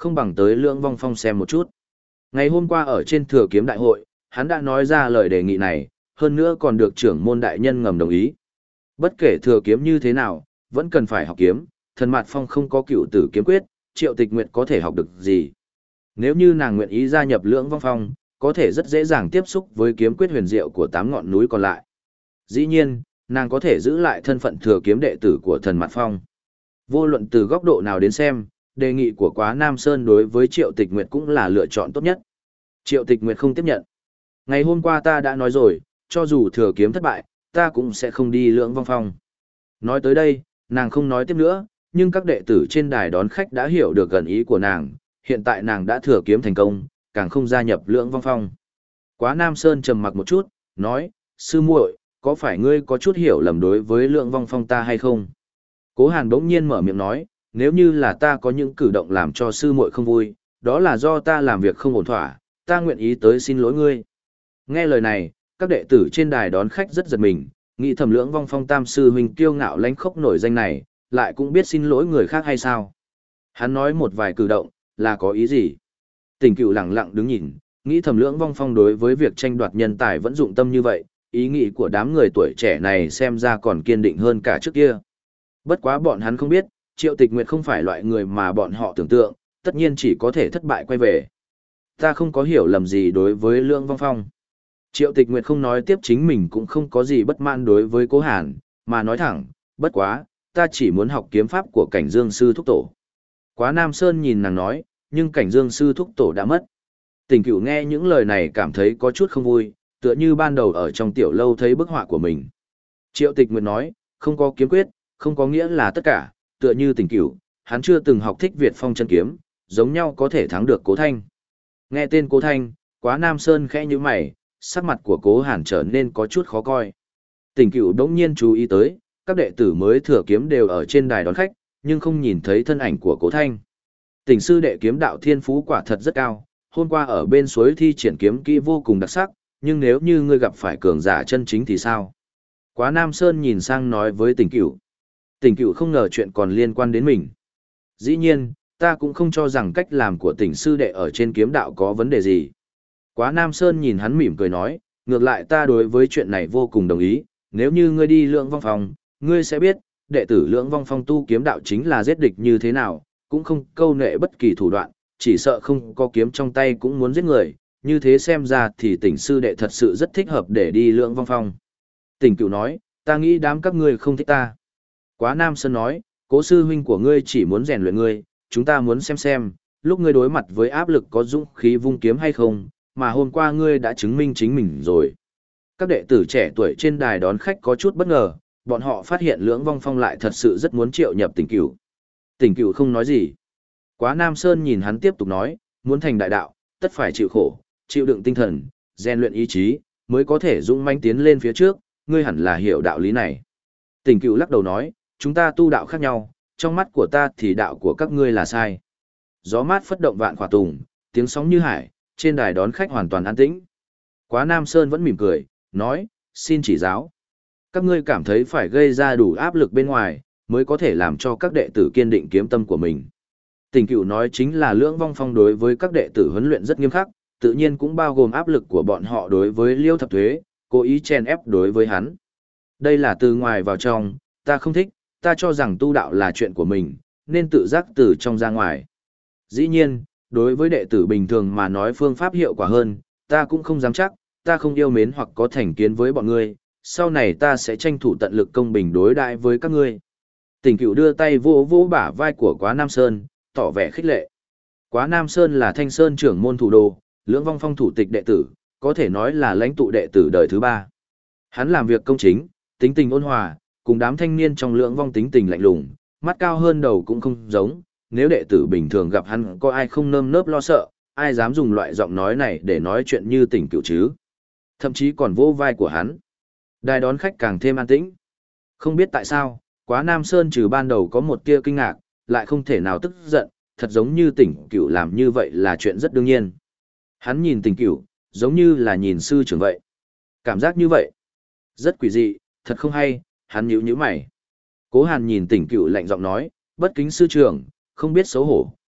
Speaker 1: không bằng tới Lưỡng Vong Phong xem một chút. Ngày hôm qua ở trên thừa kiếm đại hội, hắn đã nói ra lời đề nghị này, hơn nữa còn được trưởng môn đại nhân ngầm đồng ý. Bất kể thừa kiếm như thế nào, vẫn cần phải học kiếm, Thần Mạt Phong không có cựu tử kiếm quyết, Triệu Tịch Nguyệt có thể học được gì. Nếu như nàng nguyện ý gia nhập Lưỡng Vong Phong, có thể rất dễ dàng tiếp xúc với kiếm quyết huyền diệu của tám ngọn núi còn lại. Dĩ nhiên, nàng có thể giữ lại thân phận thừa kiếm đệ tử của Thần Mạt Phong. Vô luận từ góc độ nào đến xem, đề nghị của Quá Nam Sơn đối với Triệu Tịch Nguyệt cũng là lựa chọn tốt nhất. Triệu Tịch Nguyệt không tiếp nhận. Ngày hôm qua ta đã nói rồi, cho dù thừa kiếm thất bại, ta cũng sẽ không đi Lưỡng Vong Phong. Nói tới đây, nàng không nói tiếp nữa, nhưng các đệ tử trên đài đón khách đã hiểu được gần ý của nàng, hiện tại nàng đã thừa kiếm thành công, càng không gia nhập Lưỡng Vong Phong. Quá Nam Sơn trầm mặc một chút, nói, sư muội, có phải ngươi có chút hiểu lầm đối với Lưỡng Vong Phong ta hay không? Cố Hàn bỗng nhiên mở miệng nói, nếu như là ta có những cử động làm cho sư muội không vui, đó là do ta làm việc không ổn thỏa, ta nguyện ý tới xin lỗi ngươi. Nghe lời này, các đệ tử trên đài đón khách rất giật mình, nghĩ thầm Lưỡng Vong Phong tam sư huynh kiêu ngạo lánh khốc nổi danh này, lại cũng biết xin lỗi người khác hay sao? Hắn nói một vài cử động, là có ý gì? Tỉnh Cựu lặng lặng đứng nhìn, nghĩ thầm Lưỡng Vong Phong đối với việc tranh đoạt nhân tài vẫn dụng tâm như vậy, ý nghĩ của đám người tuổi trẻ này xem ra còn kiên định hơn cả trước kia. Bất quá bọn hắn không biết, Triệu Tịch Nguyệt không phải loại người mà bọn họ tưởng tượng, tất nhiên chỉ có thể thất bại quay về. Ta không có hiểu lầm gì đối với Lưỡng Vong Phong. Triệu Tịch Nguyệt không nói tiếp chính mình cũng không có gì bất mãn đối với Cố Hàn, mà nói thẳng, bất quá, ta chỉ muốn học kiếm pháp của Cảnh Dương Sư Thúc Tổ. Quá Nam Sơn nhìn nàng nói, nhưng Cảnh Dương Sư Thúc Tổ đã mất. Tỉnh Cửu nghe những lời này cảm thấy có chút không vui, tựa như ban đầu ở trong tiểu lâu thấy bức họa của mình. Triệu Tịch Nguyệt nói, không có kiếm quyết, không có nghĩa là tất cả, tựa như Tỉnh Cửu, hắn chưa từng học thích Việt Phong chân kiếm, giống nhau có thể thắng được Cố Thanh. Nghe tên Cố Thanh, Quá Nam Sơn khẽ nhíu mày, sắc mặt của Cố Hàn trở nên có chút khó coi. Tỉnh Cửu đống nhiên chú ý tới, các đệ tử mới thừa kiếm đều ở trên đài đón khách, nhưng không nhìn thấy thân ảnh của Cố Thanh. Tỉnh sư đệ kiếm đạo thiên phú quả thật rất cao, hôm qua ở bên suối thi triển kiếm kỹ vô cùng đặc sắc, nhưng nếu như ngươi gặp phải cường giả chân chính thì sao? Quá Nam Sơn nhìn sang nói với Tỉnh Cửu. Tỉnh Cửu không ngờ chuyện còn liên quan đến mình. Dĩ nhiên, ta cũng không cho rằng cách làm của Tỉnh sư đệ ở trên kiếm đạo có vấn đề gì. Quá Nam Sơn nhìn hắn mỉm cười nói, ngược lại ta đối với chuyện này vô cùng đồng ý, nếu như ngươi đi Lưỡng Vong Phong, ngươi sẽ biết, đệ tử Lưỡng Vong Phong tu kiếm đạo chính là giết địch như thế nào, cũng không câu nệ bất kỳ thủ đoạn, chỉ sợ không có kiếm trong tay cũng muốn giết người, như thế xem ra thì Tỉnh sư đệ thật sự rất thích hợp để đi Lưỡng Vong Phong. Tỉnh Cửu nói, ta nghĩ đám các ngươi không thích ta. Quá Nam Sơn nói, Cố sư huynh của ngươi chỉ muốn rèn luyện ngươi, chúng ta muốn xem xem, lúc ngươi đối mặt với áp lực có dũng khí vung kiếm hay không, mà hôm qua ngươi đã chứng minh chính mình rồi. Các đệ tử trẻ tuổi trên đài đón khách có chút bất ngờ, bọn họ phát hiện Lưỡng Vong Phong lại thật sự rất muốn triệu nhập Tỉnh Cửu. Tỉnh Cửu không nói gì. Quá Nam Sơn nhìn hắn tiếp tục nói, muốn thành đại đạo, tất phải chịu khổ, chịu đựng tinh thần, rèn luyện ý chí, mới có thể dũng mãnh tiến lên phía trước, ngươi hẳn là hiểu đạo lý này. Tỉnh Cửu lắc đầu nói, chúng ta tu đạo khác nhau, trong mắt của ta thì đạo của các ngươi là sai. Gió mát phất động vạn khỏa tùng, tiếng sóng như hải, trên đài đón khách hoàn toàn an tĩnh. Quá Nam Sơn vẫn mỉm cười, nói, xin chỉ giáo. Các ngươi cảm thấy phải gây ra đủ áp lực bên ngoài, mới có thể làm cho các đệ tử kiên định kiếm tâm của mình. Tỉnh Cửu nói chính là Lưỡng Vong Phong đối với các đệ tử huấn luyện rất nghiêm khắc, tự nhiên cũng bao gồm áp lực của bọn họ đối với Liêu Thập Thuế, cố ý chen ép đối với hắn. Đây là từ ngoài vào trong, ta không thích, ta cho rằng tu đạo là chuyện của mình, nên tự giác từ trong ra ngoài. Dĩ nhiên, đối với đệ tử bình thường mà nói phương pháp hiệu quả hơn, ta cũng không dám chắc, ta không yêu mến hoặc có thành kiến với bọn ngươi, sau này ta sẽ tranh thủ tận lực công bình đối đãi với các ngươi. Tỉnh Cửu đưa tay vỗ vỗ bả vai của Quá Nam Sơn, tỏ vẻ khích lệ. Quá Nam Sơn là Thanh Sơn trưởng môn thủ đô, Lưỡng Vong Phong thủ tịch đệ tử, có thể nói là lãnh tụ đệ tử đời thứ ba. Hắn làm việc công chính, tính tình ôn hòa, cùng đám thanh niên trong Lưỡng Vong tính tình lạnh lùng, mắt cao hơn đầu cũng không giống, nếu đệ tử bình thường gặp hắn có ai không nơm nớp lo sợ, ai dám dùng loại giọng nói này để nói chuyện như Tỉnh Cửu chứ. Thậm chí còn vỗ vai của hắn. Đài đón khách càng thêm an tĩnh. Không biết tại sao, Quá Nam Sơn trừ ban đầu có một tia kinh ngạc, lại không thể nào tức giận, thật giống như Tỉnh Cửu làm như vậy là chuyện rất đương nhiên. Hắn nhìn Tỉnh Cửu, giống như là nhìn sư trưởng vậy. Cảm giác như vậy, rất quỷ dị, thật không hay, hắn nhíu nhíu mày. Cố Hàn nhìn Tỉnh Cửu lạnh giọng nói, bất kính sư trưởng, không biết xấu hổ,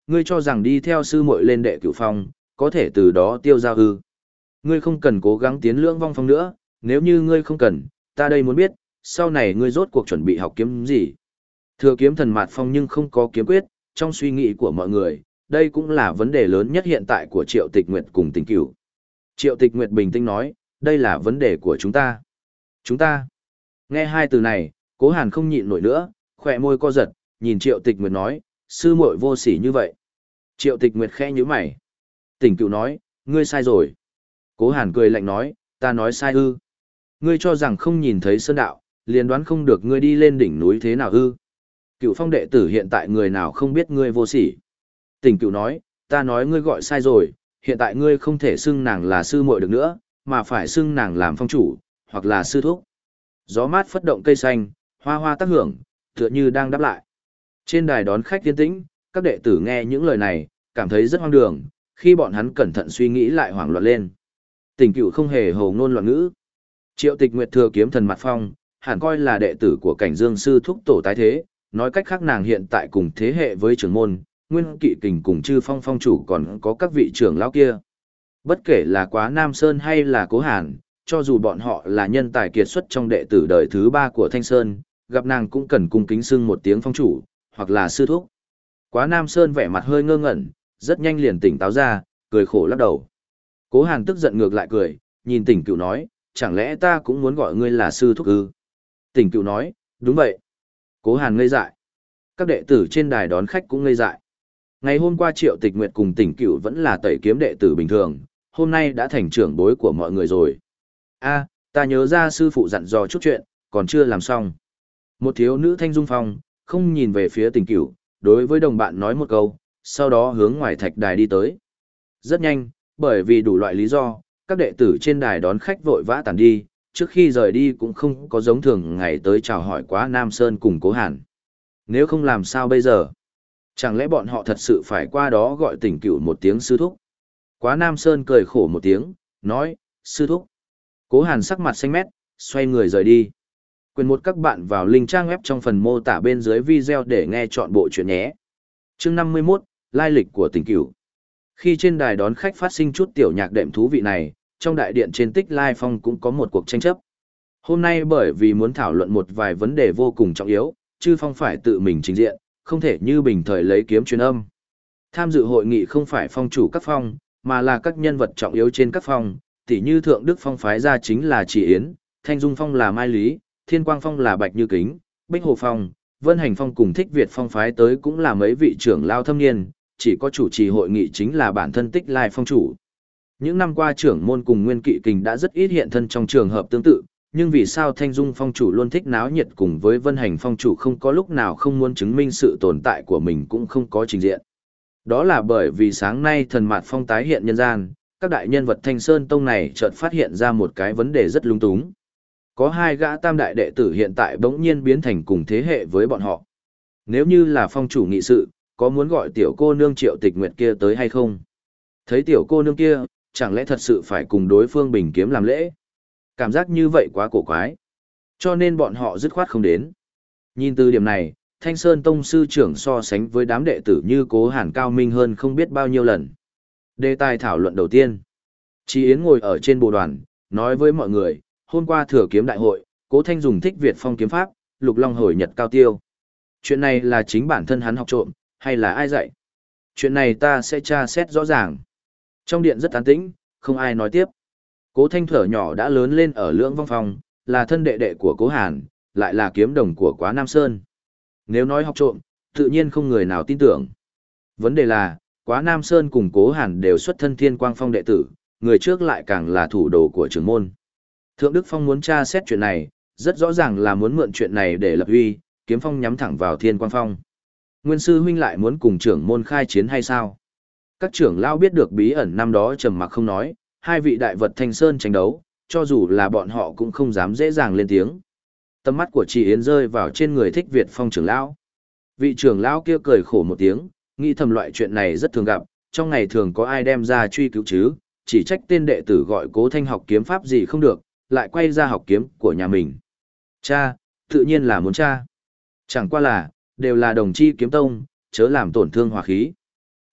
Speaker 1: Ngươi cho rằng đi theo sư muội lên đệ cửu phong, có thể từ đó tiêu giao hư. Ngươi không cần cố gắng tiến lưỡng vong phong nữa, nếu như ngươi không cần, ta đây muốn biết, sau này ngươi rốt cuộc chuẩn bị học kiếm gì. Thừa kiếm thần mạt phong nhưng không có kiếm quyết, trong suy nghĩ của mọi người, đây cũng là vấn đề lớn nhất hiện tại của Triệu Tịch Nguyệt cùng Tình Cửu. Triệu Tịch Nguyệt bình tĩnh nói, đây là vấn đề của chúng ta. Chúng ta. Nghe hai từ này, Cố Hàn không nhịn nổi nữa, khỏe môi co giật, nhìn Triệu Tịch Nguyệt nói, sư muội vô sỉ như vậy. Triệu Tịch Nguyệt khẽ nhíu mày. Tình Cửu nói, ngươi sai rồi. Cố Hàn cười lạnh nói, ta nói sai ư. Ngươi cho rằng không nhìn thấy sơn đạo, liền đoán không được ngươi đi lên đỉnh núi thế nào ư. Cửu phong đệ tử hiện tại người nào không biết ngươi vô sỉ. Tình Cửu nói, ta nói ngươi gọi sai rồi, hiện tại ngươi không thể xưng nàng là sư muội được nữa, mà phải xưng nàng làm phong chủ, hoặc là sư thúc. Gió mát phất động cây xanh, hoa hoa tác hưởng, tựa như đang đáp lại. Trên đài đón khách tiến tĩnh, các đệ tử nghe những lời này, cảm thấy rất hoang đường, khi bọn hắn cẩn thận suy nghĩ lại hoảng loạn lên. Tình Cửu không hề hồ ngôn loạn ngữ. Triệu Tịch Nguyệt thừa kiếm thần mặt phong, hẳn coi là đệ tử của Cảnh Dương sư thúc tổ tái thế, nói cách khác nàng hiện tại cùng thế hệ với trưởng môn, Nguyên Kỵ Kình cùng Chư Phong phong chủ còn có các vị trưởng lão kia. Bất kể là Quá Nam Sơn hay là Cố Hàn, cho dù bọn họ là nhân tài kiệt xuất trong đệ tử đời thứ ba của Thanh Sơn, gặp nàng cũng cần cung kính xưng một tiếng phong chủ, hoặc là sư thúc. Quá Nam Sơn vẻ mặt hơi ngơ ngẩn, rất nhanh liền tỉnh táo ra, cười khổ lắc đầu. Cố Hàn tức giận ngược lại cười, nhìn Tình Cửu nói, chẳng lẽ ta cũng muốn gọi ngươi là sư thúc ư? Tình Cửu nói, đúng vậy. Cố Hàn ngây dại. Các đệ tử trên đài đón khách cũng ngây dại. Ngày hôm qua Triệu Tịch Nguyệt cùng Tình Cửu vẫn là tẩy kiếm đệ tử bình thường, hôm nay đã thành trưởng bối của mọi người rồi. A, ta nhớ ra sư phụ dặn dò chút chuyện, còn chưa làm xong. Một thiếu nữ thanh dung phong, không nhìn về phía Tình Cửu, đối với đồng bạn nói một câu, sau đó hướng ngoài thạch đài đi tới. Rất nhanh, bởi vì đủ loại lý do, các đệ tử trên đài đón khách vội vã tản đi, trước khi rời đi cũng không có giống thường ngày tới chào hỏi Quá Nam Sơn cùng Cố Hàn. Nếu không làm sao bây giờ? Chẳng lẽ bọn họ thật sự phải qua đó gọi Tình Cửu một tiếng sư thúc? Quá Nam Sơn cười khổ một tiếng, nói, sư thúc. Cố Hàn sắc mặt xanh mét, xoay người rời đi. Quyền một các bạn vào link trang web trong phần mô tả bên dưới video để nghe chọn bộ chuyện nhé. Chương năm mươi mốt, lai lịch của Tình Cửu. Khi trên đài đón khách phát sinh chút tiểu nhạc đệm thú vị này, trong đại điện trên Tích Lai Phong cũng có một cuộc tranh chấp. Hôm nay bởi vì muốn thảo luận một vài vấn đề vô cùng trọng yếu, Chư Phong phải tự mình trình diện, không thể như bình thời lấy kiếm truyền âm. Tham dự hội nghị không phải phong chủ các phong, mà là các nhân vật trọng yếu trên các phong, tỉ như Thượng Đức Phong phái ra chính là Chỉ Yến, Thanh Dung Phong là Mai Lý, Thiên Quang Phong là Bạch Như Kính, Bích Hồ Phong, Vân Hành Phong cùng Thích Việt Phong phái tới cũng là mấy vị trưởng lao thâm niên, chỉ có chủ trì hội nghị chính là bản thân Tích Lai Phong chủ. Những năm qua trưởng môn cùng Nguyên Kỵ Kình đã rất ít hiện thân trong trường hợp tương tự, nhưng vì sao Thanh Dung Phong chủ luôn thích náo nhiệt cùng với Vân Hành Phong chủ không có lúc nào không muốn chứng minh sự tồn tại của mình cũng không có trình diện. Đó là bởi vì sáng nay thần mạt phong tái hiện nhân gian, các đại nhân vật Thanh Sơn Tông này chợt phát hiện ra một cái vấn đề rất lung túng. Có hai gã tam đại đệ tử hiện tại bỗng nhiên biến thành cùng thế hệ với bọn họ. Nếu như là phong chủ nghị sự, có muốn gọi tiểu cô nương Triệu Tịch Nguyệt kia tới hay không? Thấy tiểu cô nương kia, chẳng lẽ thật sự phải cùng đối phương bình kiếm làm lễ? Cảm giác như vậy quá cổ quái. Cho nên bọn họ dứt khoát không đến. Nhìn từ điểm này, Thanh Sơn Tông sư trưởng so sánh với đám đệ tử như Cố Hàn cao minh hơn không biết bao nhiêu lần. Đề tài thảo luận đầu tiên. Chí Yến ngồi ở trên bồ đoàn, nói với mọi người, hôm qua thừa kiếm đại hội, Cố Thanh dùng Thích Việt Phong kiếm pháp, Lục Long hồi nhật cao tiêu. Chuyện này là chính bản thân hắn học trộm, hay là ai dạy? Chuyện này ta sẽ tra xét rõ ràng. Trong điện rất an tĩnh, không ai nói tiếp. Cố Thanh thở nhỏ đã lớn lên ở Lưỡng Vong Phong, là thân đệ đệ của Cố Hàn, lại là kiếm đồng của Quá Nam Sơn. Nếu nói học trộm, tự nhiên không người nào tin tưởng. Vấn đề là, Quá Nam Sơn cùng Cố Hàn đều xuất thân Thiên Quang Phong đệ tử, người trước lại càng là thủ đồ của trưởng môn. Thượng Đức Phong muốn tra xét chuyện này, rất rõ ràng là muốn mượn chuyện này để lập uy, kiếm phong nhắm thẳng vào Thiên Quang Phong. Nguyên sư huynh lại muốn cùng trưởng môn khai chiến hay sao? Các trưởng lao biết được bí ẩn năm đó trầm mặc không nói, hai vị đại vật Thanh Sơn tranh đấu, cho dù là bọn họ cũng không dám dễ dàng lên tiếng. Tầm mắt của Chỉ Yến rơi vào trên người Thích Việt Phong trưởng lão. Vị trưởng lão kia cười khổ một tiếng, nghĩ thầm loại chuyện này rất thường gặp, trong ngày thường có ai đem ra truy cứu chứ, chỉ trách tên đệ tử gọi Cố Thanh học kiếm pháp gì không được, lại quay ra học kiếm của nhà mình. Cha, tự nhiên là muốn cha. Chẳng qua là, đều là đồng chi kiếm tông, chớ làm tổn thương hòa khí.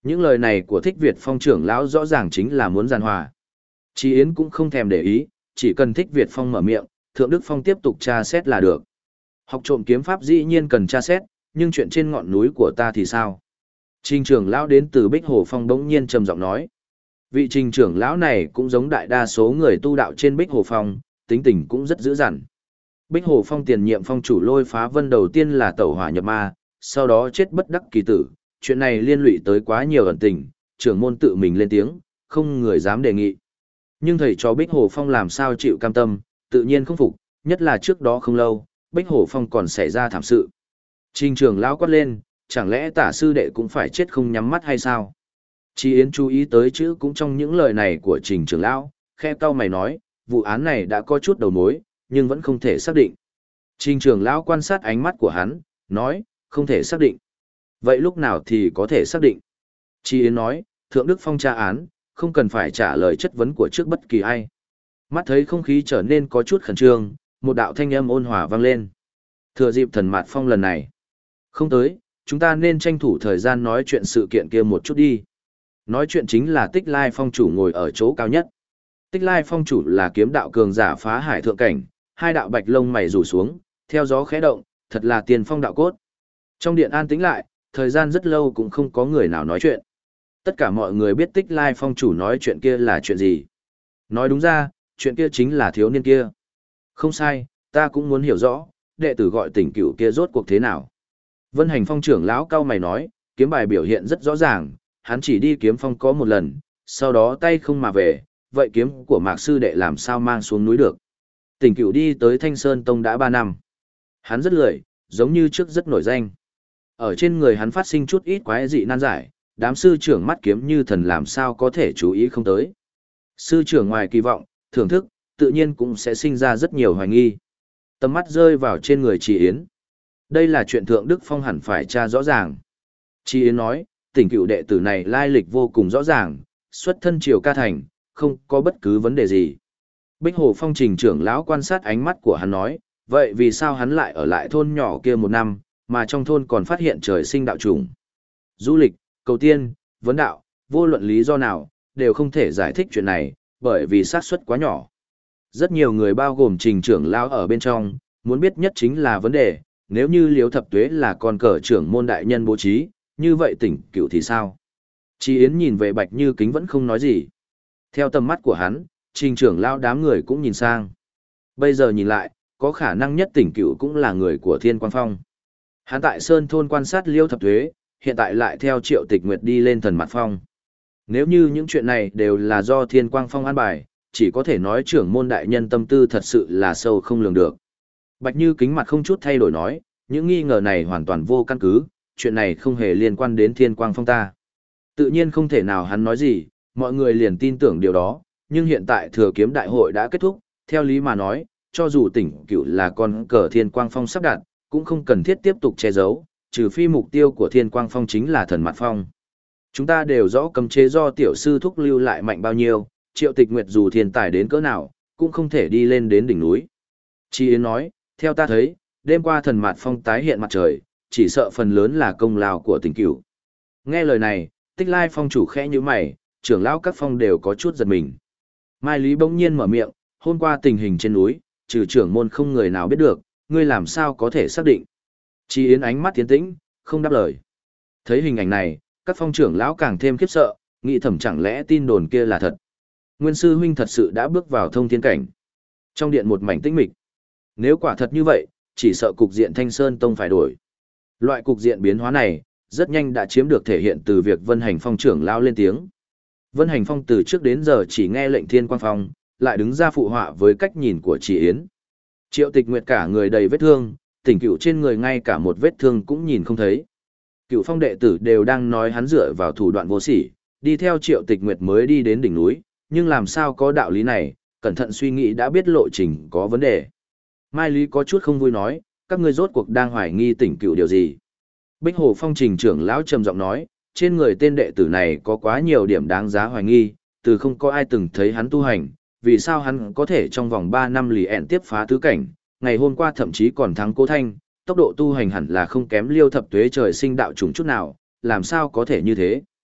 Speaker 1: Những lời này của Thích Việt Phong trưởng lão rõ ràng chính là muốn giàn hòa. Chí Yến cũng không thèm để ý, chỉ cần Thích Việt Phong mở miệng, Thượng Đức Phong tiếp tục tra xét là được. Học trộm kiếm pháp dĩ nhiên cần tra xét, nhưng chuyện trên ngọn núi của ta thì sao? Trình trưởng lão đến từ Bích Hồ Phong bỗng nhiên trầm giọng nói. Vị trình trưởng lão này cũng giống đại đa số người tu đạo trên Bích Hồ Phong, tính tình cũng rất dữ dằn. Bích Hồ Phong tiền nhiệm phong chủ Lôi Phá Vân đầu tiên là tẩu hỏa nhập ma, sau đó chết bất đắc kỳ tử, chuyện này liên lụy tới quá nhiều ẩn tình, trưởng môn tự mình lên tiếng, không người dám đề nghị. Nhưng thầy trò Bích Hồ Phong làm sao chịu cam tâm, tự nhiên không phục, nhất là trước đó không lâu, Bích Hồ Phong còn xảy ra thảm sự. Trình trưởng lão quát lên, chẳng lẽ tả sư đệ cũng phải chết không nhắm mắt hay sao? Chí Yến chú ý tới chữ cũng trong những lời này của trình trưởng lão, khe cau mày nói, vụ án này đã có chút đầu mối, nhưng vẫn không thể xác định. Trình trưởng lão quan sát ánh mắt của hắn, nói, không thể xác định. Vậy lúc nào thì có thể xác định? Chí Yến nói, Thượng Đức Phong tra án, không cần phải trả lời chất vấn của trước bất kỳ ai. Mắt thấy không khí trở nên có chút khẩn trương, một đạo thanh âm ôn hòa vang lên. Thừa dịp Thần Mạt Phong lần này không tới, chúng ta nên tranh thủ thời gian nói chuyện sự kiện kia một chút đi. Nói chuyện chính là Tích Lai Phong chủ ngồi ở chỗ cao nhất. Tích Lai Phong chủ là kiếm đạo cường giả phá hải thượng cảnh, hai đạo bạch lông mày rủ xuống, theo gió khẽ động, thật là tiền phong đạo cốt. Trong điện an tĩnh lại, thời gian rất lâu cũng không có người nào nói chuyện. Tất cả mọi người biết Tích Lai Phong chủ nói chuyện kia là chuyện gì. Nói đúng ra, chuyện kia chính là thiếu niên kia. Không sai, ta cũng muốn hiểu rõ, đệ tử gọi tỉnh cửu kia rốt cuộc thế nào. Vân Hành Phong trưởng lão cao mày nói, kiếm bài biểu hiện rất rõ ràng, hắn chỉ đi kiếm phong có một lần, sau đó tay không mà về, vậy kiếm của Mạc sư đệ làm sao mang xuống núi được. Tỉnh cửu đi tới Thanh Sơn Tông đã ba năm. Hắn rất lười, giống như trước rất nổi danh. Ở trên người hắn phát sinh chút ít quái dị nan giải, đám sư trưởng mắt kiếm như thần làm sao có thể chú ý không tới. Sư trưởng ngoài kỳ vọng, thưởng thức, tự nhiên cũng sẽ sinh ra rất nhiều hoài nghi. Tầm mắt rơi vào trên người Trì Yến. Đây là chuyện Thượng Đức Phong hẳn phải tra rõ ràng. Trì Yến nói, tỉnh cựu đệ tử này lai lịch vô cùng rõ ràng, xuất thân Triều Ca Thành, không có bất cứ vấn đề gì. Bích Hồ Phong trình trưởng lão quan sát ánh mắt của hắn nói, vậy vì sao hắn lại ở lại thôn nhỏ kia một năm, mà trong thôn còn phát hiện trời sinh đạo chủng. Du lịch, cầu tiên, vấn đạo, vô luận lý do nào, đều không thể giải thích chuyện này, bởi vì xác suất quá nhỏ. Rất nhiều người bao gồm trình trưởng lão ở bên trong, muốn biết nhất chính là vấn đề, nếu như Liễu Thập Tuế là con cờ trưởng môn đại nhân bố trí, như vậy tỉnh cựu thì sao? Chí Yến nhìn về Bạch Như Kính vẫn không nói gì. Theo tầm mắt của hắn, trình trưởng lão đám người cũng nhìn sang. Bây giờ nhìn lại, có khả năng nhất tỉnh cựu cũng là người của Thiên Quang Phong. Hắn tại Sơn Thôn quan sát Liễu Thập Tuế, hiện tại lại theo Triệu Tịch Nguyệt đi lên Thần Mạt Phong. Nếu như những chuyện này đều là do Thiên Quang Phong an bài, chỉ có thể nói trưởng môn đại nhân tâm tư thật sự là sâu không lường được. Bạch Như Kính mặt không chút thay đổi nói, những nghi ngờ này hoàn toàn vô căn cứ, chuyện này không hề liên quan đến Thiên Quang Phong ta. Tự nhiên không thể nào hắn nói gì, mọi người liền tin tưởng điều đó, nhưng hiện tại thừa kiếm đại hội đã kết thúc, theo lý mà nói, cho dù tỉnh cựu là con cờ Thiên Quang Phong sắp đặt, cũng không cần thiết tiếp tục che giấu, trừ phi mục tiêu của Thiên Quang Phong chính là Thần Mạt Phong. Chúng ta đều rõ cấm chế do tiểu sư thúc lưu lại mạnh bao nhiêu, Triệu Tịch Nguyệt dù thiên tài đến cỡ nào, cũng không thể đi lên đến đỉnh núi. Chi Yến nói, theo ta thấy, đêm qua Thần Mạt Phong tái hiện mặt trời, chỉ sợ phần lớn là công lao của tỉnh cửu. Nghe lời này, Tích Lai Phong chủ khẽ như mày, trưởng lão các phong đều có chút giật mình. Mai Lý bỗng nhiên mở miệng, hôm qua tình hình trên núi, trừ trưởng môn không người nào biết được, ngươi làm sao có thể xác định. Chi Yến ánh mắt tiến tĩnh, không đáp lời. Thấy hình ảnh này, các phong trưởng lão càng thêm khiếp sợ, nghĩ thầm chẳng lẽ tin đồn kia là thật. Nguyên sư huynh thật sự đã bước vào thông thiên cảnh. Trong điện một mảnh tĩnh mịch. Nếu quả thật như vậy, chỉ sợ cục diện Thanh Sơn Tông phải đổi. Loại cục diện biến hóa này, rất nhanh đã chiếm được thể hiện từ việc Vân Hành Phong trưởng lão lên tiếng. Vân Hành Phong từ trước đến giờ chỉ nghe lệnh Thiên Quang Phong, lại đứng ra phụ họa với cách nhìn của Chỉ Yến. Triệu Tịch Nguyệt cả người đầy vết thương, tỉnh cựu trên người ngay cả một vết thương cũng nhìn không thấy. Cựu phong đệ tử đều đang nói hắn dựa vào thủ đoạn vô sỉ, đi theo Triệu Tịch Nguyệt mới đi đến đỉnh núi, nhưng làm sao có đạo lý này, cẩn thận suy nghĩ đã biết lộ trình có vấn đề. Mai Lý có chút không vui nói, các ngươi rốt cuộc đang hoài nghi tỉnh cựu điều gì. Bích Hồ Phong trình trưởng lão trầm giọng nói, trên người tên đệ tử này có quá nhiều điểm đáng giá hoài nghi, từ không có ai từng thấy hắn tu hành, vì sao hắn có thể trong vòng ba năm lì ẹn tiếp phá tứ cảnh, ngày hôm qua thậm chí còn thắng Cố Thanh, tốc độ tu hành hẳn là không kém Liêu Thập Tuế trời sinh đạo chủng chút nào, làm sao có thể như thế.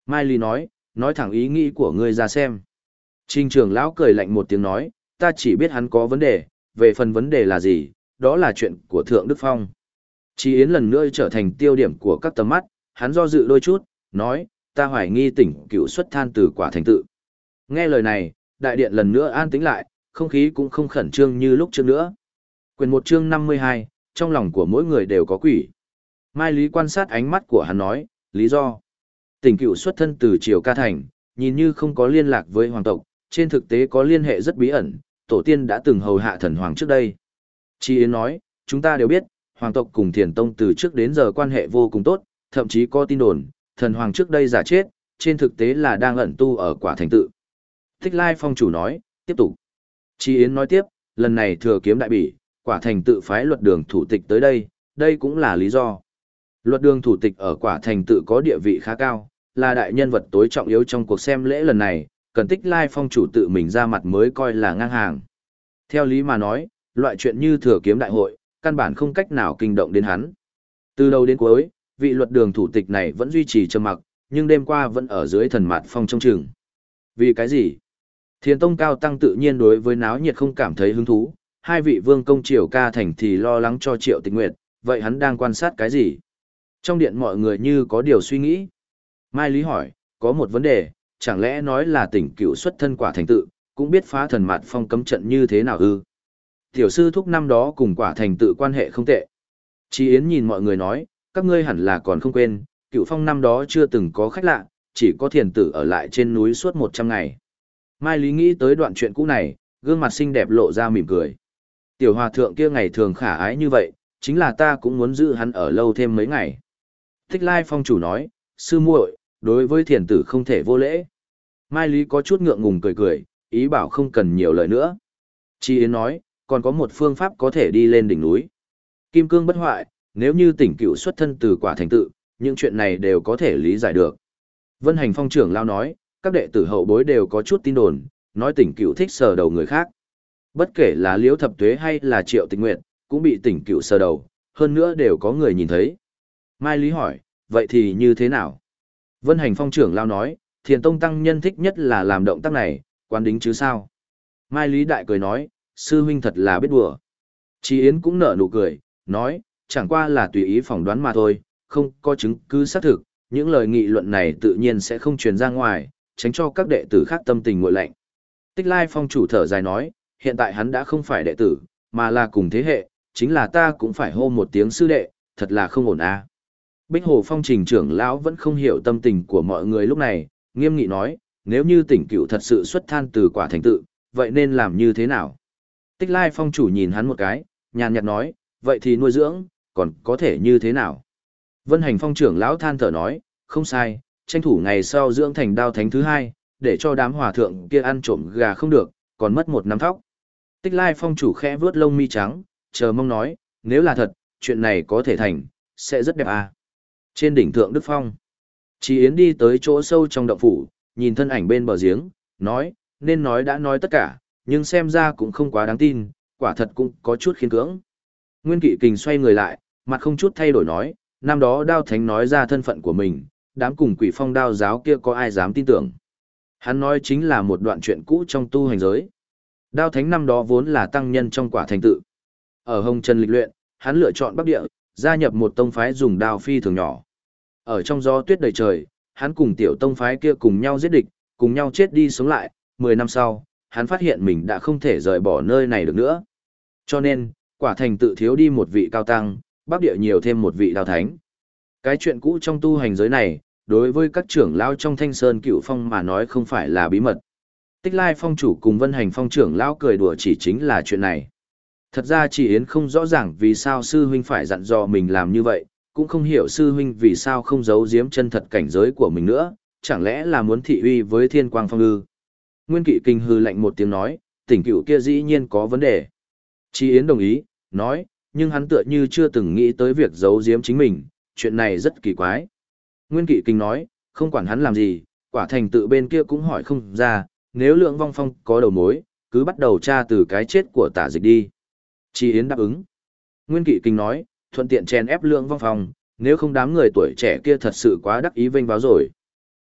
Speaker 1: Mai Lý nói, nói thẳng ý nghĩ của ngươi ra xem. Trình trưởng lão cười lạnh một tiếng nói, ta chỉ biết hắn có vấn đề, về phần vấn đề là gì, đó là chuyện của Thượng Đức Phong. Chí Yến lần nữa trở thành tiêu điểm của các tầm mắt, hắn do dự đôi chút, nói, ta hoài nghi tỉnh cựu xuất than từ quả thành tự. Nghe lời này, đại điện lần nữa an tĩnh lại, không khí cũng không khẩn trương như lúc trước nữa. Quyền một chương năm mươi hai, trong lòng của mỗi người đều có quỷ. Mai Lý quan sát ánh mắt của hắn nói, lý do. Tỉnh cựu xuất thân từ Triều Ca Thành, nhìn như không có liên lạc với hoàng tộc, trên thực tế có liên hệ rất bí ẩn, tổ tiên đã từng hầu hạ thần hoàng trước đây. Chí Yến nói, chúng ta đều biết, hoàng tộc cùng Thiền Tông từ trước đến giờ quan hệ vô cùng tốt, thậm chí có tin đồn, thần hoàng trước đây giả chết, trên thực tế là đang ẩn tu ở quả thành tự. Thích Lai Phong chủ nói, tiếp tục. Chí Yến nói tiếp, lần này thừa kiếm đại bỉ, quả thành tự phái luật đường thủ tịch tới đây, đây cũng là lý do. Luật đường thủ tịch ở quả thành tự có địa vị khá cao, là đại nhân vật tối trọng yếu trong cuộc xem lễ lần này, cần Tích Lai Phong chủ tự mình ra mặt mới coi là ngang hàng. Theo lý mà nói, loại chuyện như thừa kiếm đại hội, căn bản không cách nào kinh động đến hắn. Từ đầu đến cuối, vị luật đường thủ tịch này vẫn duy trì trầm mặc, nhưng đêm qua vẫn ở dưới thần mạt phong trong trường. Vì cái gì? Thiền Tông cao tăng tự nhiên đối với náo nhiệt không cảm thấy hứng thú, hai vị vương công Triều Ca Thành thì lo lắng cho Triệu Tịch Nguyệt, vậy hắn đang quan sát cái gì? Trong điện mọi người như có điều suy nghĩ. Mai Lý hỏi, có một vấn đề, chẳng lẽ nói là tỉnh cựu xuất thân quả thành tự, cũng biết phá thần mạt phong cấm trận như thế nào ư? Tiểu sư thúc năm đó cùng quả thành tự quan hệ không tệ. Chí Yến nhìn mọi người nói, các ngươi hẳn là còn không quên, cựu phong năm đó chưa từng có khách lạ, chỉ có thiền tử ở lại trên núi suốt một trăm ngày. Mai Lý nghĩ tới đoạn chuyện cũ này, gương mặt xinh đẹp lộ ra mỉm cười. Tiểu hòa thượng kia ngày thường khả ái như vậy, chính là ta cũng muốn giữ hắn ở lâu thêm mấy ngày. Thích Lai Phong chủ nói, sư muội, đối với thiền tử không thể vô lễ. Mai Lý có chút ngượng ngùng cười cười, ý bảo không cần nhiều lời nữa. Chi Yến nói, còn có một phương pháp có thể đi lên đỉnh núi. Kim cương bất hoại, nếu như tỉnh cựu xuất thân từ quả thành tự, những chuyện này đều có thể lý giải được. Vân Hành Phong trưởng lao nói, các đệ tử hậu bối đều có chút tin đồn, nói tỉnh cựu thích sờ đầu người khác. Bất kể là Liễu Thập Tuế hay là Triệu Tịch Nguyệt, cũng bị tỉnh cựu sờ đầu, hơn nữa đều có người nhìn thấy. Mai Lý hỏi, vậy thì như thế nào? Vân Hành Phong trưởng lao nói, Thiền Tông tăng nhân thích nhất là làm động tác này, quán đính chứ sao? Mai Lý đại cười nói, sư huynh thật là biết đùa. Chí Yến cũng nở nụ cười, nói, chẳng qua là tùy ý phỏng đoán mà thôi, không có chứng cứ xác thực, những lời nghị luận này tự nhiên sẽ không truyền ra ngoài, tránh cho các đệ tử khác tâm tình nguội lạnh. Tích Lai Phong chủ thở dài nói, hiện tại hắn đã không phải đệ tử, mà là cùng thế hệ, chính là ta cũng phải hô một tiếng sư đệ, thật là không ổn à. Bích Hồ Phong trình trưởng lão vẫn không hiểu tâm tình của mọi người lúc này, nghiêm nghị nói, nếu như tỉnh cựu thật sự xuất than từ quả thành tự, vậy nên làm như thế nào? Tích Lai Phong chủ nhìn hắn một cái, nhàn nhạt nói, vậy thì nuôi dưỡng, còn có thể như thế nào? Vân Hành Phong trưởng lão than thở nói, không sai, tranh thủ ngày sau dưỡng thành đao thánh thứ hai, để cho đám hòa thượng kia ăn trộm gà không được, còn mất một năm thóc. Tích Lai Phong chủ khẽ vướt lông mi trắng, chờ mong nói, nếu là thật, chuyện này có thể thành, sẽ rất đẹp à. Trên đỉnh thượng Đức Phong, Chí Yến đi tới chỗ sâu trong động phủ, nhìn thân ảnh bên bờ giếng, nói, nên nói đã nói tất cả, nhưng xem ra cũng không quá đáng tin, quả thật cũng có chút khiên cưỡng. Nguyên Kỵ Kình xoay người lại, mặt không chút thay đổi nói, năm đó Đao Thánh nói ra thân phận của mình, đám cùng Quỷ Phong Đao giáo kia có ai dám tin tưởng. Hắn nói chính là một đoạn chuyện cũ trong tu hành giới. Đao Thánh năm đó vốn là tăng nhân trong quả thành tự. Ở Hồng Trần lịch luyện, hắn lựa chọn Bắc Địa, gia nhập một tông phái dùng đao phi thường nhỏ. Ở trong gió tuyết đầy trời, hắn cùng tiểu tông phái kia cùng nhau giết địch, cùng nhau chết đi sống lại, mười năm sau, hắn phát hiện mình đã không thể rời bỏ nơi này được nữa. Cho nên, quả thành tự thiếu đi một vị cao tăng, Bắc Địa nhiều thêm một vị đao thánh. Cái chuyện cũ trong tu hành giới này, đối với các trưởng lão trong Thanh Sơn Cửu Phong mà nói không phải là bí mật. Tích Lai Phong chủ cùng Vân Hành Phong trưởng lão cười đùa chỉ chính là chuyện này. Thật ra Chỉ Yến không rõ ràng vì sao sư huynh phải dặn dò mình làm như vậy, cũng không hiểu sư huynh vì sao không giấu giếm chân thật cảnh giới của mình nữa, chẳng lẽ là muốn thị uy với Thiên Quang Phong ư? Nguyên Kỵ Kinh hư lạnh một tiếng nói, tỉnh cửu kia dĩ nhiên có vấn đề. Chí Yến đồng ý, nói, nhưng hắn tựa như chưa từng nghĩ tới việc giấu giếm chính mình, chuyện này rất kỳ quái. Nguyên Kỵ Kinh nói, không quản hắn làm gì, quả thành tự bên kia cũng hỏi không ra, nếu Lượng Vong Phong có đầu mối, cứ bắt đầu tra từ cái chết của Tả Dịch đi. Chí Yến đáp ứng. Nguyên Kỵ Kinh nói, thuận tiện chèn ép Lượng Vong Phong, nếu không đám người tuổi trẻ kia thật sự quá đắc ý vênh váo rồi.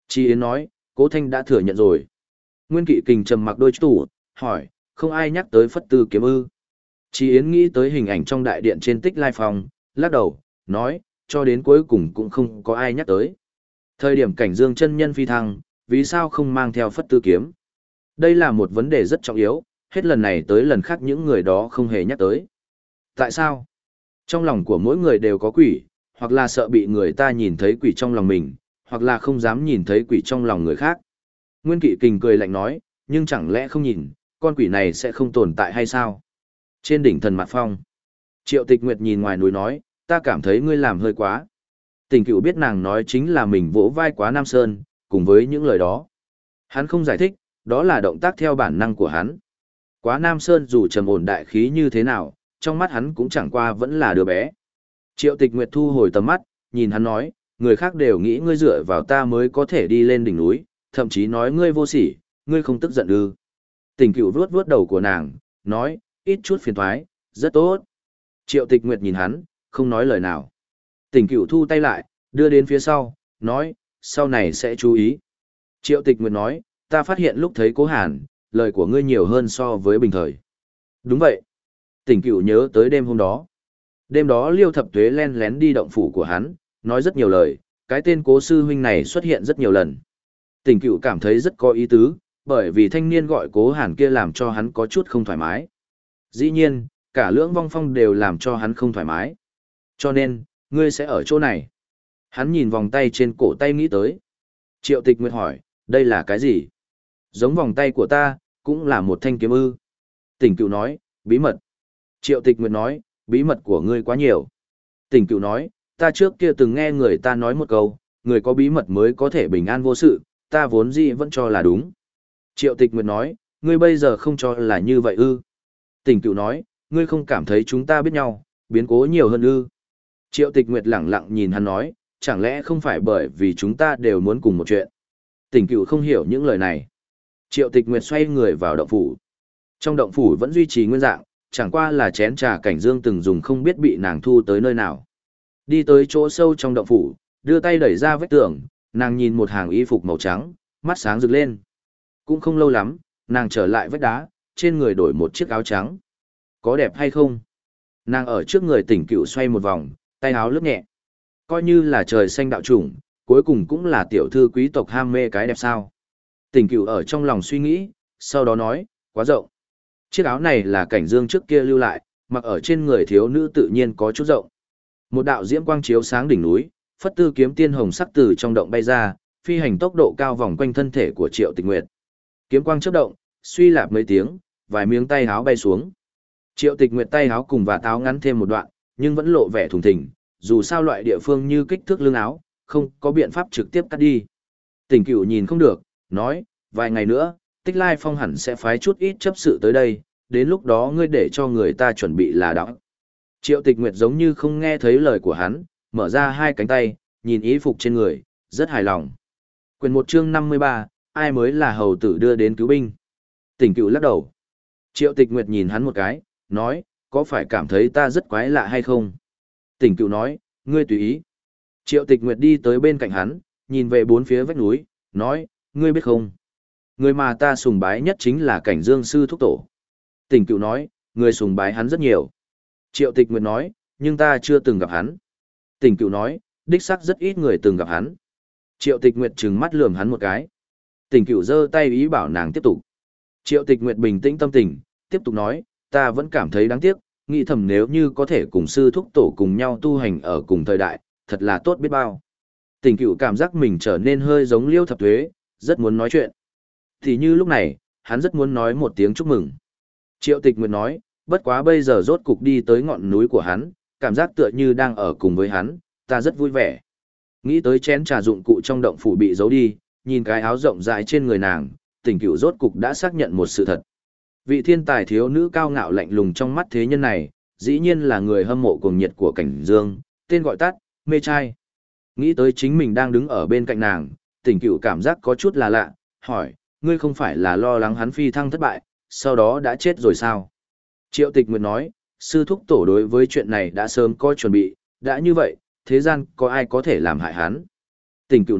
Speaker 1: Chi Yến nói, Cố Thanh đã thừa nhận rồi. Nguyên Kỵ Kình trầm mặc đôi chút, hỏi, không ai nhắc tới Phất Tư Kiếm ư? Chi Yến nghĩ tới hình ảnh trong đại điện trên Tích Lai Phong, lắc đầu, nói, cho đến cuối cùng cũng không có ai nhắc tới. Thời điểm Cảnh Dương chân nhân phi thăng, vì sao không mang theo Phất Tư Kiếm? Đây là một vấn đề rất trọng yếu, hết lần này tới lần khác những người đó không hề nhắc tới. Tại sao? Trong lòng của mỗi người đều có quỷ, hoặc là sợ bị người ta nhìn thấy quỷ trong lòng mình, hoặc là không dám nhìn thấy quỷ trong lòng người khác. Nguyên Kỵ Kình cười lạnh nói, nhưng chẳng lẽ không nhìn, con quỷ này sẽ không tồn tại hay sao? Trên đỉnh Thần Mạt Phong, Triệu Tịch Nguyệt nhìn ngoài núi nói, ta cảm thấy ngươi làm hơi quá. Tỉnh Cửu biết nàng nói chính là mình vỗ vai Quá Nam Sơn, cùng với những lời đó. Hắn không giải thích, đó là động tác theo bản năng của hắn. Quá Nam Sơn dù trầm ổn đại khí như thế nào, trong mắt hắn cũng chẳng qua vẫn là đứa bé. Triệu Tịch Nguyệt thu hồi tầm mắt, nhìn hắn nói, người khác đều nghĩ ngươi dựa vào ta mới có thể đi lên đỉnh núi, thậm chí nói ngươi vô sỉ, ngươi không tức giận ư? Tỉnh Cửu vuốt vuốt đầu của nàng, nói, ít chút phiền toái, rất tốt. Triệu Tịch Nguyệt nhìn hắn, không nói lời nào. Tỉnh Cửu thu tay lại, đưa đến phía sau, nói, sau này sẽ chú ý. Triệu Tịch Nguyệt nói, ta phát hiện lúc thấy Cố Hàn, lời của ngươi nhiều hơn so với bình thời. Đúng vậy. Tỉnh Cửu nhớ tới đêm hôm đó. Đêm đó Liêu Thập Tuế len lén đi động phủ của hắn, nói rất nhiều lời, cái tên Cố sư huynh này xuất hiện rất nhiều lần. Tỉnh Cửu cảm thấy rất có ý tứ, bởi vì thanh niên gọi Cố Hàn kia làm cho hắn có chút không thoải mái. Dĩ nhiên, cả Lưỡng Vong Phong đều làm cho hắn không thoải mái. Cho nên, ngươi sẽ ở chỗ này. Hắn nhìn vòng tay trên cổ tay nghĩ tới. Triệu Tịch Nguyệt hỏi, đây là cái gì? Giống vòng tay của ta, cũng là một thanh kiếm ư. Tỉnh Cửu nói, bí mật. Triệu Tịch Nguyệt nói, bí mật của ngươi quá nhiều. Tỉnh Cửu nói, ta trước kia từng nghe người ta nói một câu, người có bí mật mới có thể bình an vô sự, ta vốn dĩ vẫn cho là đúng. Triệu Tịch Nguyệt nói, ngươi bây giờ không cho là như vậy ư. Tỉnh Cửu nói, ngươi không cảm thấy chúng ta biết nhau, biến cố nhiều hơn ư. Triệu Tịch Nguyệt lẳng lặng nhìn hắn nói, chẳng lẽ không phải bởi vì chúng ta đều muốn cùng một chuyện. Tỉnh Cửu không hiểu những lời này. Triệu Tịch Nguyệt xoay người vào động phủ. Trong động phủ vẫn duy trì nguyên dạng, chẳng qua là chén trà Cảnh Dương từng dùng không biết bị nàng thu tới nơi nào. Đi tới chỗ sâu trong động phủ, đưa tay đẩy ra vách tường, nàng nhìn một hàng y phục màu trắng, mắt sáng rực lên. Cũng không lâu lắm, nàng trở lại vách đá, trên người đổi một chiếc áo trắng. Có đẹp hay không? Nàng ở trước người Tỉnh Cửu xoay một vòng, tay áo lướt nhẹ. Coi như là trời xanh đạo chủng, cuối cùng cũng là tiểu thư quý tộc ham mê cái đẹp sao. Tỉnh Cửu ở trong lòng suy nghĩ, sau đó nói, quá rộng. Chiếc áo này là Cảnh Dương trước kia lưu lại, mặc ở trên người thiếu nữ tự nhiên có chút rộng. Một đạo diễm quang chiếu sáng đỉnh núi, Phất Tư kiếm tiên hồng sắc từ trong động bay ra, phi hành tốc độ cao vòng quanh thân thể của Triệu Tịch Nguyệt. Kiếm quang chớp động, suy lạp mấy tiếng, vài miếng tay áo bay xuống. Triệu Tịch Nguyệt tay áo cùng và áo ngắn thêm một đoạn, nhưng vẫn lộ vẻ thùng thình, dù sao loại địa phương như kích thước lưng áo, không có biện pháp trực tiếp cắt đi. Tỉnh Cửu nhìn không được, nói, vài ngày nữa, Tích Lai Phong hẳn sẽ phái chút ít chấp sự tới đây, đến lúc đó ngươi để cho người ta chuẩn bị là đó. Triệu Tịch Nguyệt giống như không nghe thấy lời của hắn, mở ra hai cánh tay, nhìn y phục trên người, rất hài lòng. Quyền một chương năm mươi ba, ai mới là hầu tử đưa đến cứu binh. Tỉnh Cửu lắc đầu. Triệu Tịch Nguyệt nhìn hắn một cái, nói, có phải cảm thấy ta rất quái lạ hay không? Tỉnh Cửu nói, ngươi tùy ý. Triệu Tịch Nguyệt đi tới bên cạnh hắn, nhìn về bốn phía vách núi, nói, ngươi biết không? Người mà ta sùng bái nhất chính là Cảnh Dương sư thúc tổ. Tỉnh Cửu nói, người sùng bái hắn rất nhiều. Triệu Tịch Nguyệt nói, nhưng ta chưa từng gặp hắn. Tỉnh Cửu nói, đích xác rất ít người từng gặp hắn. Triệu Tịch Nguyệt trừng mắt lườm hắn một cái. Tỉnh Cửu giơ tay ý bảo nàng tiếp tục. Triệu Tịch Nguyệt bình tĩnh tâm tình, tiếp tục nói, ta vẫn cảm thấy đáng tiếc, nghĩ thầm nếu như có thể cùng sư thúc tổ cùng nhau tu hành ở cùng thời đại, thật là tốt biết bao. Tỉnh Cửu cảm giác mình trở nên hơi giống Liêu Thập Tuế, rất muốn nói chuyện. Thì như lúc này, hắn rất muốn nói một tiếng chúc mừng. Triệu Tịch Nguyệt nói, bất quá bây giờ rốt cục đi tới ngọn núi của hắn, cảm giác tựa như đang ở cùng với hắn, ta rất vui vẻ. Nghĩ tới chén trà dụng cụ trong động phủ bị giấu đi, nhìn cái áo rộng rãi trên người nàng, Tỉnh Cửu rốt cục đã xác nhận một sự thật. Vị thiên tài thiếu nữ cao ngạo lạnh lùng trong mắt thế nhân này, dĩ nhiên là người hâm mộ cuồng nhiệt của Cảnh Dương, tên gọi tắt, mê trai. Nghĩ tới chính mình đang đứng ở bên cạnh nàng, Tỉnh Cửu cảm giác có chút là lạ, hỏi, ngươi không phải là lo lắng hắn phi thăng thất bại, sau đó đã chết rồi sao? Triệu Tịch Nguyệt nói, sư thúc tổ đối với chuyện này đã sớm có chuẩn bị, đã như vậy, thế gian có ai có thể làm hại hắn? Tỉnh Cửu nói,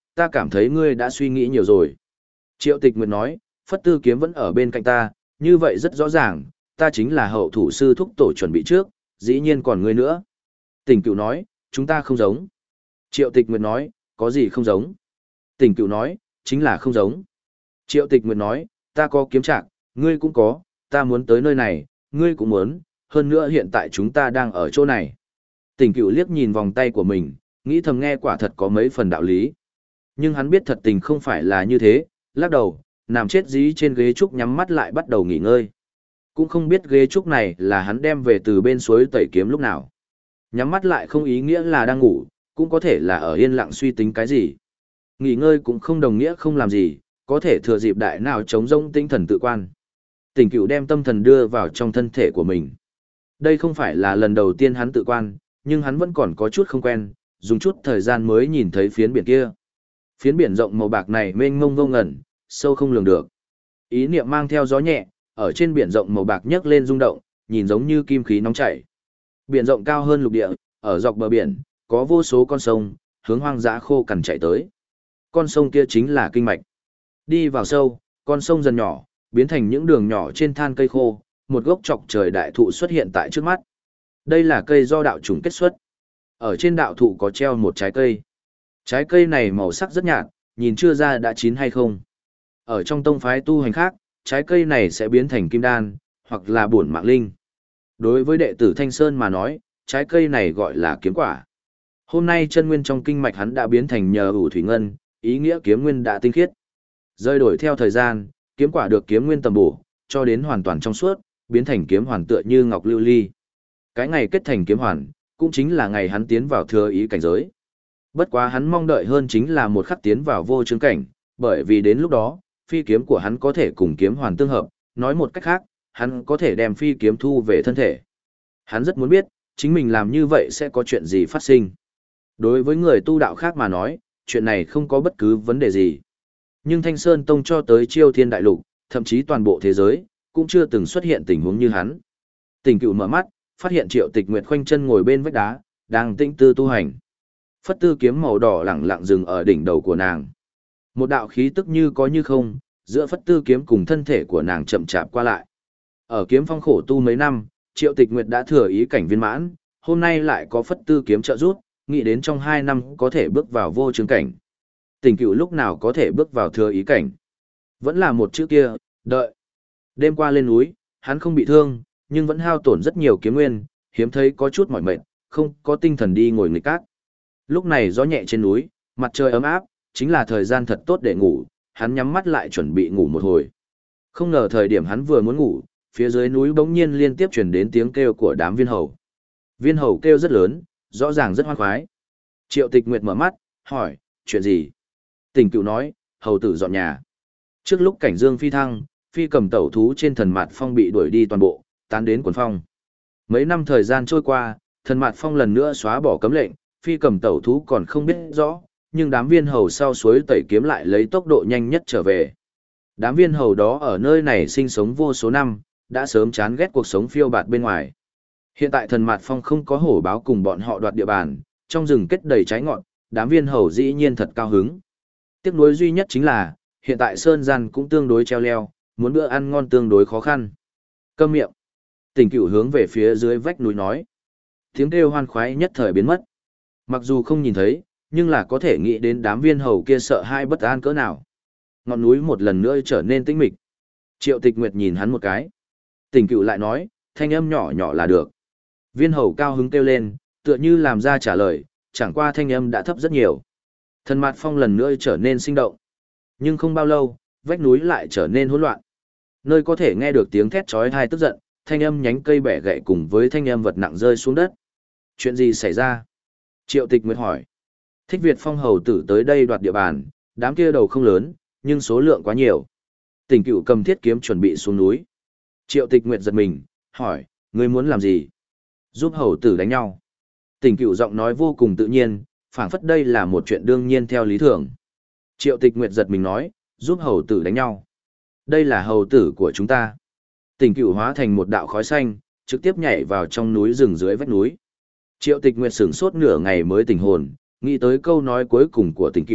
Speaker 1: ta cảm thấy ngươi đã suy nghĩ nhiều rồi. Triệu Tịch Nguyệt nói, Phất Tư Kiếm vẫn ở bên cạnh ta, như vậy rất rõ ràng, ta chính là hậu thủ sư thúc tổ chuẩn bị trước, dĩ nhiên còn ngươi nữa. Tỉnh Cửu nói, chúng ta không giống. Triệu Tịch Nguyệt nói, có gì không giống? Tỉnh Cửu nói, chính là không giống. Triệu Tịch Nguyệt nói, ta có kiếm trạc, ngươi cũng có, ta muốn tới nơi này, ngươi cũng muốn, hơn nữa hiện tại chúng ta đang ở chỗ này. Tỉnh Cửu liếc nhìn vòng tay của mình, nghĩ thầm nghe quả thật có mấy phần đạo lý. Nhưng hắn biết thật tình không phải là như thế, lắc đầu, nằm chết dí trên ghế trúc nhắm mắt lại bắt đầu nghỉ ngơi. Cũng không biết ghế trúc này là hắn đem về từ bên suối tẩy kiếm lúc nào. Nhắm mắt lại không ý nghĩa là đang ngủ, cũng có thể là ở yên lặng suy tính cái gì. Nghỉ ngơi cũng không đồng nghĩa không làm gì, có thể thừa dịp đại nào chống rông tinh thần tự quan. Tỉnh Cửu đem tâm thần đưa vào trong thân thể của mình. Đây không phải là lần đầu tiên hắn tự quan, nhưng hắn vẫn còn có chút không quen, dùng chút thời gian mới nhìn thấy phiến biển kia. Phiến biển rộng màu bạc này mênh mông vô ngẩn, sâu không lường được. Ý niệm mang theo gió nhẹ, ở trên biển rộng màu bạc nhấc lên rung động, nhìn giống như kim khí nóng chảy. Biển rộng cao hơn lục địa, ở dọc bờ biển, có vô số con sông, hướng hoang dã khô cằn chạy tới. Con sông kia chính là kinh mạch. Đi vào sâu, con sông dần nhỏ, biến thành những đường nhỏ trên than cây khô, một gốc chọc trời đại thụ xuất hiện tại trước mắt. Đây là cây do đạo trùng kết xuất. Ở trên đạo thụ có treo một trái cây. Trái cây này màu sắc rất nhạt, nhìn chưa ra đã chín hay không. Ở trong tông phái tu hành khác, trái cây này sẽ biến thành kim đan, hoặc là bổn mạng linh. Đối với đệ tử Thanh Sơn mà nói, trái cây này gọi là kiếm quả. Hôm nay chân nguyên trong kinh mạch hắn đã biến thành nhờ ủ thủy ngân, ý nghĩa kiếm nguyên đã tinh khiết. Rơi đổi theo thời gian, kiếm quả được kiếm nguyên tầm bổ, cho đến hoàn toàn trong suốt, biến thành kiếm hoàn tựa như ngọc lưu ly. Cái ngày kết thành kiếm hoàn, cũng chính là ngày hắn tiến vào thừa ý cảnh giới. Bất quá hắn mong đợi hơn chính là một khắc tiến vào vô chứng cảnh, bởi vì đến lúc đó, phi kiếm của hắn có thể cùng kiếm hoàn tương hợp, nói một cách khác, hắn có thể đem phi kiếm thu về thân thể. Hắn rất muốn biết, chính mình làm như vậy sẽ có chuyện gì phát sinh. Đối với người tu đạo khác mà nói, chuyện này không có bất cứ vấn đề gì. Nhưng Thanh Sơn Tông cho tới Chiêu Thiên Đại Lục, thậm chí toàn bộ thế giới, cũng chưa từng xuất hiện tình huống như hắn. Tỉnh Cửu mở mắt, phát hiện Triệu Tịch Nguyệt khoanh chân ngồi bên vách đá, đang tĩnh tư tu hành. Phất Tư kiếm màu đỏ lẳng lặng dừng ở đỉnh đầu của nàng. Một đạo khí tức như có như không, giữa Phất Tư kiếm cùng thân thể của nàng chậm chạp qua lại. Ở kiếm phong khổ tu mấy năm, Triệu Tịch Nguyệt đã thừa ý cảnh viên mãn, hôm nay lại có Phất Tư kiếm trợ giúp, nghĩ đến trong hai năm có thể bước vào vô chứng cảnh. Tỉnh Cửu lúc nào có thể bước vào thừa ý cảnh? Vẫn là một chữ kia, đợi. Đêm qua lên núi, hắn không bị thương, nhưng vẫn hao tổn rất nhiều kiếm nguyên, hiếm thấy có chút mỏi mệt, không có tinh thần đi ngồi nghịch cát. Lúc này gió nhẹ trên núi, mặt trời ấm áp, chính là thời gian thật tốt để ngủ, hắn nhắm mắt lại chuẩn bị ngủ một hồi. Không ngờ thời điểm hắn vừa muốn ngủ, phía dưới núi bỗng nhiên liên tiếp truyền đến tiếng kêu của đám viên hầu. Viên hầu kêu rất lớn, rõ ràng rất hoan khoái. Triệu Tịch Nguyệt mở mắt, hỏi, chuyện gì? Tỉnh Cửu nói, hầu tử dọn nhà. Trước lúc cảnh dương phi thăng, phi cầm tẩu thú trên thần mạt phong bị đuổi đi toàn bộ, tán đến quần phong. Mấy năm thời gian trôi qua, thần mạt phong lần nữa xóa bỏ cấm lệnh, phi cầm tẩu thú còn không biết rõ, nhưng đám viên hầu sau suối tẩy kiếm lại lấy tốc độ nhanh nhất trở về. Đám viên hầu đó ở nơi này sinh sống vô số năm, đã sớm chán ghét cuộc sống phiêu bạt bên ngoài. Hiện tại thần mạt phong không có hổ báo cùng bọn họ đoạt địa bàn, trong rừng kết đầy trái ngọn, đám viên hầu dĩ nhiên thật cao hứng. Tiếc nuối duy nhất chính là, hiện tại sơn gian cũng tương đối treo leo, muốn bữa ăn ngon tương đối khó khăn. Câm miệng. Tỉnh Cửu hướng về phía dưới vách núi nói. Tiếng kêu hoan khoái nhất thời biến mất. Mặc dù không nhìn thấy, nhưng là có thể nghĩ đến đám viên hầu kia sợ hai bất an cỡ nào. Ngọn núi một lần nữa trở nên tĩnh mịch. Triệu Tịch Nguyệt nhìn hắn một cái. Tỉnh Cửu lại nói, thanh âm nhỏ nhỏ là được. Viên hầu cao hứng kêu lên, tựa như làm ra trả lời, chẳng qua thanh âm đã thấp rất nhiều. Thần mạt phong lần nữa trở nên sinh động. Nhưng không bao lâu, vách núi lại trở nên hỗn loạn. Nơi có thể nghe được tiếng thét chói tai tức giận, thanh âm nhánh cây bẻ gãy cùng với thanh âm vật nặng rơi xuống đất. Chuyện gì xảy ra? Triệu Tịch Nguyệt hỏi. Thích Việt Phong hầu tử tới đây đoạt địa bàn, đám kia đầu không lớn, nhưng số lượng quá nhiều. Tỉnh Cửu cầm thiết kiếm chuẩn bị xuống núi. Triệu Tịch Nguyệt giật mình, hỏi, ngươi muốn làm gì? Giúp hầu tử đánh nhau. Tỉnh Cửu giọng nói vô cùng tự nhiên, phảng phất đây là một chuyện đương nhiên theo lý thường. Triệu Tịch Nguyệt giật mình nói, giúp hầu tử đánh nhau. Đây là hầu tử của chúng ta. Tỉnh Cửu hóa thành một đạo khói xanh, trực tiếp nhảy vào trong núi rừng dưới vách núi. Triệu Tịch Nguyệt sửng sốt nửa ngày mới tỉnh hồn, nghĩ tới câu nói cuối cùng của Tỉnh Cửu,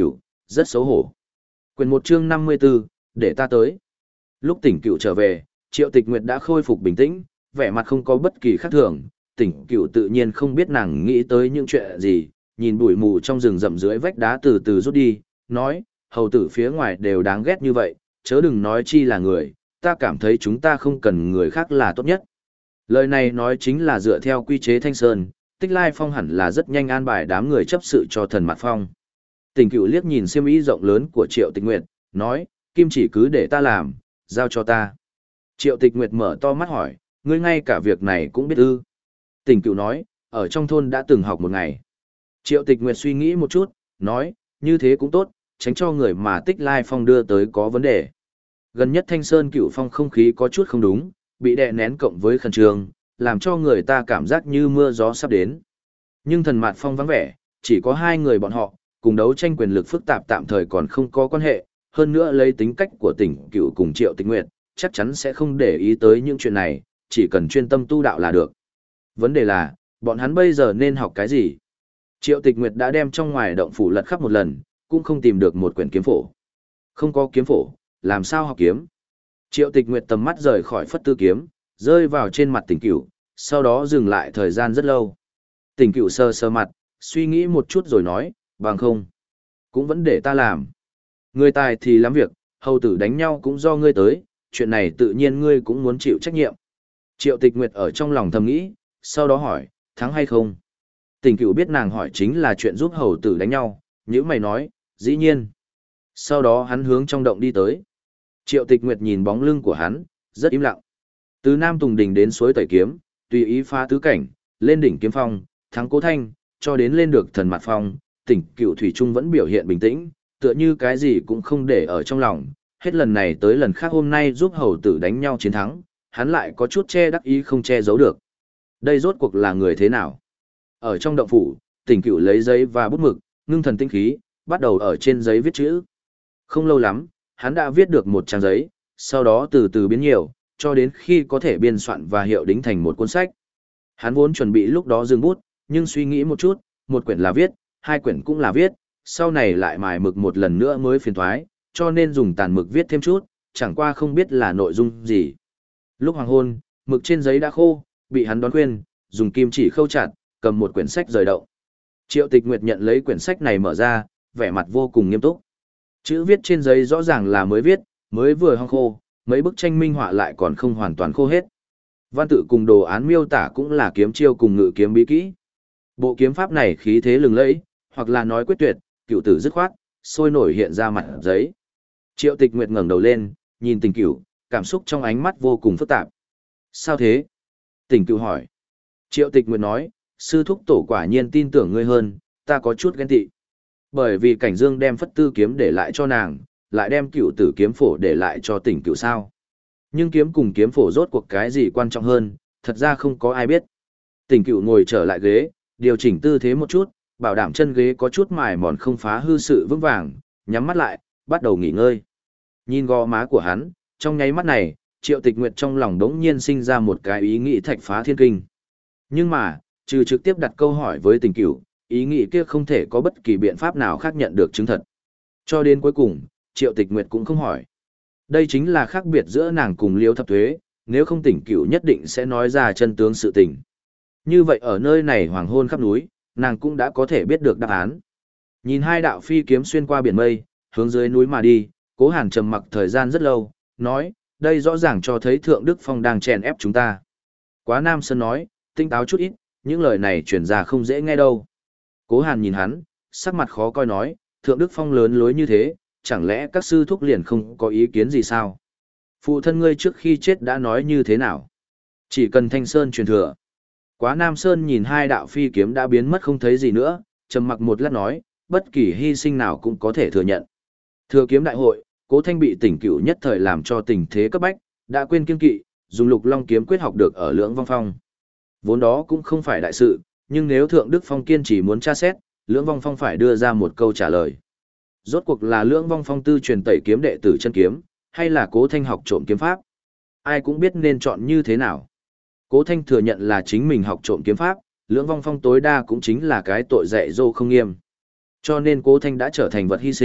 Speaker 1: rất xấu hổ. Quyền một chương năm mươi 54, để ta tới. Lúc Tỉnh Cựu trở về, Triệu Tịch Nguyệt đã khôi phục bình tĩnh, vẻ mặt không có bất kỳ khác thường. Tỉnh Cựu tự nhiên không biết nàng nghĩ tới những chuyện gì, nhìn bụi mù trong rừng rậm dưới vách đá từ từ rút đi, nói, hầu tử phía ngoài đều đáng ghét như vậy, chớ đừng nói chi là người, ta cảm thấy chúng ta không cần người khác là tốt nhất. Lời này nói chính là dựa theo quy chế Thanh Sơn, Tích Lai Phong hẳn là rất nhanh an bài đám người chấp sự cho Thần Mạt Phong. Tỉnh Cựu liếc nhìn xiêm y rộng lớn của Triệu Tịch Nguyệt, nói, kim chỉ cứ để ta làm, giao cho ta. Triệu Tịch Nguyệt mở to mắt hỏi, ngươi ngay cả việc này cũng biết ư? Tỉnh Cựu nói, ở trong thôn đã từng học một ngày. Triệu Tịch Nguyệt suy nghĩ một chút, nói, như thế cũng tốt, tránh cho người mà Tích Lai Phong đưa tới có vấn đề. Gần nhất Thanh Sơn Cựu Phong không khí có chút không đúng, bị đè nén cộng với khẩn trương, làm cho người ta cảm giác như mưa gió sắp đến. Nhưng Thần Mạt Phong vắng vẻ, chỉ có hai người bọn họ, cùng đấu tranh quyền lực phức tạp tạm thời còn không có quan hệ, hơn nữa lấy tính cách của Tỉnh Cựu cùng Triệu Tịch Nguyệt, chắc chắn sẽ không để ý tới những chuyện này, chỉ cần chuyên tâm tu đạo là được. Vấn đề là, bọn hắn bây giờ nên học cái gì? Triệu Tịch Nguyệt đã đem trong ngoài động phủ lật khắp một lần, cũng không tìm được một quyển kiếm phổ. Không có kiếm phổ, làm sao học kiếm? Triệu Tịch Nguyệt tầm mắt rời khỏi phất tư kiếm, rơi vào trên mặt Tỉnh Cửu, sau đó dừng lại thời gian rất lâu. Tỉnh Cửu sờ sờ mặt, suy nghĩ một chút rồi nói, bằng không. Cũng vẫn để ta làm. Người tài thì lắm việc, hầu tử đánh nhau cũng do ngươi tới, chuyện này tự nhiên ngươi cũng muốn chịu trách nhiệm. Triệu Tịch Nguyệt ở trong lòng thầm nghĩ, sau đó hỏi, thắng hay không? Tỉnh Cửu biết nàng hỏi chính là chuyện giúp hầu tử đánh nhau, nhữ mày nói, dĩ nhiên. Sau đó hắn hướng trong động đi tới. Triệu Tịch Nguyệt nhìn bóng lưng của hắn, rất im lặng. Từ Nam Tùng Đình đến suối Tẩy Kiếm, tùy ý phá tứ cảnh, lên đỉnh Kiếm Phong, thắng Cố Thanh, cho đến lên được Thần Mạt Phong, Tỉnh Cửu thủy chung vẫn biểu hiện bình tĩnh, tựa như cái gì cũng không để ở trong lòng. Hết lần này tới lần khác hôm nay giúp hầu tử đánh nhau chiến thắng, hắn lại có chút che đắc ý không che giấu được. Đây rốt cuộc là người thế nào? Ở trong động phủ, Tỉnh Cửu lấy giấy và bút mực, ngưng thần tinh khí, bắt đầu ở trên giấy viết chữ. Không lâu lắm, hắn đã viết được một trang giấy, sau đó từ từ biến nhiều, cho đến khi có thể biên soạn và hiệu đính thành một cuốn sách. Hắn vốn chuẩn bị lúc đó dừng bút, nhưng suy nghĩ một chút, một quyển là viết, hai quyển cũng là viết, sau này lại mài mực một lần nữa mới phiền thoái, cho nên dùng tàn mực viết thêm chút, chẳng qua không biết là nội dung gì. Lúc hoàng hôn, mực trên giấy đã khô, bị hắn đón khuyên, dùng kim chỉ khâu chặt, cầm một quyển sách rời đậu. Triệu Tịch Nguyệt nhận lấy quyển sách này mở ra, vẻ mặt vô cùng nghiêm túc. Chữ viết trên giấy rõ ràng là mới viết, mới vừa hong khô, mấy bức tranh minh họa lại còn không hoàn toàn khô hết. Văn tự cùng đồ án miêu tả cũng là kiếm chiêu cùng ngự kiếm bí kỹ. Bộ kiếm pháp này khí thế lừng lẫy, hoặc là nói quyết tuyệt, cựu tử dứt khoát, sôi nổi hiện ra mặt giấy. Triệu Tịch Nguyệt ngẩng đầu lên, nhìn Tình Cửu, cảm xúc trong ánh mắt vô cùng phức tạp. Sao thế? Tình Cửu hỏi. Triệu Tịch Nguyệt nói, sư thúc tổ quả nhiên tin tưởng ngươi hơn, ta có chút ghen tị. Bởi vì Cảnh Dương đem phất tư kiếm để lại cho nàng, lại đem cựu tử kiếm phổ để lại cho Tỉnh Cửu sao. Nhưng kiếm cùng kiếm phổ rốt cuộc cái gì quan trọng hơn, thật ra không có ai biết. Tỉnh Cửu ngồi trở lại ghế, điều chỉnh tư thế một chút, bảo đảm chân ghế có chút mài mòn không phá hư sự vững vàng, nhắm mắt lại, bắt đầu nghỉ ngơi. Nhìn gò má của hắn, trong nháy mắt này, Triệu Tịch Nguyệt trong lòng đống nhiên sinh ra một cái ý nghĩ thạch phá thiên kinh. Nhưng mà, trừ trực tiếp đặt câu hỏi với Tỉnh Cửu, ý nghĩ kia không thể có bất kỳ biện pháp nào khác nhận được chứng thật. Cho đến cuối cùng, Triệu Tịch Nguyệt cũng không hỏi. Đây chính là khác biệt giữa nàng cùng Liêu Thập Thuế, nếu không Tỉnh Cửu nhất định sẽ nói ra chân tướng sự tình. Như vậy ở nơi này hoàng hôn khắp núi, nàng cũng đã có thể biết được đáp án. Nhìn hai đạo phi kiếm xuyên qua biển mây, hướng dưới núi mà đi, Cố Hàn trầm mặc thời gian rất lâu, nói, đây rõ ràng cho thấy Thượng Đức Phong đang chèn ép chúng ta. Quá Nam Sơn nói, tinh táo chút ít, những lời này truyền ra không dễ nghe đâu. Cố Hàn nhìn hắn, sắc mặt khó coi nói, Thượng Đức Phong lớn lối như thế, chẳng lẽ các sư thúc liền không có ý kiến gì sao? Phụ thân ngươi trước khi chết đã nói như thế nào? Chỉ cần Thanh Sơn truyền thừa. Quá Nam Sơn nhìn hai đạo phi kiếm đã biến mất không thấy gì nữa, trầm mặc một lát nói, bất kỳ hy sinh nào cũng có thể thừa nhận. Thừa kiếm đại hội, Cố Thanh bị Tỉnh Cửu nhất thời làm cho tình thế cấp bách, đã quên kiêng kỵ, dùng Lục Long kiếm quyết học được ở Lưỡng Vong Phong. Vốn đó cũng không phải đại sự, nhưng nếu Thượng Đức Phong kiên trì muốn tra xét, Lưỡng Vong Phong phải đưa ra một câu trả lời. Rốt cuộc là Lưỡng Vong Phong tư truyền tẩy kiếm đệ tử chân kiếm, hay là Cố Thanh học trộm kiếm pháp? Ai cũng biết nên chọn như thế nào. Cố Thanh thừa nhận là chính mình học trộm kiếm pháp, Lưỡng Vong Phong tối đa cũng chính là cái tội dạy dỗ không nghiêm. Cho nên Cố Thanh đã trở thành vật hy sinh,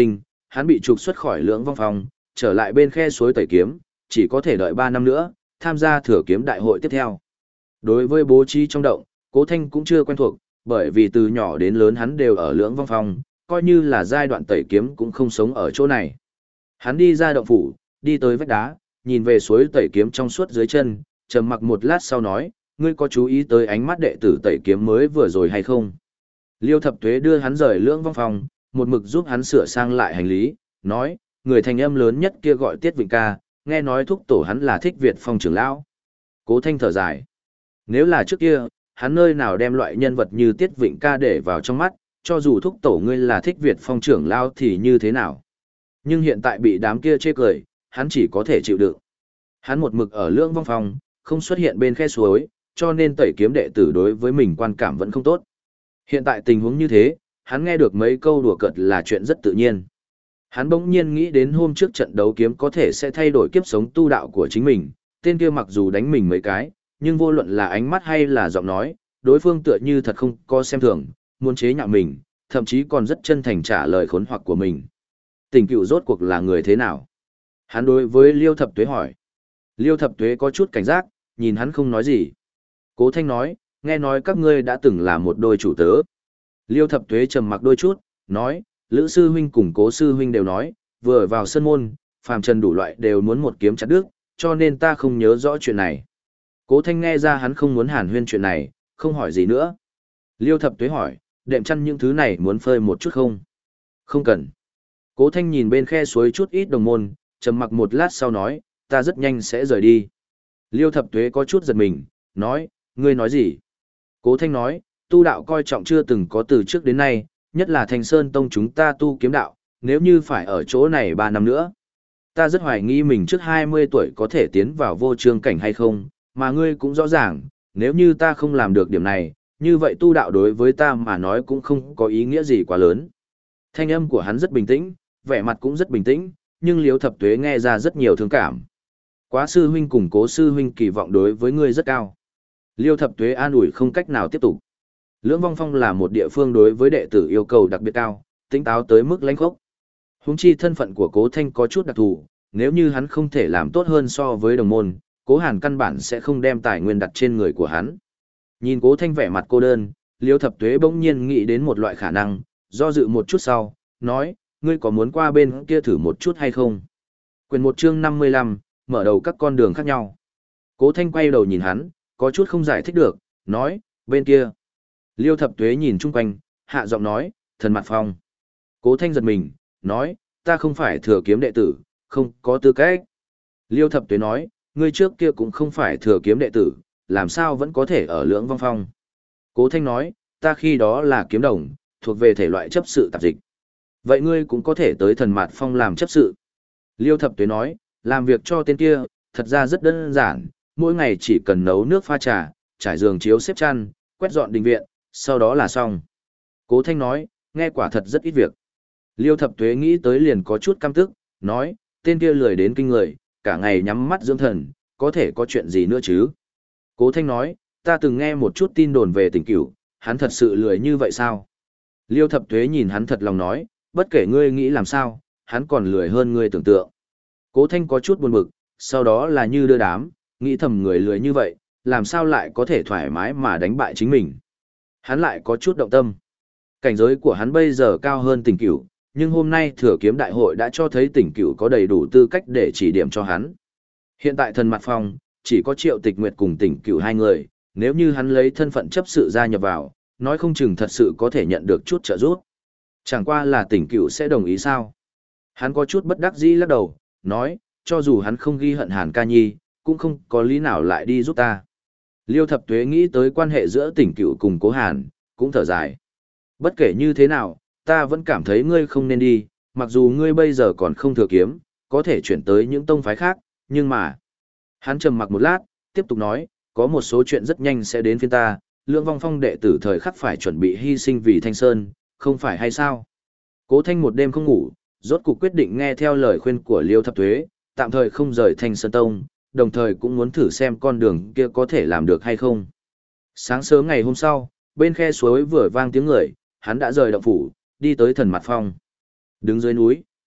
Speaker 1: hắn bị trục xuất khỏi Lưỡng Vong Phong, trở lại bên khe suối tẩy kiếm, chỉ có thể đợi ba năm nữa, tham gia thừa kiếm đại hội tiếp theo. Đối với bố trí trong động, Cố Thanh cũng chưa quen thuộc, bởi vì từ nhỏ đến lớn hắn đều ở Lưỡng Vong Phong, coi như là giai đoạn tẩy kiếm cũng không sống ở chỗ này. Hắn đi ra động phủ, đi tới vách đá, nhìn về suối tẩy kiếm trong suốt dưới chân, trầm mặc một lát sau nói, ngươi có chú ý tới ánh mắt đệ tử tẩy kiếm mới vừa rồi hay không? Liêu Thập Tuế đưa hắn rời Lưỡng Vong Phong, một mực giúp hắn sửa sang lại hành lý, nói, người thành âm lớn nhất kia gọi Tiết Vịnh ca, nghe nói thúc tổ hắn là Thích Việt Phong trưởng lão. Cố Thanh thở dài. Nếu là trước kia, hắn nơi nào đem loại nhân vật như Tiết Vịnh ca để vào trong mắt, cho dù thúc tổ ngươi là Thích Việt Phong trưởng lão thì như thế nào? Nhưng hiện tại bị đám kia chê cười, hắn chỉ có thể chịu đựng. Hắn một mực ở Lưỡng Vong Phong, không xuất hiện bên khe suối, cho nên tẩy kiếm đệ tử đối với mình quan cảm vẫn không tốt. Hiện tại tình huống như thế, hắn nghe được mấy câu đùa cợt là chuyện rất tự nhiên. Hắn bỗng nhiên nghĩ đến hôm trước trận đấu kiếm có thể sẽ thay đổi kiếp sống tu đạo của chính mình, tên kia mặc dù đánh mình mấy cái, nhưng vô luận là ánh mắt hay là giọng nói, đối phương tựa như thật không có xem thường, muốn chế nhạo mình, thậm chí còn rất chân thành trả lời khốn hoặc của mình. Tỉnh Cựu rốt cuộc là người thế nào? Hắn đối với Liêu Thập Tuế hỏi. Liêu Thập Tuế có chút cảnh giác, nhìn hắn không nói gì. Cố Thanh nói, nghe nói các ngươi đã từng là một đôi chủ tớ. Liêu Thập Tuế trầm mặc đôi chút, nói, Lữ sư huynh cùng Cố sư huynh đều nói, vừa vào sân môn, phàm trần đủ loại đều muốn một kiếm chặt đứt, cho nên ta không nhớ rõ chuyện này. Cố Thanh nghe ra hắn không muốn hàn huyên chuyện này, không hỏi gì nữa. Liêu Thập Tuế hỏi, đệm chăn những thứ này muốn phơi một chút không? Không cần. Cố Thanh nhìn bên khe suối chút ít đồng môn, trầm mặc một lát sau nói, ta rất nhanh sẽ rời đi. Liêu Thập Tuế có chút giật mình, nói, ngươi nói gì? Cố Thanh nói, tu đạo coi trọng chưa từng có từ trước đến nay, nhất là Thanh Sơn Tông chúng ta tu kiếm đạo, nếu như phải ở chỗ này ba năm nữa. Ta rất hoài nghi mình trước hai mươi tuổi có thể tiến vào vô trương cảnh hay không, mà ngươi cũng rõ ràng, nếu như ta không làm được điểm này, như vậy tu đạo đối với ta mà nói cũng không có ý nghĩa gì quá lớn. Thanh âm của hắn rất bình tĩnh, vẻ mặt cũng rất bình tĩnh, nhưng Liêu Thập Tuế nghe ra rất nhiều thương cảm. Quá sư huynh cùng Cố sư huynh kỳ vọng đối với ngươi rất cao. Liêu Thập Tuế an ủi không cách nào tiếp tục. Lưỡng Vong Phong là một địa phương đối với đệ tử yêu cầu đặc biệt cao, tính táo tới mức lãnh khốc. Huống chi thân phận của Cố Thanh có chút đặc thù, nếu như hắn không thể làm tốt hơn so với đồng môn, Cố Hàn căn bản sẽ không đem tài nguyên đặt trên người của hắn. Nhìn Cố Thanh vẻ mặt cô đơn, Liêu Thập Tuế bỗng nhiên nghĩ đến một loại khả năng, do dự một chút sau, nói, ngươi có muốn qua bên kia thử một chút hay không? Quyền một chương năm mươi lăm, mở đầu các con đường khác nhau. Cố Thanh quay đầu nhìn hắn, có chút không giải thích được, nói, bên kia. Liêu Thập Tuế nhìn chung quanh, hạ giọng nói, Thần Mặt Phong. Cố Thanh giật mình, nói, ta không phải thừa kiếm đệ tử, không có tư cách. Liêu Thập Tuế nói, ngươi trước kia cũng không phải thừa kiếm đệ tử, làm sao vẫn có thể ở Lưỡng Vong Phong. Cố Thanh nói, ta khi đó là kiếm đồng, thuộc về thể loại chấp sự tạp dịch. Vậy ngươi cũng có thể tới Thần Mạt Phong làm chấp sự. Liêu Thập Tuế nói, làm việc cho tên kia, thật ra rất đơn giản, mỗi ngày chỉ cần nấu nước pha trà, trải giường chiếu xếp chăn, quét dọn đình viện, sau đó là xong. Cố Thanh nói, nghe quả thật rất ít việc. Liêu Thập Tuế nghĩ tới liền có chút căm tức, nói, tên kia lười đến kinh người, cả ngày nhắm mắt dưỡng thần, có thể có chuyện gì nữa chứ? Cố Thanh nói, ta từng nghe một chút tin đồn về Tỉnh Cửu, hắn thật sự lười như vậy sao? Liêu Thập Tuế nhìn hắn thật lòng nói, bất kể ngươi nghĩ làm sao, hắn còn lười hơn ngươi tưởng tượng. Cố Thanh có chút buồn bực, sau đó là như đưa đám, nghĩ thầm người lười như vậy, làm sao lại có thể thoải mái mà đánh bại chính mình. Hắn lại có chút động tâm. Cảnh giới của hắn bây giờ cao hơn Tỉnh Cửu, nhưng hôm nay Thừa Kiếm Đại hội đã cho thấy Tỉnh Cửu có đầy đủ tư cách để chỉ điểm cho hắn. Hiện tại Thần Mặt Phong, chỉ có Triệu Tịch Nguyệt cùng Tỉnh Cửu hai người, nếu như hắn lấy thân phận chấp sự gia nhập vào, nói không chừng thật sự có thể nhận được chút trợ giúp. Chẳng qua là Tỉnh Cửu sẽ đồng ý sao? Hắn có chút bất đắc dĩ lắc đầu, nói, cho dù hắn không ghi hận Hàn Ca Nhi, cũng không có lý nào lại đi giúp ta. Liêu Thập Tuế nghĩ tới quan hệ giữa Tỉnh Cửu cùng Cố Hàn, cũng thở dài. Bất kể như thế nào, ta vẫn cảm thấy ngươi không nên đi, mặc dù ngươi bây giờ còn không thừa kiếm, có thể chuyển tới những tông phái khác, nhưng mà... Hắn trầm mặc một lát, tiếp tục nói, có một số chuyện rất nhanh sẽ đến phiên ta, Lưỡng Vong Phong đệ tử thời khắc phải chuẩn bị hy sinh vì Thanh Sơn, không phải hay sao? Cố Thanh một đêm không ngủ, rốt cuộc quyết định nghe theo lời khuyên của Liêu Thập Tuế, tạm thời không rời Thanh Sơn Tông, đồng thời cũng muốn thử xem con đường kia có thể làm được hay không. Sáng sớm ngày hôm sau, bên khe suối vừa vang tiếng người, hắn đã rời động phủ, đi tới Thần Mặt Phong. Đứng dưới núi,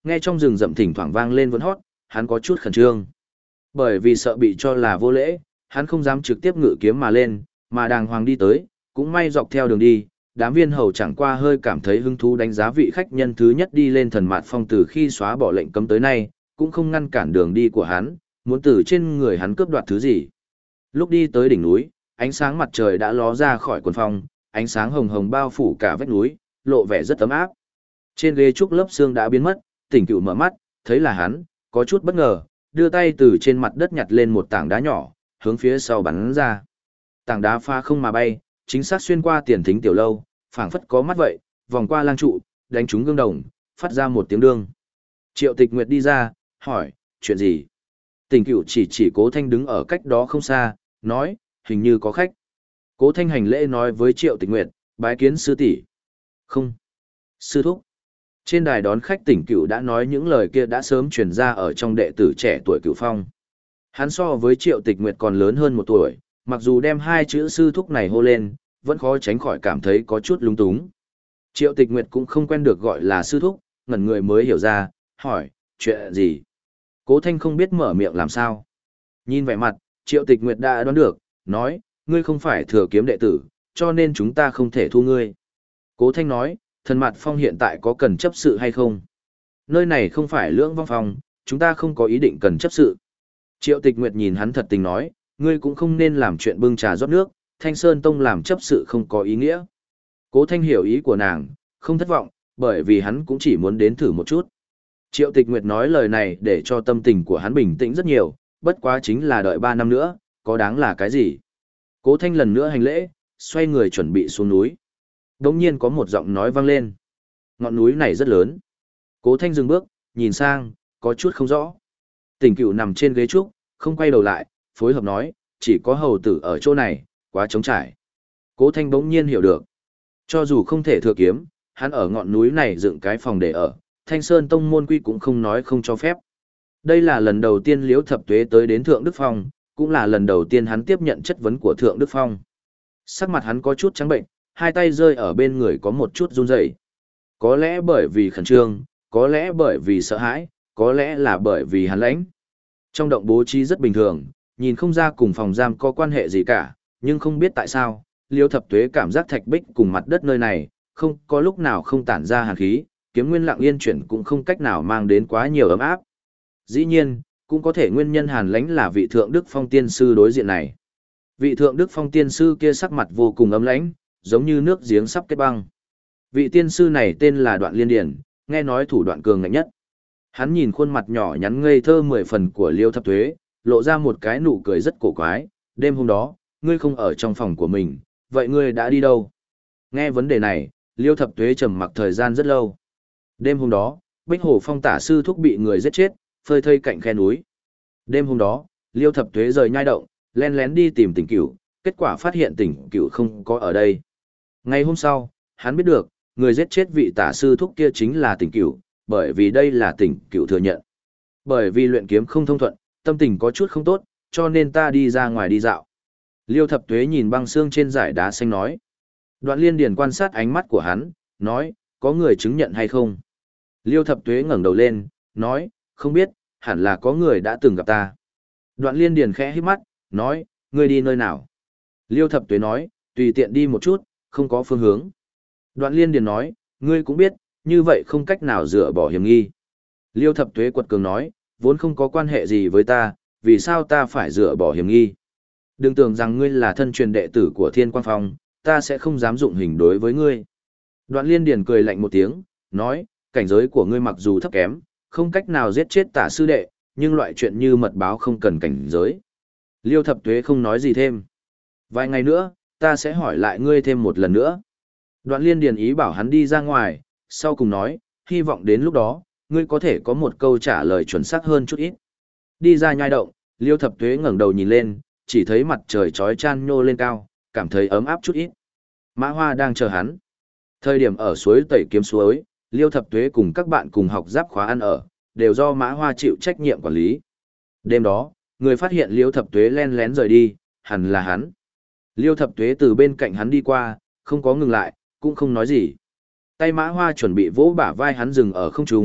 Speaker 1: Nghe trong rừng rậm thỉnh thoảng vang lên vẫn hót, hắn có chút khẩn trương. Bởi vì sợ bị cho là vô lễ, hắn không dám trực tiếp ngự kiếm mà lên, mà đàng hoàng đi tới, cũng may dọc theo đường đi, đám viên hầu chẳng qua hơi cảm thấy hứng thú đánh giá vị khách nhân thứ nhất đi lên Thần Mạt Phong từ khi xóa bỏ lệnh cấm tới nay, cũng không ngăn cản đường đi của hắn, muốn từ trên người hắn cướp đoạt thứ gì. Lúc đi tới đỉnh núi, ánh sáng mặt trời đã ló ra khỏi quần phong, ánh sáng hồng hồng bao phủ cả vách núi, lộ vẻ rất ấm áp. Trên ghế trúc lớp xương đã biến mất, Tỉnh Cửu mở mắt, thấy là hắn, có chút bất ngờ, đưa tay từ trên mặt đất nhặt lên một tảng đá nhỏ, hướng phía sau bắn ra. Tảng đá pha không mà bay, chính xác xuyên qua tiền thính tiểu lâu, phảng phất có mắt vậy, vòng qua lang trụ, đánh trúng gương đồng, phát ra một tiếng đương. Triệu Tịch Nguyệt đi ra, hỏi, chuyện gì? Tỉnh Cửu chỉ chỉ Cố Thanh đứng ở cách đó không xa, nói, hình như có khách. Cố Thanh hành lễ nói với Triệu Tịch Nguyệt, bái kiến sư tỷ. Không. Sư thúc. Trên đài đón khách Tỉnh Cửu đã nói những lời kia đã sớm truyền ra ở trong đệ tử trẻ tuổi Cửu Phong. Hắn so với Triệu Tịch Nguyệt còn lớn hơn một tuổi, mặc dù đem hai chữ sư thúc này hô lên, vẫn khó tránh khỏi cảm thấy có chút lung túng. Triệu Tịch Nguyệt cũng không quen được gọi là sư thúc, ngẩn người mới hiểu ra, hỏi, chuyện gì? Cố Thanh không biết mở miệng làm sao. Nhìn vẻ mặt, Triệu Tịch Nguyệt đã đoán được, nói, ngươi không phải thừa kiếm đệ tử, cho nên chúng ta không thể thu ngươi. Cố Thanh nói, Thần Mạt Phong hiện tại có cần chấp sự hay không? Nơi này không phải Lưỡng Vong Phong, chúng ta không có ý định cần chấp sự. Triệu Tịch Nguyệt nhìn hắn thật tình nói, ngươi cũng không nên làm chuyện bưng trà rót nước, Thanh Sơn Tông làm chấp sự không có ý nghĩa. Cố Thanh hiểu ý của nàng, không thất vọng, bởi vì hắn cũng chỉ muốn đến thử một chút. Triệu Tịch Nguyệt nói lời này để cho tâm tình của hắn bình tĩnh rất nhiều, bất quá chính là đợi ba năm nữa, có đáng là cái gì. Cố Thanh lần nữa hành lễ, xoay người chuẩn bị xuống núi. Đống nhiên có một giọng nói vang lên. Ngọn núi này rất lớn. Cố Thanh dừng bước, nhìn sang, có chút không rõ. Tỉnh Cửu nằm trên ghế trúc, không quay đầu lại, phối hợp nói, chỉ có hầu tử ở chỗ này, quá trống trải. Cố Thanh bỗng nhiên hiểu được. Cho dù không thể thừa kiếm, hắn ở ngọn núi này dựng cái phòng để ở, Thanh Sơn Tông môn quy cũng không nói không cho phép. Đây là lần đầu tiên Liễu Thập Tuế tới đến Thượng Đức Phong, cũng là lần đầu tiên hắn tiếp nhận chất vấn của Thượng Đức Phong. Sắc mặt hắn có chút trắng bệnh, hai tay rơi ở bên người có một chút run rẩy. Có lẽ bởi vì khẩn trương, có lẽ bởi vì sợ hãi, có lẽ là bởi vì hắn lãnh. Trong động bố trí rất bình thường, nhìn không ra cùng phòng giam có quan hệ gì cả, nhưng không biết tại sao, Liêu Thập Tuế cảm giác thạch bích cùng mặt đất nơi này, không có lúc nào không tản ra hàn khí, kiếm nguyên lặng yên chuyển cũng không cách nào mang đến quá nhiều ấm áp. Dĩ nhiên, cũng có thể nguyên nhân hàn lãnh là vị Thượng Đức Phong tiên sư đối diện này. Vị Thượng Đức Phong tiên sư kia sắc mặt vô cùng ấm lãnh, giống như nước giếng sắp kết băng. Vị tiên sư này tên là Đoạn Liên Điển, nghe nói thủ đoạn cường ngạnh nhất. Hắn nhìn khuôn mặt nhỏ nhắn ngây thơ mười phần của Liêu Thập Tuế, lộ ra một cái nụ cười rất cổ quái. Đêm hôm đó, ngươi không ở trong phòng của mình, vậy ngươi đã đi đâu? Nghe vấn đề này, Liêu Thập Tuế trầm mặc thời gian rất lâu. Đêm hôm đó, Bích Hồ Phong tả sư thúc bị người giết chết, phơi thây cạnh khe núi. Đêm hôm đó, Liêu Thập Tuế rời nhai động, len lén đi tìm Tỉnh Cửu, kết quả phát hiện Tỉnh Cửu không có ở đây. Ngày hôm sau, hắn biết được, người giết chết vị tả sư thúc kia chính là Tỉnh Cửu, bởi vì đây là Tỉnh Cửu thừa nhận. Bởi vì luyện kiếm không thông thuận, tâm tình có chút không tốt, cho nên ta đi ra ngoài đi dạo. Liêu Thập Tuế nhìn băng xương trên dải đá xanh nói. Đoạn Liên Điền quan sát ánh mắt của hắn, nói, có người chứng nhận hay không? Liêu Thập Tuế ngẩng đầu lên, nói, không biết, hẳn là có người đã từng gặp ta. Đoạn Liên Điền khẽ hít mắt, nói, ngươi đi nơi nào? Liêu Thập Tuế nói, tùy tiện đi một chút, không có phương hướng. Đoạn Liên Điền nói, ngươi cũng biết, như vậy không cách nào dựa bỏ hiểm nghi. Liêu Thập Tuế quật cường nói, vốn không có quan hệ gì với ta, vì sao ta phải dựa bỏ hiểm nghi? Đừng tưởng rằng ngươi là thân truyền đệ tử của Thiên Quang Phong, ta sẽ không dám dụng hình đối với ngươi. Đoạn Liên Điền cười lạnh một tiếng, nói, cảnh giới của ngươi mặc dù thấp kém, không cách nào giết chết tả sư đệ, nhưng loại chuyện như mật báo không cần cảnh giới. Liêu Thập Tuế không nói gì thêm. Vài ngày nữa, ta sẽ hỏi lại ngươi thêm một lần nữa. Đoạn Liên Điền ý bảo hắn đi ra ngoài, sau cùng nói, hy vọng đến lúc đó, ngươi có thể có một câu trả lời chuẩn xác hơn chút ít. Đi ra nhai động, Liêu Thập Tuế ngẩng đầu nhìn lên, chỉ thấy mặt trời chói chan nhô lên cao, cảm thấy ấm áp chút ít. Mã Hoa đang chờ hắn. Thời điểm ở suối Tẩy Kiếm suối, Liêu Thập Tuế cùng các bạn cùng học giáp khóa ăn ở, đều do Mã Hoa chịu trách nhiệm quản lý. Đêm đó, người phát hiện Liêu Thập Tuế len lén rời đi, hẳn là hắn. Liêu Thập Tuế từ bên cạnh hắn đi qua, không có ngừng lại, cũng không nói gì. Tay Mã Hoa chuẩn bị vỗ bả vai hắn dừng ở không trung,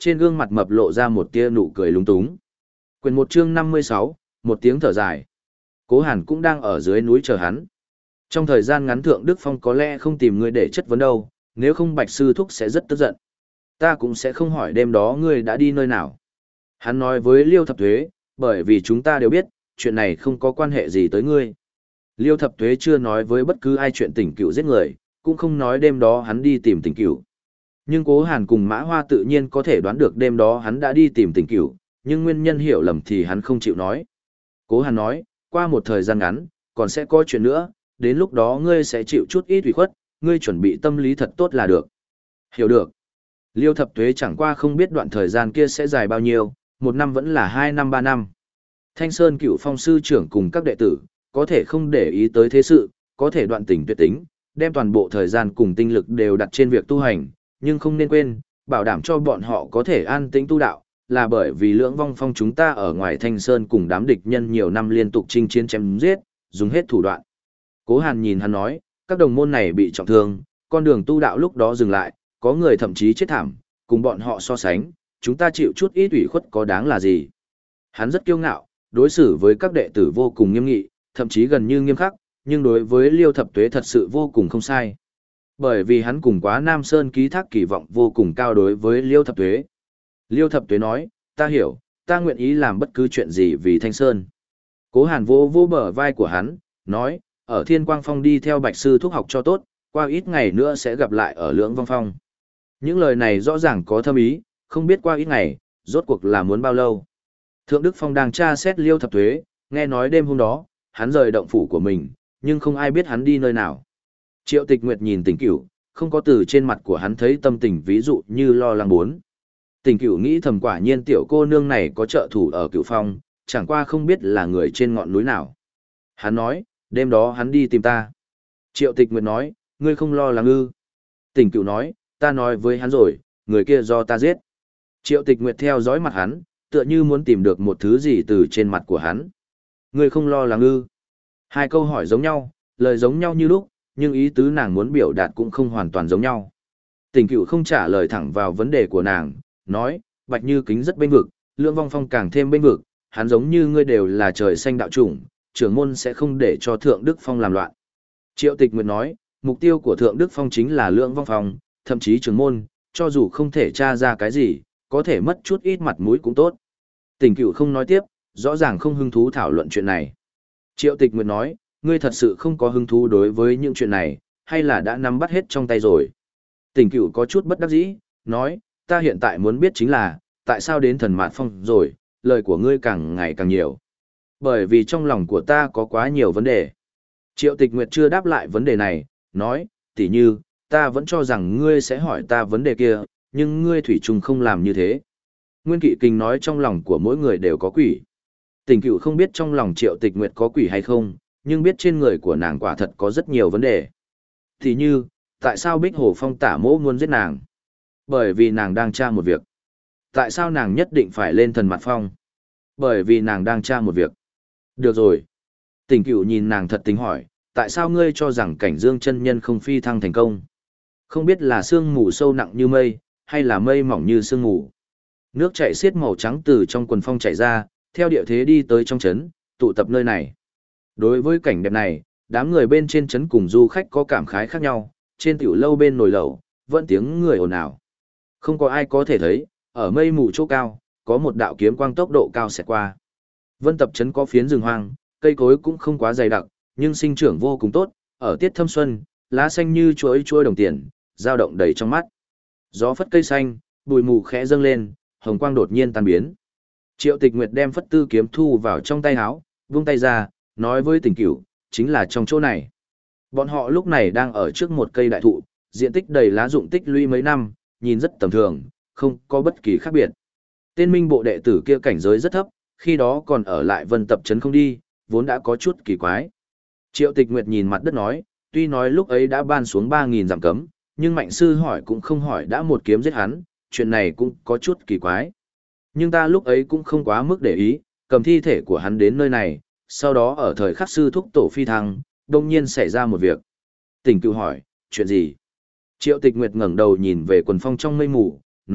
Speaker 1: trên gương mặt mập lộ ra một tia nụ cười lúng túng. Quyền một chương năm mươi sáu, một tiếng thở dài. Cố Hàn cũng đang ở dưới núi chờ hắn. Trong thời gian ngắn Thượng Đức Phong có lẽ không tìm ngươi để chất vấn đâu, nếu không Bạch Sư Thúc sẽ rất tức giận. Ta cũng sẽ không hỏi đêm đó ngươi đã đi nơi nào. Hắn nói với Liêu Thập Thuế, bởi vì chúng ta đều biết, chuyện này không có quan hệ gì tới ngươi. Liêu Thập Thuế chưa nói với bất cứ ai chuyện Tỉnh Cửu giết người, cũng không nói đêm đó hắn đi tìm Tỉnh Cửu. Nhưng Cố Hàn cùng Mã Hoa tự nhiên có thể đoán được đêm đó hắn đã đi tìm Tỉnh Cửu, nhưng nguyên nhân hiểu lầm thì hắn không chịu nói. Cố Hàn nói, qua một thời gian ngắn, còn sẽ có chuyện nữa, đến lúc đó ngươi sẽ chịu chút ít ủy khuất, ngươi chuẩn bị tâm lý thật tốt là được. Hiểu được. Liêu Thập Tuế chẳng qua không biết đoạn thời gian kia sẽ dài bao nhiêu, một năm vẫn là hai năm ba năm. Thanh Sơn Cửu Phong sư trưởng cùng các đệ tử, có thể không để ý tới thế sự, có thể đoạn tình tuyệt tính, đem toàn bộ thời gian cùng tinh lực đều đặt trên việc tu hành, nhưng không nên quên, bảo đảm cho bọn họ có thể an tĩnh tu đạo, là bởi vì Lưỡng Vong Phong chúng ta ở ngoài Thanh Sơn cùng đám địch nhân nhiều năm liên tục chinh chiến chém giết, dùng hết thủ đoạn. Cố Hàn nhìn hắn nói, các đồng môn này bị trọng thương, con đường tu đạo lúc đó dừng lại, có người thậm chí chết thảm, cùng bọn họ so sánh, chúng ta chịu chút ít ủy khuất có đáng là gì. Hắn rất kiêu ngạo, đối xử với các đệ tử vô cùng nghiêm nghị, thậm chí gần như nghiêm khắc, nhưng đối với Liêu Thập Tuế thật sự vô cùng không sai. Bởi vì hắn cùng Quá Nam Sơn ký thác kỳ vọng vô cùng cao đối với Liêu Thập Tuế. Liêu Thập Tuế nói, ta hiểu, ta nguyện ý làm bất cứ chuyện gì vì Thanh Sơn. Cố Hàn vô vô bờ vai của hắn, nói, ở Thiên Quang Phong đi theo Bạch Sư thúc học cho tốt, qua ít ngày nữa sẽ gặp lại ở Lưỡng Vong Phong. Những lời này rõ ràng có thâm ý, không biết qua ít ngày, rốt cuộc là muốn bao lâu. Thượng Đức Phong đang tra xét Liêu Thập Tuế, nghe nói đêm hôm đó, hắn rời động phủ của mình, nhưng không ai biết hắn đi nơi nào. Triệu Tịch Nguyệt nhìn Tỉnh Cửu, không có từ trên mặt của hắn thấy tâm tình ví dụ như lo lắng bốn. Tỉnh Cửu nghĩ thầm quả nhiên tiểu cô nương này có trợ thủ ở Cửu Phong, chẳng qua không biết là người trên ngọn núi nào. Hắn nói, đêm đó hắn đi tìm ta. Triệu Tịch Nguyệt nói, ngươi không lo lắng ư. Tỉnh Cửu nói, ta nói với hắn rồi, người kia do ta giết. Triệu Tịch Nguyệt theo dõi mặt hắn, tựa như muốn tìm được một thứ gì từ trên mặt của hắn. Ngươi không lo lắng ư. Hai câu hỏi giống nhau, lời giống nhau như lúc, nhưng ý tứ nàng muốn biểu đạt cũng không hoàn toàn giống nhau. Tỉnh Cửu không trả lời thẳng vào vấn đề của nàng, nói, Bạch Như Kính rất bênh vực, Lưỡng Vong Phong càng thêm bênh vực, hắn giống như ngươi đều là trời xanh đạo chủng, trưởng môn sẽ không để cho Thượng Đức Phong làm loạn. Triệu Tịch Nguyệt nói, mục tiêu của Thượng Đức Phong chính là Lưỡng Vong Phong, thậm chí trưởng môn, cho dù không thể tra ra cái gì, có thể mất chút ít mặt mũi cũng tốt. Tỉnh Cửu không nói tiếp, rõ ràng không hứng thú thảo luận chuyện này. Triệu Tịch Nguyệt nói, ngươi thật sự không có hứng thú đối với những chuyện này, hay là đã nắm bắt hết trong tay rồi. Tỉnh Cửu có chút bất đắc dĩ, nói, ta hiện tại muốn biết chính là, tại sao đến Thần Mạt Phong rồi, lời của ngươi càng ngày càng nhiều. Bởi vì trong lòng của ta có quá nhiều vấn đề. Triệu Tịch Nguyệt chưa đáp lại vấn đề này, nói, tỉ như, ta vẫn cho rằng ngươi sẽ hỏi ta vấn đề kia, nhưng ngươi thủy chung không làm như thế. Nguyên Kỵ Kình nói trong lòng của mỗi người đều có quỷ. Tỉnh Cửu không biết trong lòng Triệu Tịch Nguyệt có quỷ hay không, nhưng biết trên người của nàng quả thật có rất nhiều vấn đề. Thì như, tại sao Bích Hồ Phong tả mỗ muốn giết nàng? Bởi vì nàng đang tra một việc. Tại sao nàng nhất định phải lên Thần Mạt Phong? Bởi vì nàng đang tra một việc. Được rồi. Tỉnh Cửu nhìn nàng thật tính hỏi, tại sao ngươi cho rằng Cảnh Dương chân nhân không phi thăng thành công? Không biết là sương mù sâu nặng như mây, hay là mây mỏng như sương mù. Nước chảy xiết màu trắng từ trong quần phong chảy ra, theo địa thế đi tới trong trấn, tụ tập nơi này. Đối với cảnh đẹp này, đám người bên trên trấn cùng du khách có cảm khái khác nhau, trên tiểu lâu bên nồi lẩu, vẫn tiếng người ồn ào. Không có ai có thể thấy, ở mây mù chỗ cao, có một đạo kiếm quang tốc độ cao xẹt qua. Vân Tập trấn có phiến rừng hoang, cây cối cũng không quá dày đặc, nhưng sinh trưởng vô cùng tốt, ở tiết thâm xuân, lá xanh như chuỗi chuỗi đồng tiền, dao động đầy trong mắt. Gió phất cây xanh, bụi mù khẽ dâng lên, hồng quang đột nhiên tan biến. Triệu Tịch Nguyệt đem phất tư kiếm thu vào trong tay áo, vung tay ra, nói với Tỉnh Cửu, chính là trong chỗ này. Bọn họ lúc này đang ở trước một cây đại thụ, diện tích đầy lá rụng tích lũy mấy năm, nhìn rất tầm thường, không có bất kỳ khác biệt. Tên Minh bộ đệ tử kia cảnh giới rất thấp, khi đó còn ở lại Vân Tập trấn không đi, vốn đã có chút kỳ quái. Triệu Tịch Nguyệt nhìn mặt đất nói, tuy nói lúc ấy đã ban xuống ba nghìn giảm cấm, nhưng Mạnh sư hỏi cũng không hỏi đã một kiếm giết hắn, chuyện này cũng có chút kỳ quái. Nhưng ta lúc ấy cũng không quá mức để ý, cầm thi thể của hắn đến nơi này, sau đó ở thời khắc sư thúc tổ phi thăng, đông nhiên xảy ra một việc. Tỉnh Cửu hỏi, chuyện gì? Triệu Tịch Nguyệt ngẩng đầu nhìn về quần phong trong mây mù, nói,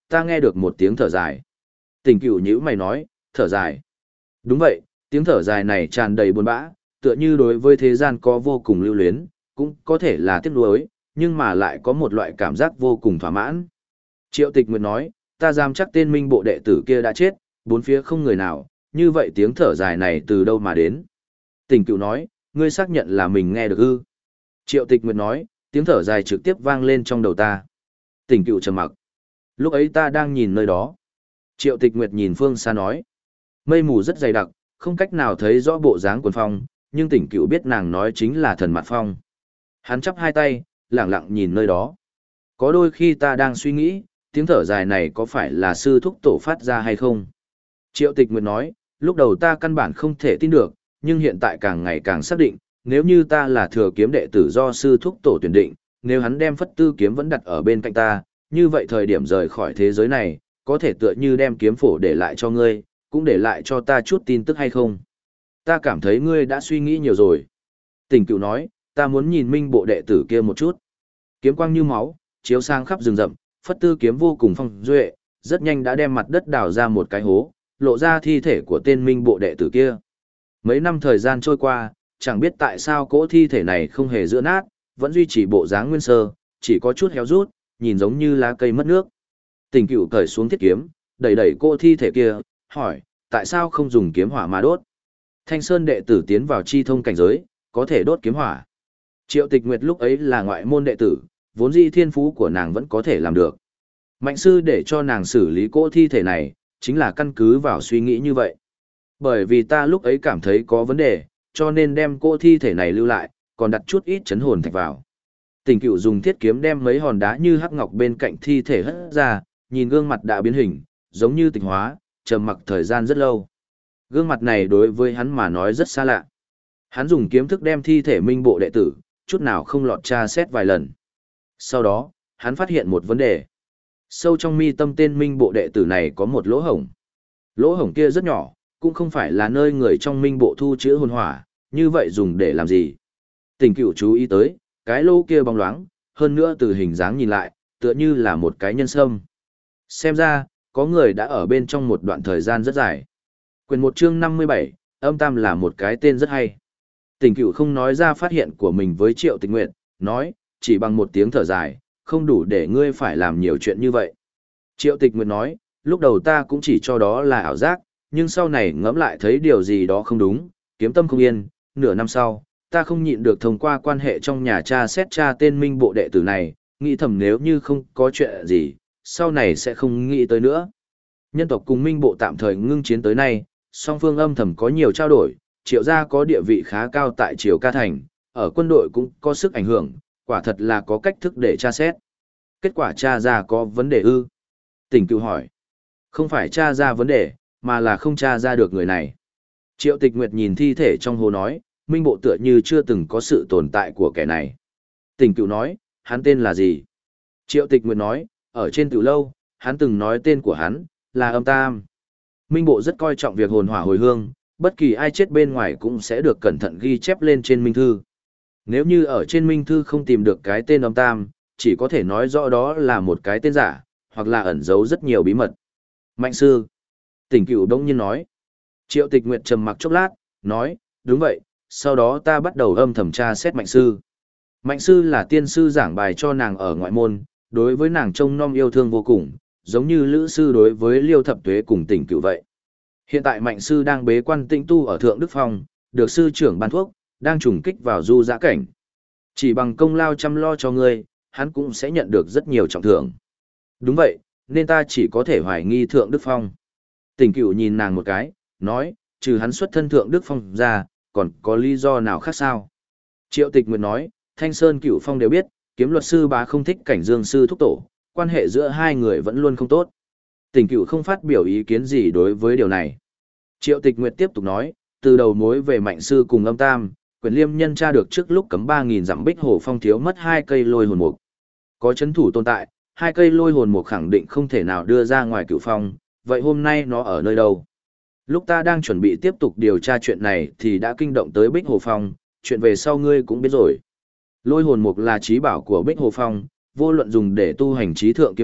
Speaker 1: ta nghe được một tiếng thở dài. Tỉnh Cửu nhíu mày nói, thở dài. Đúng vậy, tiếng thở dài này tràn đầy buồn bã, tựa như đối với thế gian có vô cùng lưu luyến, cũng có thể là tiếc nuối, nhưng mà lại có một loại cảm giác vô cùng thỏa mãn. Triệu Tịch Nguyệt nói, ta dám chắc tên minh bộ đệ tử kia đã chết, bốn phía không người nào, như vậy tiếng thở dài này từ đâu mà đến? Tỉnh Cửu nói, ngươi xác nhận là mình nghe được ư? Triệu Tịch Nguyệt nói, tiếng thở dài trực tiếp vang lên trong đầu ta. Tỉnh Cửu trầm mặc. Lúc ấy ta đang nhìn nơi đó. Triệu Tịch Nguyệt nhìn phương xa nói. Mây mù rất dày đặc, không cách nào thấy rõ bộ dáng quần phong, nhưng Tỉnh Cửu biết nàng nói chính là Thần Mạt Phong. Hắn chắp hai tay, lặng lặng nhìn nơi đó. Có đôi khi ta đang suy nghĩ, tiếng thở dài này có phải là sư thúc tổ phát ra hay không? Triệu Tịch Nguyệt nói, lúc đầu ta căn bản không thể tin được, nhưng hiện tại càng ngày càng xác định, nếu như ta là thừa kiếm đệ tử do sư thúc tổ tuyển định, nếu hắn đem phất tư kiếm vẫn đặt ở bên cạnh ta, như vậy thời điểm rời khỏi thế giới này, có thể tựa như đem kiếm phổ để lại cho ngươi, cũng để lại cho ta chút tin tức hay không? Ta cảm thấy ngươi đã suy nghĩ nhiều rồi. Tỉnh Cửu nói, ta muốn nhìn minh bộ đệ tử kia một chút. Kiếm quang như máu, chiếu sang khắp rừng rậm, phất tư kiếm vô cùng phong duệ, rất nhanh đã đem mặt đất đào ra một cái hố, lộ ra thi thể của tên minh bộ đệ tử kia. Mấy năm thời gian trôi qua, chẳng biết tại sao cỗ thi thể này không hề giữa nát, vẫn duy trì bộ dáng nguyên sơ, chỉ có chút héo rút, nhìn giống như lá cây mất nước. Tỉnh Cửu cởi xuống thiết kiếm, đẩy đẩy cỗ thi thể kia, hỏi, tại sao không dùng kiếm hỏa mà đốt? Thanh Sơn đệ tử tiến vào chi thông cảnh giới, có thể đốt kiếm hỏa. Triệu Tịch Nguyệt lúc ấy là ngoại môn đệ tử, vốn dĩ thiên phú của nàng vẫn có thể làm được. Mạnh sư để cho nàng xử lý cỗ thi thể này, chính là căn cứ vào suy nghĩ như vậy. Bởi vì ta lúc ấy cảm thấy có vấn đề, cho nên đem cỗ thi thể này lưu lại, còn đặt chút ít chấn hồn thạch vào. Tỉnh Cửu dùng thiết kiếm đem mấy hòn đá như hắc ngọc bên cạnh thi thể hất ra, nhìn gương mặt đã biến hình, giống như tịch hóa, trầm mặc thời gian rất lâu. Gương mặt này đối với hắn mà nói rất xa lạ. Hắn dùng kiếm thức đem thi thể minh bộ đệ tử, chút nào không lọt tra xét vài lần. Sau đó, hắn phát hiện một vấn đề. Sâu trong mi tâm tên minh bộ đệ tử này có một lỗ hổng. Lỗ hổng kia rất nhỏ, cũng không phải là nơi người trong minh bộ thu chữa hồn hỏa, như vậy dùng để làm gì? Tỉnh Cửu chú ý tới, cái lỗ kia bóng loáng, hơn nữa từ hình dáng nhìn lại, tựa như là một cái nhân sâm. Xem ra, có người đã ở bên trong một đoạn thời gian rất dài. Quyền một chương năm mươi bảy, âm tam là một cái tên rất hay. Tỉnh Cửu không nói ra phát hiện của mình với Triệu Tịch Nguyệt, nói, chỉ bằng một tiếng thở dài, không đủ để ngươi phải làm nhiều chuyện như vậy. Triệu Tịch Nguyệt nói, lúc đầu ta cũng chỉ cho đó là ảo giác, nhưng sau này ngẫm lại thấy điều gì đó không đúng, kiếm tâm không yên, nửa năm sau, ta không nhịn được thông qua quan hệ trong nhà cha xét tra tên minh bộ đệ tử này, nghĩ thầm nếu như không có chuyện gì, sau này sẽ không nghĩ tới nữa. Nhân tộc cùng minh bộ tạm thời ngưng chiến tới nay, song phương âm thầm có nhiều trao đổi, Triệu gia có địa vị khá cao tại Triều Ca Thành, ở quân đội cũng có sức ảnh hưởng, quả thật là có cách thức để tra xét. Kết quả tra ra có vấn đề ư? Tỉnh Cửu hỏi. Không phải tra ra vấn đề, mà là không tra ra được người này. Triệu Tịch Nguyệt nhìn thi thể trong hồ nói, minh bộ tựa như chưa từng có sự tồn tại của kẻ này. Tỉnh Cửu nói, hắn tên là gì? Triệu Tịch Nguyệt nói, ở trên tiểu lâu, hắn từng nói tên của hắn, là Âm Tam. Minh bộ rất coi trọng việc hồn hỏa hồi hương, bất kỳ ai chết bên ngoài cũng sẽ được cẩn thận ghi chép lên trên minh thư. Nếu như ở trên minh thư không tìm được cái tên Âm Tam, chỉ có thể nói rõ đó là một cái tên giả, hoặc là ẩn giấu rất nhiều bí mật. Mạnh sư. Tỉnh Cửu đông nhiên nói. Triệu Tịch Nguyệt trầm mặc chốc lát, nói, đúng vậy, sau đó ta bắt đầu âm thầm tra xét Mạnh sư. Mạnh sư là tiên sư giảng bài cho nàng ở ngoại môn, đối với nàng trông nom yêu thương vô cùng, giống như lữ sư đối với Liêu Thập Tuế cùng Tỉnh Cửu vậy. Hiện tại Mạnh sư đang bế quan tĩnh tu ở Thượng Đức Phong, được sư trưởng ban thuốc, đang trùng kích vào du dã cảnh. Chỉ bằng công lao chăm lo cho ngươi, hắn cũng sẽ nhận được rất nhiều trọng thưởng. Đúng vậy, nên ta chỉ có thể hoài nghi Thượng Đức Phong. Tỉnh Cửu nhìn nàng một cái, nói, trừ hắn xuất thân Thượng Đức Phong ra, còn có lý do nào khác sao? Triệu Tịch Nguyệt nói, Thanh Sơn Cửu Phong đều biết, kiếm luật sư bá không thích cảnh dương sư thúc tổ, quan hệ giữa hai người vẫn luôn không tốt. Tỉnh Cửu không phát biểu ý kiến gì đối với điều này. Triệu Tịch Nguyệt tiếp tục nói, từ đầu mối về Mạnh sư cùng Âm Tam, Quyền Liêm nhân tra được trước lúc cấm ba nghìn dặm Bích Hồ Phong thiếu mất hai cây lôi hồn mục. Có chấn thủ tồn tại, hai cây lôi hồn mục khẳng định không thể nào đưa ra ngoài Cửu Phong, vậy hôm nay nó ở nơi đâu? Lúc ta đang chuẩn bị tiếp tục điều tra chuyện này thì đã kinh động tới Bích Hồ Phong, chuyện về sau ngươi cũng biết rồi. Lôi hồn mục là trí bảo của Bích Hồ Phong, vô luận dùng để tu hành trí thượng kiếm đạo,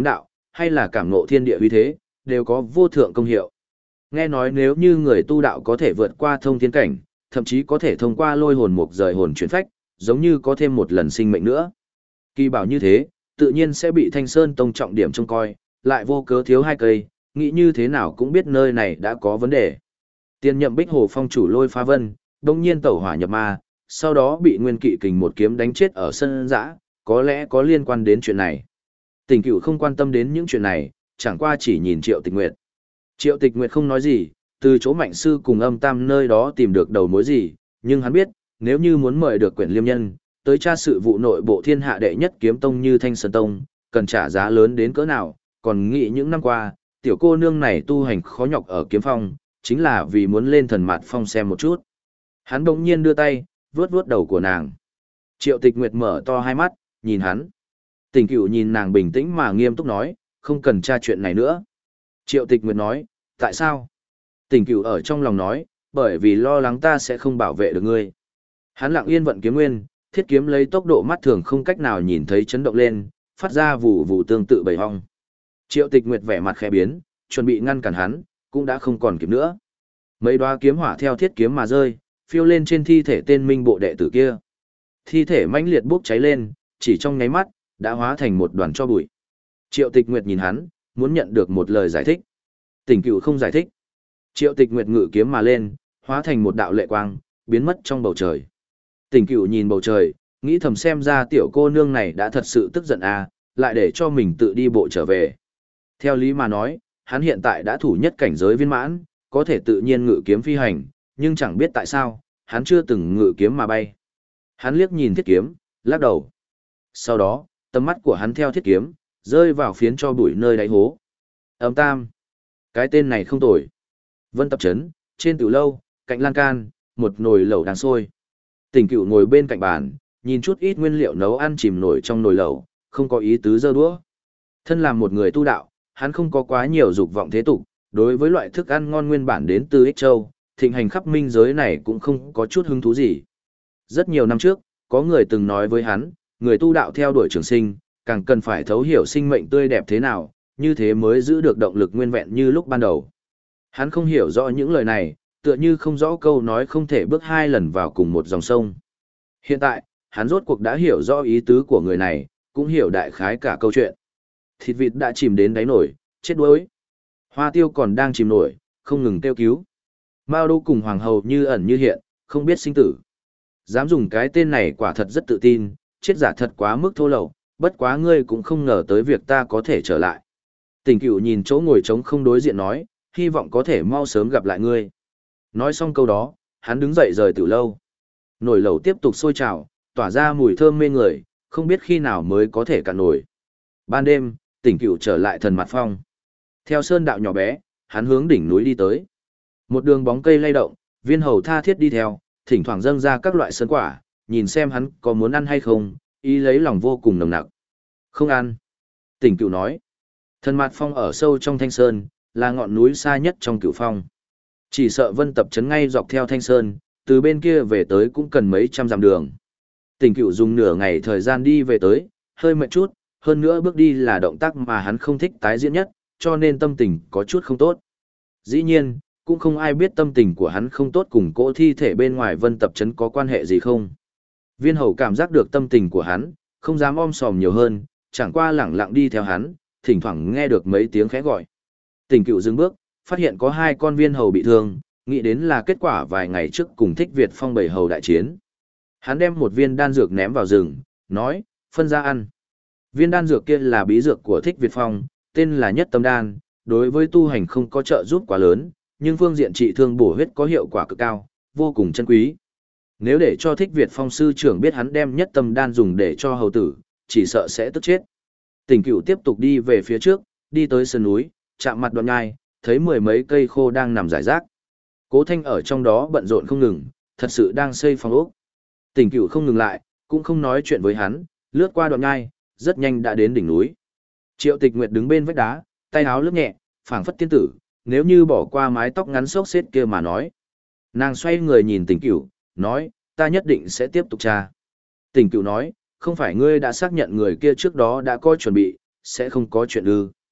Speaker 1: hay là cảm ngộ thiên địa uy thế, đều có vô thượng công hiệu. Nghe nói nếu như người tu đạo có thể vượt qua thông thiên cảnh, thậm chí có thể thông qua lôi hồn mục rời hồn chuyển phách, giống như có thêm một lần sinh mệnh nữa. Kỳ bảo như thế, tự nhiên sẽ bị Thanh Sơn Tông trọng điểm trông coi, lại vô cớ thiếu hai cây, nghĩ như thế nào cũng biết nơi này đã có vấn đề. Tiên nhậm Bích Hồ phong chủ Lôi Phá Vân, đông nhiên tẩu hỏa nhập ma, sau đó bị Nguyên Kỵ Kình một kiếm đánh chết ở sân dã, có lẽ có liên quan đến chuyện này. Tỉnh Cửu không quan tâm đến những chuyện này, chẳng qua chỉ nhìn Triệu Tịch Nguyệt. Triệu Tịch Nguyệt không nói gì, từ chỗ Mạnh sư cùng Âm Tam nơi đó tìm được đầu mối gì, nhưng hắn biết, nếu như muốn mời được Quyển Liêm Nhân tới tra sự vụ nội bộ thiên hạ đệ nhất kiếm tông như Thanh Sơn Tông, cần trả giá lớn đến cỡ nào, còn nghĩ những năm qua, tiểu cô nương này tu hành khó nhọc ở kiếm phong, chính là vì muốn lên thần mạt phong xem một chút. Hắn bỗng nhiên đưa tay, vuốt vuốt đầu của nàng. Triệu Tịch Nguyệt mở to hai mắt, nhìn hắn. Tỉnh Cửu nhìn nàng bình tĩnh mà nghiêm túc nói, không cần tra chuyện này nữa. Triệu Tịch Nguyệt nói, tại sao? Tỉnh Cửu ở trong lòng nói, bởi vì lo lắng ta sẽ không bảo vệ được ngươi. Hắn lặng yên vận kiếm nguyên, thiết kiếm lấy tốc độ mắt thường không cách nào nhìn thấy chấn động lên, phát ra vụ vụ tương tự bầy hong. Triệu Tịch Nguyệt vẻ mặt khẽ biến, chuẩn bị ngăn cản hắn, cũng đã không còn kịp nữa. Mấy đoá kiếm hỏa theo thiết kiếm mà rơi, phiêu lên trên thi thể tên minh bộ đệ tử kia. Thi thể mãnh liệt bốc cháy lên, chỉ trong nháy mắt, đã hóa thành một đoàn tro bụi. Triệu Tịch Nguyệt nhìn hắn, muốn nhận được một lời giải thích. Tỉnh Cửu không giải thích. Triệu Tịch Nguyệt ngự kiếm mà lên, hóa thành một đạo lệ quang, biến mất trong bầu trời. Tỉnh Cửu nhìn bầu trời, nghĩ thầm xem ra tiểu cô nương này đã thật sự tức giận à, lại để cho mình tự đi bộ trở về. Theo lý mà nói, hắn hiện tại đã thủ nhất cảnh giới viên mãn, có thể tự nhiên ngự kiếm phi hành, nhưng chẳng biết tại sao, hắn chưa từng ngự kiếm mà bay. Hắn liếc nhìn thiết kiếm, lắc đầu. Sau đó, tầm mắt của hắn theo thiết kiếm, rơi vào phiến cho bụi nơi đáy hố. Âm Tam. Cái tên này không tồi. Vân Tập Trấn, trên tiểu lâu, cạnh lan can, một nồi lẩu đang sôi. Tỉnh Cửu ngồi bên cạnh bàn, nhìn chút ít nguyên liệu nấu ăn chìm nổi trong nồi lẩu, không có ý tứ giơ đũa. Thân làm một người tu đạo, hắn không có quá nhiều dục vọng thế tục, đối với loại thức ăn ngon nguyên bản đến từ Ích Châu, thịnh hành khắp minh giới này cũng không có chút hứng thú gì. Rất nhiều năm trước, có người từng nói với hắn, người tu đạo theo đuổi trường sinh, càng cần phải thấu hiểu sinh mệnh tươi đẹp thế nào, như thế mới giữ được động lực nguyên vẹn như lúc ban đầu. Hắn không hiểu rõ những lời này, tựa như không rõ câu nói không thể bước hai lần vào cùng một dòng sông. Hiện tại, hắn rốt cuộc đã hiểu rõ ý tứ của người này, cũng hiểu đại khái cả câu chuyện. Thịt vịt đã chìm đến đáy nổi, chết đuối. Hoa tiêu còn đang chìm nổi, không ngừng kêu cứu. Mao Đô cùng Hoàng hậu như ẩn như hiện, không biết sinh tử. Dám dùng cái tên này quả thật rất tự tin, chết giả thật quá mức thô lậu, bất quá ngươi cũng không ngờ tới việc ta có thể trở lại. Tỉnh Cửu nhìn chỗ ngồi trống không đối diện nói, hy vọng có thể mau sớm gặp lại ngươi. Nói xong câu đó, hắn đứng dậy rời từ lâu. Nồi lẩu tiếp tục sôi trào, tỏa ra mùi thơm mê người, không biết khi nào mới có thể cạn nổi. Ban đêm, Tỉnh Cửu trở lại thần mặt phong. Theo sơn đạo nhỏ bé, hắn hướng đỉnh núi đi tới. Một đường bóng cây lay động, Viên Hầu tha thiết đi theo, thỉnh thoảng dâng ra các loại sơn quả, nhìn xem hắn có muốn ăn hay không, ý lấy lòng vô cùng nồng nặc. Không ăn. Tỉnh Cửu nói. Thần mặt phong ở sâu trong Thanh Sơn, là ngọn núi xa nhất trong Cửu Phong. Chỉ sợ Vân Tập Trấn ngay dọc theo Thanh Sơn, từ bên kia về tới cũng cần mấy trăm dặm đường. Tỉnh Cửu dùng nửa ngày thời gian đi về tới, hơi mệt chút, hơn nữa bước đi là động tác mà hắn không thích tái diễn nhất, cho nên tâm tình có chút không tốt. Dĩ nhiên, cũng không ai biết tâm tình của hắn không tốt cùng cỗ thi thể bên ngoài Vân Tập Trấn có quan hệ gì không. Viên Hầu cảm giác được tâm tình của hắn, không dám om sòm nhiều hơn, chẳng qua lẳng lặng đi theo hắn, thỉnh thoảng nghe được mấy tiếng khẽ gọi. Tỉnh Cửu dừng bước, phát hiện có hai con viên hầu bị thương, nghĩ đến là kết quả vài ngày trước cùng Thích Việt Phong bảy hầu đại chiến. Hắn đem một viên đan dược ném vào rừng, nói, phân ra ăn. Viên đan dược kia là bí dược của Thích Việt Phong, tên là Nhất Tâm Đan, đối với tu hành không có trợ giúp quá lớn, nhưng phương diện trị thương bổ huyết có hiệu quả cực cao, vô cùng chân quý. Nếu để cho Thích Việt Phong sư trưởng biết hắn đem Nhất Tâm Đan dùng để cho hầu tử, chỉ sợ sẽ tức chết. Tỉnh Cửu tiếp tục đi về phía trước, đi tới sườn núi, chạm mặt đoạn nhai, thấy mười mấy cây khô đang nằm rải rác. Cố Thanh ở trong đó bận rộn không ngừng, thật sự đang xây phòng ốc. Tỉnh Cửu không ngừng lại, cũng không nói chuyện với hắn, lướt qua đoạn nhai, rất nhanh đã đến đỉnh núi. Triệu Tịch Nguyệt đứng bên vách đá, tay áo lướt nhẹ, phảng phất tiên tử, nếu như bỏ qua mái tóc ngắn xốc xếch kia mà nói. Nàng xoay người nhìn Tỉnh Cửu, nói, ta nhất định sẽ tiếp tục tra. Tỉnh Cửu nói, không phải ngươi đã xác nhận người kia trước đó đã có chuẩn bị, sẽ không có chuyện ư.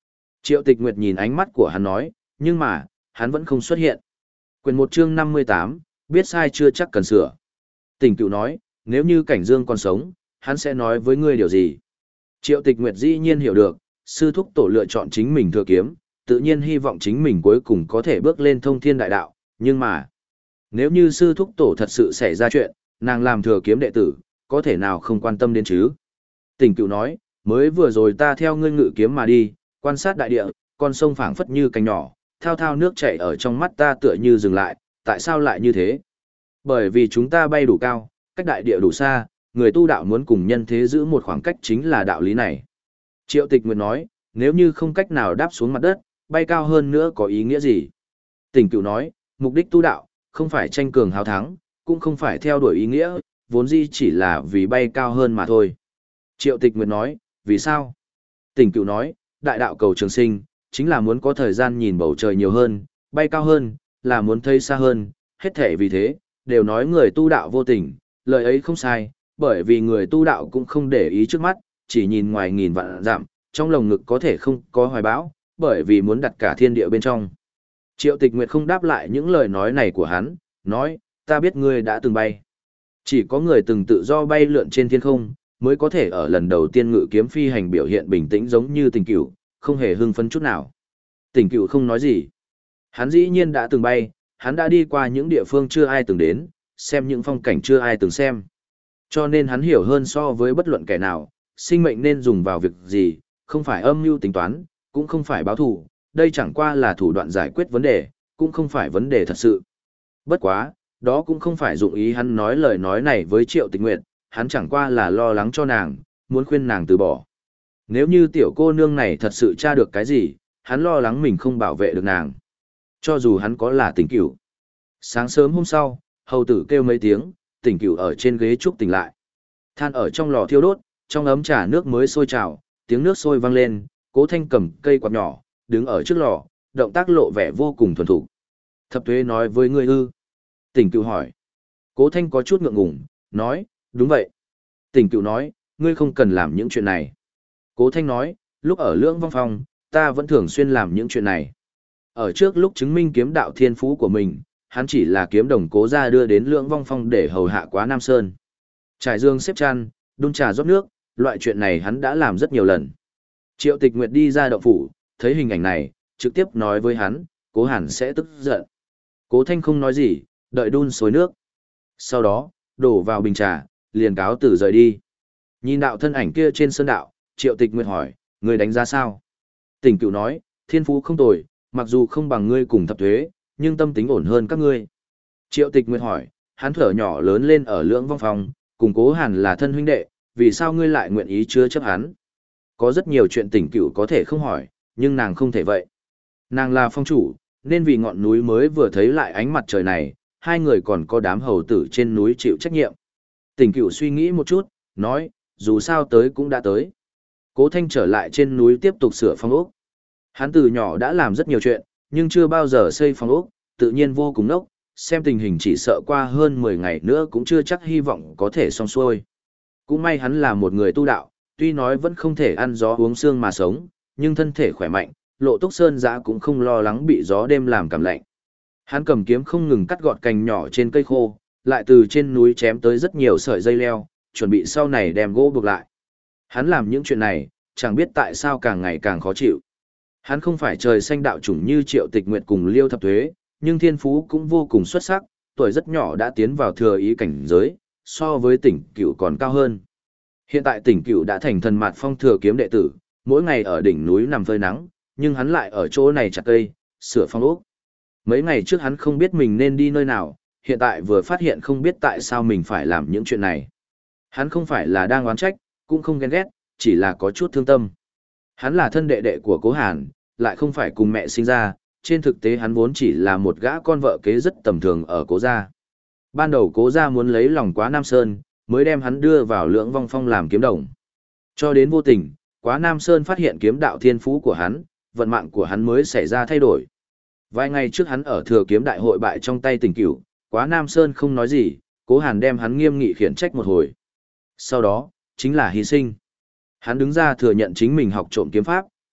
Speaker 1: Triệu Tịch Nguyệt nhìn ánh mắt của hắn nói, nhưng mà, hắn vẫn không xuất hiện. Quyền một chương năm mươi tám, biết sai chưa chắc cần sửa. Tỉnh Cửu nói, nếu như Cảnh Dương còn sống, hắn sẽ nói với ngươi điều gì? Triệu Tịch Nguyệt dĩ nhiên hiểu được, sư thúc tổ lựa chọn chính mình thừa kiếm, tự nhiên hy vọng chính mình cuối cùng có thể bước lên thông thiên đại đạo, nhưng mà, nếu như sư thúc tổ thật sự xảy ra chuyện, nàng làm thừa kiếm đệ tử, có thể nào không quan tâm đến chứ? Tỉnh Cửu nói, mới vừa rồi ta theo ngươi ngự kiếm mà đi, quan sát đại địa, con sông phảng phất như cánh nhỏ, thao thao nước chảy ở trong mắt ta tựa như dừng lại, tại sao lại như thế? Bởi vì chúng ta bay đủ cao, cách đại địa đủ xa, người tu đạo muốn cùng nhân thế giữ một khoảng cách chính là đạo lý này. Triệu Tịch Nguyệt nói, nếu như không cách nào đáp xuống mặt đất, bay cao hơn nữa có ý nghĩa gì? Tỉnh Cửu nói, mục đích tu đạo, không phải tranh cường hào thắng, cũng không phải theo đuổi ý nghĩa, vốn dĩ chỉ là vì bay cao hơn mà thôi. Triệu Tịch Nguyệt nói, vì sao? Tỉnh Cửu nói, đại đạo cầu trường sinh, chính là muốn có thời gian nhìn bầu trời nhiều hơn, bay cao hơn, là muốn thấy xa hơn, hết thể vì thế, đều nói người tu đạo vô tình, lời ấy không sai, bởi vì người tu đạo cũng không để ý trước mắt, chỉ nhìn ngoài nghìn vạn dặm, trong lồng ngực có thể không có hoài bão, bởi vì muốn đặt cả thiên địa bên trong. Triệu Tịch Nguyệt không đáp lại những lời nói này của hắn, nói, ta biết ngươi đã từng bay. Chỉ có người từng tự do bay lượn trên thiên không, mới có thể ở lần đầu tiên ngự kiếm phi hành biểu hiện bình tĩnh giống như Tỉnh Cửu, không hề hưng phấn chút nào. Tỉnh Cửu không nói gì. Hắn dĩ nhiên đã từng bay, hắn đã đi qua những địa phương chưa ai từng đến, xem những phong cảnh chưa ai từng xem. Cho nên hắn hiểu hơn so với bất luận kẻ nào, sinh mệnh nên dùng vào việc gì, không phải âm mưu tính toán, cũng không phải báo thù, đây chẳng qua là thủ đoạn giải quyết vấn đề, cũng không phải vấn đề thật sự. Bất quá, đó cũng không phải dụng ý hắn nói lời nói này với Triệu Tịch Nguyệt, hắn chẳng qua là lo lắng cho nàng, muốn khuyên nàng từ bỏ. Nếu như tiểu cô nương này thật sự tra được cái gì, hắn lo lắng mình không bảo vệ được nàng. Cho dù hắn có là Tỉnh Cửu. Sáng sớm hôm sau, hầu tử kêu mấy tiếng, Tỉnh Cửu ở trên ghế trúc tỉnh lại. Than ở trong lò thiêu đốt, trong ấm trà nước mới sôi trào, tiếng nước sôi vang lên, Cố Thanh cầm cây quạt nhỏ, đứng ở trước lò, động tác lộ vẻ vô cùng thuần thục. Thập Tuế nói với ngươi ư? Tỉnh Cửu hỏi. Cố Thanh có chút ngượng ngùng, nói, đúng vậy. Tỉnh Cửu nói, ngươi không cần làm những chuyện này. Cố Thanh nói, lúc ở Lưỡng Vong Phong, ta vẫn thường xuyên làm những chuyện này. Ở trước lúc chứng minh kiếm đạo thiên phú của mình, hắn chỉ là kiếm đồng Cố gia đưa đến Lưỡng Vong Phong để hầu hạ Quá Nam Sơn. Trải giường xếp chăn, đun trà rót nước, loại chuyện này hắn đã làm rất nhiều lần. Triệu Tịch Nguyệt đi ra động phủ, thấy hình ảnh này, trực tiếp nói với hắn, Cố Hàn sẽ tức giận. Cố Thanh không nói gì, đợi đun sôi nước. Sau đó, đổ vào bình trà, liền cáo từ rời đi. Nhìn đạo thân ảnh kia trên sơn đạo, Triệu Tịch Nguyệt hỏi, người đánh giá sao? Tỉnh Cửu nói, thiên phú không tồi, mặc dù không bằng ngươi cùng Thập Tuế, nhưng tâm tính ổn hơn các ngươi. Triệu Tịch Nguyệt hỏi, hắn thở nhỏ lớn lên ở Lưỡng Vong Phong, cùng Cố Hàn là thân huynh đệ, vì sao ngươi lại nguyện ý chứa chấp hắn? Có rất nhiều chuyện Tỉnh Cửu có thể không hỏi, nhưng nàng không thể vậy. Nàng là phong chủ, nên vì ngọn núi mới vừa thấy lại ánh mặt trời này, hai người còn có đám hầu tử trên núi chịu trách nhiệm. Tỉnh Cửu suy nghĩ một chút, nói, dù sao tới cũng đã tới. Cố Thanh trở lại trên núi tiếp tục sửa phong ốc. Hắn từ nhỏ đã làm rất nhiều chuyện, nhưng chưa bao giờ xây phong ốc, tự nhiên vô cùng nốc, xem tình hình chỉ sợ qua hơn mười ngày nữa cũng chưa chắc hy vọng có thể xong xuôi. Cũng may hắn là một người tu đạo, tuy nói vẫn không thể ăn gió uống sương mà sống, nhưng thân thể khỏe mạnh, Lộ Túc Sơn Dã cũng không lo lắng bị gió đêm làm cảm lạnh. Hắn cầm kiếm không ngừng cắt gọt cành nhỏ trên cây khô, lại từ trên núi chém tới rất nhiều sợi dây leo, chuẩn bị sau này đem gỗ buộc lại. Hắn làm những chuyện này, chẳng biết tại sao càng ngày càng khó chịu. Hắn không phải trời xanh đạo chủng như Triệu Tịch Nguyệt cùng Liêu Thập Tuế, nhưng thiên phú cũng vô cùng xuất sắc, tuổi rất nhỏ đã tiến vào thừa ý cảnh giới, so với Tỉnh Cửu còn cao hơn. Hiện tại Tỉnh Cửu đã thành thần mạt phong thừa kiếm đệ tử, mỗi ngày ở đỉnh núi nằm phơi nắng, nhưng hắn lại ở chỗ này chặt cây, sửa phong ốc. Mấy ngày trước hắn không biết mình nên đi nơi nào, hiện tại vừa phát hiện không biết tại sao mình phải làm những chuyện này. Hắn không phải là đang oán trách, cũng không ghen ghét, chỉ là có chút thương tâm. Hắn là thân đệ đệ của Cố Hàn, lại không phải cùng mẹ sinh ra, trên thực tế hắn vốn chỉ là một gã con vợ kế rất tầm thường ở Cố gia. Ban đầu Cố gia muốn lấy lòng Quá Nam Sơn, mới đem hắn đưa vào Lưỡng Vong Phong làm kiếm đồng. Cho đến vô tình, Quá Nam Sơn phát hiện kiếm đạo thiên phú của hắn, vận mạng của hắn mới xảy ra thay đổi. Vài ngày trước hắn ở thừa kiếm đại hội bại trong tay Tỉnh Cửu, Quá Nam Sơn không nói gì, Cố Hàn đem hắn nghiêm nghị khiển trách một hồi. Sau đó, chính là hy sinh. Hắn đứng ra thừa nhận chính mình học trộm kiếm pháp,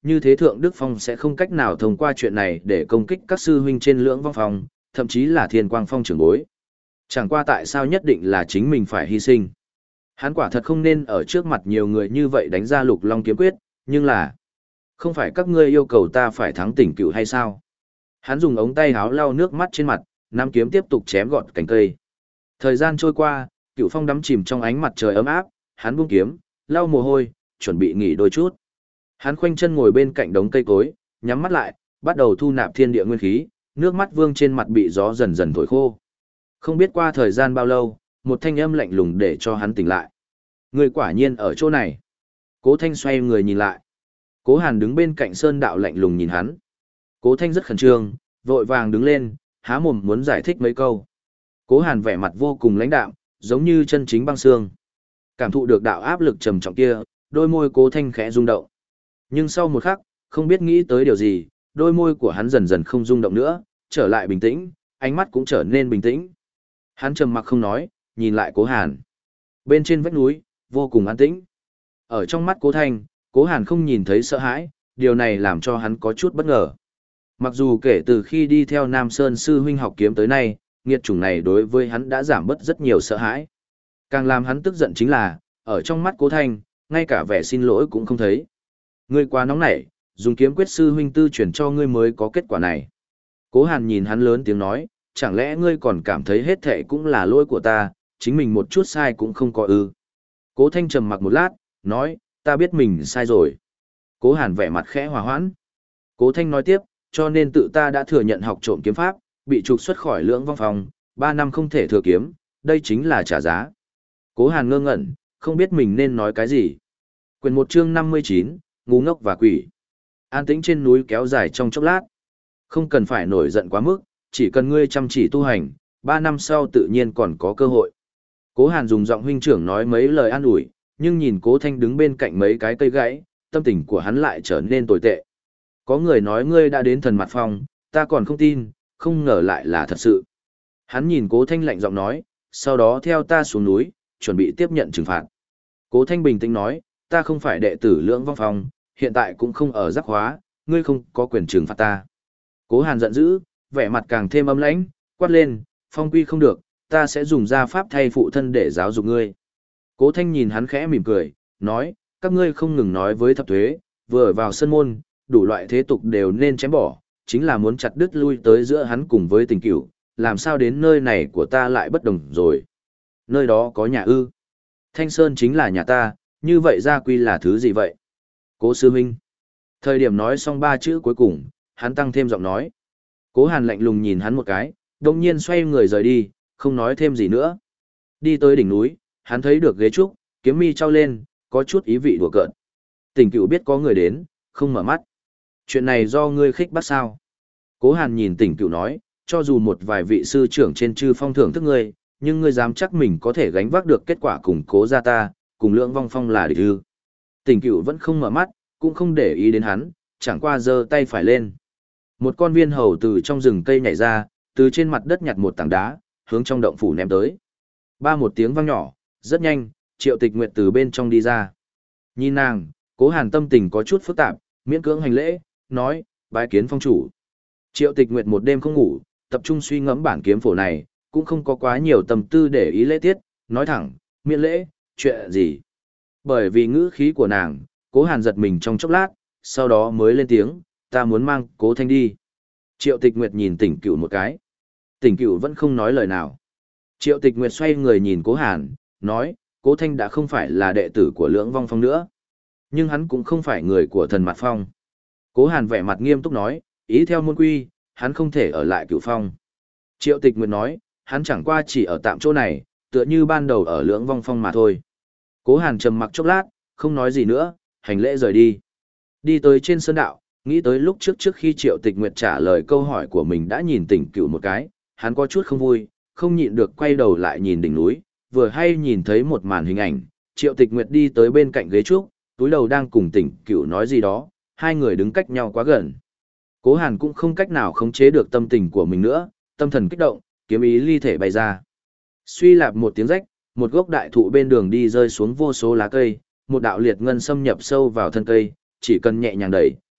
Speaker 1: như thế Thượng Đức Phong sẽ không cách nào thông qua chuyện này để công kích các sư huynh trên Lưỡng Vong Phong, thậm chí là Thiên Quang Phong trưởng bối. Chẳng qua tại sao nhất định là chính mình phải hy sinh. Hắn quả thật không nên ở trước mặt nhiều người như vậy đánh ra Lục Long kiếm quyết, nhưng là không phải các ngươi yêu cầu ta phải thắng Tỉnh Cựu hay sao? Hắn dùng ống tay áo lau nước mắt trên mặt, nắm kiếm tiếp tục chém gọt cành cây. Thời gian trôi qua, Cựu Phong đắm chìm trong ánh mặt trời ấm áp, hắn buông kiếm, lau mồ hôi, chuẩn bị nghỉ đôi chút. Hắn khoanh chân ngồi bên cạnh đống cây cối, nhắm mắt lại, bắt đầu thu nạp thiên địa nguyên khí, nước mắt vương trên mặt bị gió dần dần thổi khô. Không biết qua thời gian bao lâu, một thanh âm lạnh lùng để cho hắn tỉnh lại. Người quả nhiên ở chỗ này. Cố Thanh xoay người nhìn lại. Cố Hàn đứng bên cạnh Sơn Đạo lạnh lùng nhìn hắn. Cố Thanh rất khẩn trương, vội vàng đứng lên, há mồm muốn giải thích mấy câu. Cố Hàn vẻ mặt vô cùng lãnh đạm, giống như chân chính băng xương. Cảm thụ được đạo áp lực trầm trọng kia, đôi môi Cố Thanh khẽ rung động. Nhưng sau một khắc, không biết nghĩ tới điều gì, đôi môi của hắn dần dần không rung động nữa, trở lại bình tĩnh, ánh mắt cũng trở nên bình tĩnh. Hắn trầm mặc không nói, nhìn lại Cố Hàn. Bên trên vách núi, vô cùng an tĩnh. Ở trong mắt Cố Thanh, Cố Hàn không nhìn thấy sợ hãi, điều này làm cho hắn có chút bất ngờ. Mặc dù kể từ khi đi theo Nam Sơn sư huynh học kiếm tới nay, nghiệt chủng này đối với hắn đã giảm bớt rất nhiều sợ hãi. Càng làm hắn tức giận chính là, ở trong mắt Cố Thanh, ngay cả vẻ xin lỗi cũng không thấy. Ngươi quá nóng nảy, dùng kiếm quyết sư huynh tư chuyển cho ngươi mới có kết quả này. Cố Hàn nhìn hắn lớn tiếng nói, chẳng lẽ ngươi còn cảm thấy hết thệ cũng là lỗi của ta, chính mình một chút sai cũng không có ư. Cố Thanh trầm mặc một lát, nói, ta biết mình sai rồi. Cố Hàn vẻ mặt khẽ hòa hoãn. Cố Thanh nói tiếp, cho nên tự ta đã thừa nhận học trộm kiếm pháp, bị trục xuất khỏi Lưỡng Vong Phong, ba năm không thể thừa kiếm, đây chính là trả giá. Cố Hàn ngơ ngẩn, không biết mình nên nói cái gì. Quyền một chương năm mươi chín, ngu ngốc và quỷ. An tĩnh trên núi kéo dài trong chốc lát. Không cần phải nổi giận quá mức, chỉ cần ngươi chăm chỉ tu hành, ba năm sau tự nhiên còn có cơ hội. Cố Hàn dùng giọng huynh trưởng nói mấy lời an ủi, nhưng nhìn Cố Thanh đứng bên cạnh mấy cái cây gãy, tâm tình của hắn lại trở nên tồi tệ. Có người nói ngươi đã đến Thần Mặt Phong, ta còn không tin, không ngờ lại là thật sự. Hắn nhìn Cố Thanh lạnh giọng nói, sau đó theo ta xuống núi, chuẩn bị tiếp nhận trừng phạt. Cố Thanh bình tĩnh nói, ta không phải đệ tử Lưỡng Vong Phong, hiện tại cũng không ở giác hóa, ngươi không có quyền trừng phạt ta. Cố Hàn giận dữ, vẻ mặt càng thêm âm lãnh, quát lên, phong quy không được, ta sẽ dùng gia pháp thay phụ thân để giáo dục ngươi. Cố Thanh nhìn hắn khẽ mỉm cười, nói, các ngươi không ngừng nói với thập thuế, vừa vào sân môn, đủ loại thế tục đều nên chém bỏ, chính là muốn chặt đứt lui tới giữa hắn cùng với Tình Cửu, làm sao đến nơi này của ta lại bất đồng rồi. Nơi đó có nhà ư. Thanh Sơn chính là nhà ta, như vậy gia quy là thứ gì vậy? Cố sư huynh. Thời điểm nói xong ba chữ cuối cùng, hắn tăng thêm giọng nói. Cố Hàn lạnh lùng nhìn hắn một cái, đồng nhiên xoay người rời đi, không nói thêm gì nữa. Đi tới đỉnh núi, hắn thấy được ghế trúc, kiếm mi trao lên, có chút ý vị đùa cợt. Tình Cửu biết có người đến, không mở mắt. Chuyện này do ngươi khích bắt sao? Cố Hàn nhìn Tình Cửu nói, cho dù một vài vị sư trưởng trên chư phong thưởng thức ngươi, nhưng ngươi dám chắc mình có thể gánh vác được kết quả cùng Cố gia ta, cùng Lưỡng Vong Phong là địch ư? Tình Cửu vẫn không mở mắt, cũng không để ý đến hắn, chẳng qua giơ tay phải lên. Một con viên hầu từ trong rừng cây nhảy ra, từ trên mặt đất nhặt một tảng đá, hướng trong động phủ ném tới. Ba một tiếng vang nhỏ, rất nhanh, Triệu Tịch Nguyệt từ bên trong đi ra. Nhìn nàng, Cố Hàn tâm tình có chút phức tạp, miễn cưỡng hành lễ, nói, bái kiến phong chủ. Triệu Tịch Nguyệt một đêm không ngủ, tập trung suy ngẫm bản kiếm phổ này, cũng không có quá nhiều tâm tư để ý lễ tiết, nói thẳng, miễn lễ, chuyện gì. Bởi vì ngữ khí của nàng, Cố Hàn giật mình trong chốc lát, sau đó mới lên tiếng, ta muốn mang Cố Thanh đi. Triệu Tịch Nguyệt nhìn Tỉnh Cửu một cái. Tỉnh Cửu vẫn không nói lời nào. Triệu Tịch Nguyệt xoay người nhìn Cố Hàn, nói, Cố Thanh đã không phải là đệ tử của Lưỡng Vong Phong nữa. Nhưng hắn cũng không phải người của Thần Mặt Phong. Cố Hàn vẻ mặt nghiêm túc nói, ý theo môn quy, hắn không thể ở lại Cửu Phong. Triệu Tịch Nguyệt nói, hắn chẳng qua chỉ ở tạm chỗ này, tựa như ban đầu ở Lưỡng Vong Phong mà thôi. Cố Hàn trầm mặc chốc lát, không nói gì nữa, hành lễ rời đi. Đi tới trên sơn đạo, nghĩ tới lúc trước trước khi Triệu Tịch Nguyệt trả lời câu hỏi của mình đã nhìn Tỉnh Cửu một cái, hắn có chút không vui, không nhịn được quay đầu lại nhìn đỉnh núi, vừa hay nhìn thấy một màn hình ảnh, Triệu Tịch Nguyệt đi tới bên cạnh ghế trúc, túi đầu đang cùng Tỉnh Cửu nói gì đó, hai người đứng cách nhau quá gần. Cố Hàn cũng không cách nào khống chế được tâm tình của mình nữa, tâm thần kích động, kiếm ý ly thể bay ra. Suy lạp một tiếng rách, một gốc đại thụ bên đường đi rơi xuống vô số lá cây, một đạo liệt ngân xâm nhập sâu vào thân cây, chỉ cần nhẹ nhàng đẩy,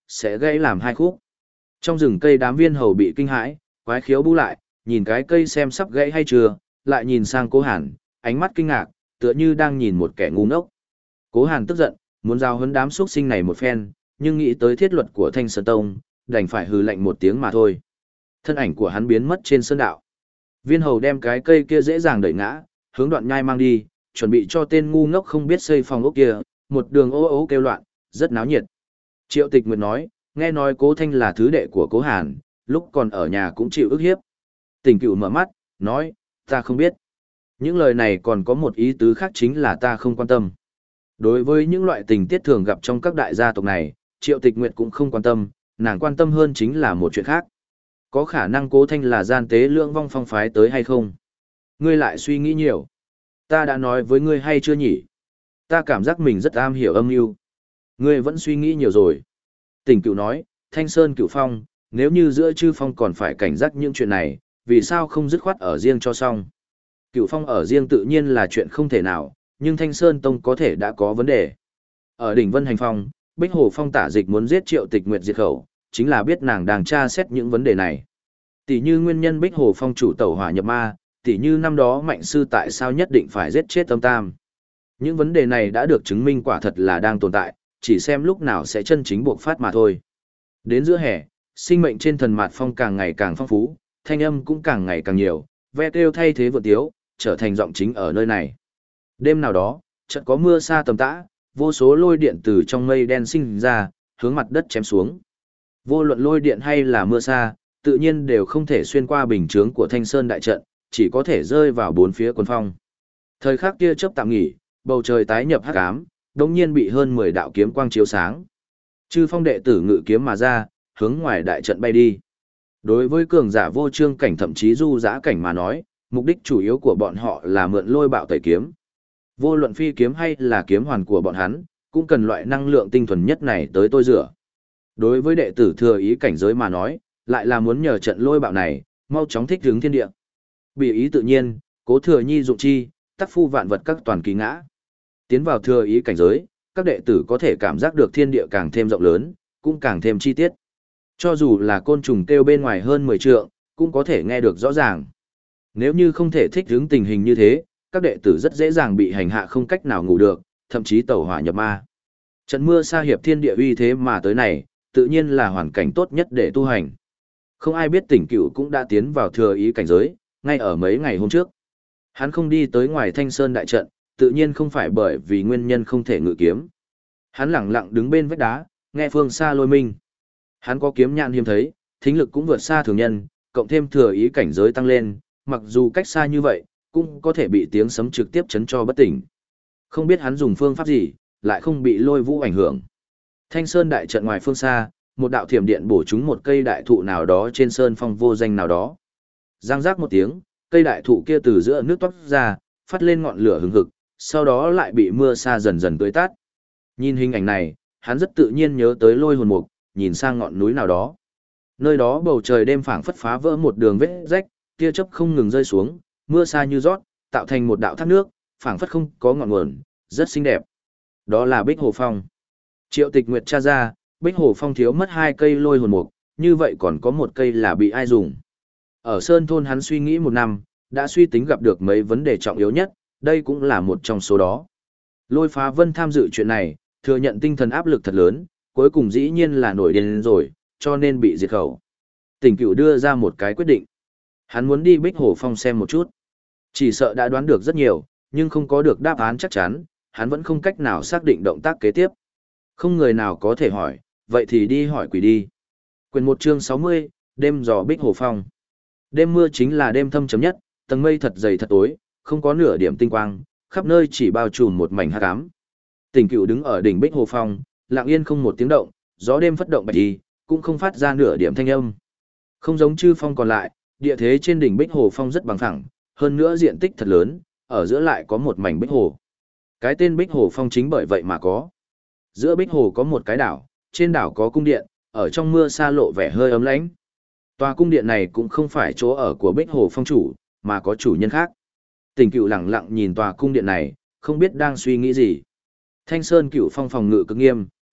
Speaker 1: sẽ gãy làm hai khúc. Trong rừng cây đám viên hầu bị kinh hãi, quái khiếu bu lại, nhìn cái cây xem sắp gãy hay chưa, lại nhìn sang Cố Hàn, ánh mắt kinh ngạc, tựa như đang nhìn một kẻ ngu ngốc. Cố Hàn tức giận, muốn giao huấn đám xuất sinh này một phen, nhưng nghĩ tới thiết luật của Thanh Sơn Tông, đành phải hừ lạnh một tiếng mà thôi. Thân ảnh của hắn biến mất trên sơn đạo. Viên hầu đem cái cây kia dễ dàng đẩy ngã, hướng Đoạn Nhai mang đi, chuẩn bị cho tên ngu ngốc không biết xây phòng ốc kia, một đường ố ố kêu loạn, rất náo nhiệt. Triệu Tịch Nguyệt nói, nghe nói Cố Thanh là thứ đệ của Cố Hàn, lúc còn ở nhà cũng chịu ức hiếp. Tỉnh Cửu mở mắt, nói, ta không biết. Những lời này còn có một ý tứ khác, chính là ta không quan tâm. Đối với những loại tình tiết thường gặp trong các đại gia tộc này, Triệu Tịch Nguyệt cũng không quan tâm, nàng quan tâm hơn chính là một chuyện khác. Có khả năng Cố Thanh là gian tế lưỡng vong phong phái tới hay không? Ngươi lại suy nghĩ nhiều. Ta đã nói với ngươi hay chưa nhỉ? Ta cảm giác mình rất am hiểu âm mưu. Ngươi vẫn suy nghĩ nhiều rồi. Tỉnh Cửu nói, Thanh Sơn Cửu Phong, nếu như giữa chư phong còn phải cảnh giác những chuyện này, vì sao không dứt khoát ở riêng cho xong? Cửu Phong ở riêng tự nhiên là chuyện không thể nào, nhưng Thanh Sơn Tông có thể đã có vấn đề. Ở đỉnh Vân Hành Phong, Bích Hồ Phong tả dịch muốn giết Triệu Tịch Nguyệt diệt khẩu, chính là biết nàng đang tra xét những vấn đề này. Tỷ như nguyên nhân Bích Hồ Phong chủ tẩu hỏa nhập ma, tỷ như năm đó Mạnh Sư tại sao nhất định phải giết chết Tâm Tam. Những vấn đề này đã được chứng minh quả thật là đang tồn tại, chỉ xem lúc nào sẽ chân chính buộc phát mà thôi. Đến giữa hè, sinh mệnh trên thần mạt phong càng ngày càng phong phú, thanh âm cũng càng ngày càng nhiều, ve kêu thay thế vượt tiếu, trở thành giọng chính ở nơi này. Đêm nào đó, chợt có mưa sa tầm tã, vô số lôi điện từ trong mây đen sinh ra, hướng mặt đất chém xuống. Vô luận lôi điện hay là mưa sa, tự nhiên đều không thể xuyên qua bình chướng của Thanh Sơn đại trận, chỉ có thể rơi vào bốn phía quân phong. Thời khắc kia chớp tạm nghỉ, bầu trời tái nhập hắc ám, đột nhiên bị hơn mười đạo kiếm quang chiếu sáng. Chư phong đệ tử ngự kiếm mà ra, hướng ngoài đại trận bay đi. Đối với cường giả vô trương cảnh thậm chí du giã cảnh mà nói, mục đích chủ yếu của bọn họ là mượn lôi bạo tẩy kiếm. Vô luận phi kiếm hay là kiếm hoàn của bọn hắn, cũng cần loại năng lượng tinh thuần nhất này tới tôi rửa. Đối với đệ tử thừa ý cảnh giới mà nói, lại là muốn nhờ trận lôi bạo này, mau chóng thích hướng thiên địa. Bị ý tự nhiên, cố thừa nhi dụng chi, tắc phu vạn vật các toàn kỳ ngã. Tiến vào thừa ý cảnh giới, các đệ tử có thể cảm giác được thiên địa càng thêm rộng lớn, cũng càng thêm chi tiết. Cho dù là côn trùng kêu bên ngoài hơn mười trượng, cũng có thể nghe được rõ ràng. Nếu như không thể thích ứng tình hình như thế, các đệ tử rất dễ dàng bị hành hạ không cách nào ngủ được, thậm chí tẩu hỏa nhập ma. Trận mưa sa hiệp thiên địa uy thế mà tới này, tự nhiên là hoàn cảnh tốt nhất để tu hành. Không ai biết Tỉnh Cửu cũng đã tiến vào thừa ý cảnh giới, ngay ở mấy ngày hôm trước. Hắn không đi tới ngoài Thanh Sơn đại trận, tự nhiên không phải bởi vì nguyên nhân không thể ngự kiếm. Hắn lẳng lặng đứng bên vách đá, nghe phương xa lôi minh. Hắn có kiếm nhãn hiếm thấy, thính lực cũng vượt xa thường nhân, cộng thêm thừa ý cảnh giới tăng lên, mặc dù cách xa như vậy, cũng có thể bị tiếng sấm trực tiếp chấn cho bất tỉnh. Không biết hắn dùng phương pháp gì, lại không bị lôi vũ ảnh hưởng. Thanh Sơn đại trận ngoài phương xa, một đạo thiểm điện bổ trúng một cây đại thụ nào đó trên sơn phong vô danh nào đó. Giang giác một tiếng, cây đại thụ kia từ giữa nước toát ra, phát lên ngọn lửa hừng hực, sau đó lại bị mưa sa dần dần tưới tát. Nhìn hình ảnh này, hắn rất tự nhiên nhớ tới lôi hồn mục, nhìn sang ngọn núi nào đó. Nơi đó bầu trời đêm phảng phất phá vỡ một đường vết rách, tia chớp không ngừng rơi xuống, mưa sa như rót, tạo thành một đạo thác nước, phảng phất không có ngọn nguồn, rất xinh đẹp. Đó là Bích Hồ Phong. Triệu Tịch Nguyệt tra ra, Bích Hồ Phong thiếu mất hai cây lôi hồn mục, như vậy còn có một cây là bị ai dùng. Ở Sơn Thôn hắn suy nghĩ một năm, đã suy tính gặp được mấy vấn đề trọng yếu nhất, đây cũng là một trong số đó. Lôi Phá Vân tham dự chuyện này, thừa nhận tinh thần áp lực thật lớn, cuối cùng dĩ nhiên là nổi điên rồi, cho nên bị diệt khẩu. Tỉnh Cửu đưa ra một cái quyết định. Hắn muốn đi Bích Hồ Phong xem một chút. Chỉ sợ đã đoán được rất nhiều, nhưng không có được đáp án chắc chắn, hắn vẫn không cách nào xác định động tác kế tiếp. Không người nào có thể hỏi, vậy thì đi hỏi quỷ đi. Quyền một chương sáu mươi, đêm dò Bích Hồ Phong. Đêm mưa chính là đêm thâm chấm nhất, tầng mây thật dày thật tối, không có nửa điểm tinh quang, khắp nơi chỉ bao trùm một mảnh hắc ám. Tỉnh Cửu đứng ở đỉnh Bích Hồ Phong, lặng yên không một tiếng động, gió đêm phất động bạch đi, cũng không phát ra nửa điểm thanh âm. Không giống chư phong còn lại, địa thế trên đỉnh Bích Hồ Phong rất bằng phẳng, hơn nữa diện tích thật lớn, ở giữa lại có một mảnh Bích Hồ. Cái tên Bích Hồ Phong chính bởi vậy mà có. Giữa Bích Hồ có một cái đảo, trên đảo có cung điện, ở trong mưa sa lộ vẻ hơi ấm lãnh. Tòa cung điện này cũng không phải chỗ ở của Bích Hồ Phong chủ, mà có chủ nhân khác. Tỉnh Cửu lặng lặng nhìn tòa cung điện này, không biết đang suy nghĩ gì. Thanh Sơn Cửu Phong phòng ngự cực nghiêm,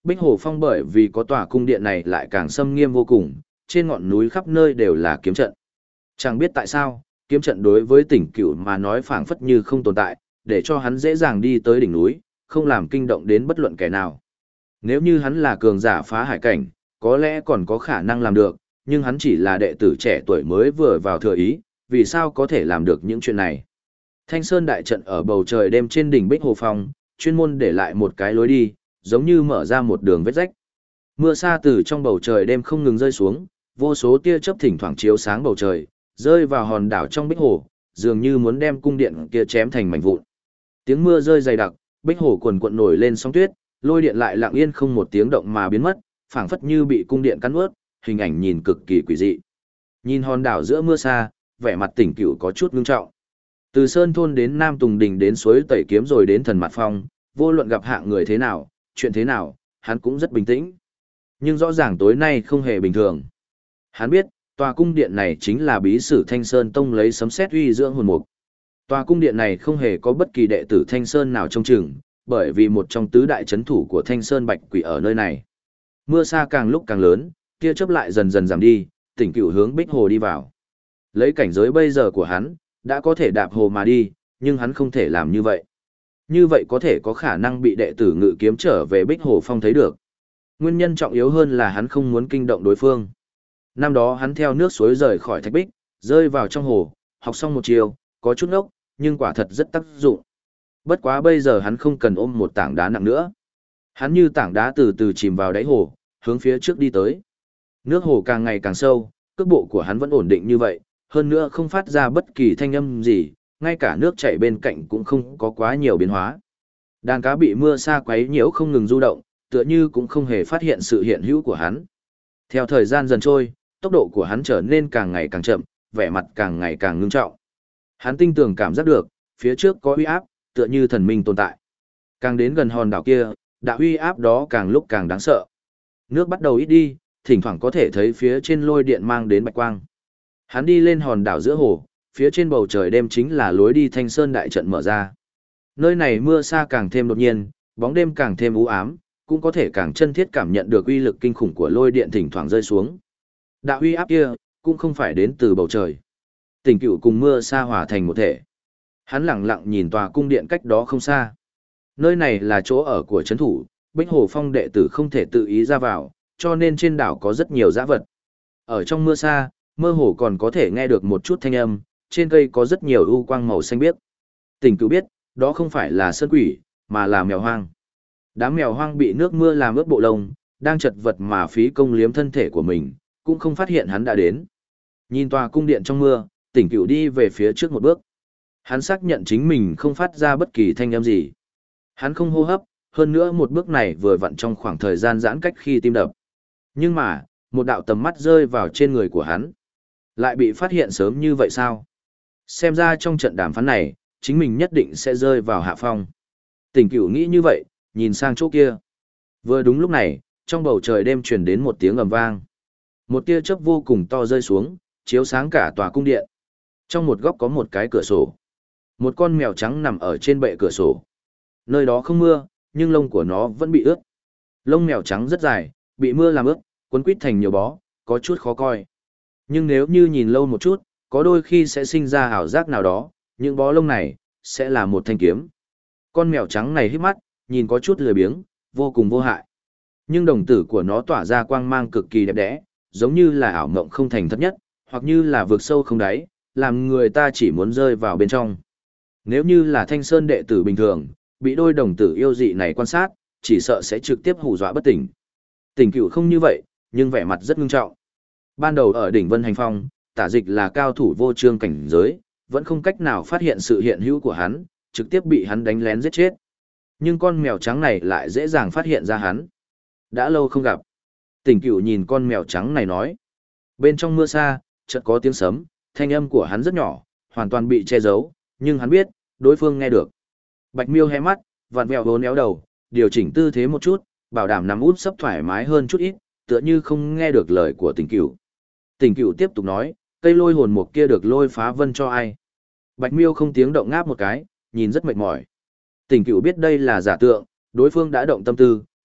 Speaker 1: Bích Hồ Phong bởi vì có tòa cung điện này lại càng xâm nghiêm vô cùng, trên ngọn núi khắp nơi đều là kiếm trận. Chẳng biết tại sao, kiếm trận đối với Tỉnh Cửu mà nói phảng phất như không tồn tại, để cho hắn dễ dàng đi tới đỉnh núi, không làm kinh động đến bất luận kẻ nào. Nếu như hắn là cường giả phá hải cảnh, có lẽ còn có khả năng làm được, nhưng hắn chỉ là đệ tử trẻ tuổi mới vừa vào thừa ý, vì sao có thể làm được những chuyện này. Thanh Sơn đại trận ở bầu trời đêm trên đỉnh Bích Hồ Phong, chuyên môn để lại một cái lối đi, giống như mở ra một đường vết rách. Mưa sa từ trong bầu trời đêm không ngừng rơi xuống, vô số tia chớp thỉnh thoảng chiếu sáng bầu trời, rơi vào hòn đảo trong Bích Hồ, dường như muốn đem cung điện kia chém thành mảnh vụn. Tiếng mưa rơi dày đặc, Bích Hồ cuồn cuộn nổi lên sóng tuyết, lôi điện lại lặng yên không một tiếng động mà biến mất, phảng phất như bị cung điện cắn nuốt, hình ảnh nhìn cực kỳ quỷ dị. Nhìn hòn đảo giữa mưa sa, vẻ mặt Tỉnh Cửu có chút ngưng trọng. Từ Sơn Thôn đến Nam Tùng Đình đến suối Tẩy Kiếm rồi đến Thần Mạt Phong, vô luận gặp hạng người thế nào, chuyện thế nào, hắn cũng rất bình tĩnh. Nhưng rõ ràng tối nay không hề bình thường. Hắn biết, tòa cung điện này chính là bí sử Thanh Sơn Tông lấy sấm sét uy dưỡng hồn mục. Tòa cung điện này không hề có bất kỳ đệ tử Thanh Sơn nào trông chừng, bởi vì một trong tứ đại chấn thủ của Thanh Sơn Bạch Quỷ ở nơi này. Mưa sa càng lúc càng lớn, tia chớp lại dần dần giảm đi, Tỉnh Cửu hướng Bích Hồ đi vào. Lấy cảnh giới bây giờ của hắn, đã có thể đạp hồ mà đi, nhưng hắn không thể làm như vậy. Như vậy có thể có khả năng bị đệ tử Ngự Kiếm trở về Bích Hồ Phong thấy được. Nguyên nhân trọng yếu hơn là hắn không muốn kinh động đối phương. Năm đó hắn theo nước suối rời khỏi Thạch Bích, rơi vào trong hồ, học xong một chiều, có chút ngốc, nhưng quả thật rất tác dụng. Bất quá bây giờ hắn không cần ôm một tảng đá nặng nữa. Hắn như tảng đá từ từ chìm vào đáy hồ, hướng phía trước đi tới. Nước hồ càng ngày càng sâu, cước bộ của hắn vẫn ổn định như vậy, hơn nữa không phát ra bất kỳ thanh âm gì, ngay cả nước chảy bên cạnh cũng không có quá nhiều biến hóa. Đàn cá bị mưa sa quấy nhiễu không ngừng du động, tựa như cũng không hề phát hiện sự hiện hữu của hắn. Theo thời gian dần trôi, tốc độ của hắn trở nên càng ngày càng chậm, vẻ mặt càng ngày càng ngưng trọng. Hắn tinh tường cảm giác được, phía trước có uy áp, tựa như thần minh tồn tại. Càng đến gần hòn đảo kia, đạo uy áp đó càng lúc càng đáng sợ. Nước bắt đầu ít đi, thỉnh thoảng có thể thấy phía trên lôi điện mang đến bạch quang. Hắn đi lên hòn đảo giữa hồ, phía trên bầu trời đêm chính là lối đi Thanh Sơn đại trận mở ra. Nơi này mưa sa càng thêm đột nhiên, bóng đêm càng thêm u ám, cũng có thể càng chân thiết cảm nhận được uy lực kinh khủng của lôi điện thỉnh thoảng rơi xuống. Đạo uy áp kia cũng không phải đến từ bầu trời. Tỉnh Cửu cùng mưa sa hòa thành một thể. Hắn lặng lặng nhìn tòa cung điện cách đó không xa. Nơi này là chỗ ở của trấn thủ, Bích Hồ Phong đệ tử không thể tự ý ra vào, cho nên trên đảo có rất nhiều dã vật. Ở trong mưa sa, mơ hồ còn có thể nghe được một chút thanh âm, trên cây có rất nhiều u quang màu xanh biếc. Tỉnh Cửu biết, đó không phải là sơn quỷ, mà là mèo hoang. Đám mèo hoang bị nước mưa làm ướt bộ lông, đang chật vật mà phí công liếm thân thể của mình, cũng không phát hiện hắn đã đến. Nhìn tòa cung điện trong mưa, Tỉnh Cửu đi về phía trước một bước. Hắn xác nhận chính mình không phát ra bất kỳ thanh âm gì. Hắn không hô hấp, hơn nữa một bước này vừa vặn trong khoảng thời gian giãn cách khi tim đập. Nhưng mà, một đạo tầm mắt rơi vào trên người của hắn. Lại bị phát hiện sớm như vậy sao? Xem ra trong trận đàm phán này, chính mình nhất định sẽ rơi vào hạ phong. Tỉnh Cửu nghĩ như vậy, nhìn sang chỗ kia. Vừa đúng lúc này, trong bầu trời đêm truyền đến một tiếng ầm vang. Một tia chớp vô cùng to rơi xuống, chiếu sáng cả tòa cung điện. Trong một góc có một cái cửa sổ. Một con mèo trắng nằm ở trên bệ cửa sổ. Nơi đó không mưa, nhưng lông của nó vẫn bị ướt. Lông mèo trắng rất dài, bị mưa làm ướt, quấn quít thành nhiều bó, có chút khó coi. Nhưng nếu như nhìn lâu một chút, có đôi khi sẽ sinh ra ảo giác nào đó, những bó lông này sẽ là một thanh kiếm. Con mèo trắng này hít mắt, nhìn có chút lười biếng, vô cùng vô hại. Nhưng đồng tử của nó tỏa ra quang mang cực kỳ đẹp đẽ, giống như là ảo mộng không thành thật nhất, hoặc như là vực sâu không đáy, làm người ta chỉ muốn rơi vào bên trong. Nếu như là Thanh Sơn đệ tử bình thường, bị đôi đồng tử yêu dị này quan sát, chỉ sợ sẽ trực tiếp hù dọa bất tỉnh. Tỉnh Cửu không như vậy, nhưng vẻ mặt rất nghiêm trọng. Ban đầu ở đỉnh Vân Hành Phong, Tả Dịch là cao thủ vô trương cảnh giới, vẫn không cách nào phát hiện sự hiện hữu của hắn, trực tiếp bị hắn đánh lén giết chết. Nhưng con mèo trắng này lại dễ dàng phát hiện ra hắn. Đã lâu không gặp. Tỉnh Cửu nhìn con mèo trắng này nói. Bên trong mưa xa, chợt có tiếng sấm, thanh âm của hắn rất nhỏ, hoàn toàn bị che giấu, nhưng hắn biết, đối phương nghe được. Bạch Miêu hé mắt, vặn vẹo vốn éo đầu, điều chỉnh tư thế một chút, bảo đảm nằm út sấp thoải mái hơn chút ít, tựa như không nghe được lời của Tỉnh Cửu. Tỉnh Cửu tiếp tục nói, cây lôi hồn mục kia được lôi phá vân cho ai? Bạch Miêu không tiếng động ngáp một cái, nhìn rất mệt mỏi. Tỉnh Cửu biết đây là giả tượng, đối phương đã động tâm tư,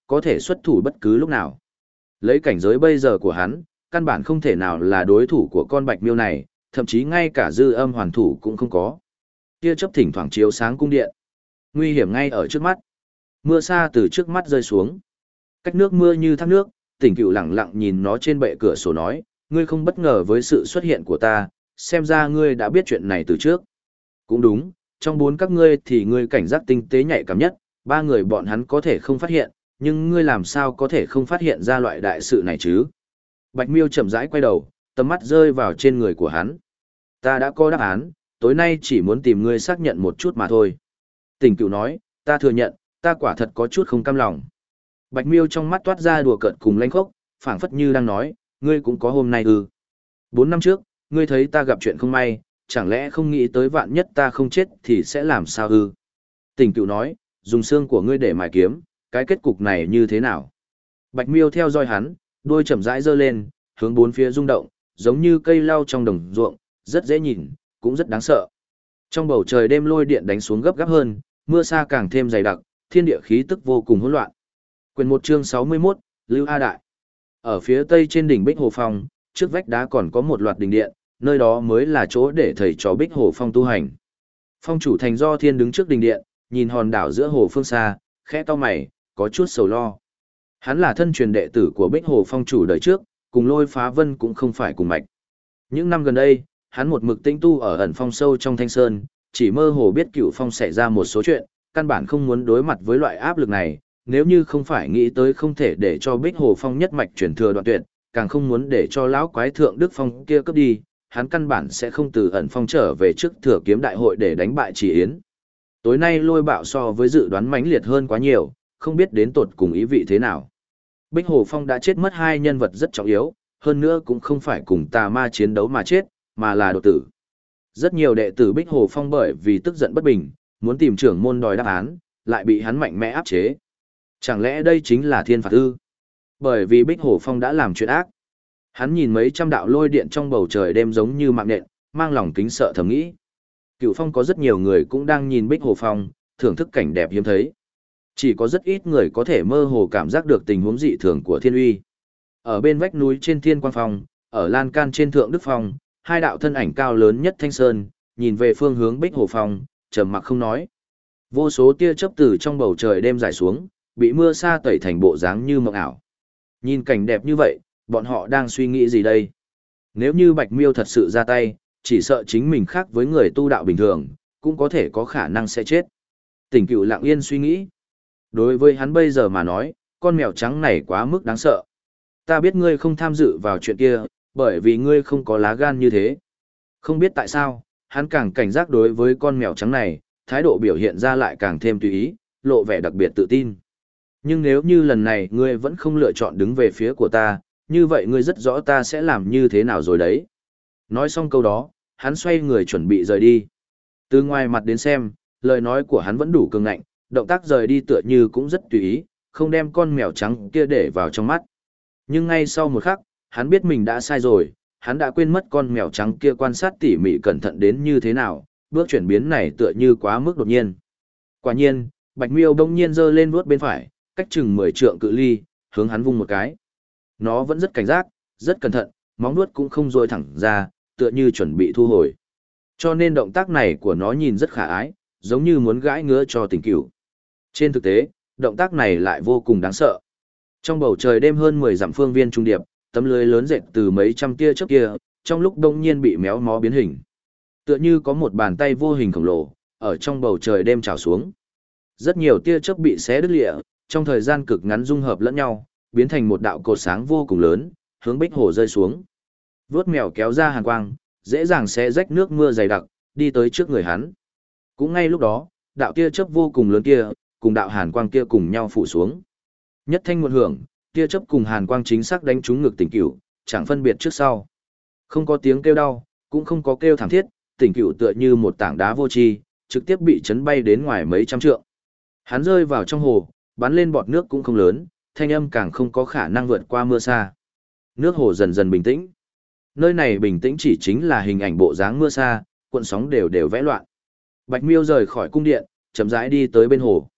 Speaker 1: có thể xuất thủ bất cứ lúc nào. Lấy cảnh giới bây giờ của hắn, căn bản không thể nào là đối thủ của con bạch miêu này, thậm chí ngay cả dư âm hoàn thủ cũng không có. Tia chớp thỉnh thoảng chiếu sáng cung điện. Nguy hiểm ngay ở trước mắt. Mưa sa từ trước mắt rơi xuống. Cách nước mưa như thác nước, Tỉnh Cựu lặng lặng nhìn nó trên bệ cửa sổ nói, ngươi không bất ngờ với sự xuất hiện của ta, xem ra ngươi đã biết chuyện này từ trước. Cũng đúng, trong bốn các ngươi thì ngươi cảnh giác tinh tế nhạy cảm nhất, ba người bọn hắn có thể không phát hiện, nhưng ngươi làm sao có thể không phát hiện ra loại đại sự này chứ? Bạch Miêu chậm rãi quay đầu, tầm mắt rơi vào trên người của hắn. Ta đã có đáp án, tối nay chỉ muốn tìm ngươi xác nhận một chút mà thôi. Tỉnh Cựu nói, ta thừa nhận, ta quả thật có chút không cam lòng. Bạch Miêu trong mắt toát ra đùa cợt cùng lanh khốc, phảng phất như đang nói, ngươi cũng có hôm nay ư. Bốn năm trước, ngươi thấy ta gặp chuyện không may, chẳng lẽ không nghĩ tới vạn nhất ta không chết thì sẽ làm sao ư? Tỉnh Cựu nói, dùng xương của ngươi để mài kiếm, cái kết cục này như thế nào? Bạch Miêu theo dõi hắn, đuôi chậm rãi giơ lên, hướng bốn phía rung động, giống như cây lau trong đồng ruộng, rất dễ nhìn, cũng rất đáng sợ. Trong bầu trời đêm lôi điện đánh xuống gấp gáp hơn, mưa sa càng thêm dày đặc, thiên địa khí tức vô cùng hỗn loạn. Quyền một chương sáu mươi mốt, Lưu A Đại. Ở phía tây trên đỉnh Bích Hồ Phong, trước vách đá còn có một loạt đình điện, nơi đó mới là chỗ để thầy trò Bích Hồ Phong tu hành. Phong chủ Thành Do Thiên đứng trước đình điện, nhìn hòn đảo giữa hồ phương xa, khẽ cau mày, có chút sầu lo. Hắn là thân truyền đệ tử của Bích Hồ Phong chủ đời trước, cùng Lôi Phá Vân cũng không phải cùng mạch. Những năm gần đây, hắn một mực tĩnh tu ở ẩn phong sâu trong Thanh Sơn, chỉ mơ hồ biết Cửu Phong xảy ra một số chuyện, căn bản không muốn đối mặt với loại áp lực này, nếu như không phải nghĩ tới không thể để cho Bích Hồ Phong nhất mạch truyền thừa đoạn tuyệt, càng không muốn để cho lão quái thượng Đức Phong kia cướp đi, hắn căn bản sẽ không từ ẩn phong trở về trước Thừa Kiếm đại hội để đánh bại Chỉ Yến. Tối nay lôi bạo so với dự đoán mãnh liệt hơn quá nhiều, không biết đến tột cùng ý vị thế nào. Bích Hồ Phong đã chết mất hai nhân vật rất trọng yếu, hơn nữa cũng không phải cùng tà ma chiến đấu mà chết, mà là đột tử. Rất nhiều đệ tử Bích Hồ Phong bởi vì tức giận bất bình, muốn tìm trưởng môn đòi đáp án, lại bị hắn mạnh mẽ áp chế. Chẳng lẽ đây chính là thiên phạt ư? Bởi vì Bích Hồ Phong đã làm chuyện ác. Hắn nhìn mấy trăm đạo lôi điện trong bầu trời đêm giống như mạng nện, mang lòng kính sợ thầm nghĩ. Cửu Phong có rất nhiều người cũng đang nhìn Bích Hồ Phong, thưởng thức cảnh đẹp hiếm thấy. Chỉ có rất ít người có thể mơ hồ cảm giác được tình huống dị thường của thiên uy. Ở bên vách núi trên Thiên Quang Phong, ở lan can trên Thượng Đức Phong, hai đạo thân ảnh cao lớn nhất Thanh Sơn, nhìn về phương hướng Bích Hồ Phong, trầm mặc không nói. Vô số tia chớp từ trong bầu trời đêm rải xuống, bị mưa sa tẩy thành bộ dáng như mộng ảo. Nhìn cảnh đẹp như vậy, bọn họ đang suy nghĩ gì đây? Nếu như Bạch Miêu thật sự ra tay, chỉ sợ chính mình khác với người tu đạo bình thường, cũng có thể có khả năng sẽ chết. Tỉnh Cựu lặng yên suy nghĩ. Đối với hắn bây giờ mà nói, con mèo trắng này quá mức đáng sợ. Ta biết ngươi không tham dự vào chuyện kia, bởi vì ngươi không có lá gan như thế. Không biết tại sao, hắn càng cảnh giác đối với con mèo trắng này, thái độ biểu hiện ra lại càng thêm tùy ý, lộ vẻ đặc biệt tự tin. Nhưng nếu như lần này ngươi vẫn không lựa chọn đứng về phía của ta, như vậy ngươi rất rõ ta sẽ làm như thế nào rồi đấy. Nói xong câu đó, hắn xoay người chuẩn bị rời đi. Từ ngoài mặt đến xem, lời nói của hắn vẫn đủ cường ngạnh, động tác rời đi tựa như cũng rất tùy ý, không đem con mèo trắng kia để vào trong mắt. Nhưng ngay sau một khắc, hắn biết mình đã sai rồi, hắn đã quên mất con mèo trắng kia quan sát tỉ mỉ cẩn thận đến như thế nào, bước chuyển biến này tựa như quá mức đột nhiên. Quả nhiên, Bạch Miêu đông nhiên giơ lên vuốt bên phải, cách chừng mười trượng cự ly, hướng hắn vung một cái. Nó vẫn rất cảnh giác, rất cẩn thận, móng vuốt cũng không rôi thẳng ra, tựa như chuẩn bị thu hồi. Cho nên động tác này của nó nhìn rất khả ái, giống như muốn gãi ngứa cho Tỉnh Cửu. Trên thực tế, động tác này lại vô cùng đáng sợ. Trong bầu trời đêm hơn mười dặm phương viên trung điệp, tấm lưới lớn dệt từ mấy trăm tia chớp kia, trong lúc đông nhiên bị méo mó biến hình. Tựa như có một bàn tay vô hình khổng lồ, ở trong bầu trời đêm trào xuống. Rất nhiều tia chớp bị xé đứt lịa, trong thời gian cực ngắn dung hợp lẫn nhau, biến thành một đạo cột sáng vô cùng lớn, hướng Bích Hồ rơi xuống. Vốt mèo kéo ra hàn quang, dễ dàng xé rách nước mưa dày đặc, đi tới trước người hắn. Cũng ngay lúc đó, đạo tia chớp vô cùng lớn kia, cùng đạo hàn quang kia cùng nhau phủ xuống. Nhất thanh một hưởng, tia chớp cùng hàn quang chính xác đánh trúng ngực Tỉnh Cửu, chẳng phân biệt trước sau. Không có tiếng kêu đau, cũng không có kêu thảm thiết, Tỉnh Cửu tựa như một tảng đá vô tri, trực tiếp bị chấn bay đến ngoài mấy trăm trượng. Hắn rơi vào trong hồ, bắn lên bọt nước cũng không lớn, thanh âm càng không có khả năng vượt qua mưa sa. Nước hồ dần dần bình tĩnh. Nơi này bình tĩnh chỉ chính là hình ảnh bộ dáng mưa sa, cuộn sóng đều đều vẽ loạn. Bạch Miêu rời khỏi cung điện, chậm rãi đi tới bên hồ.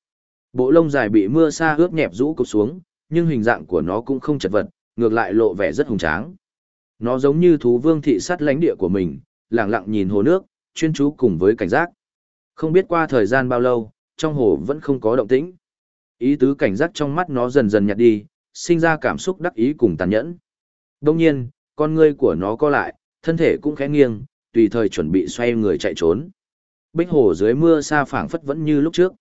Speaker 1: Bộ lông dài bị mưa sa ướt nhẹp rũ cụp xuống, nhưng hình dạng của nó cũng không chật vật, ngược lại lộ vẻ rất hùng tráng. Nó giống như thú vương thị sát lãnh địa của mình, lặng lặng nhìn hồ nước, chuyên chú cùng với cảnh giác. Không biết qua thời gian bao lâu, trong hồ vẫn không có động tĩnh. Ý tứ cảnh giác trong mắt nó dần dần nhạt đi, sinh ra cảm xúc đắc ý cùng tàn nhẫn. Đông nhiên, con ngươi của nó co lại, thân thể cũng khẽ nghiêng, tùy thời chuẩn bị xoay người chạy trốn. Bích hồ dưới mưa sa phảng phất vẫn như lúc trước.